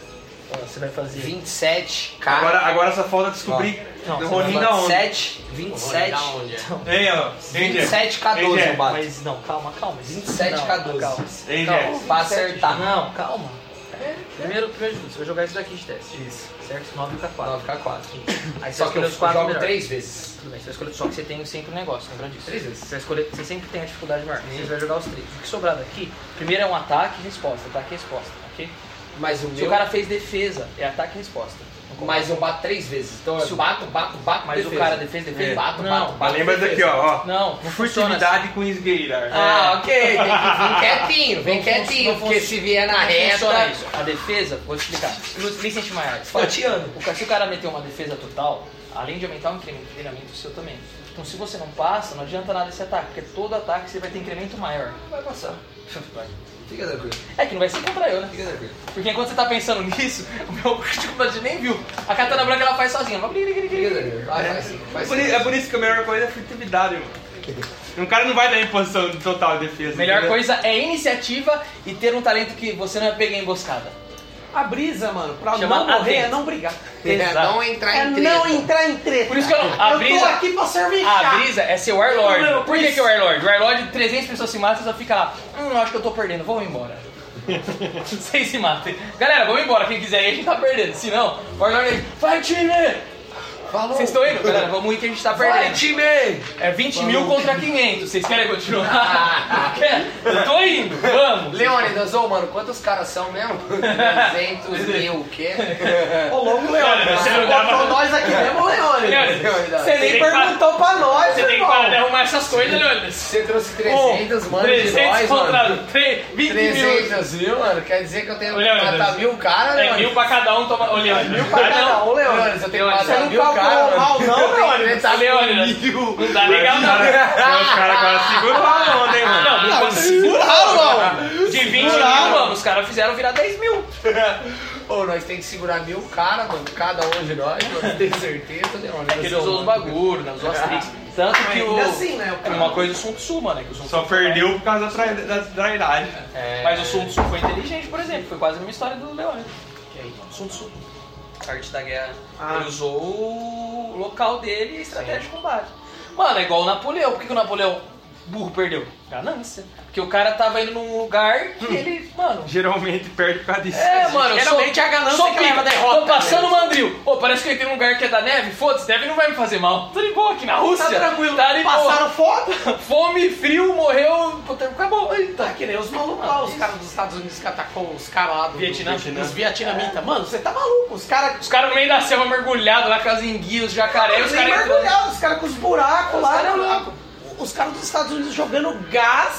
Você vai fazer... vinte e sete K. Agora, agora só falta descobrir Não, do você rolinho da onde. vinte e sete Hein, ó. Hein, vinte e Jeff? sete K Hein, doze Jeff? eu bato. Mas não, calma, calma. vinte e sete K doze. Calma. Hein, Calma. Jeff? Pra acertar. Não, calma. Primeiro, primeiro de tudo, você vai jogar isso daqui de teste. Isso. Certo? nove K quatro. nove K quatro. Aí você Só que eu escolhe os quatro jogo melhores. três vezes. Tudo bem, você vai escolher, só que você tem sempre um negócio, lembra disso? Três vezes. Você vai escolher, você sempre tem a dificuldade maior. Você vai jogar os três. O que sobrar daqui, primeiro é um ataque e resposta. Ataque e resposta, ok? Mas o Se meu... o cara fez defesa, é ataque e resposta. Mas eu bato três vezes. Então eu Se o- bato, bato, bato, Mas defesa. o cara defesa, defesa, É. Bato, não. bato, bato. Mas lembra defesa. daqui, ó. ó. Não, não funciona assim. Furtividade com esgueirar. Ah, ok. Tem que vir quietinho, vem Não quietinho. fun- não Porque fun- se vier na Não funciona reta... isso. A defesa, vou te explicar. Vicente Maiores. Fatiando. O cara- Se o cara meter uma defesa total, além de aumentar o incremento, treinamento seu também. Então se você não passa, não adianta nada esse ataque, porque todo ataque você vai ter incremento maior. Vai passar. Vai. Fica tranquilo. É que não vai ser contra eu, né? Fica tranquilo. Porque enquanto você tá pensando nisso, o meu dificuldade nem viu. A katana branca ela faz sozinha. Ela vai- Fica tranquilo. Vai, vai sim. Vai É por, sim. i- é por isso que a melhor coisa é a furtividade, mano. Um cara não vai dar em posição de total defesa. Melhor entendeu? coisa é iniciativa e ter um talento que você não é pego em emboscada. A brisa, mano, pra Chama não morrer atento. é não brigar. É Exato. não entrar É em treta. não entrar em treta. Por isso que eu não- a eu brisa- tô aqui pra servir A chá. brisa é ser Warlord. Não, Por que, isso- que é Warlord? Warlord, trezentas pessoas se matam e você só fica lá. Hum, acho que eu tô perdendo, vamos embora. Vocês se matem. Galera, vamos embora. Quem quiser ir, a gente tá perdendo. Se não, Warlord aí, vai time! Falou. Vocês estão indo? Galera, vamos ir que a gente tá Vai, perdendo. time! É vinte mil contra quinhentos. Vocês querem continuar? Quer? Eu tô indo, vamos. Leônidas, ô mano, quantos caras são mesmo? trezentos mil, o quê? Ô, louco, Leônidas. Você Você não dá botou pra- nós aqui mesmo, Leônidas. Leônidas, Você nem tem que pa- perguntou pra nós, Você tem que irmão. parar de arrumar essas coisas, Leônidas. Você trouxe trezentos, mano, de trezentos nós, contra mano. tre- vinte mil. trezentos mil, mano? Quer dizer que eu tenho Ô, que Leônidas. matar mil caras, É Leônidas? mil pra cada um, toma. Ô, Leônidas. Mil pra cada um, Leônidas. Leônidas, eu tenho que Leônidas, matar Você não mil calcula cara, normal, não, não. Ele tá Leônidas. Não tá legal, não. Os caras quase seguraram a onda, hein, mano? Não, não, não Seguraram, mano. de vinte mil, mano, os caras fizeram virar dez mil. Ô, nós tem que segurar mil caras, mano. Cada um de nós, eu tenho certeza, Leônidas. É que ele usou os bagulhos, né? Usou as tricks. Tanto que o... Ainda assim, né? o cara- Uma coisa do Sun Tzu, mano, é que o Sun Tzu Só perdeu por causa da, trai- da trairagem. É... Mas o Sun Tzu foi inteligente, por exemplo. Foi quase a mesma história do Leônidas. Que aí, Sun Tzu. Arte da guerra. Ah. Ele usou o local dele e a estratégia de combate. Mano, é igual o Napoleão. Por que, que o Napoleão burro perdeu? Ganância. Porque o cara tava indo num lugar que ele, mano... Geralmente perde por causa disso. É, mano, eu Geralmente sou, é a ganância sou que leva a pica. derrota, Tô passando né? o mandril. Ô, parece que eu entrei num lugar que é da neve. Foda-se, neve não vai me fazer mal. Tô de boa aqui na Rússia. Tá tranquilo. Tá de boa. Passaram foto. Fome, frio, morreu, acabou. Eita. Tá que nem os malucos lá, os caras dos Estados Unidos que atacou os caras lá do Vietnã. do- Os vietnamitas. Mano, você tá maluco. Os caras. Os caras no meio da selva mergulhados lá com as enguias, os jacaré, os Nem caras entrando. mergulhados, os caras com os buracos lá. caras né? loucos. Os caras dos Estados Unidos jogando gás,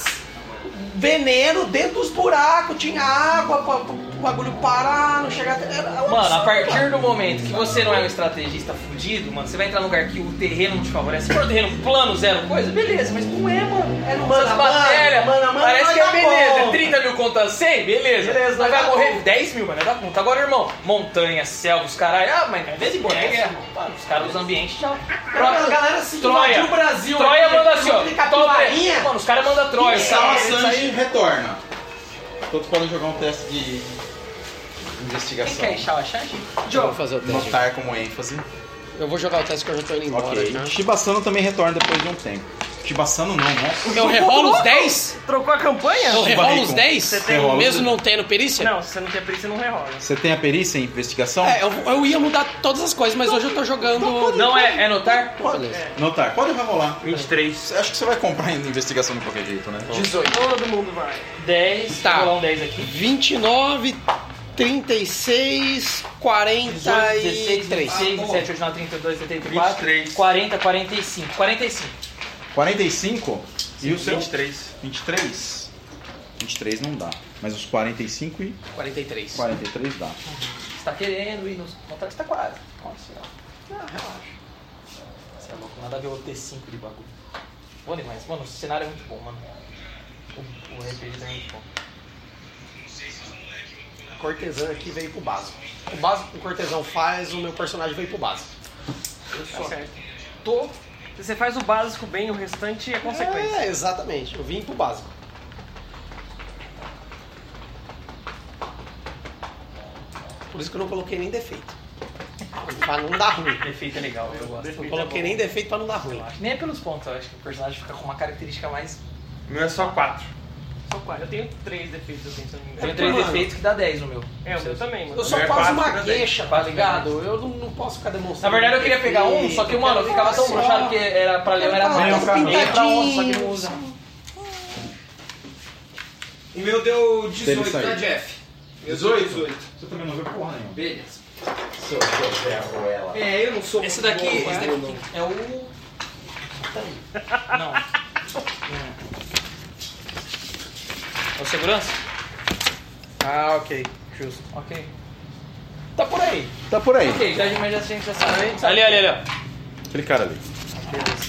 veneno dentro dos buracos, tinha água pra, pra, o bagulho parar, não chegar até. Era um Mano, a absurdo, partir mano. do momento que você não é um estrategista fudido, mano, você vai entrar num lugar que o terreno não te favorece. Se for um terreno plano, zero coisa, beleza, mas não é, mano. É no Essas mano a bactérias, mano, mano, parece vai que é dar beleza. conta. trinta mil conta cem, beleza. Beleza, Mas vai vai dar morrer conta. dez mil, mano, não dá conta. Agora, irmão, montanha, selva, os caralho, ah, mas é de boa, é guerra. Mano, os caras dos ambientes já. A galera se Troia. invadiu o Brasil. Troia aqui, manda assim, ó. aquele Top- capivarinha. Mano, os caras mandam Troia. os Sala caras- Sanji retorna. Todos podem jogar um teste de Quem investigação. quer Shawa Shanji? Eu vou fazer o teste. Notar como ênfase. Eu vou jogar o teste que eu já tô indo embora. Ok. Já. Shibasano também retorna depois de um tempo. Shibasano não, nossa. Eu rerolo os dez? Trocou a campanha? Eu rerolo os Rico. dez? Você tem- Mesmo não tendo perícia? Não, se você não tem perícia, não rerola. Você tem a perícia em investigação? É, eu, eu ia mudar todas as coisas, mas hoje eu tô jogando. Não é, é notar? Beleza. Notar. Pode rolar. vinte e três. Acho que você vai comprar em investigação de qualquer jeito, né? dezoito. Todo mundo vai. dez, Tá. vou rolar um dez aqui. vinte e nove, trinta e seis, quarenta e três. dezesseis, dezessete, oito, nove, trinta e dois, trinta e quatro, vinte e três. quarenta, quarenta e cinco. quarenta e cinco. quarenta e cinco? E o seu? vinte e três. vinte e três? vinte e três não dá. Mas os quarenta e cinco e quarenta e três. quarenta e três dá. Você tá querendo ir nos. Notar que você tá quase. Nossa, não. Não, relaxa. Você é louco, nada a ver o T cinco de bagulho. Bom demais. Mano, o cenário é muito bom, mano. O, o R P G é muito bom. A cortesã aqui veio pro básico. O básico que o cortesão faz, o meu personagem veio pro básico. Tá certo. Tô. Se você faz o básico bem, o restante é consequência. É, exatamente. Eu vim pro básico. Por isso que eu não coloquei nem defeito. Pra não dar ruim. Defeito é legal, eu gosto. Não coloquei nem defeito pra não dar ruim. Nem é pelos pontos, eu acho que o personagem fica com uma característica mais. O meu é só quatro. Só quatro. Eu tenho três defeitos assim, se eu não me Eu tenho engano. três defeitos que dá dez no meu. É, o meu também, mano. Eu sou É quase quatro, uma né, dez? queixa, tá Quatro, ligado? Eu não, não posso ficar demonstrando. Na verdade eu queria pegar um, defeito, só que, mano, eu ficava tão só- broxado que era pra Leão era Tá mais. tudo Meio pra onze, só que pintadinho. não usa. O meu deu dezoito, Dele saiu. tá, Jeff? dezoito? dezoito. Você também não viu porra nenhuma. Beleza. Seu José Ruela. É, eu não sou Esse muito daqui, bom, esse mas daqui eu não- é o. Não. É o segurança? Ah, ok. Justo. Ok. Tá por aí. Tá por aí. Ok, já, mas já, a gente já sabe. Ali, ali, ali, ó. Aquele cara ali. Beleza.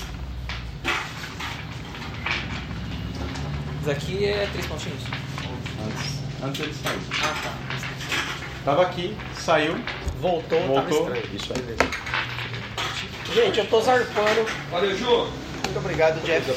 Isso aqui é três pontinhos. Antes, antes ele saiu. Ah, tá. Tava aqui, saiu, Voltou, voltou. tava estranho. Isso aí. Gente, eu tô zarpando. Valeu, Ju. Muito obrigado, Jeff.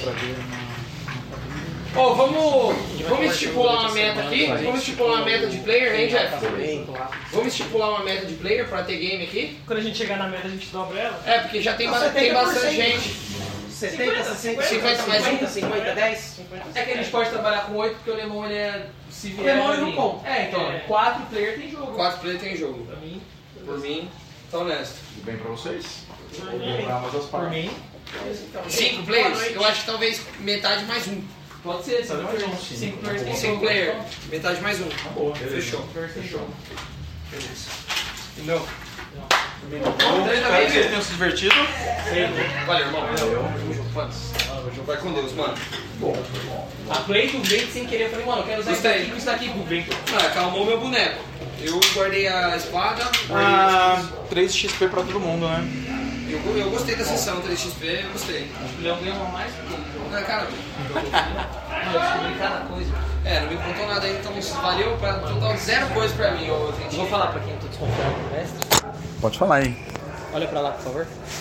Ó, vamos, vamos estipular uma meta aqui. Vamos estipular uma meta de player, hein, Jeff? Vamos estipular uma meta de player pra ter game aqui. Quando a gente chegar na meta, a gente dobra ela. É, porque já tem, ba- tem bastante gente. setenta, sessenta, cinquenta mais um. cinquenta, dez? É que a gente pode trabalhar com oito porque o Lemon ele é. Se O Lemon ele não conta. É, então, É. quatro player tem jogo. Quatro player tem jogo. Pra mim, Por mim, tá honesto. Tudo bem pra vocês? por Vou mim, comprar umas duas por partes. mim. Cinco players? Eu acho que talvez metade mais um. Pode ser, cinco mais players. um, sim. Cinco players tem Cinco jogo. player, metade mais um. Boa. Fechou. Fechou. Entendeu? Espero que vocês tenham se divertido. Valeu, irmão. Valeu. Vai com Deus, mano. A play do vento sem querer, eu falei, mano, eu quero usar isso Gostei. aqui com isso aqui pro vento. Ah, acalmou meu boneco. Eu guardei a espada. Ah, três X P pra todo mundo, né? Eu, eu gostei da sessão três X P, eu gostei. O Leão ganhou uma mais porque ele jogou. Não, cara, Não, eu descobri cada coisa. é, não me contou nada ainda, então valeu pra total zero coisa pra mim, ô Eu vou falar pra quem eu tô desconfiando do mestre. Pode falar aí. Olha pra lá, por favor.